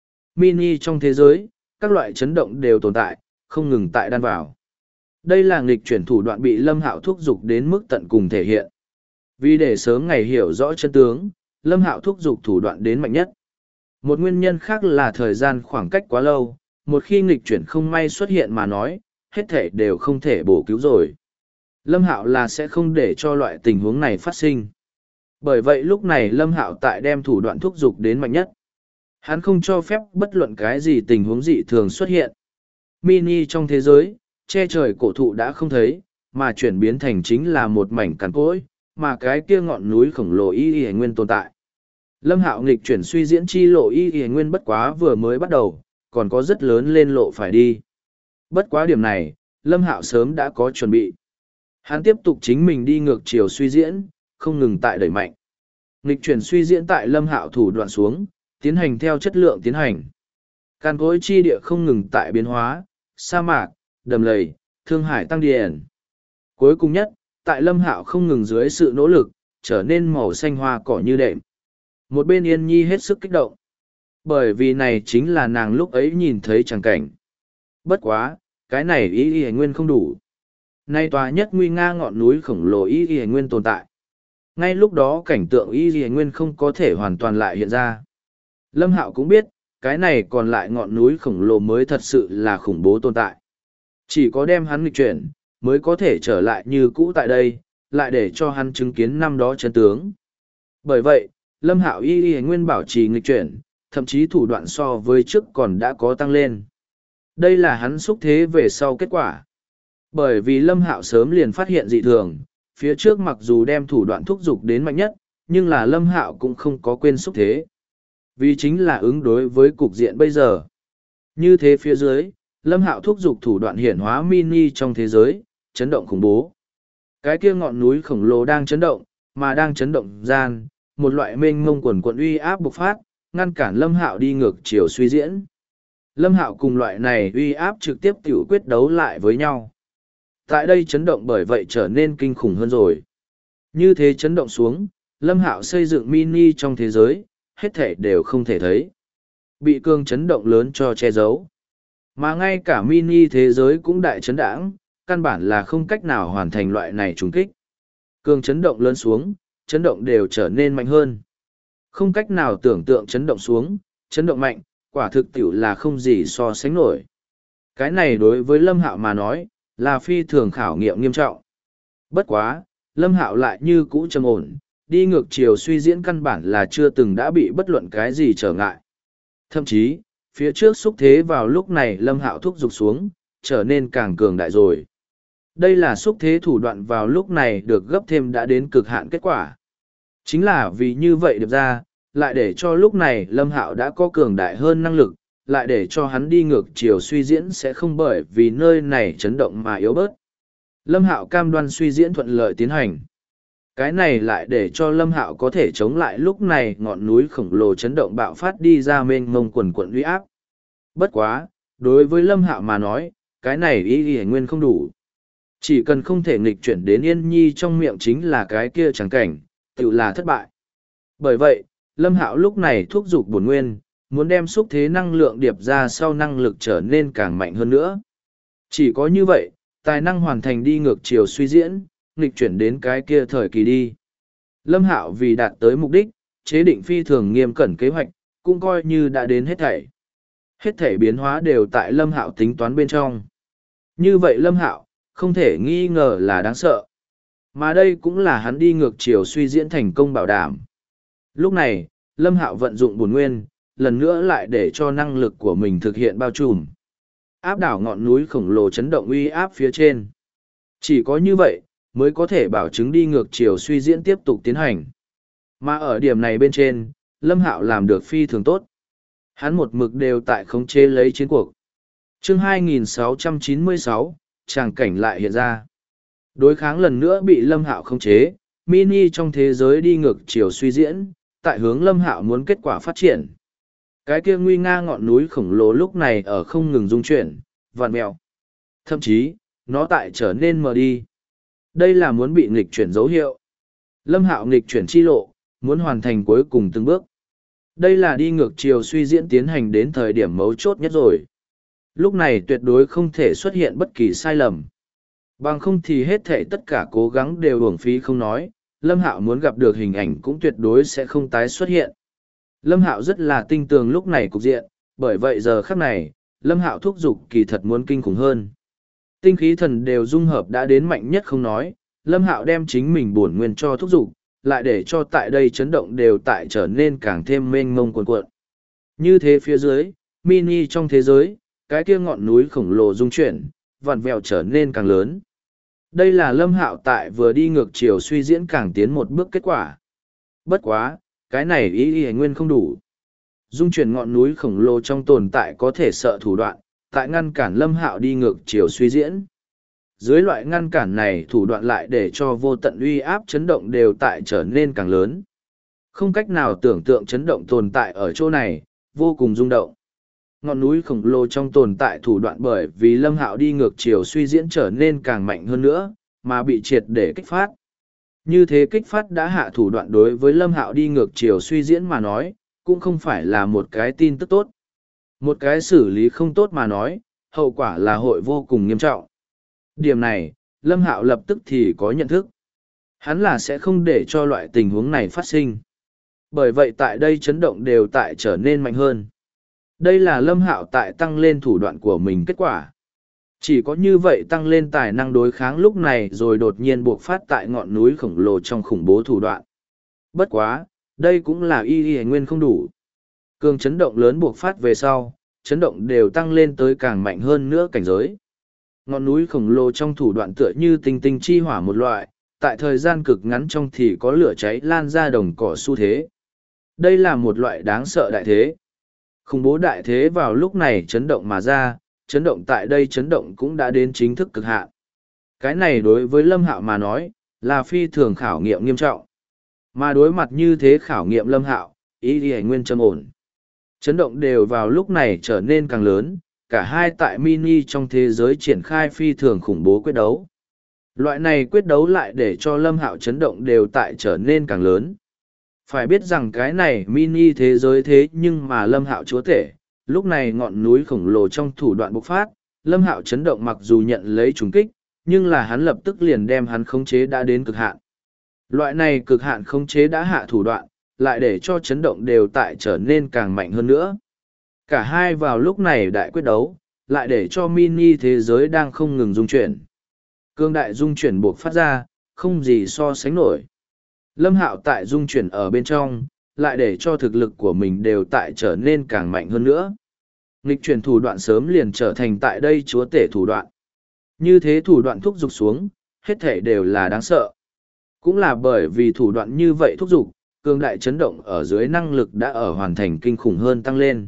Mini trong thế giới, các loại chấn động đều tồn tại, không ngừng tại đan vào. Đây là nghịch chuyển thủ đoạn bị Lâm Hạo thúc giục đến mức tận cùng thể hiện. Vì để sớm ngày hiểu rõ chân tướng, Lâm Hạo thúc giục thủ đoạn đến mạnh nhất. Một nguyên nhân khác là thời gian khoảng cách quá lâu, một khi nghịch chuyển không may xuất hiện mà nói, hết thể đều không thể bổ cứu rồi. Lâm Hạo là sẽ không để cho loại tình huống này phát sinh. Bởi vậy lúc này Lâm Hạo tại đem thủ đoạn thúc giục đến mạnh nhất. Hắn không cho phép bất luận cái gì tình huống dị thường xuất hiện. Mini trong thế giới, che trời cổ thụ đã không thấy, mà chuyển biến thành chính là một mảnh cằn cỗi, mà cái kia ngọn núi khổng lồ y nguyên tồn tại. Lâm Hạo nghịch chuyển suy diễn chi lộ y nguyên bất quá vừa mới bắt đầu, còn có rất lớn lên lộ phải đi. Bất quá điểm này, Lâm Hạo sớm đã có chuẩn bị. Hắn tiếp tục chính mình đi ngược chiều suy diễn, không ngừng tại đẩy mạnh. Nghịch chuyển suy diễn tại Lâm Hạo thủ đoạn xuống, tiến hành theo chất lượng tiến hành. Càn cối chi địa không ngừng tại biến hóa, sa mạc, đầm lầy, thương hải tăng điển. Cuối cùng nhất, tại Lâm Hạo không ngừng dưới sự nỗ lực, trở nên màu xanh hoa cỏ như đệm. Một bên Yên Nhi hết sức kích động. Bởi vì này chính là nàng lúc ấy nhìn thấy tràng cảnh. Bất quá, cái này ý nguyên không đủ. Nay tòa nhất nguy nga ngọn núi khổng lồ ý nguyên tồn tại. Ngay lúc đó cảnh tượng ý nguyên không có thể hoàn toàn lại hiện ra. Lâm Hạo cũng biết, cái này còn lại ngọn núi khổng lồ mới thật sự là khủng bố tồn tại. Chỉ có đem hắn nghịch chuyển, mới có thể trở lại như cũ tại đây, lại để cho hắn chứng kiến năm đó chân tướng. Bởi vậy, Lâm Hạo y nguyên bảo trì nghịch chuyển, thậm chí thủ đoạn so với trước còn đã có tăng lên. Đây là hắn xúc thế về sau kết quả. Bởi vì Lâm Hạo sớm liền phát hiện dị thường, phía trước mặc dù đem thủ đoạn thúc giục đến mạnh nhất, nhưng là Lâm Hạo cũng không có quên xúc thế. Vì chính là ứng đối với cục diện bây giờ. Như thế phía dưới, Lâm Hạo thúc giục thủ đoạn hiển hóa mini trong thế giới, chấn động khủng bố. Cái kia ngọn núi khổng lồ đang chấn động, mà đang chấn động gian, một loại mênh mông quần quận uy áp bộc phát, ngăn cản Lâm Hạo đi ngược chiều suy diễn. Lâm Hạo cùng loại này uy áp trực tiếp tiểu quyết đấu lại với nhau. Tại đây chấn động bởi vậy trở nên kinh khủng hơn rồi. Như thế chấn động xuống, Lâm Hạo xây dựng mini trong thế giới, hết thể đều không thể thấy. Bị cương chấn động lớn cho che giấu. Mà ngay cả mini thế giới cũng đại chấn đãng, căn bản là không cách nào hoàn thành loại này trùng kích. Cương chấn động lớn xuống, chấn động đều trở nên mạnh hơn. Không cách nào tưởng tượng chấn động xuống, chấn động mạnh, quả thực tiểu là không gì so sánh nổi. Cái này đối với Lâm Hạo mà nói, là phi thường khảo nghiệm nghiêm trọng. Bất quá, Lâm Hạo lại như cũ trầm ổn, đi ngược chiều suy diễn căn bản là chưa từng đã bị bất luận cái gì trở ngại. Thậm chí, phía trước xúc thế vào lúc này Lâm Hạo thúc giục xuống, trở nên càng cường đại rồi. Đây là xúc thế thủ đoạn vào lúc này được gấp thêm đã đến cực hạn kết quả. Chính là vì như vậy được ra, lại để cho lúc này Lâm Hạo đã có cường đại hơn năng lực, lại để cho hắn đi ngược chiều suy diễn sẽ không bởi vì nơi này chấn động mà yếu bớt. Lâm Hạo cam đoan suy diễn thuận lợi tiến hành. Cái này lại để cho Lâm Hạo có thể chống lại lúc này ngọn núi khổng lồ chấn động bạo phát đi ra mênh mông quần quận uy áp. Bất quá, đối với Lâm Hạo mà nói, cái này ý nguyên không đủ. Chỉ cần không thể nghịch chuyển đến Yên Nhi trong miệng chính là cái kia chẳng cảnh, tự là thất bại. Bởi vậy, Lâm Hạo lúc này thúc giục bổn nguyên, muốn đem xúc thế năng lượng điệp ra sau năng lực trở nên càng mạnh hơn nữa. Chỉ có như vậy, tài năng hoàn thành đi ngược chiều suy diễn, nghịch chuyển đến cái kia thời kỳ đi. Lâm Hạo vì đạt tới mục đích, chế định phi thường nghiêm cẩn kế hoạch, cũng coi như đã đến hết thảy. Hết thảy biến hóa đều tại Lâm Hạo tính toán bên trong. Như vậy Lâm Hạo, không thể nghi ngờ là đáng sợ. Mà đây cũng là hắn đi ngược chiều suy diễn thành công bảo đảm. Lúc này, Lâm Hạo vận dụng bổn nguyên, lần nữa lại để cho năng lực của mình thực hiện bao trùm. Áp đảo ngọn núi khổng lồ chấn động uy áp phía trên. Chỉ có như vậy, mới có thể bảo chứng đi ngược chiều suy diễn tiếp tục tiến hành. Mà ở điểm này bên trên, Lâm Hạo làm được phi thường tốt. Hắn một mực đều tại khống chế lấy chiến cuộc. Chương 2696, tràng cảnh lại hiện ra. Đối kháng lần nữa bị Lâm Hạo khống chế, mini trong thế giới đi ngược chiều suy diễn, tại hướng Lâm Hạo muốn kết quả phát triển. Cái kia nguy nga ngọn núi khổng lồ lúc này ở không ngừng rung chuyển, vặn mèo. Thậm chí, nó tại trở nên mờ đi. Đây là muốn bị nghịch chuyển dấu hiệu. Lâm Hạo nghịch chuyển chi lộ, muốn hoàn thành cuối cùng từng bước. Đây là đi ngược chiều suy diễn tiến hành đến thời điểm mấu chốt nhất rồi. Lúc này tuyệt đối không thể xuất hiện bất kỳ sai lầm. Bằng không thì hết thể tất cả cố gắng đều uổng phí không nói, Lâm Hạo muốn gặp được hình ảnh cũng tuyệt đối sẽ không tái xuất hiện. Lâm Hạo rất là tinh tường lúc này cục diện, bởi vậy giờ khắc này, Lâm Hạo thúc giục kỳ thật muốn kinh khủng hơn. Tinh khí thần đều dung hợp đã đến mạnh nhất không nói, Lâm Hạo đem chính mình bổn nguyên cho thúc giục, lại để cho tại đây chấn động đều tại trở nên càng thêm mênh mông cuồn cuộn. Như thế phía dưới, mini trong thế giới, cái kia ngọn núi khổng lồ rung chuyển, vặn vẹo trở nên càng lớn. Đây là Lâm Hạo tại vừa đi ngược chiều suy diễn càng tiến một bước kết quả. Bất quá, cái này ý nguyên không đủ. Dung chuyển ngọn núi khổng lồ trong tồn tại có thể sợ thủ đoạn, tại ngăn cản Lâm Hạo đi ngược chiều suy diễn. Dưới loại ngăn cản này thủ đoạn lại để cho vô tận uy áp chấn động đều tại trở nên càng lớn. Không cách nào tưởng tượng chấn động tồn tại ở chỗ này, vô cùng rung động. Ngọn núi khổng lồ trong tồn tại thủ đoạn bởi vì Lâm Hạo đi ngược chiều suy diễn trở nên càng mạnh hơn nữa, mà bị triệt để kích phát. Như thế kích phát đã hạ thủ đoạn đối với Lâm Hạo đi ngược chiều suy diễn mà nói, cũng không phải là một cái tin tức tốt. Một cái xử lý không tốt mà nói, hậu quả là hội vô cùng nghiêm trọng. Điểm này, Lâm Hạo lập tức thì có nhận thức. Hắn là sẽ không để cho loại tình huống này phát sinh. Bởi vậy tại đây chấn động đều tại trở nên mạnh hơn. Đây là Lâm Hạo tại tăng lên thủ đoạn của mình kết quả. Chỉ có như vậy tăng lên tài năng đối kháng lúc này rồi đột nhiên buộc phát tại ngọn núi khổng lồ trong khủng bố thủ đoạn. Bất quá, đây cũng là y nguyên không đủ. Cường chấn động lớn buộc phát về sau, chấn động đều tăng lên tới càng mạnh hơn nữa cảnh giới. Ngọn núi khổng lồ trong thủ đoạn tựa như tinh tinh chi hỏa một loại, tại thời gian cực ngắn trong thì có lửa cháy lan ra đồng cỏ xu thế. Đây là một loại đáng sợ đại thế. Khủng bố đại thế vào lúc này chấn động mà ra, chấn động tại đây chấn động cũng đã đến chính thức cực hạn. Cái này đối với Lâm Hạo mà nói, là phi thường khảo nghiệm nghiêm trọng. Mà đối mặt như thế khảo nghiệm Lâm Hạo, ý nguyên trầm ổn. Chấn động đều vào lúc này trở nên càng lớn, cả hai tại mini trong thế giới triển khai phi thường khủng bố quyết đấu. Loại này quyết đấu lại để cho Lâm Hạo chấn động đều tại trở nên càng lớn. Phải biết rằng cái này mini thế giới thế nhưng mà Lâm Hạo chúa tể, lúc này ngọn núi khổng lồ trong thủ đoạn bộc phát, Lâm Hạo chấn động mặc dù nhận lấy trùng kích, nhưng là hắn lập tức liền đem hắn khống chế đã đến cực hạn. Loại này cực hạn khống chế đã hạ thủ đoạn, lại để cho chấn động đều tại trở nên càng mạnh hơn nữa. Cả hai vào lúc này đại quyết đấu, lại để cho mini thế giới đang không ngừng dung chuyển. Cương đại dung chuyển buộc phát ra, không gì so sánh nổi. Lâm Hạo tại dung chuyển ở bên trong, lại để cho thực lực của mình đều tại trở nên càng mạnh hơn nữa. Nghịch chuyển thủ đoạn sớm liền trở thành tại đây chúa tể thủ đoạn. Như thế thủ đoạn thúc giục xuống, hết thể đều là đáng sợ. Cũng là bởi vì thủ đoạn như vậy thúc giục, cường đại chấn động ở dưới năng lực đã ở hoàn thành kinh khủng hơn tăng lên.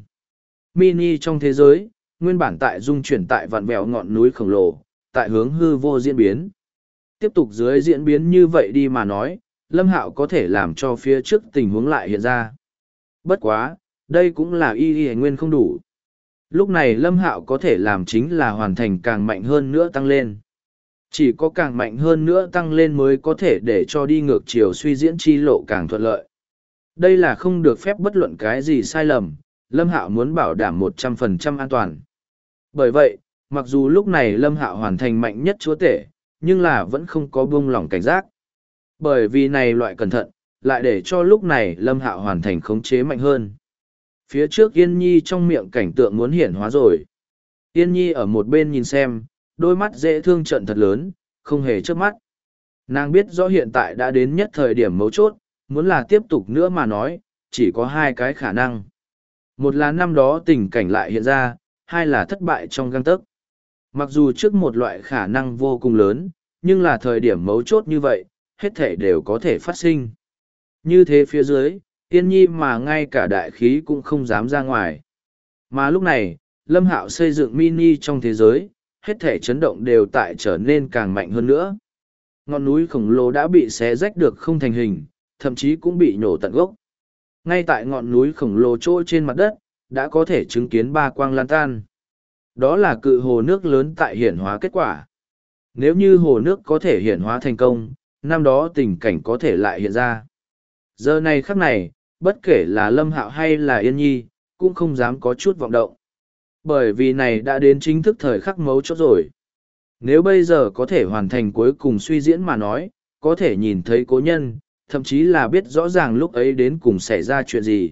Mini trong thế giới, nguyên bản tại dung chuyển tại vạn vẹo ngọn núi khổng lồ, tại hướng hư vô diễn biến. Tiếp tục dưới diễn biến như vậy đi mà nói, Lâm Hạo có thể làm cho phía trước tình huống lại hiện ra. Bất quá, đây cũng là y nguyên không đủ. Lúc này Lâm Hạo có thể làm chính là hoàn thành càng mạnh hơn nữa tăng lên. Chỉ có càng mạnh hơn nữa tăng lên mới có thể để cho đi ngược chiều suy diễn chi lộ càng thuận lợi. Đây là không được phép bất luận cái gì sai lầm, Lâm Hạo muốn bảo đảm 100% an toàn. Bởi vậy, mặc dù lúc này Lâm Hạo hoàn thành mạnh nhất chúa tể, nhưng là vẫn không có buông lỏng cảnh giác. Bởi vì này loại cẩn thận, lại để cho lúc này Lâm Hạo hoàn thành khống chế mạnh hơn. Phía trước Yên Nhi trong miệng cảnh tượng muốn hiển hóa rồi. Yên Nhi ở một bên nhìn xem, đôi mắt dễ thương trận thật lớn, không hề chớp mắt. Nàng biết rõ hiện tại đã đến nhất thời điểm mấu chốt, muốn là tiếp tục nữa mà nói, chỉ có hai cái khả năng. Một là năm đó tình cảnh lại hiện ra, hai là thất bại trong gang tấc. Mặc dù trước một loại khả năng vô cùng lớn, nhưng là thời điểm mấu chốt như vậy, hết thể đều có thể phát sinh. Như thế phía dưới, Yên Nhi mà ngay cả đại khí cũng không dám ra ngoài. Mà lúc này, Lâm Hạo xây dựng mini trong thế giới, hết thể chấn động đều tại trở nên càng mạnh hơn nữa. Ngọn núi khổng lồ đã bị xé rách được không thành hình, thậm chí cũng bị nhổ tận gốc. Ngay tại ngọn núi khổng lồ trôi trên mặt đất, đã có thể chứng kiến ba quang lan tan. Đó là cự hồ nước lớn tại hiển hóa kết quả. Nếu như hồ nước có thể hiển hóa thành công, năm đó tình cảnh có thể lại hiện ra. Giờ này khắc này, bất kể là Lâm Hạo hay là Yên Nhi, cũng không dám có chút vọng động. Bởi vì này đã đến chính thức thời khắc mấu chốt rồi. Nếu bây giờ có thể hoàn thành cuối cùng suy diễn mà nói, có thể nhìn thấy cố nhân, thậm chí là biết rõ ràng lúc ấy đến cùng xảy ra chuyện gì.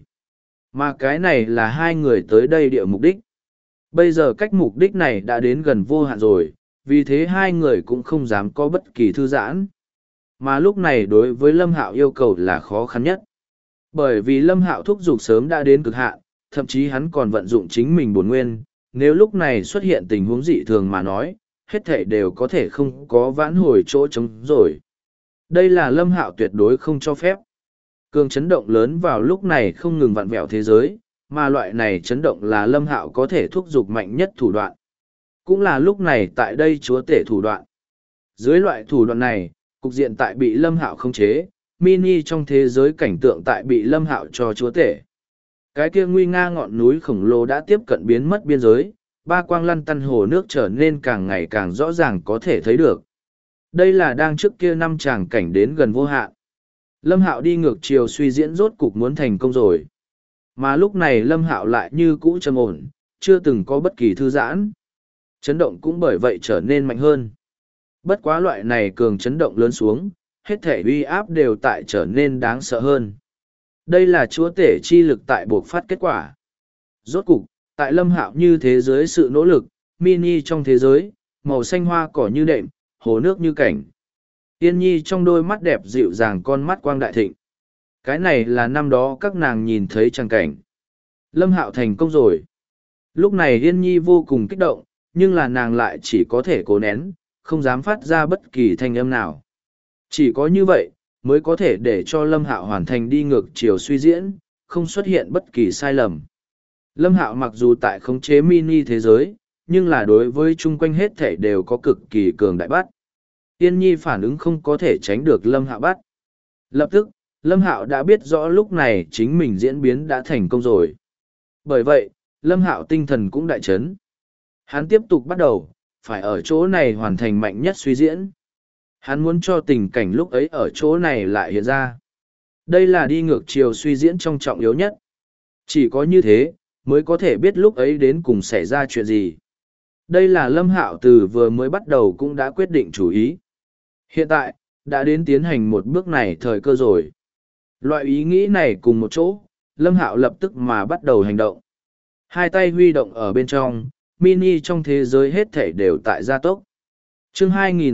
Mà cái này là hai người tới đây địa mục đích. Bây giờ cách mục đích này đã đến gần vô hạn rồi, vì thế hai người cũng không dám có bất kỳ thư giãn. Mà lúc này đối với Lâm Hạo yêu cầu là khó khăn nhất. Bởi vì Lâm Hạo thúc giục sớm đã đến cực hạn, thậm chí hắn còn vận dụng chính mình bổn nguyên, nếu lúc này xuất hiện tình huống dị thường mà nói, hết thảy đều có thể không có vãn hồi chỗ trống rồi. Đây là Lâm Hạo tuyệt đối không cho phép. Cường chấn động lớn vào lúc này không ngừng vặn vẹo thế giới, mà loại này chấn động là Lâm Hạo có thể thúc giục mạnh nhất thủ đoạn. Cũng là lúc này tại đây chúa tể thủ đoạn. Dưới loại thủ đoạn này, cục diện tại bị Lâm Hạo khống chế, mini trong thế giới cảnh tượng tại bị Lâm Hạo cho chúa tể. Cái kia nguy nga ngọn núi khổng lồ đã tiếp cận biến mất biên giới, ba quang lăn tăn hồ nước trở nên càng ngày càng rõ ràng có thể thấy được. Đây là đang trước kia năm tràng cảnh đến gần vô hạn. Lâm Hạo đi ngược chiều suy diễn rốt cục muốn thành công rồi. Mà lúc này Lâm Hạo lại như cũ trầm ổn, chưa từng có bất kỳ thư giãn. Chấn động cũng bởi vậy trở nên mạnh hơn. Bất quá loại này cường chấn động lớn xuống, hết thể uy áp đều tại trở nên đáng sợ hơn. Đây là chúa tể chi lực tại buộc phát kết quả. Rốt cục, tại Lâm Hạo như thế giới sự nỗ lực, mini trong thế giới, màu xanh hoa cỏ như đệm, hồ nước như cảnh. Yên Nhi trong đôi mắt đẹp dịu dàng con mắt quang đại thịnh. Cái này là năm đó các nàng nhìn thấy trang cảnh. Lâm Hạo thành công rồi. Lúc này Yên Nhi vô cùng kích động, nhưng là nàng lại chỉ có thể cố nén, không dám phát ra bất kỳ thanh âm nào. Chỉ có như vậy, mới có thể để cho Lâm Hạo hoàn thành đi ngược chiều suy diễn, không xuất hiện bất kỳ sai lầm. Lâm Hạo mặc dù tại khống chế mini thế giới, nhưng là đối với chung quanh hết thể đều có cực kỳ cường đại bắt. Yên Nhi phản ứng không có thể tránh được Lâm Hạo bắt. Lập tức, Lâm Hạo đã biết rõ lúc này chính mình diễn biến đã thành công rồi. Bởi vậy, Lâm Hạo tinh thần cũng đại chấn. Hắn tiếp tục bắt đầu, phải ở chỗ này hoàn thành mạnh nhất suy diễn. Hắn muốn cho tình cảnh lúc ấy ở chỗ này lại hiện ra. Đây là đi ngược chiều suy diễn trong trọng yếu nhất. Chỉ có như thế, mới có thể biết lúc ấy đến cùng xảy ra chuyện gì. Đây là Lâm Hạo từ vừa mới bắt đầu cũng đã quyết định chủ ý. Hiện tại, đã đến tiến hành một bước này thời cơ rồi. Loại ý nghĩ này cùng một chỗ, Lâm Hạo lập tức mà bắt đầu hành động. Hai tay huy động ở bên trong, mini trong thế giới hết thể đều tại gia tốc. Chương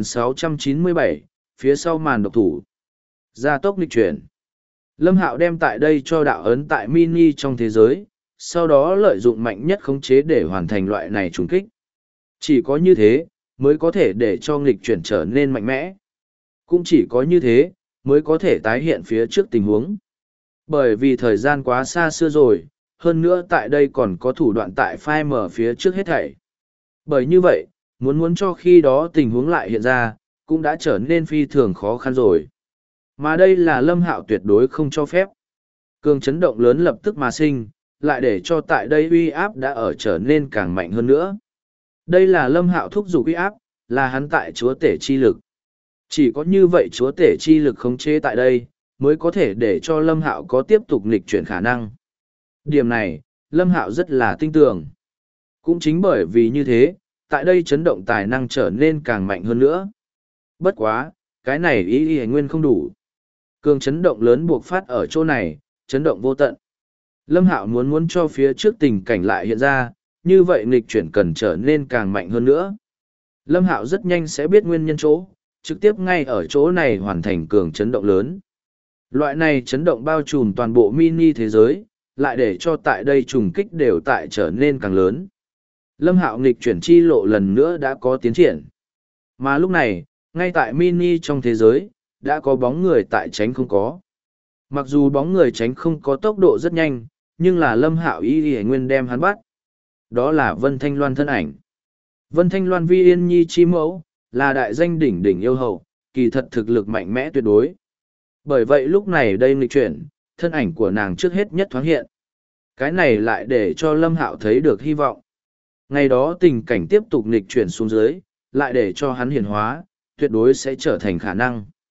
2697, phía sau màn độc thủ. Gia tốc nghịch chuyển. Lâm Hạo đem tại đây cho đạo ấn tại mini trong thế giới, sau đó lợi dụng mạnh nhất khống chế để hoàn thành loại này trùng kích. Chỉ có như thế, mới có thể để cho nghịch chuyển trở nên mạnh mẽ. Cũng chỉ có như thế, mới có thể tái hiện phía trước tình huống. Bởi vì thời gian quá xa xưa rồi, hơn nữa tại đây còn có thủ đoạn tại phai mở phía trước hết thảy. Bởi như vậy, muốn cho khi đó tình huống lại hiện ra, cũng đã trở nên phi thường khó khăn rồi. Mà đây là Lâm Hạo tuyệt đối không cho phép. Cường chấn động lớn lập tức mà sinh, lại để cho tại đây uy áp đã ở trở nên càng mạnh hơn nữa. Đây là Lâm Hạo thúc giục uy áp, là hắn tại chúa tể chi lực. Chỉ có như vậy chúa tể chi lực khống chế tại đây, mới có thể để cho Lâm Hạo có tiếp tục nghịch chuyển khả năng. Điểm này, Lâm Hạo rất là tin tưởng. Cũng chính bởi vì như thế, tại đây chấn động tài năng trở nên càng mạnh hơn nữa. Bất quá, cái này ý nguyên không đủ. Cường chấn động lớn buộc phát ở chỗ này, chấn động vô tận. Lâm Hạo muốn cho phía trước tình cảnh lại hiện ra, như vậy nghịch chuyển cần trở nên càng mạnh hơn nữa. Lâm Hạo rất nhanh sẽ biết nguyên nhân chỗ, trực tiếp ngay ở chỗ này hoàn thành cường chấn động lớn. Loại này chấn động bao trùm toàn bộ mini thế giới, lại để cho tại đây trùng kích đều tại trở nên càng lớn. Lâm Hạo nghịch chuyển chi lộ lần nữa đã có tiến triển. Mà lúc này, ngay tại mini trong thế giới, đã có bóng người tại tránh không có. Mặc dù bóng người tránh không có tốc độ rất nhanh, nhưng là Lâm Hạo y nguyên đem hắn bắt. Đó là Vân Thanh Loan thân ảnh. Vân Thanh Loan vi Yên Nhi chi mẫu, là đại danh đỉnh đỉnh yêu hậu, kỳ thật thực lực mạnh mẽ tuyệt đối. Bởi vậy lúc này đây nghịch chuyển, thân ảnh của nàng trước hết nhất thoáng hiện. Cái này lại để cho Lâm Hạo thấy được hy vọng. Ngày đó tình cảnh tiếp tục nghịch chuyển xuống dưới, lại để cho hắn hiển hóa, tuyệt đối sẽ trở thành khả năng.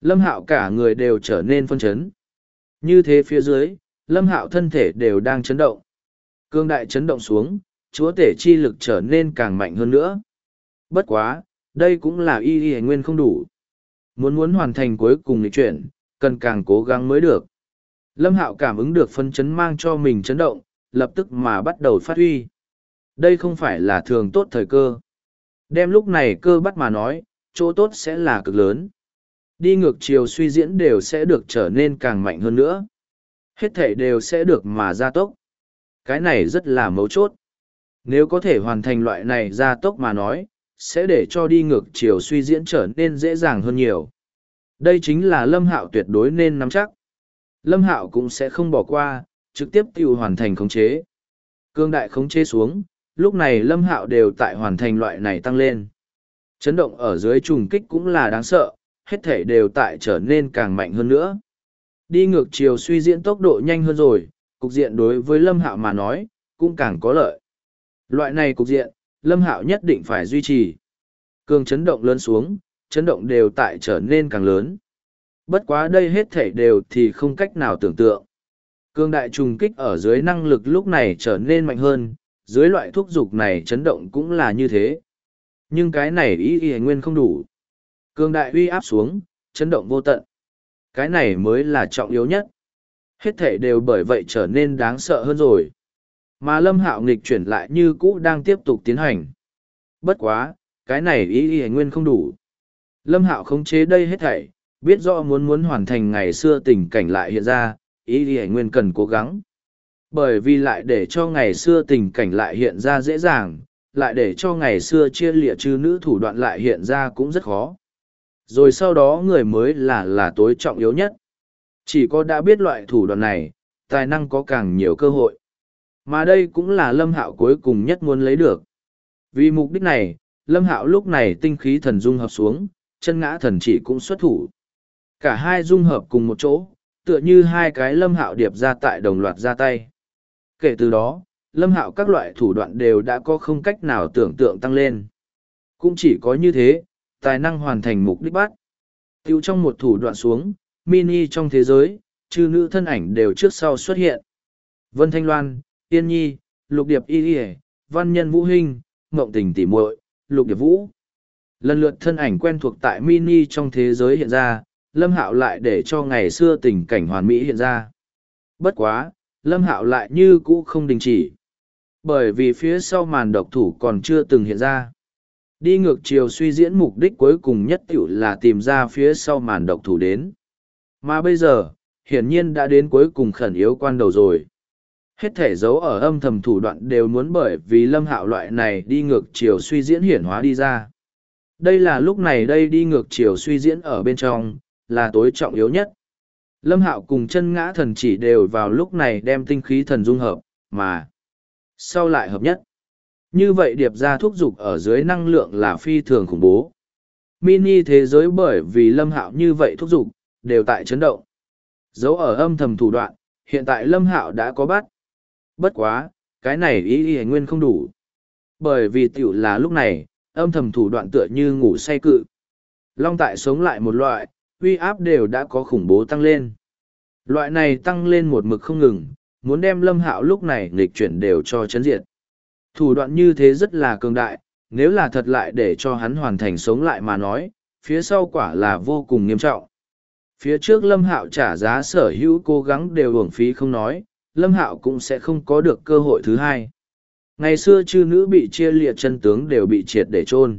Lâm Hạo cả người đều trở nên phân chấn. Như thế phía dưới, Lâm Hạo thân thể đều đang chấn động. Cương đại chấn động xuống, chúa tể chi lực trở nên càng mạnh hơn nữa. Bất quá, đây cũng là y nguyên không đủ. Muốn hoàn thành cuối cùng lịch chuyển, cần càng cố gắng mới được. Lâm Hạo cảm ứng được phân chấn mang cho mình chấn động, lập tức mà bắt đầu phát huy. Đây không phải là thường tốt thời cơ. Đem lúc này cơ bắt mà nói, chỗ tốt sẽ là cực lớn. Đi ngược chiều suy diễn đều sẽ được trở nên càng mạnh hơn nữa. Hết thể đều sẽ được mà gia tốc. Cái này rất là mấu chốt. Nếu có thể hoàn thành loại này gia tốc mà nói, sẽ để cho đi ngược chiều suy diễn trở nên dễ dàng hơn nhiều. Đây chính là Lâm Hạo tuyệt đối nên nắm chắc. Lâm Hạo cũng sẽ không bỏ qua, trực tiếp tiêu hoàn thành khống chế. Cương đại khống chế xuống, lúc này Lâm Hạo đều tại hoàn thành loại này tăng lên. Chấn động ở dưới trùng kích cũng là đáng sợ, hết thể đều tại trở nên càng mạnh hơn nữa. Đi ngược chiều suy diễn tốc độ nhanh hơn rồi, cục diện đối với Lâm Hạo mà nói, cũng càng có lợi. Loại này cục diện, Lâm Hạo nhất định phải duy trì. Cường chấn động lớn xuống, chấn động đều tại trở nên càng lớn. Bất quá đây hết thể đều thì không cách nào tưởng tượng. Cường đại trùng kích ở dưới năng lực lúc này trở nên mạnh hơn, dưới loại thúc dục này chấn động cũng là như thế. Nhưng cái này ý nguyên không đủ. Cường đại uy áp xuống, chấn động vô tận. Cái này mới là trọng yếu nhất. Hết thể đều bởi vậy trở nên đáng sợ hơn rồi. Mà Lâm Hạo nghịch chuyển lại như cũ đang tiếp tục tiến hành. Bất quá, cái này ý nguyên không đủ. Lâm Hạo khống chế đây hết thảy, biết rõ muốn hoàn thành ngày xưa tình cảnh lại hiện ra, ý nguyên cần cố gắng. Bởi vì lại để cho ngày xưa tình cảnh lại hiện ra dễ dàng, lại để cho ngày xưa chia lịa chư nữ thủ đoạn lại hiện ra cũng rất khó. Rồi sau đó người mới là tối trọng yếu nhất. Chỉ có đã biết loại thủ đoạn này, tài năng có càng nhiều cơ hội. Mà đây cũng là Lâm Hạo cuối cùng nhất muốn lấy được. Vì mục đích này, Lâm Hạo lúc này tinh khí thần dung hợp xuống, chân ngã thần chỉ cũng xuất thủ. Cả hai dung hợp cùng một chỗ, tựa như hai cái Lâm Hạo điệp ra tại đồng loạt ra tay. Kể từ đó, Lâm Hạo các loại thủ đoạn đều đã có không cách nào tưởng tượng tăng lên. Cũng chỉ có như thế, tài năng hoàn thành mục đích bắt. Tiêu trong một thủ đoạn xuống, mini trong thế giới, chư nữ thân ảnh đều trước sau xuất hiện. Vân Thanh Loan, Tiên Nhi, Lục Điệp Y Y, Văn Nhân Vũ Hinh, Ngộng Tình Tỷ Muội, Lục Điệp Vũ. Lần lượt thân ảnh quen thuộc tại mini trong thế giới hiện ra, Lâm Hạo lại để cho ngày xưa tình cảnh hoàn mỹ hiện ra. Bất quá, Lâm Hạo lại như cũ không đình chỉ. Bởi vì phía sau màn độc thủ còn chưa từng hiện ra. Đi ngược chiều suy diễn mục đích cuối cùng nhất tiểu là tìm ra phía sau màn độc thủ đến. Mà bây giờ, hiển nhiên đã đến cuối cùng khẩn yếu quan đầu rồi. Hết thể dấu ở âm thầm thủ đoạn đều muốn bởi vì Lâm Hạo loại này đi ngược chiều suy diễn hiển hóa đi ra. Đây là lúc này đây đi ngược chiều suy diễn ở bên trong, là tối trọng yếu nhất. Lâm Hạo cùng chân ngã thần chỉ đều vào lúc này đem tinh khí thần dung hợp, mà sau lại hợp nhất. Như vậy điệp ra thúc dục ở dưới năng lượng là phi thường khủng bố. Mini thế giới bởi vì Lâm Hạo như vậy thúc dục đều tại chấn động. Dấu ở âm thầm thủ đoạn, hiện tại Lâm Hạo đã có bắt. Bất quá, cái này ý nguyên không đủ. Bởi vì tiểu là lúc này, âm thầm thủ đoạn tựa như ngủ say cự. Long tại sống lại một loại, uy áp đều đã có khủng bố tăng lên. Loại này tăng lên một mực không ngừng, muốn đem Lâm Hạo lúc này nghịch chuyển đều cho chấn diệt. Thủ đoạn như thế rất là cường đại, nếu là thật lại để cho hắn hoàn thành sống lại mà nói, phía sau quả là vô cùng nghiêm trọng. Phía trước Lâm Hạo trả giá sở hữu cố gắng đều uổng phí không nói, Lâm Hạo cũng sẽ không có được cơ hội thứ hai. Ngày xưa chư nữ bị chia liệt chân tướng đều bị triệt để chôn.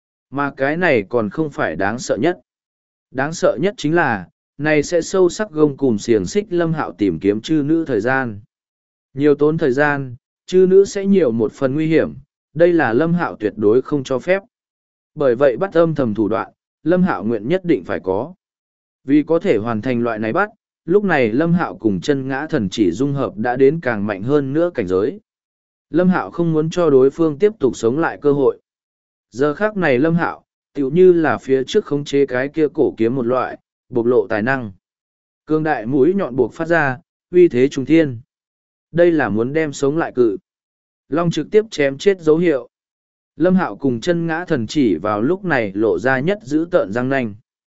Mà cái này còn không phải đáng sợ nhất. Đáng sợ nhất chính là, này sẽ sâu sắc gông cùm xiềng xích Lâm Hạo tìm kiếm chư nữ thời gian. Nhiều tốn thời gian, chư nữ sẽ nhiều một phần nguy hiểm, đây là Lâm Hạo tuyệt đối không cho phép. Bởi vậy bắt âm thầm thủ đoạn, Lâm Hạo nguyện nhất định phải có. Vì có thể hoàn thành loại này bắt, lúc này Lâm Hạo cùng chân ngã thần chỉ dung hợp đã đến càng mạnh hơn nữa cảnh giới. Lâm Hạo không muốn cho đối phương tiếp tục sống lại cơ hội. Giờ khác này Lâm Hạo, tựu như là phía trước khống chế cái kia cổ kiếm một loại, bộc lộ tài năng. Cương đại mũi nhọn buộc phát ra, uy thế trung thiên. Đây là muốn đem sống lại cự. Long trực tiếp chém chết dấu hiệu. Lâm Hạo cùng chân ngã thần chỉ vào lúc này lộ ra nhất giữ tợn răng nanh.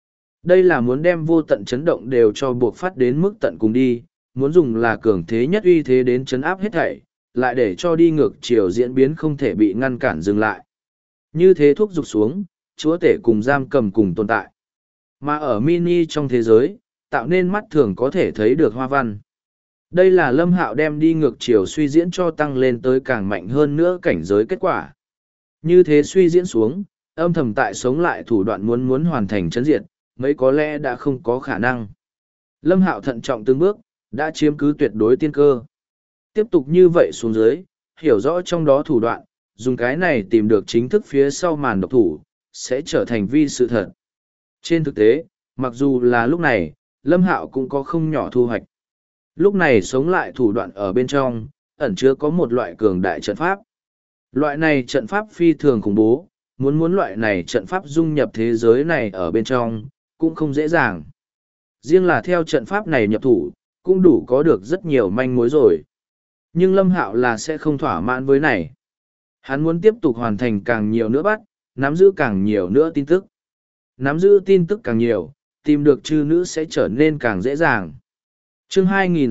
Đây là muốn đem vô tận chấn động đều cho buộc phát đến mức tận cùng đi, muốn dùng là cường thế nhất uy thế đến chấn áp hết thảy, lại để cho đi ngược chiều diễn biến không thể bị ngăn cản dừng lại. Như thế thúc giục xuống, chúa tể cùng giam cầm cùng tồn tại. Mà ở mini trong thế giới, tạo nên mắt thường có thể thấy được hoa văn. Đây là Lâm Hạo đem đi ngược chiều suy diễn cho tăng lên tới càng mạnh hơn nữa cảnh giới kết quả. Như thế suy diễn xuống, âm thầm tại sống lại thủ đoạn muốn hoàn thành chấn diệt, mấy có lẽ đã không có khả năng. Lâm Hạo thận trọng từng bước, đã chiếm cứ tuyệt đối tiên cơ. Tiếp tục như vậy xuống dưới, hiểu rõ trong đó thủ đoạn, dùng cái này tìm được chính thức phía sau màn độc thủ, sẽ trở thành vi sự thật. Trên thực tế, mặc dù là lúc này, Lâm Hạo cũng có không nhỏ thu hoạch. Lúc này sống lại thủ đoạn ở bên trong, ẩn chứa có một loại cường đại trận pháp. Loại này trận pháp phi thường khủng bố, muốn loại này trận pháp dung nhập thế giới này ở bên trong, cũng không dễ dàng. Riêng là theo trận pháp này nhập thủ, cũng đủ có được rất nhiều manh mối rồi. Nhưng Lâm Hạo là sẽ không thỏa mãn với này. Hắn muốn tiếp tục hoàn thành càng nhiều nữa bắt, nắm giữ càng nhiều nữa tin tức. Nắm giữ tin tức càng nhiều, tìm được chư nữ sẽ trở nên càng dễ dàng. Chương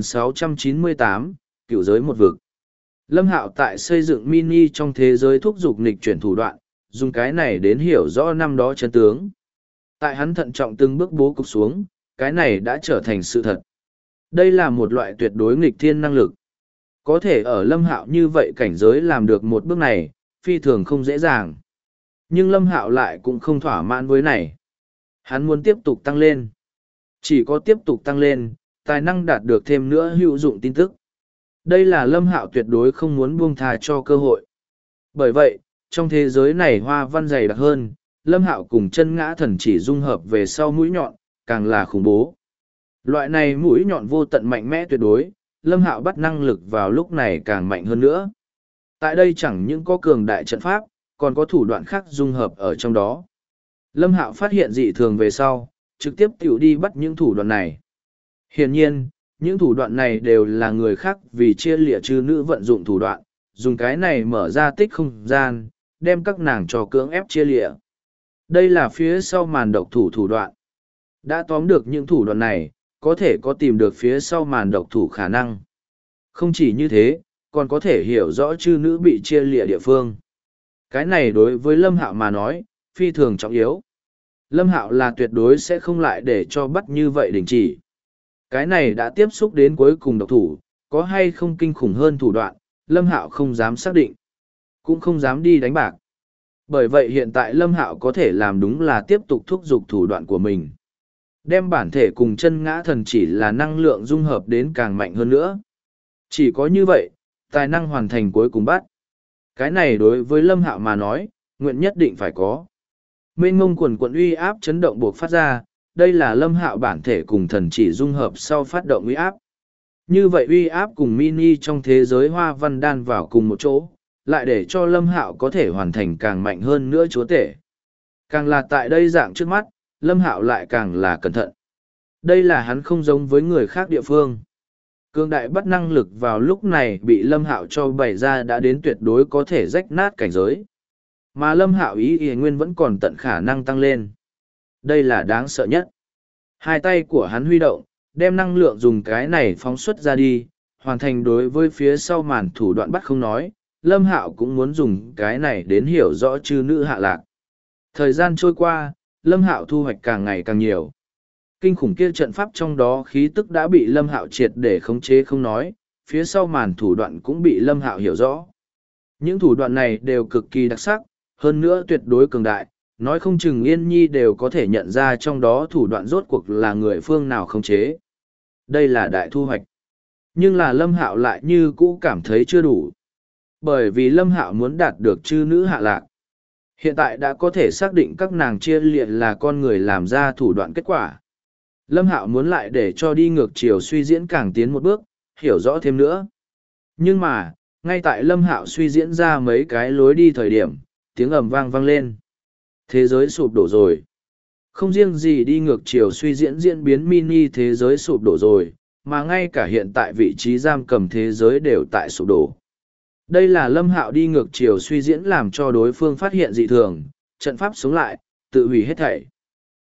2698, Cựu giới một vực. Lâm Hạo tại xây dựng mini trong thế giới thúc giục nghịch chuyển thủ đoạn, dùng cái này đến hiểu rõ năm đó chân tướng. Tại hắn thận trọng từng bước bố cục xuống, cái này đã trở thành sự thật. Đây là một loại tuyệt đối nghịch thiên năng lực. Có thể ở Lâm Hạo như vậy cảnh giới làm được một bước này, phi thường không dễ dàng. Nhưng Lâm Hạo lại cũng không thỏa mãn với này. Hắn muốn tiếp tục tăng lên. Chỉ có tiếp tục tăng lên, tài năng đạt được thêm nữa hữu dụng tin tức. Đây là Lâm Hạo tuyệt đối không muốn buông tha cho cơ hội. Bởi vậy, trong thế giới này hoa văn dày đặc hơn, Lâm Hạo cùng chân ngã thần chỉ dung hợp về sau mũi nhọn, càng là khủng bố. Loại này mũi nhọn vô tận mạnh mẽ tuyệt đối, Lâm Hạo bắt năng lực vào lúc này càng mạnh hơn nữa. Tại đây chẳng những có cường đại trận pháp, còn có thủ đoạn khác dung hợp ở trong đó. Lâm Hạo phát hiện dị thường về sau, trực tiếp tiểu đi bắt những thủ đoạn này. Hiển nhiên, những thủ đoạn này đều là người khác vì chia lịa chư nữ vận dụng thủ đoạn, dùng cái này mở ra tích không gian, đem các nàng cho cưỡng ép chia lịa. Đây là phía sau màn độc thủ thủ đoạn. Đã tóm được những thủ đoạn này, có thể có tìm được phía sau màn độc thủ khả năng. Không chỉ như thế, còn có thể hiểu rõ chư nữ bị chia lịa địa phương. Cái này đối với Lâm Hạo mà nói, phi thường trọng yếu. Lâm Hạo là tuyệt đối sẽ không lại để cho bắt như vậy đình chỉ. Cái này đã tiếp xúc đến cuối cùng độc thủ, có hay không kinh khủng hơn thủ đoạn, Lâm Hạo không dám xác định, cũng không dám đi đánh bạc. Bởi vậy hiện tại Lâm Hạo có thể làm đúng là tiếp tục thúc giục thủ đoạn của mình. Đem bản thể cùng chân ngã thần chỉ là năng lượng dung hợp đến càng mạnh hơn nữa. Chỉ có như vậy, tài năng hoàn thành cuối cùng bắt. Cái này đối với Lâm Hạo mà nói, nguyện nhất định phải có. Mênh mông quần quận uy áp chấn động buộc phát ra, đây là Lâm Hạo bản thể cùng thần chỉ dung hợp sau phát động uy áp. Như vậy uy áp cùng mini trong thế giới hoa văn đan vào cùng một chỗ, lại để cho Lâm Hạo có thể hoàn thành càng mạnh hơn nữa chúa tể. Càng là tại đây dạng trước mắt, Lâm Hạo lại càng là cẩn thận. Đây là hắn không giống với người khác địa phương. Cương đại bắt năng lực vào lúc này bị Lâm Hạo cho bày ra đã đến tuyệt đối có thể rách nát cảnh giới. Mà Lâm Hạo ý nguyên vẫn còn tận khả năng tăng lên. Đây là đáng sợ nhất. Hai tay của hắn huy động, đem năng lượng dùng cái này phóng xuất ra đi, hoàn thành đối với phía sau màn thủ đoạn bắt không nói, Lâm Hạo cũng muốn dùng cái này đến hiểu rõ chư nữ hạ lạc. Thời gian trôi qua, Lâm Hạo thu hoạch càng ngày càng nhiều. Kinh khủng kia trận pháp trong đó khí tức đã bị Lâm Hạo triệt để khống chế không nói, phía sau màn thủ đoạn cũng bị Lâm Hạo hiểu rõ. Những thủ đoạn này đều cực kỳ đặc sắc, hơn nữa tuyệt đối cường đại, nói không chừng Yên Nhi đều có thể nhận ra trong đó thủ đoạn rốt cuộc là người phương nào khống chế. Đây là đại thu hoạch. Nhưng là Lâm Hạo lại như cũ cảm thấy chưa đủ. Bởi vì Lâm Hạo muốn đạt được chư nữ hạ lạc. Hiện tại đã có thể xác định các nàng chia liệt là con người làm ra thủ đoạn kết quả. Lâm Hạo muốn lại để cho đi ngược chiều suy diễn càng tiến một bước, hiểu rõ thêm nữa. Nhưng mà, ngay tại Lâm Hạo suy diễn ra mấy cái lối đi thời điểm, tiếng ầm vang vang lên. Thế giới sụp đổ rồi. Không riêng gì đi ngược chiều suy diễn diễn biến mini thế giới sụp đổ rồi, mà ngay cả hiện tại vị trí giam cầm thế giới đều tại sụp đổ. Đây là Lâm Hạo đi ngược chiều suy diễn làm cho đối phương phát hiện dị thường, trận pháp sống lại, tự hủy hết thảy.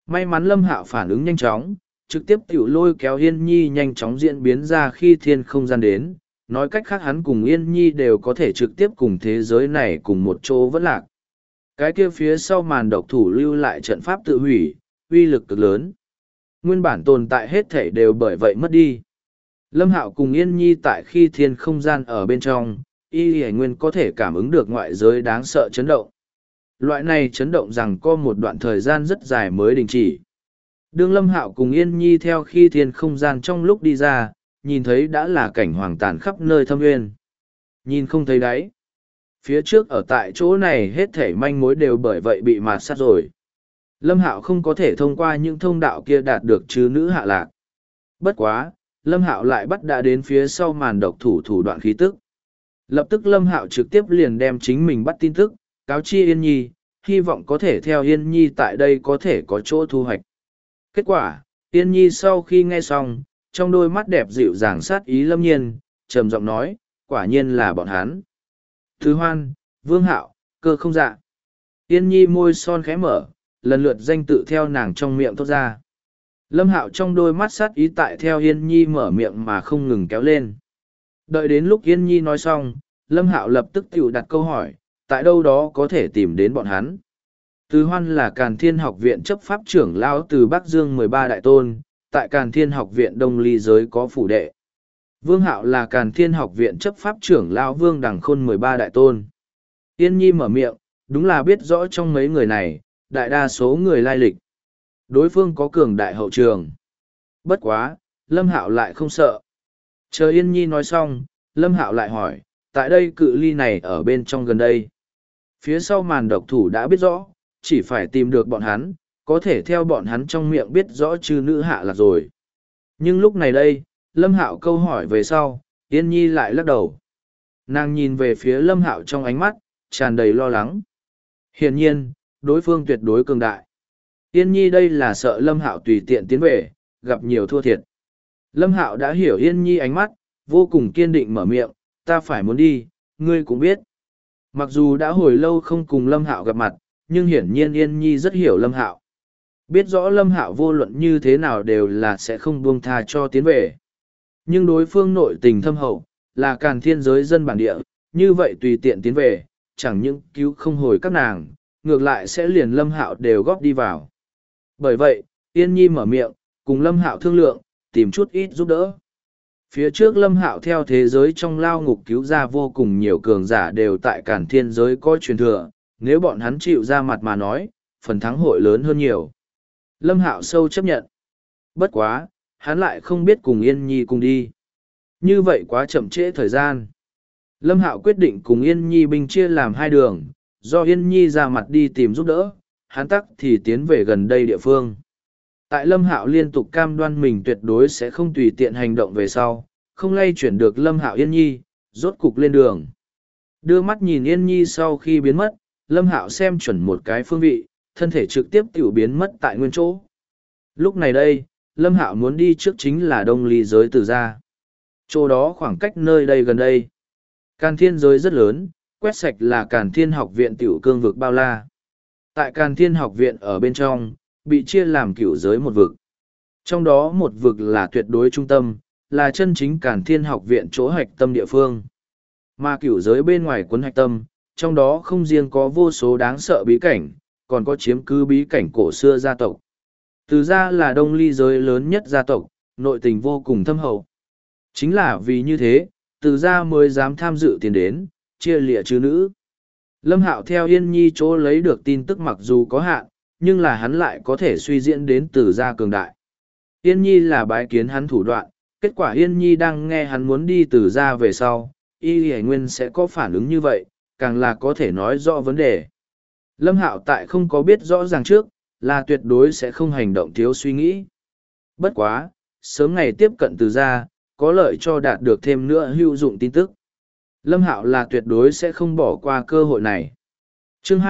May mắn Lâm Hạo phản ứng nhanh chóng, trực tiếp tiểu lôi kéo Yên Nhi nhanh chóng diễn biến ra khi thiên không gian đến, nói cách khác hắn cùng Yên Nhi đều có thể trực tiếp cùng thế giới này cùng một chỗ vẫn lạc. Cái kia phía sau màn độc thủ lưu lại trận pháp tự hủy, uy lực cực lớn. Nguyên bản tồn tại hết thể đều bởi vậy mất đi. Lâm Hạo cùng Yên Nhi tại khi thiên không gian ở bên trong, y hải nguyên có thể cảm ứng được ngoại giới đáng sợ chấn động. Loại này chấn động rằng có một đoạn thời gian rất dài mới đình chỉ. Đương Lâm Hạo cùng Yên Nhi theo khi thiên không gian trong lúc đi ra, nhìn thấy đã là cảnh hoàng tàn khắp nơi thâm nguyên. Nhìn không thấy đáy. Phía trước ở tại chỗ này hết thảy manh mối đều bởi vậy bị mạt sát rồi. Lâm Hạo không có thể thông qua những thông đạo kia đạt được chứ nữ hạ lạc. Bất quá, Lâm Hạo lại bắt đã đến phía sau màn độc thủ thủ đoạn khí tức. Lập tức Lâm Hạo trực tiếp liền đem chính mình bắt tin tức, cáo chi Yên Nhi, hy vọng có thể theo Yên Nhi tại đây có thể có chỗ thu hoạch. Kết quả, Yên Nhi sau khi nghe xong, trong đôi mắt đẹp dịu dàng sát ý lâm nhiên, trầm giọng nói, quả nhiên là bọn hắn. Thứ Hoan, Vương Hạo, Cơ Không Dạ. Yên Nhi môi son khẽ mở, lần lượt danh tự theo nàng trong miệng thốt ra. Lâm Hạo trong đôi mắt sát ý tại theo Yên Nhi mở miệng mà không ngừng kéo lên. Đợi đến lúc Yên Nhi nói xong, Lâm Hạo lập tức tự đặt câu hỏi, tại đâu đó có thể tìm đến bọn hắn. Từ Hoan là Càn Thiên Học Viện chấp pháp trưởng lão từ Bắc Dương 13 đại tôn, tại Càn Thiên Học Viện Đông Ly giới có phủ đệ. Vương Hạo là Càn Thiên Học Viện chấp pháp trưởng lão Vương Đằng Khôn 13 đại tôn. Yên Nhi mở miệng, đúng là biết rõ trong mấy người này, đại đa số người lai lịch. Đối phương có cường đại hậu trường. Bất quá, Lâm Hạo lại không sợ. Chờ Yên Nhi nói xong, Lâm Hạo lại hỏi, tại đây cự ly này ở bên trong gần đây. Phía sau màn độc thủ đã biết rõ, chỉ phải tìm được bọn hắn, có thể theo bọn hắn trong miệng biết rõ chư nữ hạ lạc rồi. Nhưng lúc này đây, Lâm Hạo câu hỏi về sau, Yên Nhi lại lắc đầu. Nàng nhìn về phía Lâm Hạo trong ánh mắt, tràn đầy lo lắng. Hiển nhiên, đối phương tuyệt đối cường đại. Yên Nhi đây là sợ Lâm Hạo tùy tiện tiến về, gặp nhiều thua thiệt. Lâm Hạo đã hiểu Yên Nhi ánh mắt, vô cùng kiên định mở miệng, ta phải muốn đi, ngươi cũng biết. Mặc dù đã hồi lâu không cùng Lâm Hạo gặp mặt, nhưng hiển nhiên Yên Nhi rất hiểu Lâm Hạo. Biết rõ Lâm Hạo vô luận như thế nào đều là sẽ không buông tha cho tiến về. Nhưng đối phương nội tình thâm hậu, là Càn Thiên giới dân bản địa, như vậy tùy tiện tiến về, chẳng những cứu không hồi các nàng, ngược lại sẽ liền Lâm Hạo đều góp đi vào. Bởi vậy, Yên Nhi mở miệng, cùng Lâm Hạo thương lượng, tìm chút ít giúp đỡ. Phía trước Lâm Hạo theo thế giới trong lao ngục cứu ra vô cùng nhiều cường giả đều tại Càn Thiên giới có truyền thừa, nếu bọn hắn chịu ra mặt mà nói, phần thắng hội lớn hơn nhiều. Lâm Hạo sâu chấp nhận. Bất quá, hắn lại không biết cùng Yên Nhi cùng đi. Như vậy quá chậm trễ thời gian. Lâm Hạo quyết định cùng Yên Nhi binh chia làm hai đường, do Yên Nhi ra mặt đi tìm giúp đỡ, hắn tắc thì tiến về gần đây địa phương. Tại Lâm Hạo liên tục cam đoan mình tuyệt đối sẽ không tùy tiện hành động về sau, không lay chuyển được Lâm Hạo Yên Nhi, rốt cục lên đường. Đưa mắt nhìn Yên Nhi sau khi biến mất, Lâm Hạo xem chuẩn một cái phương vị, thân thể trực tiếp tiểu biến mất tại nguyên chỗ. Lúc này đây, Lâm Hạo muốn đi trước chính là Đông Ly giới Từ Gia. Chỗ đó khoảng cách nơi đây gần đây. Càn Thiên giới rất lớn, quét sạch là Càn Thiên học viện tiểu cương vực bao la. Tại Càn Thiên học viện ở bên trong, bị chia làm cửu giới một vực. Trong đó một vực là tuyệt đối trung tâm, là chân chính Càn Thiên học viện chỗ hạch tâm địa phương. Mà cửu giới bên ngoài cuốn hạch tâm, trong đó không riêng có vô số đáng sợ bí cảnh, còn có chiếm cứ bí cảnh cổ xưa gia tộc. Từ Gia là Đông Ly giới lớn nhất gia tộc, nội tình vô cùng thâm hậu. Chính là vì như thế, Từ Gia mới dám tham dự tiền đến, chia lịa chư nữ. Lâm Hạo theo Yên Nhi chỗ lấy được tin tức mặc dù có hạn, nhưng là hắn lại có thể suy diễn đến Từ Gia cường đại. Yên Nhi là bái kiến hắn thủ đoạn, kết quả Yên Nhi đang nghe hắn muốn đi Từ Gia về sau, Y Hải Nguyên sẽ có phản ứng như vậy, càng là có thể nói rõ vấn đề. Lâm Hạo tại không có biết rõ ràng trước, là tuyệt đối sẽ không hành động thiếu suy nghĩ. Bất quá, sớm ngày tiếp cận Từ Gia, có lợi cho đạt được thêm nữa hữu dụng tin tức. Lâm Hạo là tuyệt đối sẽ không bỏ qua cơ hội này. Chương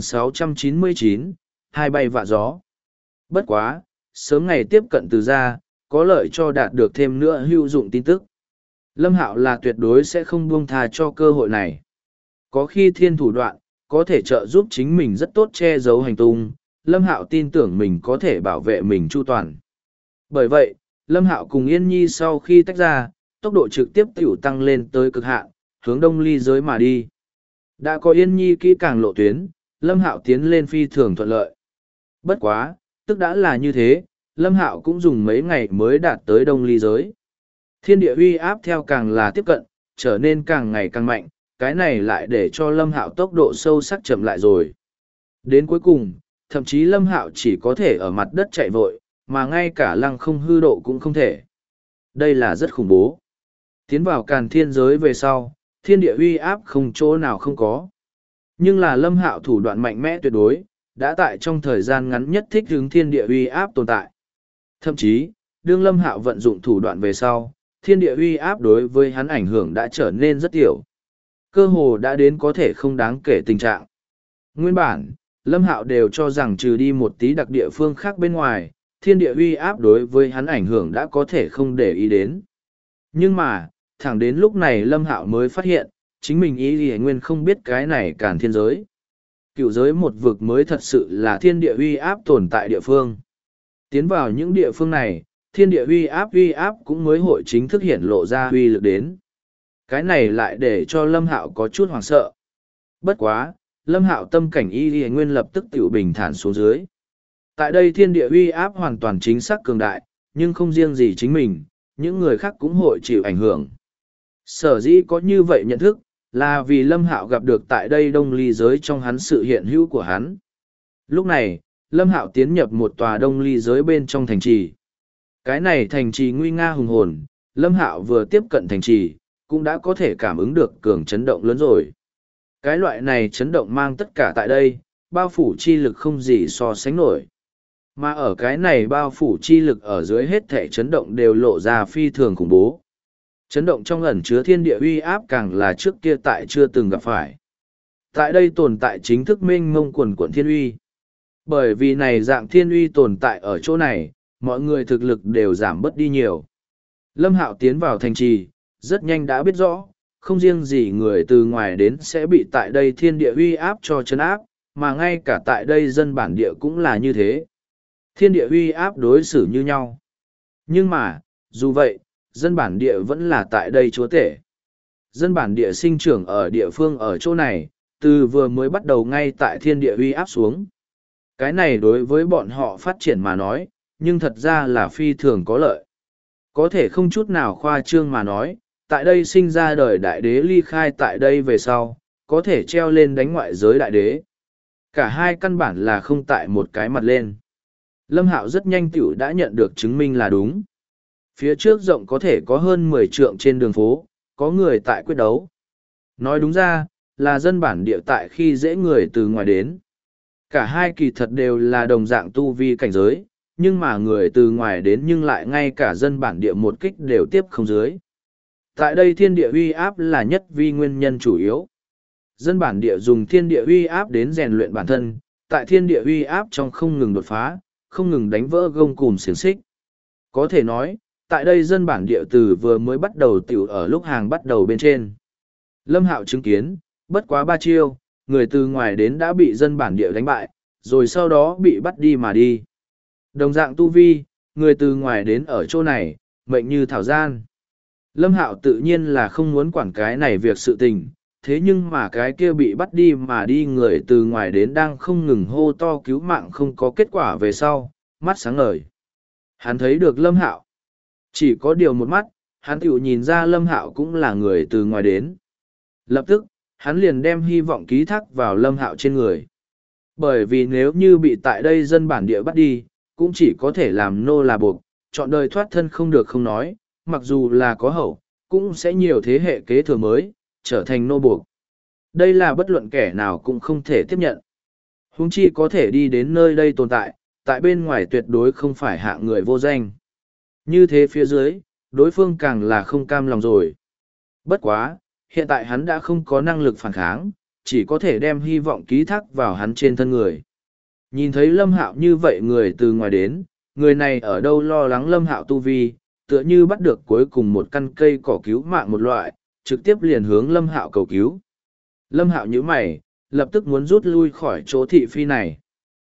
2699, hai bay vạ gió. Bất quá, sớm ngày tiếp cận Từ Gia, có lợi cho đạt được thêm nữa hữu dụng tin tức. Lâm Hạo là tuyệt đối sẽ không buông tha cho cơ hội này. Có khi thiên thủ đoạn, có thể trợ giúp chính mình rất tốt che giấu hành tung, Lâm Hạo tin tưởng mình có thể bảo vệ mình chu toàn. Bởi vậy, Lâm Hạo cùng Yên Nhi sau khi tách ra, tốc độ trực tiếp tiểu tăng lên tới cực hạn, hướng đông ly giới mà đi. Đã có Yên Nhi kỹ càng lộ tuyến, Lâm Hạo tiến lên phi thường thuận lợi. Bất quá, tức đã là như thế, Lâm Hạo cũng dùng mấy ngày mới đạt tới đông ly giới. Thiên địa uy áp theo càng là tiếp cận, trở nên càng ngày càng mạnh, cái này lại để cho Lâm Hạo tốc độ sâu sắc chậm lại rồi. Đến cuối cùng, thậm chí Lâm Hạo chỉ có thể ở mặt đất chạy vội, mà ngay cả lăng không hư độ cũng không thể. Đây là rất khủng bố. Tiến vào càn thiên giới về sau, thiên địa uy áp không chỗ nào không có. Nhưng là Lâm Hạo thủ đoạn mạnh mẽ tuyệt đối, đã tại trong thời gian ngắn nhất thích ứng thiên địa uy áp tồn tại. Thậm chí, đương Lâm Hạo vận dụng thủ đoạn về sau, thiên địa uy áp đối với hắn ảnh hưởng đã trở nên rất tiểu. Cơ hồ đã đến có thể không đáng kể tình trạng. Nguyên bản, Lâm Hạo đều cho rằng trừ đi một tí đặc địa phương khác bên ngoài, thiên địa uy áp đối với hắn ảnh hưởng đã có thể không để ý đến. Nhưng mà, thẳng đến lúc này Lâm Hạo mới phát hiện, chính mình ý gì nguyên không biết cái này càn thiên giới. Cựu giới một vực mới thật sự là thiên địa uy áp tồn tại địa phương. Tiến vào những địa phương này, thiên địa uy áp cũng mới hội chính thức hiện lộ ra uy lực đến. Cái này lại để cho Lâm Hạo có chút hoảng sợ. Bất quá, Lâm Hạo tâm cảnh y nguyên lập tức tiểu bình thản xuống dưới. Tại đây thiên địa uy áp hoàn toàn chính xác cường đại, nhưng không riêng gì chính mình, những người khác cũng hội chịu ảnh hưởng. Sở dĩ có như vậy nhận thức, là vì Lâm Hạo gặp được tại đây đông ly giới trong hắn sự hiện hữu của hắn. Lúc này, Lâm Hạo tiến nhập một tòa đông ly giới bên trong thành trì. Cái này thành trì nguy nga hùng hồn, Lâm Hạo vừa tiếp cận thành trì, cũng đã có thể cảm ứng được cường chấn động lớn rồi. Cái loại này chấn động mang tất cả tại đây, bao phủ chi lực không gì so sánh nổi. Mà ở cái này bao phủ chi lực ở dưới hết thể chấn động đều lộ ra phi thường khủng bố. Chấn động trong ẩn chứa thiên địa uy áp càng là trước kia tại chưa từng gặp phải. Tại đây tồn tại chính thức mênh mông quần quận thiên uy. Bởi vì này dạng thiên uy tồn tại ở chỗ này, mọi người thực lực đều giảm bớt đi nhiều. Lâm Hạo tiến vào thành trì, rất nhanh đã biết rõ, không riêng gì người từ ngoài đến sẽ bị tại đây thiên địa uy áp cho chấn áp, mà ngay cả tại đây dân bản địa cũng là như thế. Thiên địa uy áp đối xử như nhau. Nhưng mà, dù vậy, dân bản địa vẫn là tại đây chúa tể. Dân bản địa sinh trưởng ở địa phương ở chỗ này, từ vừa mới bắt đầu ngay tại thiên địa uy áp xuống. Cái này đối với bọn họ phát triển mà nói, nhưng thật ra là phi thường có lợi. Có thể không chút nào khoa trương mà nói, tại đây sinh ra đời đại đế ly khai tại đây về sau, có thể treo lên đánh ngoại giới đại đế. Cả hai căn bản là không tại một cái mặt lên. Lâm Hạo rất nhanh tiểu đã nhận được chứng minh là đúng. Phía trước rộng có thể có hơn 10 trượng trên đường phố, có người tại quyết đấu. Nói đúng ra, là dân bản địa tại khi dễ người từ ngoài đến. Cả hai kỳ thật đều là đồng dạng tu vi cảnh giới, nhưng mà người từ ngoài đến nhưng lại ngay cả dân bản địa một kích đều tiếp không dưới. Tại đây thiên địa uy áp là nhất vi nguyên nhân chủ yếu. Dân bản địa dùng thiên địa uy áp đến rèn luyện bản thân, tại thiên địa uy áp trong không ngừng đột phá, không ngừng đánh vỡ gông cùm xiềng xích. Có thể nói, tại đây dân bản địa từ vừa mới bắt đầu tiểu ở lúc hàng bắt đầu bên trên. Lâm Hạo chứng kiến, bất quá 3 chiêu, người từ ngoài đến đã bị dân bản địa đánh bại, rồi sau đó bị bắt đi mà đi. Đồng dạng tu vi, người từ ngoài đến ở chỗ này, mệnh như thảo gian. Lâm Hạo tự nhiên là không muốn quản cái này việc sự tình, thế nhưng mà cái kia bị bắt đi mà đi người từ ngoài đến đang không ngừng hô to cứu mạng không có kết quả về sau, mắt sáng ngời. Hắn thấy được Lâm Hạo. Chỉ có điều một mắt, hắn tiểu nhìn ra Lâm Hạo cũng là người từ ngoài đến. Lập tức, hắn liền đem hy vọng ký thác vào Lâm Hạo trên người. Bởi vì nếu như bị tại đây dân bản địa bắt đi, cũng chỉ có thể làm nô là buộc, chọn đời thoát thân không được không nói, mặc dù là có hậu, cũng sẽ nhiều thế hệ kế thừa mới, trở thành nô buộc. Đây là bất luận kẻ nào cũng không thể tiếp nhận. Huống chi có thể đi đến nơi đây tồn tại, tại bên ngoài tuyệt đối không phải hạng người vô danh. Như thế phía dưới, đối phương càng là không cam lòng rồi. Bất quá, hiện tại hắn đã không có năng lực phản kháng, chỉ có thể đem hy vọng ký thác vào hắn trên thân người. Nhìn thấy Lâm Hạo như vậy người từ ngoài đến, người này ở đâu lo lắng Lâm Hạo tu vi, tựa như bắt được cuối cùng một căn cây cỏ cứu mạng một loại, trực tiếp liền hướng Lâm Hạo cầu cứu. Lâm Hạo nhíu mày, lập tức muốn rút lui khỏi chỗ thị phi này.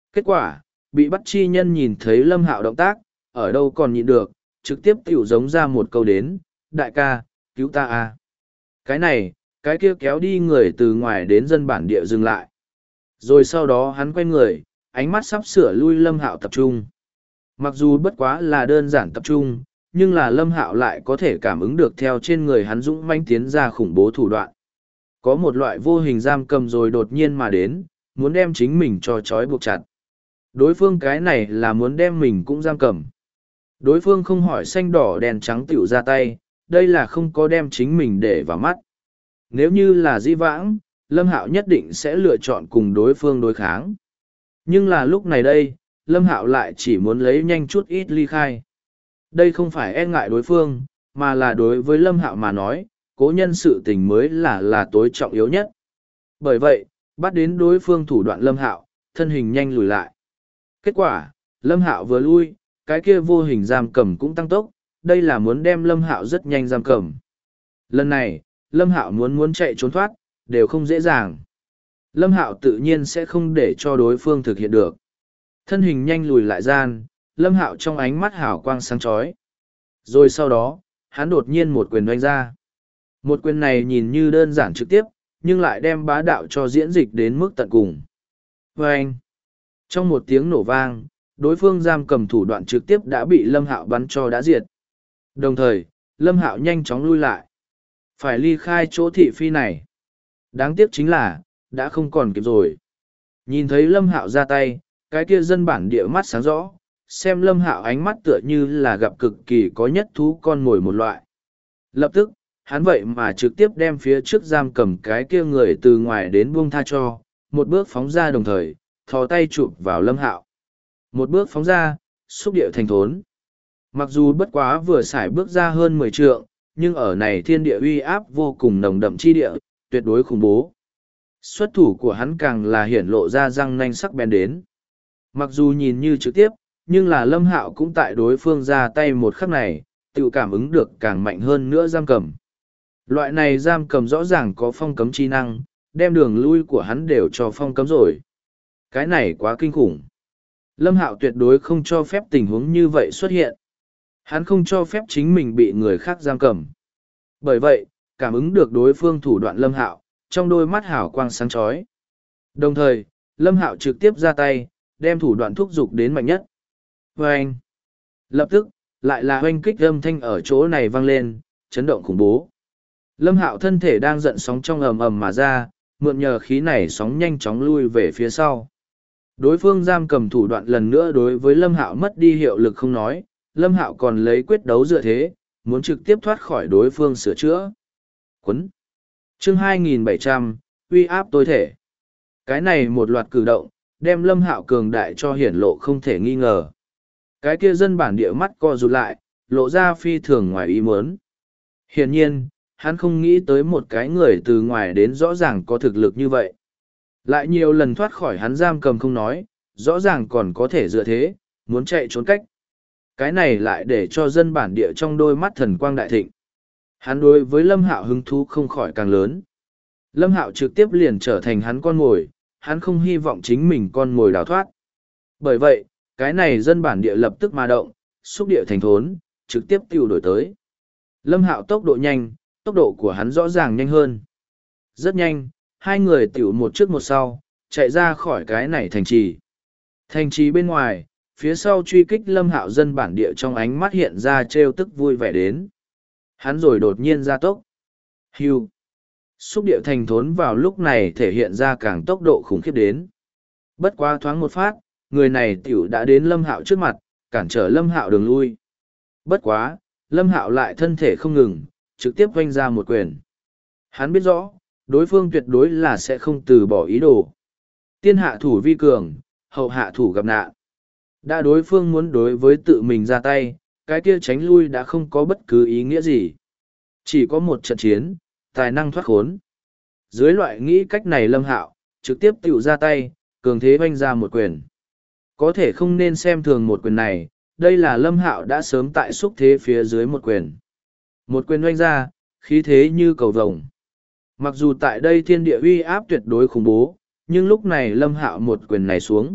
Kết quả, bị bắt chi nhân nhìn thấy Lâm Hạo động tác, ở đâu còn nhịn được, trực tiếp tiểu giống ra một câu đến, đại ca, cứu ta à. Cái này, cái kia kéo đi người từ ngoài đến dân bản địa dừng lại. Rồi sau đó hắn quay người, ánh mắt sắp sửa lui Lâm Hạo tập trung. Mặc dù bất quá là đơn giản tập trung, nhưng là Lâm Hạo lại có thể cảm ứng được theo trên người hắn dũng mãnh tiến ra khủng bố thủ đoạn. Có một loại vô hình giam cầm rồi đột nhiên mà đến, muốn đem chính mình cho trói buộc chặt. Đối phương cái này là muốn đem mình cũng giam cầm. Đối phương không hỏi xanh đỏ đèn trắng tiểu ra tay, đây là không có đem chính mình để vào mắt. Nếu như là dĩ vãng, Lâm Hạo nhất định sẽ lựa chọn cùng đối phương đối kháng. Nhưng là lúc này đây, Lâm Hạo lại chỉ muốn lấy nhanh chút ít ly khai. Đây không phải e ngại đối phương, mà là đối với Lâm Hạo mà nói, cố nhân sự tình mới là tối trọng yếu nhất. Bởi vậy, bắt đến đối phương thủ đoạn Lâm Hạo, thân hình nhanh lùi lại. Kết quả, Lâm Hạo vừa lui, cái kia vô hình giam cầm cũng tăng tốc, đây là muốn đem Lâm Hạo rất nhanh giam cầm. Lần này, Lâm Hạo muốn chạy trốn thoát, đều không dễ dàng. Lâm Hạo tự nhiên sẽ không để cho đối phương thực hiện được. Thân hình nhanh lùi lại gian, Lâm Hạo trong ánh mắt hào quang sáng chói. Rồi sau đó, hắn đột nhiên một quyền đánh ra. Một quyền này nhìn như đơn giản trực tiếp, nhưng lại đem bá đạo cho diễn dịch đến mức tận cùng. Vâng! Trong một tiếng nổ vang, đối phương giam cầm thủ đoạn trực tiếp đã bị Lâm Hạo bắn cho đã diệt. Đồng thời, Lâm Hạo nhanh chóng lui lại. Phải ly khai chỗ thị phi này. Đáng tiếc chính là, đã không còn kịp rồi. Nhìn thấy Lâm Hạo ra tay, cái kia dân bản địa mắt sáng rõ, xem Lâm Hạo ánh mắt tựa như là gặp cực kỳ có nhất thú con mồi một loại. Lập tức, hắn vậy mà trực tiếp đem phía trước giam cầm cái kia người từ ngoài đến buông tha cho, một bước phóng ra đồng thời, thò tay chụp vào Lâm Hạo. Một bước phóng ra, xúc địa thành thốn. Mặc dù bất quá vừa xài bước ra hơn 10 trượng, nhưng ở này thiên địa uy áp vô cùng nồng đậm chi địa, tuyệt đối khủng bố. Xuất thủ của hắn càng là hiển lộ ra răng nanh sắc bén đến. Mặc dù nhìn như trực tiếp, nhưng là Lâm Hạo cũng tại đối phương ra tay một khắc này, tự cảm ứng được càng mạnh hơn nữa giam cầm. Loại này giam cầm rõ ràng có phong cấm chi năng, đem đường lui của hắn đều cho phong cấm rồi. Cái này quá kinh khủng. Lâm Hạo tuyệt đối không cho phép tình huống như vậy xuất hiện. Hắn không cho phép chính mình bị người khác giam cầm. Bởi vậy, cảm ứng được đối phương thủ đoạn Lâm Hạo, trong đôi mắt hào quang sáng chói. Đồng thời, Lâm Hạo trực tiếp ra tay, đem thủ đoạn thúc giục đến mạnh nhất. Oanh! Lập tức, lại là oanh kích âm thanh ở chỗ này vang lên, chấn động khủng bố. Lâm Hạo thân thể đang giận sóng trong ầm ầm mà ra, mượn nhờ khí này sóng nhanh chóng lui về phía sau. Đối phương giam cầm thủ đoạn lần nữa đối với Lâm Hạo mất đi hiệu lực không nói, Lâm Hạo còn lấy quyết đấu dựa thế, muốn trực tiếp thoát khỏi đối phương sửa chữa. Quấn! Chương 2700, uy áp tối thể. Cái này một loạt cử động, đem Lâm Hạo cường đại cho hiển lộ không thể nghi ngờ. Cái kia dân bản địa mắt co rụt lại, lộ ra phi thường ngoài ý muốn. Hiển nhiên, hắn không nghĩ tới một cái người từ ngoài đến rõ ràng có thực lực như vậy. Lại nhiều lần thoát khỏi hắn giam cầm không nói, rõ ràng còn có thể dựa thế, muốn chạy trốn cách. Cái này lại để cho dân bản địa trong đôi mắt thần quang đại thịnh. Hắn đối với Lâm Hạo hứng thú không khỏi càng lớn. Lâm Hạo trực tiếp liền trở thành hắn con mồi, hắn không hy vọng chính mình con mồi đào thoát. Bởi vậy, cái này dân bản địa lập tức mà động, xúc địa thành thốn, trực tiếp tiêu đổi tới. Lâm Hạo tốc độ nhanh, tốc độ của hắn rõ ràng nhanh hơn. Rất nhanh, hai người tiểu một trước một sau, chạy ra khỏi cái này thành trì. Thành trì bên ngoài, phía sau truy kích Lâm Hạo dân bản địa trong ánh mắt hiện ra trêu tức vui vẻ đến. Hắn rồi đột nhiên ra tốc. Hưu. Xúc địa thành thốn vào lúc này thể hiện ra càng tốc độ khủng khiếp đến. Bất quá thoáng một phát, người này tiểu đã đến Lâm Hạo trước mặt, cản trở Lâm Hạo đường lui. Bất quá, Lâm Hạo lại thân thể không ngừng, trực tiếp vanh ra một quyền. Hắn biết rõ, đối phương tuyệt đối là sẽ không từ bỏ ý đồ. Tiên hạ thủ vi cường, hậu hạ thủ gặp nạn. Đã đối phương muốn đối với tự mình ra tay, cái kia tránh lui đã không có bất cứ ý nghĩa gì. Chỉ có một trận chiến, tài năng thoát khốn. Dưới loại nghĩ cách này Lâm Hạo, trực tiếp tiểu ra tay, cường thế vanh ra một quyền. Có thể không nên xem thường một quyền này, đây là Lâm Hạo đã sớm tại xúc thế phía dưới một quyền. Một quyền vanh ra, khí thế như cầu vồng. Mặc dù tại đây thiên địa uy áp tuyệt đối khủng bố, nhưng lúc này Lâm Hạo một quyền này xuống,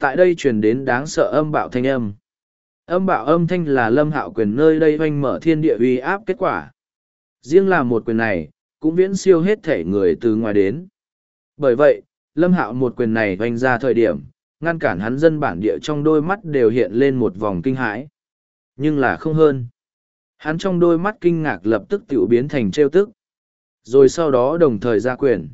tại đây truyền đến đáng sợ âm bạo thanh âm. Âm bạo âm thanh là Lâm Hạo quyền nơi đây oanh mở thiên địa uy áp kết quả. Riêng là một quyền này, cũng viễn siêu hết thể người từ ngoài đến. Bởi vậy, Lâm Hạo một quyền này oanh ra thời điểm, ngăn cản hắn dân bản địa trong đôi mắt đều hiện lên một vòng kinh hãi. Nhưng là không hơn. Hắn trong đôi mắt kinh ngạc lập tức tiểu biến thành trêu tức. Rồi sau đó đồng thời ra quyền.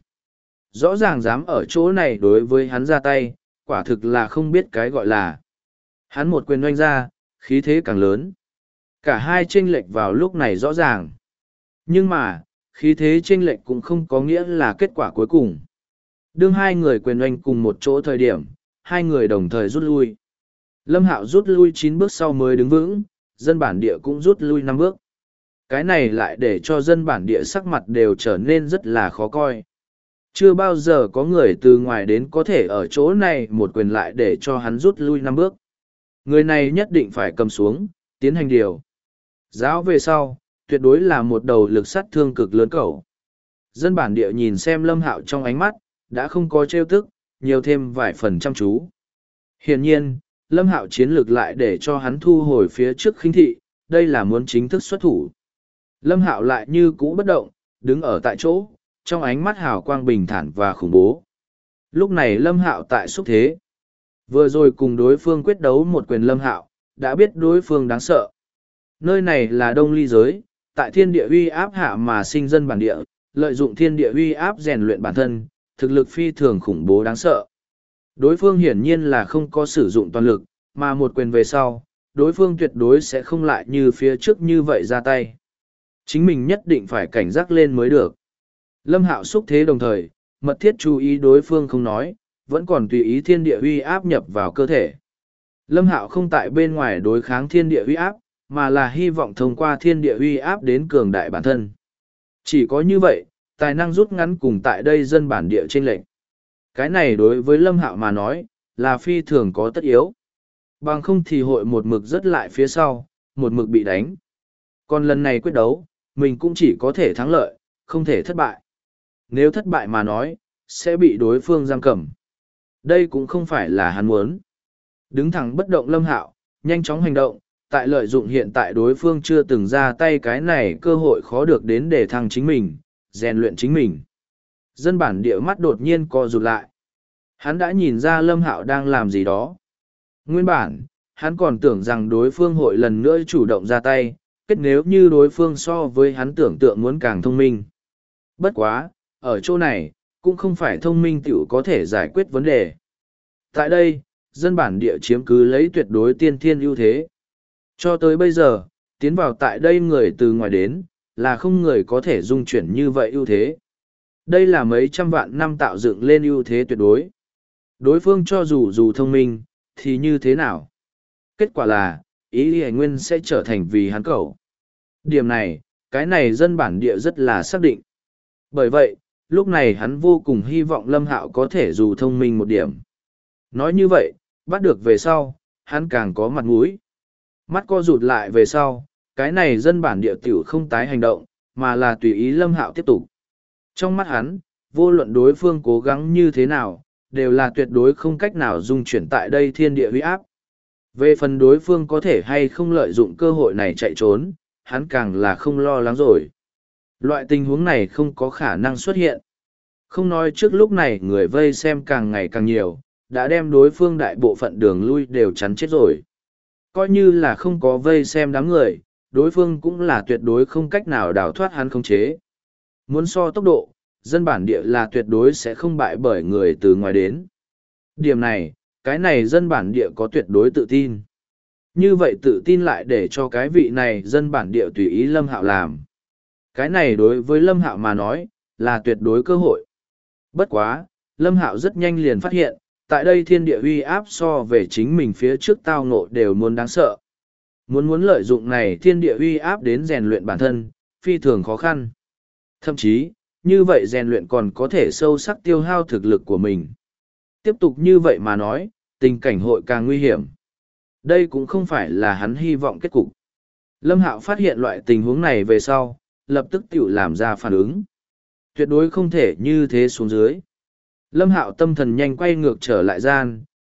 Rõ ràng dám ở chỗ này đối với hắn ra tay, quả thực là không biết cái gọi là. Hắn một quyền oanh ra, khí thế càng lớn. Cả hai chênh lệch vào lúc này rõ ràng. Nhưng mà, khí thế chênh lệch cũng không có nghĩa là kết quả cuối cùng. Đương hai người quyền oanh cùng một chỗ thời điểm, hai người đồng thời rút lui. Lâm Hạo rút lui 9 bước sau mới đứng vững, dân bản địa cũng rút lui 5 bước. Cái này lại để cho dân bản địa sắc mặt đều trở nên rất là khó coi. Chưa bao giờ có người từ ngoài đến có thể ở chỗ này một quyền lại để cho hắn rút lui 5 bước. Người này nhất định phải cầm xuống, tiến hành điều. Giáo về sau, tuyệt đối là một đầu lực sát thương cực lớn cẩu. Dân bản địa nhìn xem Lâm Hạo trong ánh mắt, đã không có trêu tức, nhiều thêm vài phần chăm chú. Hiển nhiên, Lâm Hạo chiến lược lại để cho hắn thu hồi phía trước khinh thị, đây là muốn chính thức xuất thủ. Lâm Hạo lại như cũ bất động, đứng ở tại chỗ, trong ánh mắt hào quang bình thản và khủng bố. Lúc này Lâm Hạo tại xúc thế. Vừa rồi cùng đối phương quyết đấu một quyền Lâm Hạo, đã biết đối phương đáng sợ. Nơi này là Đông Ly giới, tại thiên địa uy áp hạ mà sinh dân bản địa, lợi dụng thiên địa uy áp rèn luyện bản thân, thực lực phi thường khủng bố đáng sợ. Đối phương hiển nhiên là không có sử dụng toàn lực, mà một quyền về sau, đối phương tuyệt đối sẽ không lại như phía trước như vậy ra tay. Chính mình nhất định phải cảnh giác lên mới được. Lâm Hạo xúc thế đồng thời, mật thiết chú ý đối phương không nói, vẫn còn tùy ý thiên địa uy áp nhập vào cơ thể. Lâm Hạo không tại bên ngoài đối kháng thiên địa uy áp, mà là hy vọng thông qua thiên địa uy áp đến cường đại bản thân. Chỉ có như vậy, tài năng rút ngắn cùng tại đây dân bản địa trên lệnh. Cái này đối với Lâm Hạo mà nói, là phi thường có tất yếu. Bằng không thì hội một mực rất lại phía sau, một mực bị đánh. Còn lần này quyết đấu, mình cũng chỉ có thể thắng lợi, không thể thất bại. Nếu thất bại mà nói, sẽ bị đối phương giam cầm. Đây cũng không phải là hắn muốn. Đứng thẳng bất động Lâm Hạo, nhanh chóng hành động, tại lợi dụng hiện tại đối phương chưa từng ra tay cái này cơ hội khó được đến để thăng chính mình, rèn luyện chính mình. Dân bản địa mắt đột nhiên co rụt lại. Hắn đã nhìn ra Lâm Hạo đang làm gì đó. Nguyên bản, hắn còn tưởng rằng đối phương hội lần nữa chủ động ra tay, kết nếu như đối phương so với hắn tưởng tượng muốn càng thông minh. Bất quá, ở chỗ này, cũng không phải thông minh tiểu có thể giải quyết vấn đề. Tại đây, dân bản địa chiếm cứ lấy tuyệt đối tiên thiên ưu thế. Cho tới bây giờ, tiến vào tại đây người từ ngoài đến, là không người có thể dung chuyển như vậy ưu thế. Đây là mấy trăm vạn năm tạo dựng lên ưu thế tuyệt đối. Đối phương cho dù thông minh, thì như thế nào? Kết quả là, ý Hải Nguyên sẽ trở thành vì hắn cẩu. Điểm này, cái này dân bản địa rất là xác định. Bởi vậy, lúc này hắn vô cùng hy vọng Lâm Hạo có thể dù thông minh một điểm. Nói như vậy, bắt được về sau, hắn càng có mặt mũi. Mắt co rụt lại về sau, cái này dân bản địa tiểu không tái hành động, mà là tùy ý Lâm Hạo tiếp tục. Trong mắt hắn, vô luận đối phương cố gắng như thế nào, đều là tuyệt đối không cách nào dung chuyển tại đây thiên địa huy áp. Về phần đối phương có thể hay không lợi dụng cơ hội này chạy trốn, hắn càng là không lo lắng rồi. Loại tình huống này không có khả năng xuất hiện. Không nói trước lúc này người vây xem càng ngày càng nhiều, đã đem đối phương đại bộ phận đường lui đều chắn chết rồi. Coi như là không có vây xem đám người, đối phương cũng là tuyệt đối không cách nào đào thoát hắn khống chế. Muốn so tốc độ, dân bản địa là tuyệt đối sẽ không bại bởi người từ ngoài đến. Điểm này, cái này dân bản địa có tuyệt đối tự tin. Như vậy tự tin lại để cho cái vị này dân bản địa tùy ý Lâm Hạo làm. Cái này đối với Lâm Hạo mà nói, là tuyệt đối cơ hội. Bất quá, Lâm Hạo rất nhanh liền phát hiện, tại đây thiên địa uy áp so về chính mình phía trước tao ngộ đều muốn đáng sợ. Muốn lợi dụng này thiên địa uy áp đến rèn luyện bản thân, phi thường khó khăn. Thậm chí, như vậy rèn luyện còn có thể sâu sắc tiêu hao thực lực của mình. Tiếp tục như vậy mà nói, tình cảnh hội càng nguy hiểm. Đây cũng không phải là hắn hy vọng kết cục. Lâm Hạo phát hiện loại tình huống này về sau, lập tức tự làm ra phản ứng. Tuyệt đối không thể như thế xuống dưới. Lâm Hạo tâm thần nhanh quay ngược trở lại gian,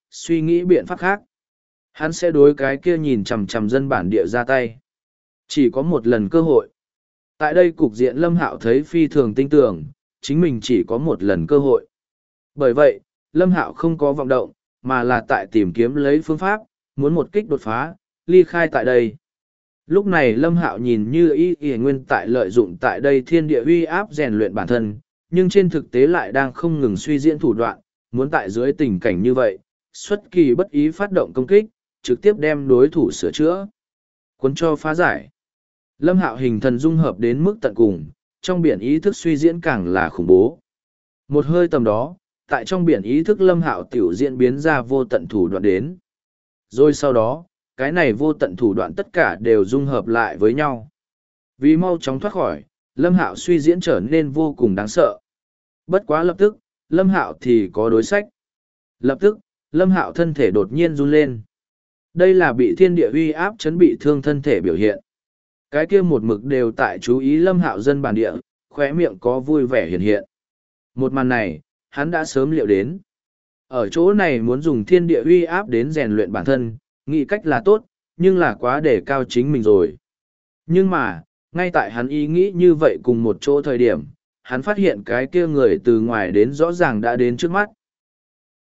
suy nghĩ biện pháp khác. Hắn sẽ đối cái kia nhìn chằm chằm dân bản địa ra tay. Chỉ có một lần cơ hội. Tại đây cục diện Lâm Hạo thấy phi thường tinh tường, chính mình chỉ có một lần cơ hội. Bởi vậy, Lâm Hạo không có vọng động, mà là tại tìm kiếm lấy phương pháp, muốn một kích đột phá, ly khai tại đây. Lúc này Lâm Hạo nhìn như y nguyên tại lợi dụng tại đây thiên địa uy áp rèn luyện bản thân, nhưng trên thực tế lại đang không ngừng suy diễn thủ đoạn, muốn tại dưới tình cảnh như vậy, xuất kỳ bất ý phát động công kích, trực tiếp đem đối thủ sửa chữa. Cuốn cho phá giải. Lâm Hạo hình thần dung hợp đến mức tận cùng, trong biển ý thức suy diễn càng là khủng bố. Một hơi tầm đó, tại trong biển ý thức Lâm Hạo tiểu diễn biến ra vô tận thủ đoạn đến. Rồi sau đó, cái này vô tận thủ đoạn tất cả đều dung hợp lại với nhau. Vì mau chóng thoát khỏi, Lâm Hạo suy diễn trở nên vô cùng đáng sợ. Bất quá lập tức, Lâm Hạo thì có đối sách. Lập tức, Lâm Hạo thân thể đột nhiên run lên. Đây là bị thiên địa uy áp chấn bị thương thân thể biểu hiện. Cái kia một mực đều tại chú ý Lâm Hạo dân bản địa, khóe miệng có vui vẻ hiện hiện. Một màn này, hắn đã sớm liệu đến. Ở chỗ này muốn dùng thiên địa uy áp đến rèn luyện bản thân, nghĩ cách là tốt, nhưng là quá để cao chính mình rồi. Nhưng mà, ngay tại hắn ý nghĩ như vậy cùng một chỗ thời điểm, hắn phát hiện cái kia người từ ngoài đến rõ ràng đã đến trước mắt.